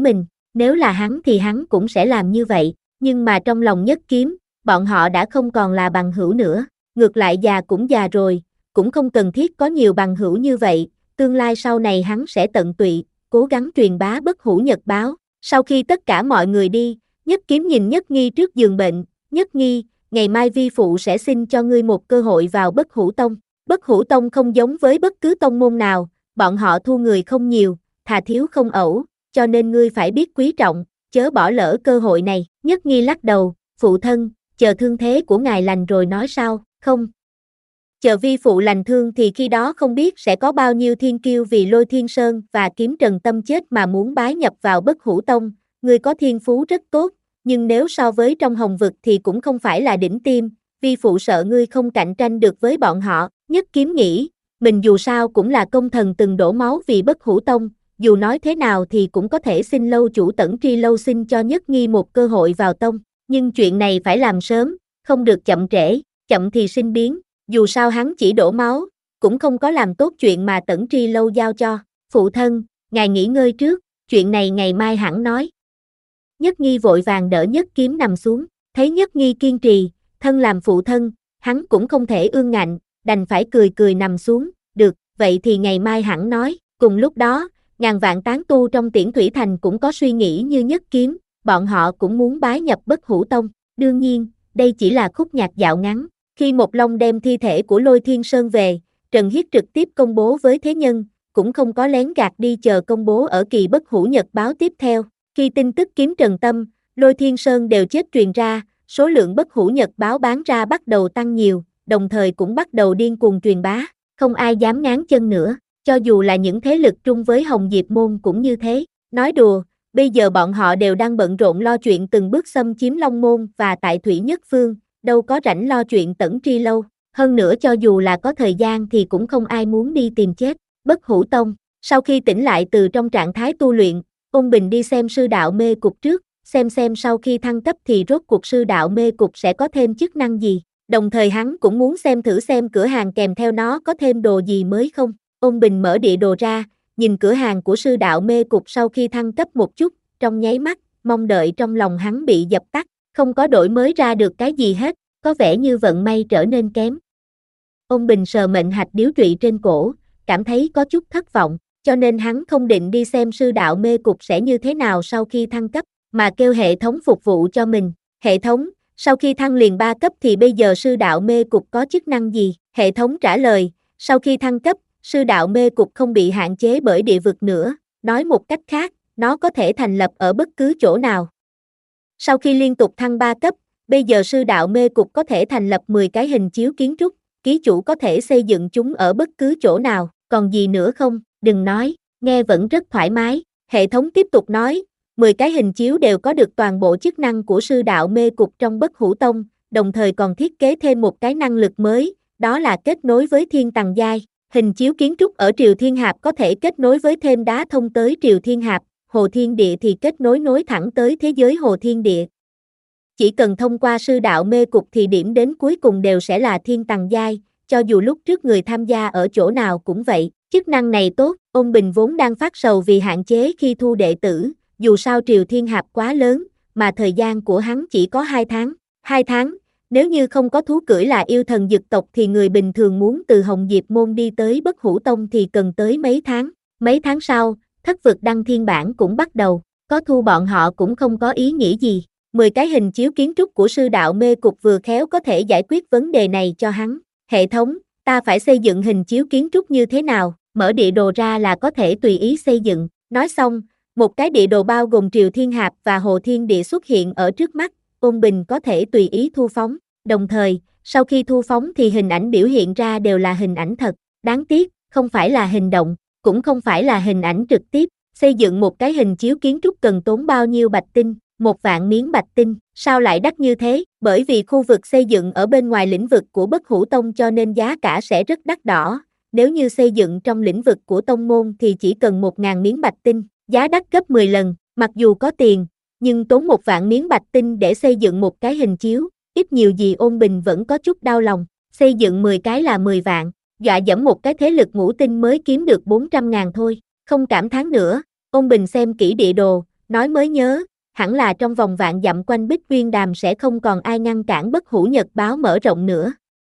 nếu là hắn thì hắn cũng sẽ làm như vậy, nhưng mà trong lòng Nhất Kiếm, bọn họ đã không còn là bằng hữu nữa, ngược lại già cũng già rồi, cũng không cần thiết có nhiều bằng hữu như vậy, tương lai sau này hắn sẽ tận tụy, cố gắng truyền bá Bất Hủ Nhật báo. Sau khi tất cả mọi người đi, Nhất Kiếm nhìn Nhất Nghi trước giường bệnh, Nhất Nghi, ngày mai vi phụ sẽ xin cho ngươi một cơ hội vào Bất Hủ Tông. Bất Hủ Tông không giống với bất cứ tông môn nào, bọn họ thu người không nhiều, thà thiếu không ẩu, cho nên ngươi phải biết quý trọng, chớ bỏ lỡ cơ hội này. Nhất Nghi lắc đầu, phụ thân, chờ thương thế của ngài lành rồi nói sao, không. Chờ vi phụ lành thương thì khi đó không biết sẽ có bao nhiêu thiên kiêu vì Lôi Thiên Sơn và Kiếm Trần Tâm chết mà muốn bái nhập vào Bất Hủ Tông, ngươi có thiên phú rất tốt, nhưng nếu so với trong hồng vực thì cũng không phải là đỉnh tiêm, vi phụ sợ ngươi không cạnh tranh được với bọn họ. Nhất Kiếm nghĩ, mình dù sao cũng là công thần từng đổ máu vì Bất Hủ Tông, dù nói thế nào thì cũng có thể xin lâu chủ Tẩn Tri Lâu xin cho Nhất Nghi một cơ hội vào tông, nhưng chuyện này phải làm sớm, không được chậm trễ, chậm thì sinh biến, dù sao hắn chỉ đổ máu, cũng không có làm tốt chuyện mà Tẩn Tri Lâu giao cho. Phụ thân, ngài nghỉ ngơi trước, chuyện này ngày mai hẳn nói. Nhất Nghi vội vàng đỡ Nhất Kiếm nằm xuống, thấy Nhất Nghi kiên trì, thân làm phụ thân, hắn cũng không thể ương ngạnh, đành phải cười cười nằm xuống, được, vậy thì ngày mai hẳn nói. Cùng lúc đó, ngàn vạn tán tu trong Tiễn Thủy Thành cũng có suy nghĩ như Nhất Kiếm, bọn họ cũng muốn bái nhập Bất Hủ Tông. Đương nhiên, đây chỉ là khúc nhạc dạo ngắn. Khi Một Long đem thi thể của Lôi Thiên Sơn về, Trần Hiết trực tiếp công bố với thế nhân, cũng không có lén gạt đi chờ công bố ở kỳ Bất Hủ Nhật báo tiếp theo. Khi tin tức Kiếm Trần Tâm, Lôi Thiên Sơn đều chết truyền ra, số lượng Bất Hủ Nhật báo bán ra bắt đầu tăng nhiều, đồng thời cũng bắt đầu điên cuồng truyền bá, không ai dám ngáng chân nữa, cho dù là những thế lực trung với Hồng Diệp Môn cũng như thế. Nói đùa, bây giờ bọn họ đều đang bận rộn lo chuyện từng bước xâm chiếm Long Môn và tại Thủy Nhất Phương, đâu có rảnh lo chuyện Tẩn Tri Lâu. Hơn nữa cho dù là có thời gian thì cũng không ai muốn đi tìm chết. Bất Hủ Tông, sau khi tỉnh lại từ trong trạng thái tu luyện, Ôn Bình đi xem sư đạo mê cục trước, xem xem sau khi thăng cấp thì rốt cuộc sư đạo mê cục sẽ có thêm chức năng gì. Đồng thời hắn cũng muốn xem thử xem cửa hàng kèm theo nó có thêm đồ gì mới không. Ôn Bình mở địa đồ ra, nhìn cửa hàng của sư đạo mê cục sau khi thăng cấp một chút, trong nháy mắt, mong đợi trong lòng hắn bị dập tắt, không có đổi mới ra được cái gì hết, có vẻ như vận may trở nên kém. Ôn Bình sờ mệnh hạch điếu trụy trên cổ, cảm thấy có chút thất vọng, cho nên hắn không định đi xem sư đạo mê cục sẽ như thế nào sau khi thăng cấp, mà kêu hệ thống phục vụ cho mình. Hệ thống, sau khi thăng liền ba cấp thì bây giờ sư đạo mê cục có chức năng gì? Hệ thống trả lời, sau khi thăng cấp, sư đạo mê cục không bị hạn chế bởi địa vực nữa, nói một cách khác, nó có thể thành lập ở bất cứ chỗ nào. Sau khi liên tục thăng ba cấp, bây giờ sư đạo mê cục có thể thành lập mười cái hình chiếu kiến trúc, ký chủ có thể xây dựng chúng ở bất cứ chỗ nào, còn gì nữa không? Đừng nói, nghe vẫn rất thoải mái. Hệ thống tiếp tục nói, mười cái hình chiếu đều có được toàn bộ chức năng của sư đạo mê cục trong Bất Hủ Tông, đồng thời còn thiết kế thêm một cái năng lực mới, đó là kết nối với thiên tầng giai. Hình chiếu kiến trúc ở Triều Thiên Hạp có thể kết nối với thêm đá thông tới Triều Thiên Hạp, Hồ Thiên Địa thì kết nối nối thẳng tới thế giới Hồ Thiên Địa. Chỉ cần thông qua sư đạo mê cục thì điểm đến cuối cùng đều sẽ là thiên tầng giai, cho dù lúc trước người tham gia ở chỗ nào cũng vậy. Chức năng này tốt, Ôn Bình vốn đang phát sầu vì hạn chế khi thu đệ tử, dù sao Triều Thiên Hạp quá lớn, mà thời gian của hắn chỉ có hai tháng. hai tháng, nếu như không có thú cưỡi là yêu thần dực tộc thì người bình thường muốn từ Hồng Diệp Môn đi tới Bất Hủ Tông thì cần tới mấy tháng. Mấy tháng sau, thất vực đăng thiên bản cũng bắt đầu, có thu bọn họ cũng không có ý nghĩa gì. mười cái hình chiếu kiến trúc của sư đạo mê cục vừa khéo có thể giải quyết vấn đề này cho hắn. Hệ thống, ta phải xây dựng hình chiếu kiến trúc như thế nào? Mở địa đồ ra là có thể tùy ý xây dựng. Nói xong, một cái địa đồ bao gồm Triều Thiên Hạp và Hồ Thiên Địa xuất hiện ở trước mắt, Ôn Bình có thể tùy ý thu phóng. Đồng thời, sau khi thu phóng thì hình ảnh biểu hiện ra đều là hình ảnh thật. Đáng tiếc, không phải là hình động, cũng không phải là hình ảnh trực tiếp. Xây dựng một cái hình chiếu kiến trúc cần tốn bao nhiêu bạch tinh? Một vạn miếng bạch tinh. Sao lại đắt như thế? Bởi vì khu vực xây dựng ở bên ngoài lĩnh vực của Bất Hủ Tông cho nên giá cả sẽ rất đắt đỏ. Nếu như xây dựng trong lĩnh vực của tông môn thì chỉ cần một ngàn miếng bạch tinh, giá đắt gấp mười lần. Mặc dù có tiền, nhưng tốn một vạn miếng bạch tinh để xây dựng một cái hình chiếu, ít nhiều gì Ôn Bình vẫn có chút đau lòng. Xây dựng mười cái là mười vạn, dọa dẫm một cái thế lực ngũ tinh mới kiếm được bốn trăm ngàn thôi. Không cảm thán nữa, Ôn Bình xem kỹ địa đồ, nói mới nhớ, hẳn là trong vòng vạn dặm quanh Bích Uyên Đàm sẽ không còn ai ngăn cản Bất Hủ Nhật Báo mở rộng nữa.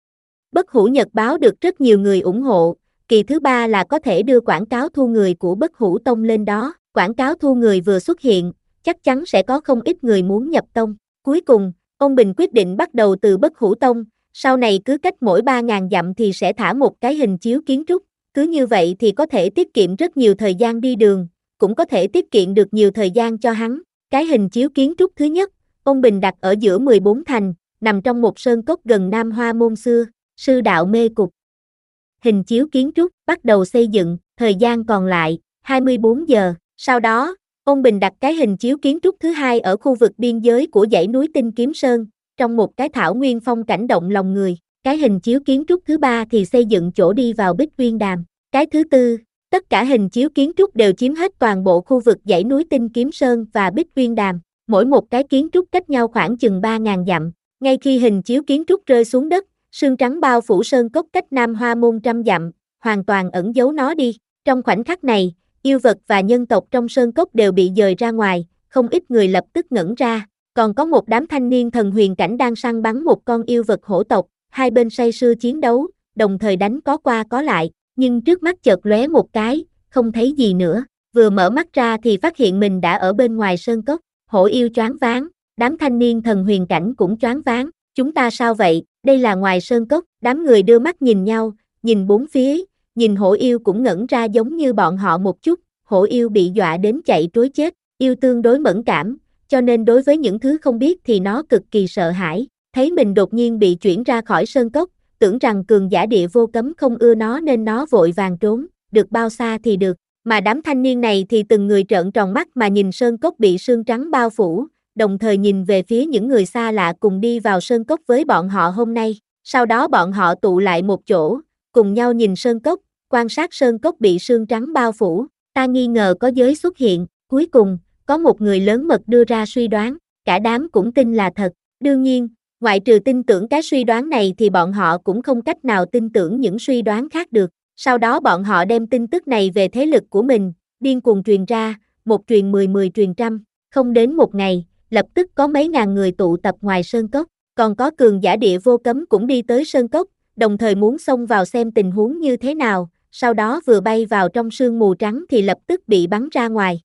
Bất Hủ Nhật Báo được rất nhiều người ủng hộ, kỳ thứ ba là có thể đưa quảng cáo thu người của Bất Hủ Tông lên đó, quảng cáo thu người vừa xuất hiện, chắc chắn sẽ có không ít người muốn nhập tông. Cuối cùng, ông Bình quyết định bắt đầu từ Bất Hủ Tông, sau này cứ cách mỗi ba ngàn dặm thì sẽ thả một cái hình chiếu kiến trúc, cứ như vậy thì có thể tiết kiệm rất nhiều thời gian đi đường, cũng có thể tiết kiệm được nhiều thời gian cho hắn. Cái hình chiếu kiến trúc thứ nhất, ông Bình đặt ở giữa mười bốn thành, nằm trong một sơn cốc gần Nam Hoa Môn xưa, Sư Đạo Mê Cục. Hình chiếu kiến trúc bắt đầu xây dựng, thời gian còn lại, hai mươi bốn giờ. Sau đó, ông Bình đặt cái hình chiếu kiến trúc thứ hai ở khu vực biên giới của dãy núi Tinh Kiếm Sơn, trong một cái thảo nguyên phong cảnh động lòng người. Cái hình chiếu kiến trúc thứ ba thì xây dựng chỗ đi vào Bích Uyên Đàm. Cái thứ tư, tất cả hình chiếu kiến trúc đều chiếm hết toàn bộ khu vực dãy núi Tinh Kiếm Sơn và Bích Uyên Đàm. Mỗi một cái kiến trúc cách nhau khoảng chừng ba ngàn dặm. Ngay khi hình chiếu kiến trúc rơi xuống đất, sương trắng bao phủ sơn cốc cách Nam Hoa Môn trăm dặm, hoàn toàn ẩn giấu nó đi. Trong khoảnh khắc này, yêu vật và nhân tộc trong sơn cốc đều bị dời ra ngoài, không ít người lập tức ngẩn ra. Còn có một đám thanh niên thần huyền cảnh đang săn bắn một con yêu vật hổ tộc, hai bên say sưa chiến đấu, đồng thời đánh có qua có lại, nhưng trước mắt chợt lóe một cái, không thấy gì nữa. Vừa mở mắt ra thì phát hiện mình đã ở bên ngoài sơn cốc, hổ yêu choáng váng, đám thanh niên thần huyền cảnh cũng choáng váng. Chúng ta sao vậy, đây là ngoài sơn cốc, đám người đưa mắt nhìn nhau, nhìn bốn phía, nhìn hổ yêu cũng ngẩn ra giống như bọn họ một chút, hổ yêu bị dọa đến chạy trối chết, yêu tương đối mẫn cảm, cho nên đối với những thứ không biết thì nó cực kỳ sợ hãi, thấy mình đột nhiên bị chuyển ra khỏi sơn cốc, tưởng rằng cường giả địa vô cấm không ưa nó nên nó vội vàng trốn, được bao xa thì được, mà đám thanh niên này thì từng người trợn tròn mắt mà nhìn sơn cốc bị sương trắng bao phủ, đồng thời nhìn về phía những người xa lạ cùng đi vào sơn cốc với bọn họ hôm nay, sau đó bọn họ tụ lại một chỗ, cùng nhau nhìn sơn cốc, quan sát sơn cốc bị sương trắng bao phủ, ta nghi ngờ có giới xuất hiện, cuối cùng, có một người lớn mật đưa ra suy đoán, cả đám cũng tin là thật, đương nhiên, ngoại trừ tin tưởng cái suy đoán này thì bọn họ cũng không cách nào tin tưởng những suy đoán khác được, sau đó bọn họ đem tin tức này về thế lực của mình, điên cuồng truyền ra, một truyền mười mười truyền trăm, không đến một ngày, lập tức có mấy ngàn người tụ tập ngoài sơn cốc, còn có cường giả địa vô cấm cũng đi tới sơn cốc, đồng thời muốn xông vào xem tình huống như thế nào, sau đó vừa bay vào trong sương mù trắng thì lập tức bị bắn ra ngoài.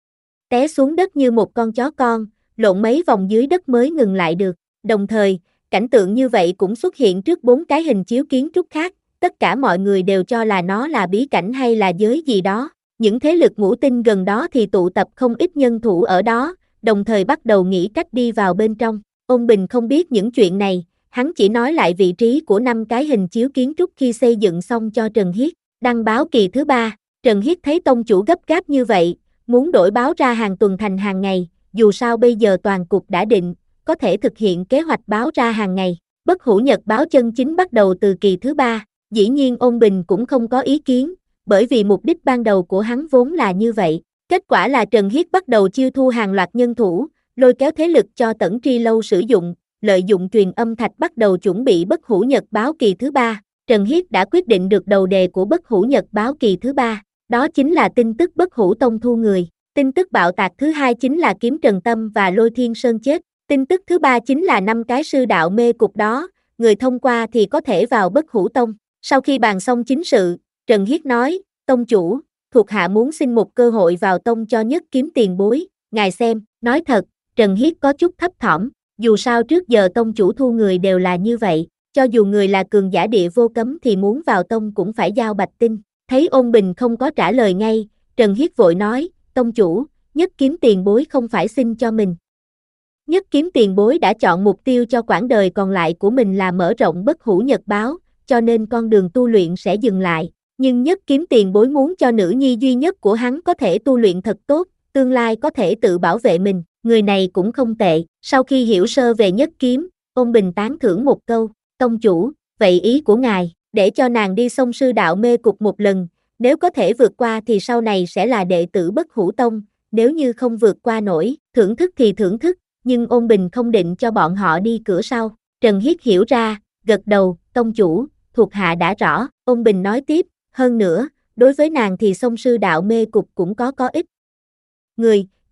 Té xuống đất như một con chó con, lộn mấy vòng dưới đất mới ngừng lại được, đồng thời, cảnh tượng như vậy cũng xuất hiện trước bốn cái hình chiếu kiến trúc khác, tất cả mọi người đều cho là nó là bí cảnh hay là giới gì đó, những thế lực ngũ tinh gần đó thì tụ tập không ít nhân thủ ở đó, đồng thời bắt đầu nghĩ cách đi vào bên trong. Ông Bình không biết những chuyện này, hắn chỉ nói lại vị trí của năm cái hình chiếu kiến trúc khi xây dựng xong cho Trần Hiết. Đăng báo kỳ thứ ba, Trần Hiết thấy tông chủ gấp gáp như vậy, muốn đổi báo ra hàng tuần thành hàng ngày, dù sao bây giờ toàn cục đã định, có thể thực hiện kế hoạch báo ra hàng ngày. Bất Hủ Nhật Báo chân chính bắt đầu từ kỳ thứ ba, dĩ nhiên ông Bình cũng không có ý kiến, bởi vì mục đích ban đầu của hắn vốn là như vậy. Kết quả là Trần Hiết bắt đầu chiêu thu hàng loạt nhân thủ, lôi kéo thế lực cho Tẩn Tri Lâu sử dụng, lợi dụng truyền âm thạch bắt đầu chuẩn bị Bất Hủ Nhật Báo kỳ thứ ba. Trần Hiết đã quyết định được đầu đề của Bất Hủ Nhật Báo kỳ thứ ba, đó chính là tin tức Bất Hủ Tông thu người. Tin tức bạo tạc thứ hai chính là Kiếm Trần Tâm và Lôi Thiên Sơn chết. Tin tức thứ ba chính là năm cái sư đạo mê cục đó, người thông qua thì có thể vào Bất Hủ Tông. Sau khi bàn xong chính sự, Trần Hiết nói, tông chủ, thuộc hạ muốn xin một cơ hội vào tông cho Nhất Kiếm tiền bối, ngài xem, nói thật, Trần Hiết có chút thấp thỏm, dù sao trước giờ tông chủ thu người đều là như vậy, cho dù người là cường giả địa vô cấm thì muốn vào tông cũng phải giao bạch tinh. Thấy Ôn Bình không có trả lời ngay, Trần Hiết vội nói, tông chủ, Nhất Kiếm tiền bối không phải xin cho mình. Nhất Kiếm tiền bối đã chọn mục tiêu cho quãng đời còn lại của mình là mở rộng Bất Hủ Nhật Báo, cho nên con đường tu luyện sẽ dừng lại. Nhưng Nhất Kiếm tiền bối muốn cho nữ nhi duy nhất của hắn có thể tu luyện thật tốt, tương lai có thể tự bảo vệ mình, người này cũng không tệ. Sau khi hiểu sơ về Nhất Kiếm, Ôn Bình tán thưởng một câu, tông chủ, vậy ý của ngài, để cho nàng đi xông sư đạo mê cục một lần, nếu có thể vượt qua thì sau này sẽ là đệ tử Bất Hủ Tông, nếu như không vượt qua nổi, thưởng thức thì thưởng thức, nhưng Ôn Bình không định cho bọn họ đi cửa sau. Trần Hiết hiểu ra, gật đầu, tông chủ, thuộc hạ đã rõ. Ôn Bình nói tiếp, hơn nữa, đối với nàng thì xông sư đạo mê cục cũng có có ích người,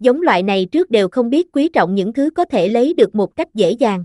giống loại này trước đều không biết quý trọng những thứ có thể lấy được một cách dễ dàng.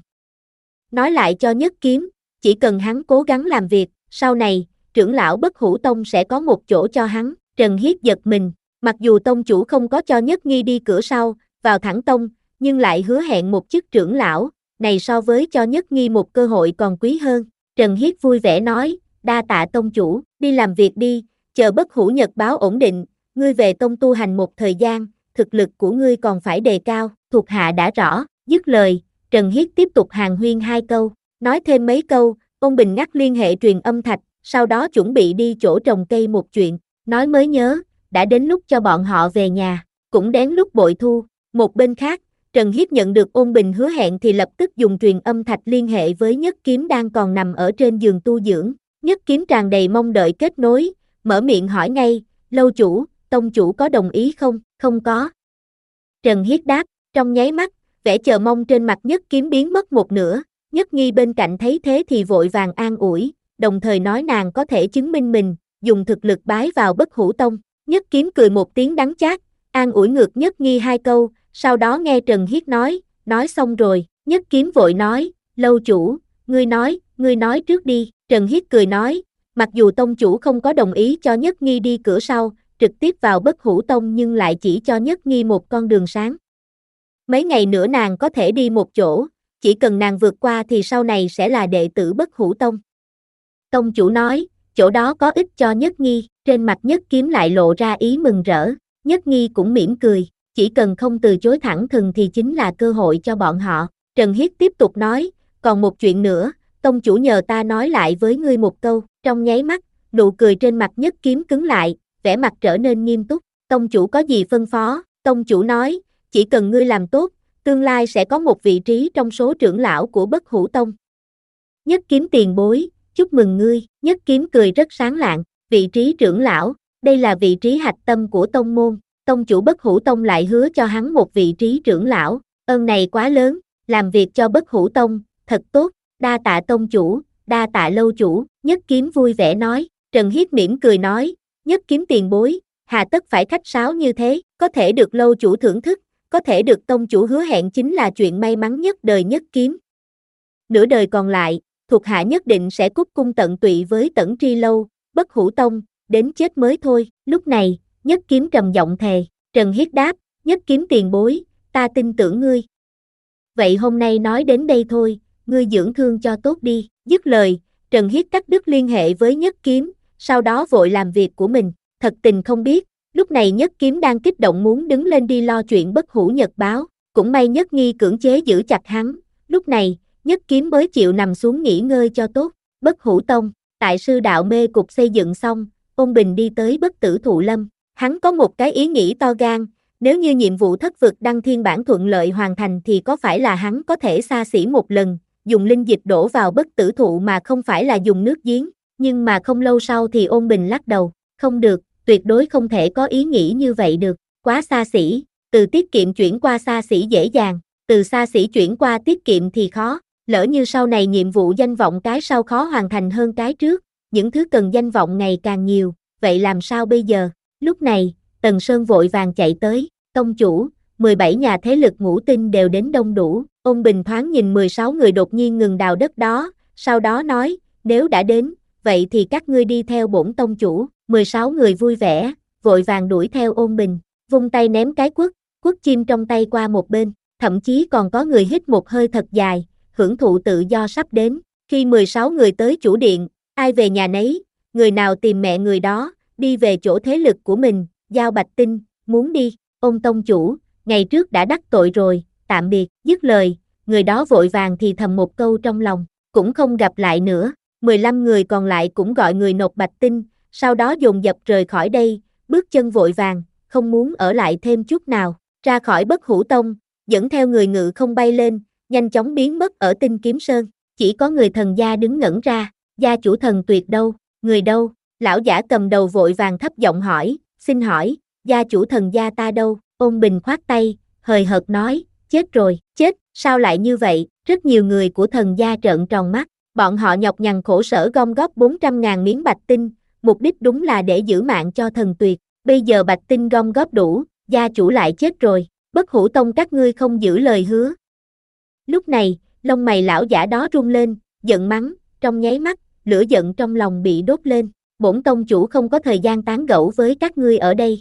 Nói lại cho Nhất Kiếm, chỉ cần hắn cố gắng làm việc, sau này, trưởng lão Bất Hủ Tông sẽ có một chỗ cho hắn. Trần Hiết giật mình, mặc dù tông chủ không có cho Nhất Nghi đi cửa sau, vào thẳng tông, nhưng lại hứa hẹn một chức trưởng lão, này so với cho Nhất Nghi một cơ hội còn quý hơn. Trần Hiết vui vẻ nói, đa tạ tông chủ, đi làm việc đi, chờ Bất Hủ Nhật báo ổn định, ngươi về tông tu hành một thời gian, thực lực của ngươi còn phải đề cao, thuộc hạ đã rõ. Dứt lời, Trần Hiết tiếp tục hàn huyên hai câu, nói thêm mấy câu, Ôn Bình ngắt liên hệ truyền âm thạch, sau đó chuẩn bị đi chỗ trồng cây một chuyện, nói mới nhớ, đã đến lúc cho bọn họ về nhà, cũng đến lúc bội thu. Một bên khác, Trần Hiết nhận được Ôn Bình hứa hẹn thì lập tức dùng truyền âm thạch liên hệ với Nhất Kiếm đang còn nằm ở trên giường tu dưỡng. Nhất Kiếm tràn đầy mong đợi kết nối, mở miệng hỏi ngay, lâu chủ, tông chủ có đồng ý không? Không có. Trần Hiết đáp, trong nháy mắt, vẻ chờ mong trên mặt Nhất Kiếm biến mất một nửa. Nhất Nghi bên cạnh thấy thế thì vội vàng an ủi, đồng thời nói nàng có thể chứng minh mình, dùng thực lực bái vào Bất Hủ Tông. Nhất Kiếm cười một tiếng đắng chát, an ủi ngược Nhất Nghi hai câu, sau đó nghe Trần Hiết nói, nói xong rồi, Nhất Kiếm vội nói, lâu chủ, ngươi nói, ngươi nói trước đi. Trần Hiết cười nói, mặc dù tông chủ không có đồng ý cho Nhất Nghi đi cửa sau, trực tiếp vào Bất Hủ Tông nhưng lại chỉ cho Nhất Nghi một con đường sáng. Mấy ngày nữa nàng có thể đi một chỗ, chỉ cần nàng vượt qua thì sau này sẽ là đệ tử Bất Hủ Tông. Tông chủ nói, chỗ đó có ích cho Nhất Nghi, trên mặt Nhất Kiếm lại lộ ra ý mừng rỡ. Nhất Nghi cũng mỉm cười, chỉ cần không từ chối thẳng thừng thì chính là cơ hội cho bọn họ. Trần Hiết tiếp tục nói, còn một chuyện nữa, tông chủ nhờ ta nói lại với ngươi một câu. Trong nháy mắt, nụ cười trên mặt Nhất Kiếm cứng lại, vẻ mặt trở nên nghiêm túc. Tông chủ có gì phân phó? Tông chủ nói, chỉ cần ngươi làm tốt, tương lai sẽ có một vị trí trong số trưởng lão của Bất Hủ Tông. Nhất Kiếm tiền bối, chúc mừng ngươi. Nhất Kiếm cười rất sáng lạng, vị trí trưởng lão, đây là vị trí hạch tâm của tông môn. Tông chủ Bất Hủ Tông lại hứa cho hắn một vị trí trưởng lão, ơn này quá lớn, làm việc cho Bất Hủ Tông, thật tốt, đa tạ tông chủ, đa tạ lâu chủ. Nhất Kiếm vui vẻ nói. Trần Hiết mỉm cười nói, Nhất Kiếm tiền bối, hà tất phải khách sáo như thế, có thể được lâu chủ thưởng thức, có thể được tông chủ hứa hẹn chính là chuyện may mắn nhất đời Nhất Kiếm. Nửa đời còn lại, thuộc hạ nhất định sẽ cúc cung tận tụy với Tẩn Tri Lâu, Bất Hủ Tông, đến chết mới thôi. Lúc này, Nhất Kiếm trầm giọng thề. Trần Hiết đáp, Nhất Kiếm tiền bối, ta tin tưởng ngươi. Vậy hôm nay nói đến đây thôi, ngươi dưỡng thương cho tốt đi. Dứt lời, Trần Hiết cắt đứt liên hệ với Nhất Kiếm, sau đó vội làm việc của mình. Thật tình không biết, lúc này Nhất Kiếm đang kích động muốn đứng lên đi lo chuyện Bất Hủ Nhật báo, cũng may Nhất Nghi cưỡng chế giữ chặt hắn. Lúc này, Nhất Kiếm mới chịu nằm xuống nghỉ ngơi cho tốt. Bất Hủ Tông, tại sư đạo mê cục xây dựng xong, Ôn Bình đi tới Bất Tử Thụ Lâm. Hắn có một cái ý nghĩ to gan, nếu như nhiệm vụ thất vực đăng thiên bản thuận lợi hoàn thành thì có phải là hắn có thể xa xỉ một lần, dùng linh dịch đổ vào bất tử thụ mà không phải là dùng nước giếng. Nhưng mà không lâu sau thì Ôn Bình lắc đầu, không được, tuyệt đối không thể có ý nghĩ như vậy được, quá xa xỉ, từ tiết kiệm chuyển qua xa xỉ dễ dàng, từ xa xỉ chuyển qua tiết kiệm thì khó, lỡ như sau này nhiệm vụ danh vọng cái sau khó hoàn thành hơn cái trước, những thứ cần danh vọng ngày càng nhiều, vậy làm sao bây giờ? Lúc này, Tần Sơn vội vàng chạy tới, tông chủ, mười bảy nhà thế lực ngũ tinh đều đến đông đủ. Ôn Bình thoáng nhìn mười sáu người đột nhiên ngừng đào đất đó, sau đó nói, nếu đã đến, vậy thì các ngươi đi theo bổn tông chủ. mười sáu người vui vẻ, vội vàng đuổi theo Ôn Bình, vung tay ném cái quất, quất chim trong tay qua một bên, thậm chí còn có người hít một hơi thật dài, hưởng thụ tự do sắp đến. Khi mười sáu người tới chủ điện, ai về nhà nấy, người nào tìm mẹ người đó, đi về chỗ thế lực của mình. Giao Bạch Tinh, muốn đi, Ôn tông chủ, ngày trước đã đắc tội rồi, tạm biệt. Dứt lời, người đó vội vàng thì thầm một câu trong lòng, cũng không gặp lại nữa. mười lăm người còn lại cũng gọi người nộp Bạch Tinh, sau đó dồn dập rời khỏi đây, bước chân vội vàng, không muốn ở lại thêm chút nào, ra khỏi Bất Hủ Tông, dẫn theo người ngự không bay lên, nhanh chóng biến mất ở Tinh Kiếm Sơn. Chỉ có người thần gia đứng ngẩn ra, gia chủ thần tuyệt đâu, người đâu? Lão giả cầm đầu vội vàng thấp giọng hỏi, xin hỏi, gia chủ thần gia ta đâu? Ôn Bình khoát tay, hời hợt nói, chết rồi. Chết, sao lại như vậy? Rất nhiều người của thần gia trợn tròn mắt, bọn họ nhọc nhằn khổ sở gom góp bốn trăm ngàn miếng bạch tinh, mục đích đúng là để giữ mạng cho thần tuyệt. Bây giờ bạch tinh gom góp đủ, gia chủ lại chết rồi. Bất Hủ Tông các ngươi không giữ lời hứa. Lúc này, lông mày lão giả đó rung lên, giận mắng, trong nháy mắt, lửa giận trong lòng bị đốt lên. Bổn tông chủ không có thời gian tán gẫu với các ngươi ở đây.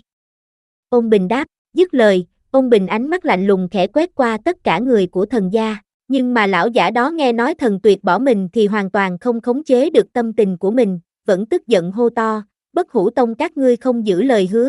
Ôn Bình đáp, dứt lời, Ôn Bình ánh mắt lạnh lùng khẽ quét qua tất cả người của thần gia, nhưng mà lão giả đó nghe nói thần tuyệt bỏ mình thì hoàn toàn không khống chế được tâm tình của mình, vẫn tức giận hô to, Bất Hủ Tông các ngươi không giữ lời hứa.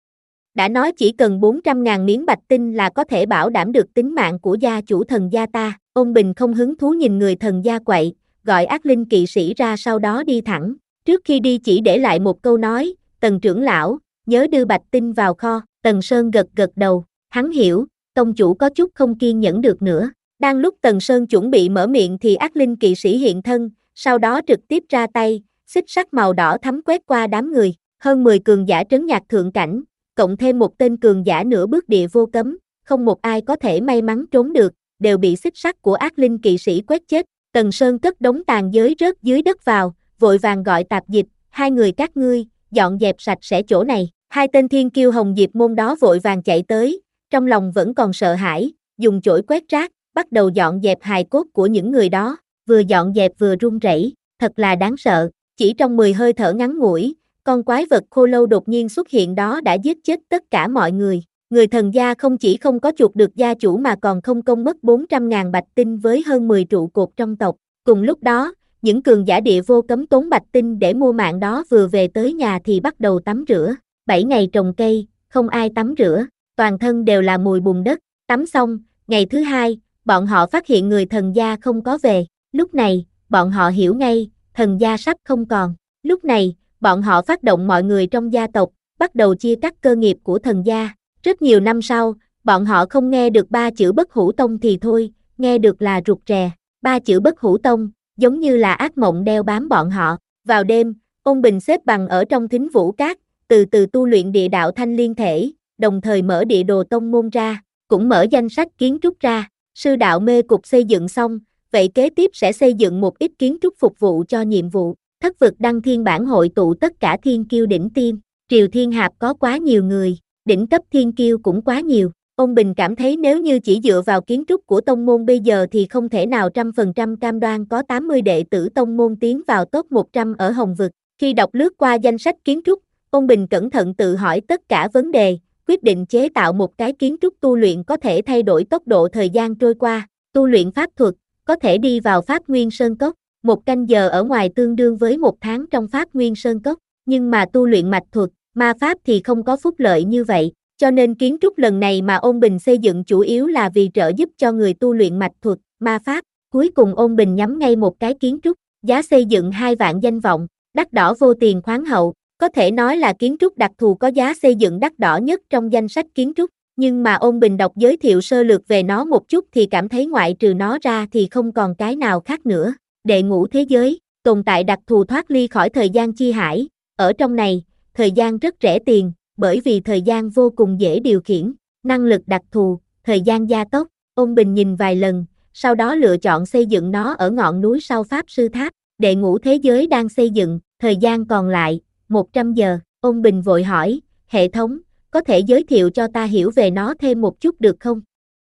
Đã nói chỉ cần bốn trăm ngàn miếng bạch tinh là có thể bảo đảm được tính mạng của gia chủ thần gia ta. Ôn Bình không hứng thú nhìn người thần gia quậy, gọi ác linh kỵ sĩ ra sau đó đi thẳng. Trước khi đi chỉ để lại một câu nói, Tần trưởng lão, nhớ đưa bạch tinh vào kho. Tần Sơn gật gật đầu, hắn hiểu, tông chủ có chút không kiên nhẫn được nữa. Đang lúc Tần Sơn chuẩn bị mở miệng thì ác linh kỵ sĩ hiện thân, sau đó trực tiếp ra tay, xích sắt màu đỏ thắm quét qua đám người. Hơn mười cường giả trấn nhạc thượng cảnh, cộng thêm một tên cường giả nửa bước địa vô cấm, không một ai có thể may mắn trốn được, đều bị xích sắt của ác linh kỵ sĩ quét chết. Tần Sơn cất đống tàn giới rớt dưới đất vào, vội vàng gọi tạp dịch, hai người các ngươi, dọn dẹp sạch sẽ chỗ này. Hai tên thiên kiêu hồng diệp môn đó vội vàng chạy tới, trong lòng vẫn còn sợ hãi, dùng chổi quét rác, bắt đầu dọn dẹp hài cốt của những người đó, vừa dọn dẹp vừa run rẩy, thật là đáng sợ. Chỉ trong mười hơi thở ngắn ngủi, con quái vật khô lâu đột nhiên xuất hiện đó đã giết chết tất cả mọi người. Người thần gia không chỉ không có chuộc được gia chủ mà còn không công mất bốn trăm ngàn bạch tinh với hơn mười trụ cột trong tộc. Cùng lúc đó, những cường giả địa vô cấm tốn bạch tinh để mua mạng đó vừa về tới nhà thì bắt đầu tắm rửa. Bảy ngày trồng cây, không ai tắm rửa, toàn thân đều là mùi bùn đất. Tắm xong, ngày thứ hai, bọn họ phát hiện người thần gia không có về. Lúc này, bọn họ hiểu ngay, thần gia sắp không còn. Lúc này, bọn họ phát động mọi người trong gia tộc, bắt đầu chia cắt cơ nghiệp của thần gia. Rất nhiều năm sau, bọn họ không nghe được ba chữ Bất Hủ Tông thì thôi, nghe được là rụt rè. Ba chữ Bất Hủ Tông, giống như là ác mộng đeo bám bọn họ. Vào đêm, Ôn Bình xếp bằng ở trong thính vũ cát, từ từ tu luyện địa đạo thanh liên thể, đồng thời mở địa đồ tông môn ra, cũng mở danh sách kiến trúc ra. Sư đạo mê cục xây dựng xong, vậy kế tiếp sẽ xây dựng một ít kiến trúc phục vụ cho nhiệm vụ. Thất vực đăng thiên bản hội tụ tất cả thiên kiêu đỉnh tiêm, Triều Thiên Hạp có quá nhiều người, đỉnh cấp thiên kiêu cũng quá nhiều. Ôn Bình cảm thấy nếu như chỉ dựa vào kiến trúc của tông môn bây giờ thì không thể nào trăm phần trăm cam đoan có tám mươi đệ tử tông môn tiến vào top một trăm ở Hồng Vực. Khi đọc lướt qua danh sách kiến trúc, Ôn Bình cẩn thận tự hỏi tất cả vấn đề, quyết định chế tạo một cái kiến trúc tu luyện có thể thay đổi tốc độ thời gian trôi qua. Tu luyện pháp thuật, có thể đi vào Pháp Nguyên Sơn Cốc, một canh giờ ở ngoài tương đương với một tháng trong Pháp Nguyên Sơn Cốc, nhưng mà tu luyện mạch thuật, ma pháp thì không có phúc lợi như vậy, cho nên kiến trúc lần này mà Ôn Bình xây dựng chủ yếu là vì trợ giúp cho người tu luyện mạch thuật, ma pháp. Cuối cùng Ôn Bình nhắm ngay một cái kiến trúc, giá xây dựng hai vạn danh vọng, đắt đỏ vô tiền khoáng hậu, có thể nói là kiến trúc đặc thù có giá xây dựng đắt đỏ nhất trong danh sách kiến trúc, nhưng mà Ôn Bình đọc giới thiệu sơ lược về nó một chút thì cảm thấy ngoại trừ nó ra thì không còn cái nào khác nữa. Đệ ngũ thế giới, tồn tại đặc thù thoát ly khỏi thời gian chi hải, ở trong này, thời gian rất rẻ tiền, bởi vì thời gian vô cùng dễ điều khiển, năng lực đặc thù, thời gian gia tốc. Ôn Bình nhìn vài lần, sau đó lựa chọn xây dựng nó ở ngọn núi sau Pháp Sư Tháp. Đệ ngũ thế giới đang xây dựng, thời gian còn lại, một trăm giờ. Ôn Bình vội hỏi, hệ thống, có thể giới thiệu cho ta hiểu về nó thêm một chút được không?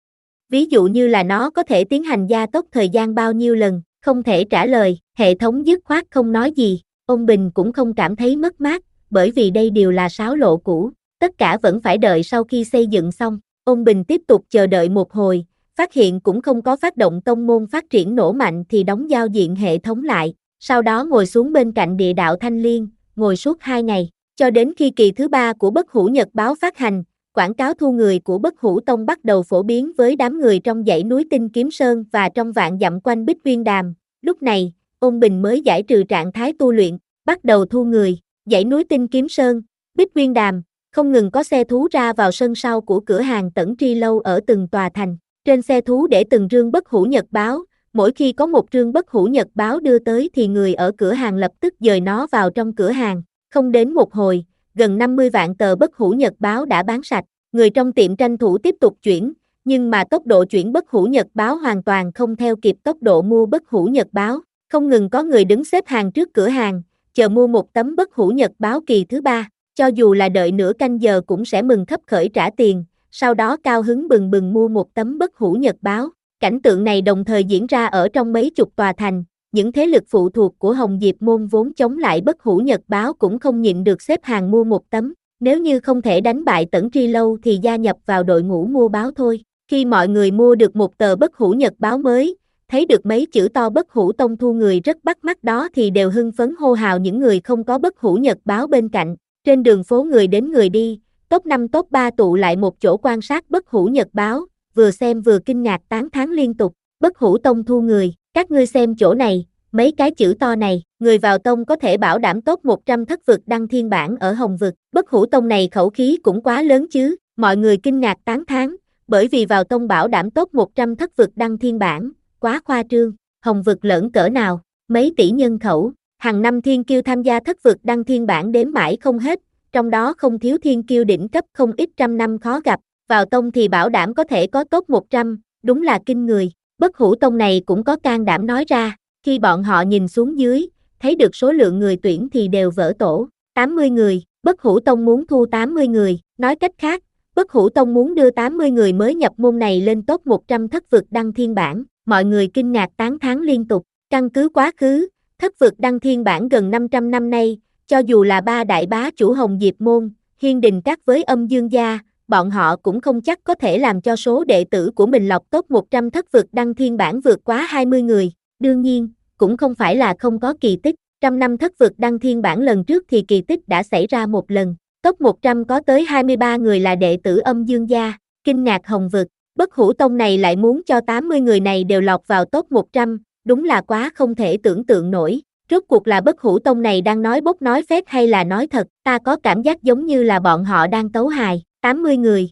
Ví dụ như là nó có thể tiến hành gia tốc thời gian bao nhiêu lần? Không thể trả lời, hệ thống dứt khoát không nói gì. Ôn Bình cũng không cảm thấy mất mát, bởi vì đây đều là sáo lộ cũ, tất cả vẫn phải đợi sau khi xây dựng xong. Ôn Bình tiếp tục chờ đợi một hồi, phát hiện cũng không có phát động tông môn phát triển nổ mạnh thì đóng giao diện hệ thống lại, sau đó ngồi xuống bên cạnh địa đạo Thanh Liên, ngồi suốt hai ngày, cho đến khi kỳ thứ ba của Bất Hủ Nhật báo phát hành, quảng cáo thu người của Bất Hủ Tông bắt đầu phổ biến với đám người trong dãy núi Tinh Kiếm Sơn và trong vạn dặm quanh Bích Viên Đàm. Lúc này, Ôn Bình mới giải trừ trạng thái tu luyện, bắt đầu thu người. Dãy núi Tinh Kiếm Sơn, Bích Viên Đàm, không ngừng có xe thú ra vào sân sau của cửa hàng Tẩn Tri Lâu ở từng tòa thành. Trên xe thú để từng rương Bất Hủ Nhật báo, mỗi khi có một rương Bất Hủ Nhật báo đưa tới thì người ở cửa hàng lập tức dời nó vào trong cửa hàng. Không đến một hồi, gần năm mươi vạn tờ Bất Hủ Nhật báo đã bán sạch. Người trong tiệm tranh thủ tiếp tục chuyển, nhưng mà tốc độ chuyển Bất Hủ Nhật báo hoàn toàn không theo kịp tốc độ mua Bất Hủ Nhật báo. Không ngừng có người đứng xếp hàng trước cửa hàng, chờ mua một tấm Bất Hủ Nhật báo kỳ thứ ba. Cho dù là đợi nửa canh giờ cũng sẽ mừng khấp khởi trả tiền, sau đó cao hứng bừng bừng mua một tấm bất hủ nhật báo. Cảnh tượng này đồng thời diễn ra ở trong mấy chục tòa thành, những thế lực phụ thuộc của Hồng Diệp Môn vốn chống lại bất hủ nhật báo cũng không nhịn được xếp hàng mua một tấm, nếu như không thể đánh bại Tẩn Tri Lâu thì gia nhập vào đội ngũ mua báo thôi. Khi mọi người mua được một tờ bất hủ nhật báo mới, thấy được mấy chữ to bất hủ tông thu người rất bắt mắt đó thì đều hưng phấn hô hào những người không có bất hủ nhật báo bên cạnh. Trên đường phố người đến người đi, top năm top ba tụ lại một chỗ quan sát bất hủ nhật báo, vừa xem vừa kinh ngạc tán thán liên tục. Bất hủ tông thu người, các ngươi xem chỗ này, mấy cái chữ to này, người vào tông có thể bảo đảm top một trăm thất vực đăng thiên bản ở Hồng vực. Bất hủ tông này khẩu khí cũng quá lớn chứ, mọi người kinh ngạc tán thán, bởi vì vào tông bảo đảm top một trăm thất vực đăng thiên bản, quá khoa trương. Hồng vực lởn cỡ nào, mấy tỷ nhân khẩu, hàng năm thiên kiêu tham gia thất vực đăng thiên bản đếm mãi không hết, trong đó không thiếu thiên kiêu đỉnh cấp không ít trăm năm khó gặp, vào tông thì bảo đảm có thể có top một trăm, đúng là kinh người. Bất hủ tông này cũng có can đảm nói ra, khi bọn họ nhìn xuống dưới, thấy được số lượng người tuyển thì đều vỡ tổ, tám mươi người, bất hủ tông muốn thu tám mươi người, nói cách khác, bất hủ tông muốn đưa tám mươi người mới nhập môn này lên top một trăm thất vực đăng thiên bản, mọi người kinh ngạc tán thán liên tục. Căn cứ quá khứ, thất vực đăng thiên bản gần năm trăm năm nay, cho dù là ba đại bá chủ Hồng Diệp Môn, Hiên Đình Các với Âm Dương Gia, bọn họ cũng không chắc có thể làm cho số đệ tử của mình lọc top một trăm thất vực đăng thiên bản vượt quá hai mươi người. Đương nhiên, cũng không phải là không có kỳ tích, trăm năm thất vực đăng thiên bản lần trước thì kỳ tích đã xảy ra một lần, top một trăm có tới hai mươi ba người là đệ tử Âm Dương Gia, kinh ngạc Hồng vực, bất hủ tông này lại muốn cho tám mươi người này đều lọt vào top một trăm, đúng là quá không thể tưởng tượng nổi. Rốt cuộc là bất hủ tông này đang nói bốc nói phét hay là nói thật, ta có cảm giác giống như là bọn họ đang tấu hài. tám mươi người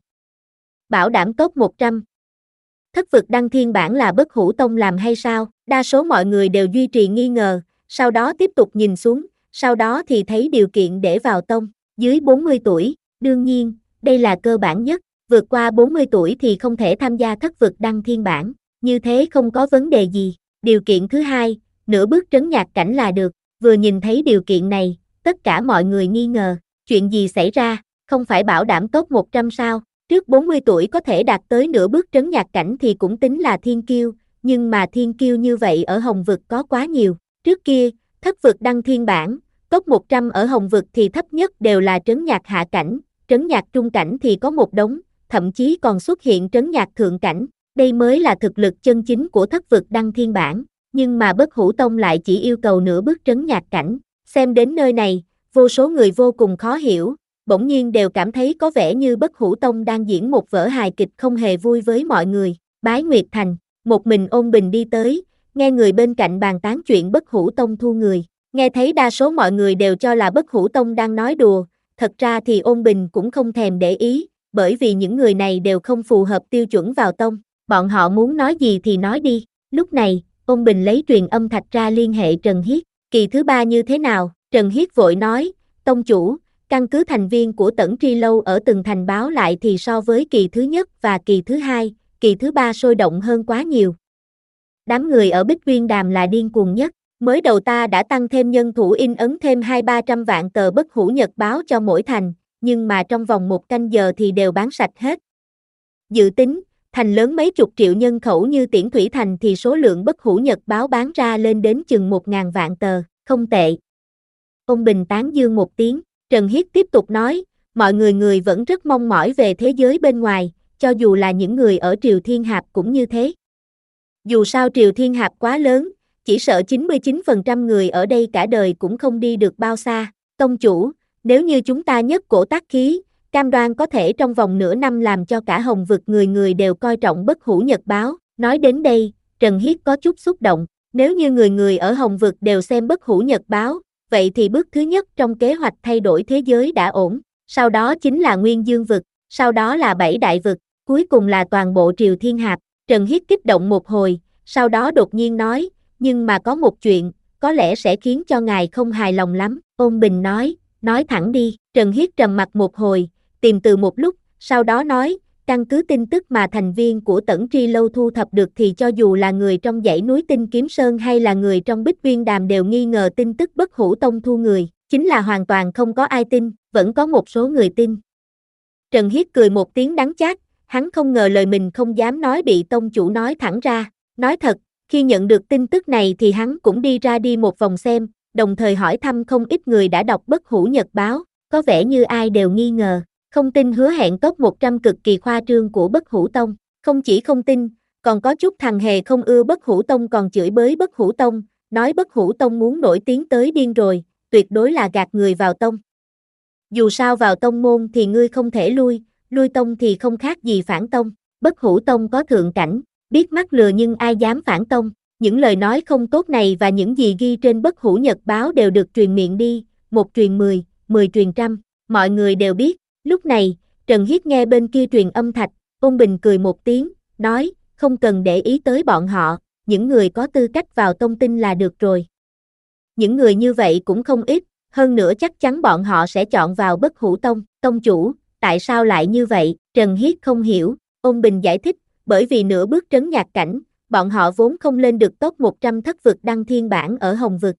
bảo đảm top một trăm. Thất vực đăng thiên bản là bất hủ tông làm hay sao? Đa số mọi người đều duy trì nghi ngờ, sau đó tiếp tục nhìn xuống, sau đó thì thấy điều kiện để vào tông, dưới bốn mươi tuổi, đương nhiên, đây là cơ bản nhất, vượt qua bốn mươi tuổi thì không thể tham gia thất vực đăng thiên bản, như thế không có vấn đề gì. Điều kiện thứ hai, nửa bước trấn nhạc cảnh là được, vừa nhìn thấy điều kiện này, tất cả mọi người nghi ngờ, chuyện gì xảy ra? Không phải bảo đảm top một trăm sao, trước bốn mươi tuổi có thể đạt tới nửa bước trấn nhạc cảnh thì cũng tính là thiên kiêu, nhưng mà thiên kiêu như vậy ở Hồng vực có quá nhiều. Trước kia, thất vực đăng thiên bản, top một trăm ở Hồng vực thì thấp nhất đều là trấn nhạc hạ cảnh, trấn nhạc trung cảnh thì có một đống, thậm chí còn xuất hiện trấn nhạc thượng cảnh, đây mới là thực lực chân chính của thất vực đăng thiên bản, nhưng mà bất hủ tông lại chỉ yêu cầu nửa bước trấn nhạc cảnh. Xem đến nơi này, vô số người vô cùng khó hiểu, bỗng nhiên đều cảm thấy có vẻ như bất hủ tông đang diễn một vở hài kịch không hề vui với mọi người. Bái Nguyệt Thành, một mình Ôn Bình đi tới, nghe người bên cạnh bàn tán chuyện bất hủ tông thu người, nghe thấy đa số mọi người đều cho là bất hủ tông đang nói đùa, thật ra thì Ôn Bình cũng không thèm để ý, bởi vì những người này đều không phù hợp tiêu chuẩn vào tông, bọn họ muốn nói gì thì nói đi. Lúc này, Ôn Bình lấy truyền âm thạch ra liên hệ Trần Hiết, kỳ thứ ba như thế nào? Trần Hiết vội nói, tông chủ, căn cứ thành viên của Tẩn Tri Lâu ở từng thành báo lại thì so với kỳ thứ nhất và kỳ thứ hai, kỳ thứ ba sôi động hơn quá nhiều. Đám người ở Bích Uyên Đàm là điên cuồng nhất, mới đầu ta đã tăng thêm nhân thủ in ấn thêm hai ba trăm vạn tờ bất hủ nhật báo cho mỗi thành, nhưng mà trong vòng một canh giờ thì đều bán sạch hết. Dự tính, thành lớn mấy chục triệu nhân khẩu như Tiễn Thủy Thành thì số lượng bất hủ nhật báo bán ra lên đến chừng một ngàn vạn tờ, không tệ. Ông Bình tán dương một tiếng. Trần Hiết tiếp tục nói, mọi người người vẫn rất mong mỏi về thế giới bên ngoài, cho dù là những người ở Triều Thiên Hạp cũng như thế. Dù sao Triều Thiên Hạp quá lớn, chỉ sợ chín mươi chín phần trăm người ở đây cả đời cũng không đi được bao xa. Tông chủ, nếu như chúng ta nhất cổ tác khí, cam đoan có thể trong vòng nửa năm làm cho cả Hồng vực người người đều coi trọng bất hủ nhật báo. Nói đến đây, Trần Hiết có chút xúc động, nếu như người người ở Hồng vực đều xem bất hủ nhật báo, vậy thì bước thứ nhất trong kế hoạch thay đổi thế giới đã ổn, sau đó chính là Nguyên Dương vực, sau đó là bảy đại vực, cuối cùng là toàn bộ Triều Thiên Hạp. Trần Hiết kích động một hồi, sau đó đột nhiên nói, nhưng mà có một chuyện, có lẽ sẽ khiến cho ngài không hài lòng lắm. Ôn Bình nói, nói thẳng đi. Trần Hiết trầm mặt một hồi, tìm từ một lúc, sau đó nói, căn cứ tin tức mà thành viên của Tẩn Tri Lâu thu thập được thì cho dù là người trong dãy núi Tinh Kiếm Sơn hay là người trong Bích Uyên Đàm đều nghi ngờ tin tức bất hủ tông thu người, chính là hoàn toàn không có ai tin, vẫn có một số người tin. Trần Hiết cười một tiếng đắng chát, hắn không ngờ lời mình không dám nói bị tông chủ nói thẳng ra. Nói thật, khi nhận được tin tức này thì hắn cũng đi ra đi một vòng xem, đồng thời hỏi thăm không ít người đã đọc Bất Hủ Nhật báo, có vẻ như ai đều nghi ngờ, không tin hứa hẹn top một trăm cực kỳ khoa trương của Bất Hủ Tông. Không chỉ không tin, còn có chút thằng hề không ưa Bất Hủ Tông còn chửi bới Bất Hủ Tông, nói Bất Hủ Tông muốn nổi tiếng tới điên rồi, tuyệt đối là gạt người vào tông. Dù sao vào tông môn thì ngươi không thể lui, lui tông thì không khác gì phản tông. Bất Hủ Tông có thượng cảnh, biết mắc lừa nhưng ai dám phản tông. Những lời nói không tốt này và những gì ghi trên Bất Hủ Nhật báo đều được truyền miệng đi, một truyền mười, mười truyền trăm, mọi người đều biết. Lúc này, Trần Hiết nghe bên kia truyền âm thạch, Ôn Bình cười một tiếng, nói, không cần để ý tới bọn họ, những người có tư cách vào tông tin là được rồi. Những người như vậy cũng không ít, hơn nữa chắc chắn bọn họ sẽ chọn vào Bất Hủ Tông. Tông chủ, tại sao lại như vậy? Trần Hiết không hiểu. Ôn Bình giải thích, bởi vì nửa bước trấn nhạc cảnh, bọn họ vốn không lên được top một trăm thất vực đăng thiên bảng ở Hồng Vực.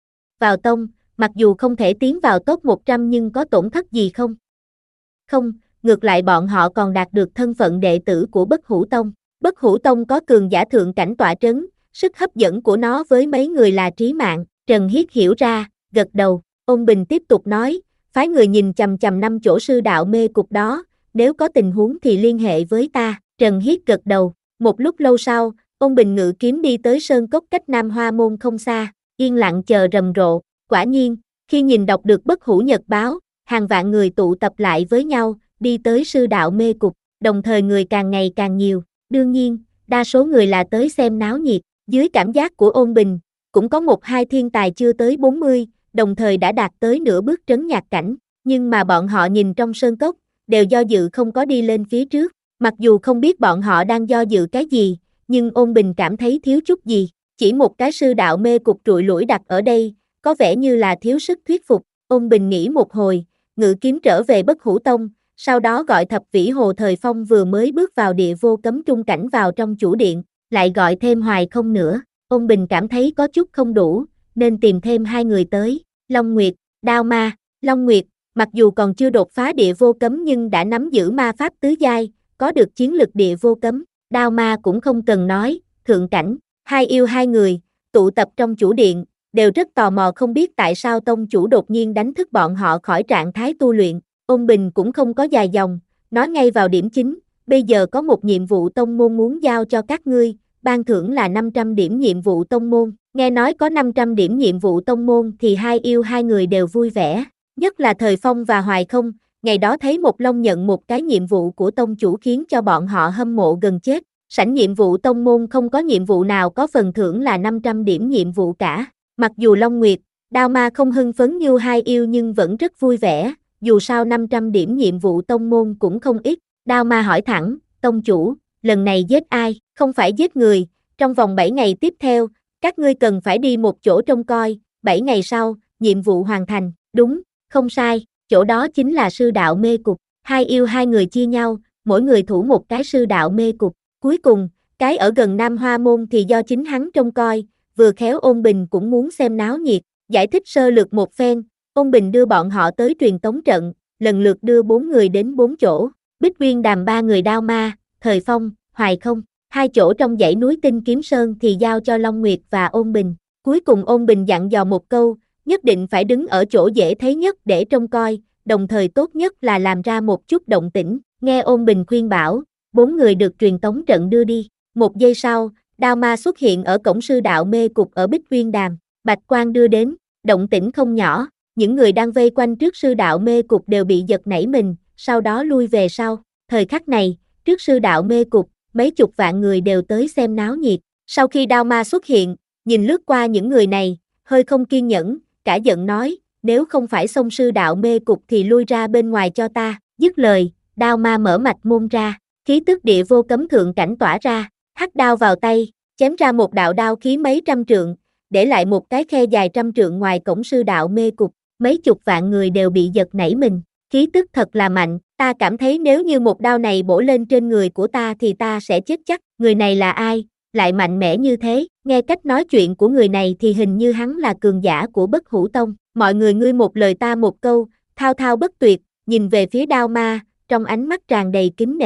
Vào tông, mặc dù không thể tiến vào top một trăm nhưng có tổn thất gì không? Không, ngược lại bọn họ còn đạt được thân phận đệ tử của Bất Hủ Tông. Bất Hủ Tông có cường giả thượng cảnh tọa trấn, sức hấp dẫn của nó với mấy người là trí mạng. Trần Hiết hiểu ra, gật đầu. Ôn Bình tiếp tục nói, phái người nhìn chằm chằm năm chỗ sư đạo mê cục đó, nếu có tình huống thì liên hệ với ta. Trần Hiết gật đầu. Một lúc lâu sau, Ôn Bình ngự kiếm đi tới sơn cốc cách Nam Hoa Môn không xa, yên lặng chờ rầm rộ. Quả nhiên, khi nhìn đọc được Bất Hủ Nhật báo, hàng vạn người tụ tập lại với nhau, đi tới sư đạo mê cục, đồng thời người càng ngày càng nhiều. Đương nhiên, đa số người là tới xem náo nhiệt. Dưới cảm giác của Ôn Bình, cũng có một hai thiên tài chưa tới bốn mươi, đồng thời đã đạt tới nửa bước trấn nhạc cảnh, nhưng mà bọn họ nhìn trong sơn cốc, đều do dự không có đi lên phía trước. Mặc dù không biết bọn họ đang do dự cái gì, nhưng Ôn Bình cảm thấy thiếu chút gì. Chỉ một cái sư đạo mê cục trụi lủi đặt ở đây, có vẻ như là thiếu sức thuyết phục. Ôn Bình nghĩ một hồi, ngự kiếm trở về Bất Hủ Tông, sau đó gọi Thập Vĩ Hồ Thời Phong vừa mới bước vào địa vô cấm trung cảnh vào trong chủ điện, lại gọi thêm Hoài Không nữa. Ôn Bình cảm thấy có chút không đủ, nên tìm thêm hai người tới, Long Nguyệt, Đao Ma. Long Nguyệt, mặc dù còn chưa đột phá địa vô cấm nhưng đã nắm giữ ma pháp tứ giai, có được chiến lực địa vô cấm. Đao Ma cũng không cần nói, thượng cảnh. Hai yêu hai người, tụ tập trong chủ điện, đều rất tò mò không biết tại sao tông chủ đột nhiên đánh thức bọn họ khỏi trạng thái tu luyện. Ôn Bình cũng không có dài dòng, nói ngay vào điểm chính, bây giờ có một nhiệm vụ tông môn muốn giao cho các ngươi, ban thưởng là năm trăm điểm nhiệm vụ tông môn. Nghe nói có năm trăm điểm nhiệm vụ tông môn thì hai yêu hai người đều vui vẻ, nhất là Thời Phong và Hoài Không, ngày đó thấy một Long nhận một cái nhiệm vụ của tông chủ khiến cho bọn họ hâm mộ gần chết. Sảnh nhiệm vụ tông môn không có nhiệm vụ nào có phần thưởng là năm trăm điểm nhiệm vụ cả. Mặc dù Long Nguyệt, Đao Ma không hưng phấn như hai yêu nhưng vẫn rất vui vẻ, dù sao năm trăm điểm nhiệm vụ tông môn cũng không ít. Đao Ma hỏi thẳng, tông chủ, lần này giết ai? Không phải giết người, trong vòng bảy ngày tiếp theo, các ngươi cần phải đi một chỗ trông coi, bảy ngày sau, nhiệm vụ hoàn thành. Đúng, không sai, chỗ đó chính là sư đạo mê cục. Hai yêu hai người chia nhau, mỗi người thủ một cái sư đạo mê cục. Cuối cùng, cái ở gần Nam Hoa Môn thì do chính hắn trông coi, vừa khéo Ôn Bình cũng muốn xem náo nhiệt. Giải thích sơ lược một phen, Ôn Bình đưa bọn họ tới truyền tống trận, lần lượt đưa bốn người đến bốn chỗ. Bích Uyên Đàm ba người Đao Ma, Thời Phong, Hoài Không, hai chỗ trong dãy núi Tinh Kiếm Sơn thì giao cho Long Nguyệt và Ôn Bình. Cuối cùng Ôn Bình dặn dò một câu, nhất định phải đứng ở chỗ dễ thấy nhất để trông coi, đồng thời tốt nhất là làm ra một chút động tĩnh. Nghe Ôn Bình khuyên bảo, bốn người được truyền tống trận đưa đi. Một giây sau, Đao Ma xuất hiện ở cổng sư đạo mê cục ở Bích Uyên Đàm, bạch quang đưa đến, động tĩnh không nhỏ, những người đang vây quanh trước sư đạo mê cục đều bị giật nảy mình, sau đó lui về sau. Thời khắc này, trước sư đạo mê cục, mấy chục vạn người đều tới xem náo nhiệt. Sau khi Đao Ma xuất hiện, nhìn lướt qua những người này, hơi không kiên nhẫn, cả giận nói, nếu không phải xông sư đạo mê cục thì lui ra bên ngoài cho ta. Dứt lời, Đao Ma mở mạch môn ra, khí tức địa vô cấm thượng cảnh tỏa ra, hắc đao vào tay, chém ra một đạo đao khí mấy trăm trượng, để lại một cái khe dài trăm trượng ngoài cổng sư đạo mê cục. Mấy chục vạn người đều bị giật nảy mình, khí tức thật là mạnh, ta cảm thấy nếu như một đao này bổ lên trên người của ta thì ta sẽ chết chắc. Người này là ai, lại mạnh mẽ như thế? Nghe cách nói chuyện của người này thì hình như hắn là cường giả của Bất Hủ Tông. Mọi người ngươi một lời ta một câu, thao thao bất tuyệt, nhìn về phía Đao Ma, trong ánh mắt tràn đầy kính nể.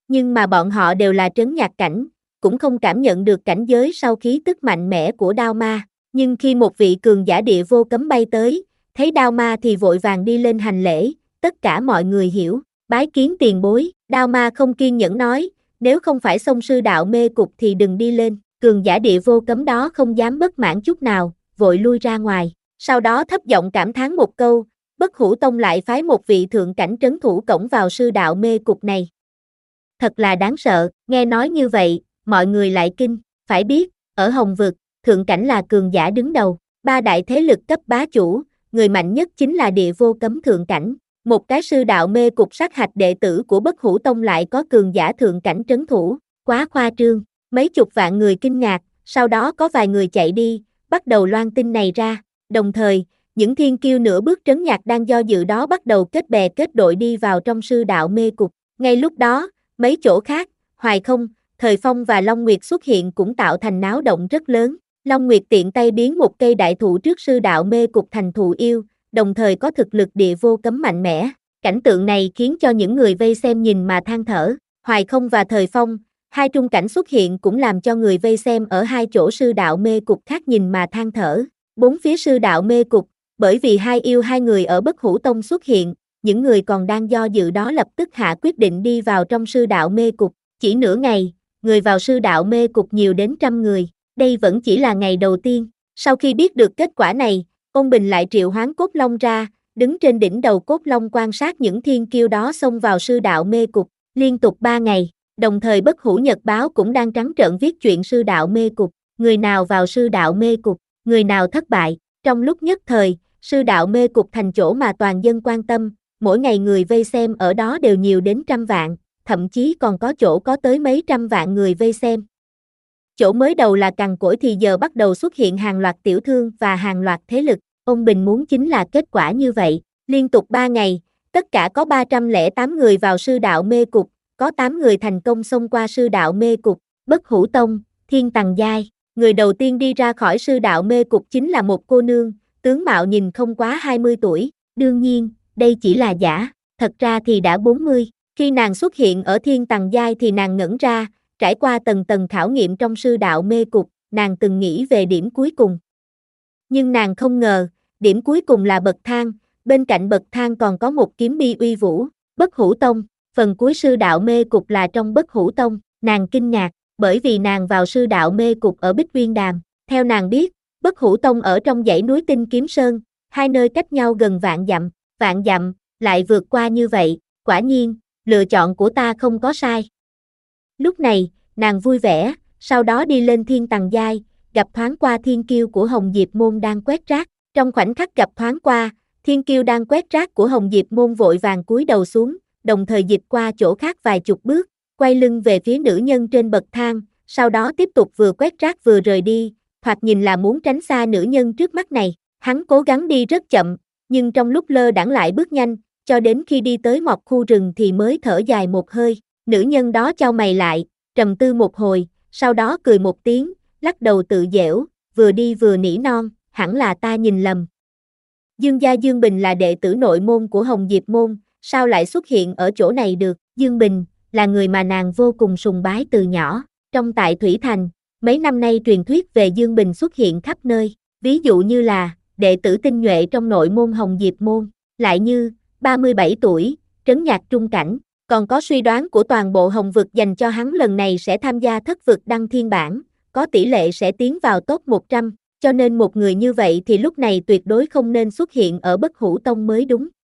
Nhưng mà bọn họ đều là trấn nhạc cảnh, cũng không cảm nhận được cảnh giới sau khí tức mạnh mẽ của đao ma. Nhưng khi một vị cường giả địa vô cấm bay tới, thấy đao ma thì vội vàng đi lên hành lễ, tất cả mọi người hiểu, bái kiến tiền bối, đao ma không kiên nhẫn nói, nếu không phải xông sư đạo mê cục thì đừng đi lên, cường giả địa vô cấm đó không dám bất mãn chút nào, vội lui ra ngoài, sau đó thấp giọng cảm thán một câu, Bất Hủ Tông lại phái một vị thượng cảnh trấn thủ cổng vào sư đạo mê cục này. Thật là đáng sợ, nghe nói như vậy, mọi người lại kinh, phải biết, ở Hồng Vực, thượng cảnh là cường giả đứng đầu, ba đại thế lực cấp bá chủ, người mạnh nhất chính là địa vô cấm thượng cảnh, một cái sư đạo mê cục sát hạch đệ tử của Bất Hủ Tông lại có cường giả thượng cảnh trấn thủ, quá khoa trương, mấy chục vạn người kinh ngạc, sau đó có vài người chạy đi, bắt đầu loan tin này ra, đồng thời, những thiên kiêu nửa bước trấn nhạc đang do dự đó bắt đầu kết bè kết đội đi vào trong sư đạo mê cục, ngay lúc đó, mấy chỗ khác, Hoài Không, Thời Phong và Long Nguyệt xuất hiện cũng tạo thành náo động rất lớn. Long Nguyệt tiện tay biến một cây đại thụ trước sư đạo mê cục thành thụ yêu, đồng thời có thực lực địa vô cấm mạnh mẽ. Cảnh tượng này khiến cho những người vây xem nhìn mà than thở. Hoài Không và Thời Phong, hai trung cảnh xuất hiện cũng làm cho người vây xem ở hai chỗ sư đạo mê cục khác nhìn mà than thở. Bốn phía sư đạo mê cục, bởi vì hai yêu hai người ở Bất Hủ Tông xuất hiện, những người còn đang do dự đó lập tức hạ quyết định đi vào trong sư đạo mê cục. Chỉ nửa ngày, người vào sư đạo mê cục nhiều đến trăm người. Đây vẫn chỉ là ngày đầu tiên. Sau khi biết được kết quả này, Ôn Bình lại triệu hoán cốt long ra, đứng trên đỉnh đầu cốt long quan sát những thiên kiêu đó xông vào sư đạo mê cục, liên tục ba ngày. Đồng thời Bất Hủ Nhật Báo cũng đang trắng trợn viết chuyện sư đạo mê cục, người nào vào sư đạo mê cục, người nào thất bại. Trong lúc nhất thời, sư đạo mê cục thành chỗ mà toàn dân quan tâm, mỗi ngày người vây xem ở đó đều nhiều đến trăm vạn, thậm chí còn có chỗ có tới mấy trăm vạn người vây xem. Chỗ mới đầu là cằn cỗi thì giờ bắt đầu xuất hiện hàng loạt tiểu thương và hàng loạt thế lực, Ôn Bình muốn chính là kết quả như vậy, liên tục ba ngày, tất cả có ba trăm lẻ tám người vào sư đạo mê cục, có tám người thành công xông qua sư đạo mê cục, Bất Hủ Tông, Thiên Tằng Giai, người đầu tiên đi ra khỏi sư đạo mê cục chính là một cô nương, tướng mạo nhìn không quá hai mươi tuổi, đương nhiên, đây chỉ là giả, thật ra thì đã bốn mươi, khi nàng xuất hiện ở Thiên Tằng Giai thì nàng ngẩn ra, trải qua tầng tầng khảo nghiệm trong sư đạo mê cục, nàng từng nghĩ về điểm cuối cùng. Nhưng nàng không ngờ, điểm cuối cùng là bậc thang, bên cạnh bậc thang còn có một kiếm bi uy vũ, Bất Hủ Tông, phần cuối sư đạo mê cục là trong Bất Hủ Tông, nàng kinh ngạc, bởi vì nàng vào sư đạo mê cục ở Bích Uyên Đàm, theo nàng biết, Bất Hủ Tông ở trong dãy núi Tinh Kiếm Sơn, hai nơi cách nhau gần vạn dặm, vạn dặm, lại vượt qua như vậy, quả nhiên, lựa chọn của ta không có sai. Lúc này, nàng vui vẻ, sau đó đi lên Thiên Tằng Giai, gặp thoáng qua thiên kiêu của Hồng Diệp Môn đang quét rác, trong khoảnh khắc gặp thoáng qua, thiên kiêu đang quét rác của Hồng Diệp Môn vội vàng cúi đầu xuống, đồng thời dịch qua chỗ khác vài chục bước, quay lưng về phía nữ nhân trên bậc thang, sau đó tiếp tục vừa quét rác vừa rời đi, thoạt nhìn là muốn tránh xa nữ nhân trước mắt này, hắn cố gắng đi rất chậm, nhưng trong lúc lơ đãng lại bước nhanh, cho đến khi đi tới một khu rừng thì mới thở dài một hơi, nữ nhân đó chau mày lại, trầm tư một hồi, sau đó cười một tiếng, lắc đầu tự giễu, vừa đi vừa nỉ non, hẳn là ta nhìn lầm. Dương gia Dương Bình là đệ tử nội môn của Hồng Diệp Môn, sao lại xuất hiện ở chỗ này được? Dương Bình là người mà nàng vô cùng sùng bái từ nhỏ, trong tại Thủy Thành, mấy năm nay truyền thuyết về Dương Bình xuất hiện khắp nơi, ví dụ như là đệ tử tinh nhuệ trong nội môn Hồng Diệp Môn, lại như ba mươi bảy tuổi, trấn nhạc trung cảnh, còn có suy đoán của toàn bộ Hồng Vực dành cho hắn lần này sẽ tham gia thất vực đăng thiên bảng, có tỷ lệ sẽ tiến vào top một trăm, cho nên một người như vậy thì lúc này tuyệt đối không nên xuất hiện ở Bất Hủ Tông mới đúng.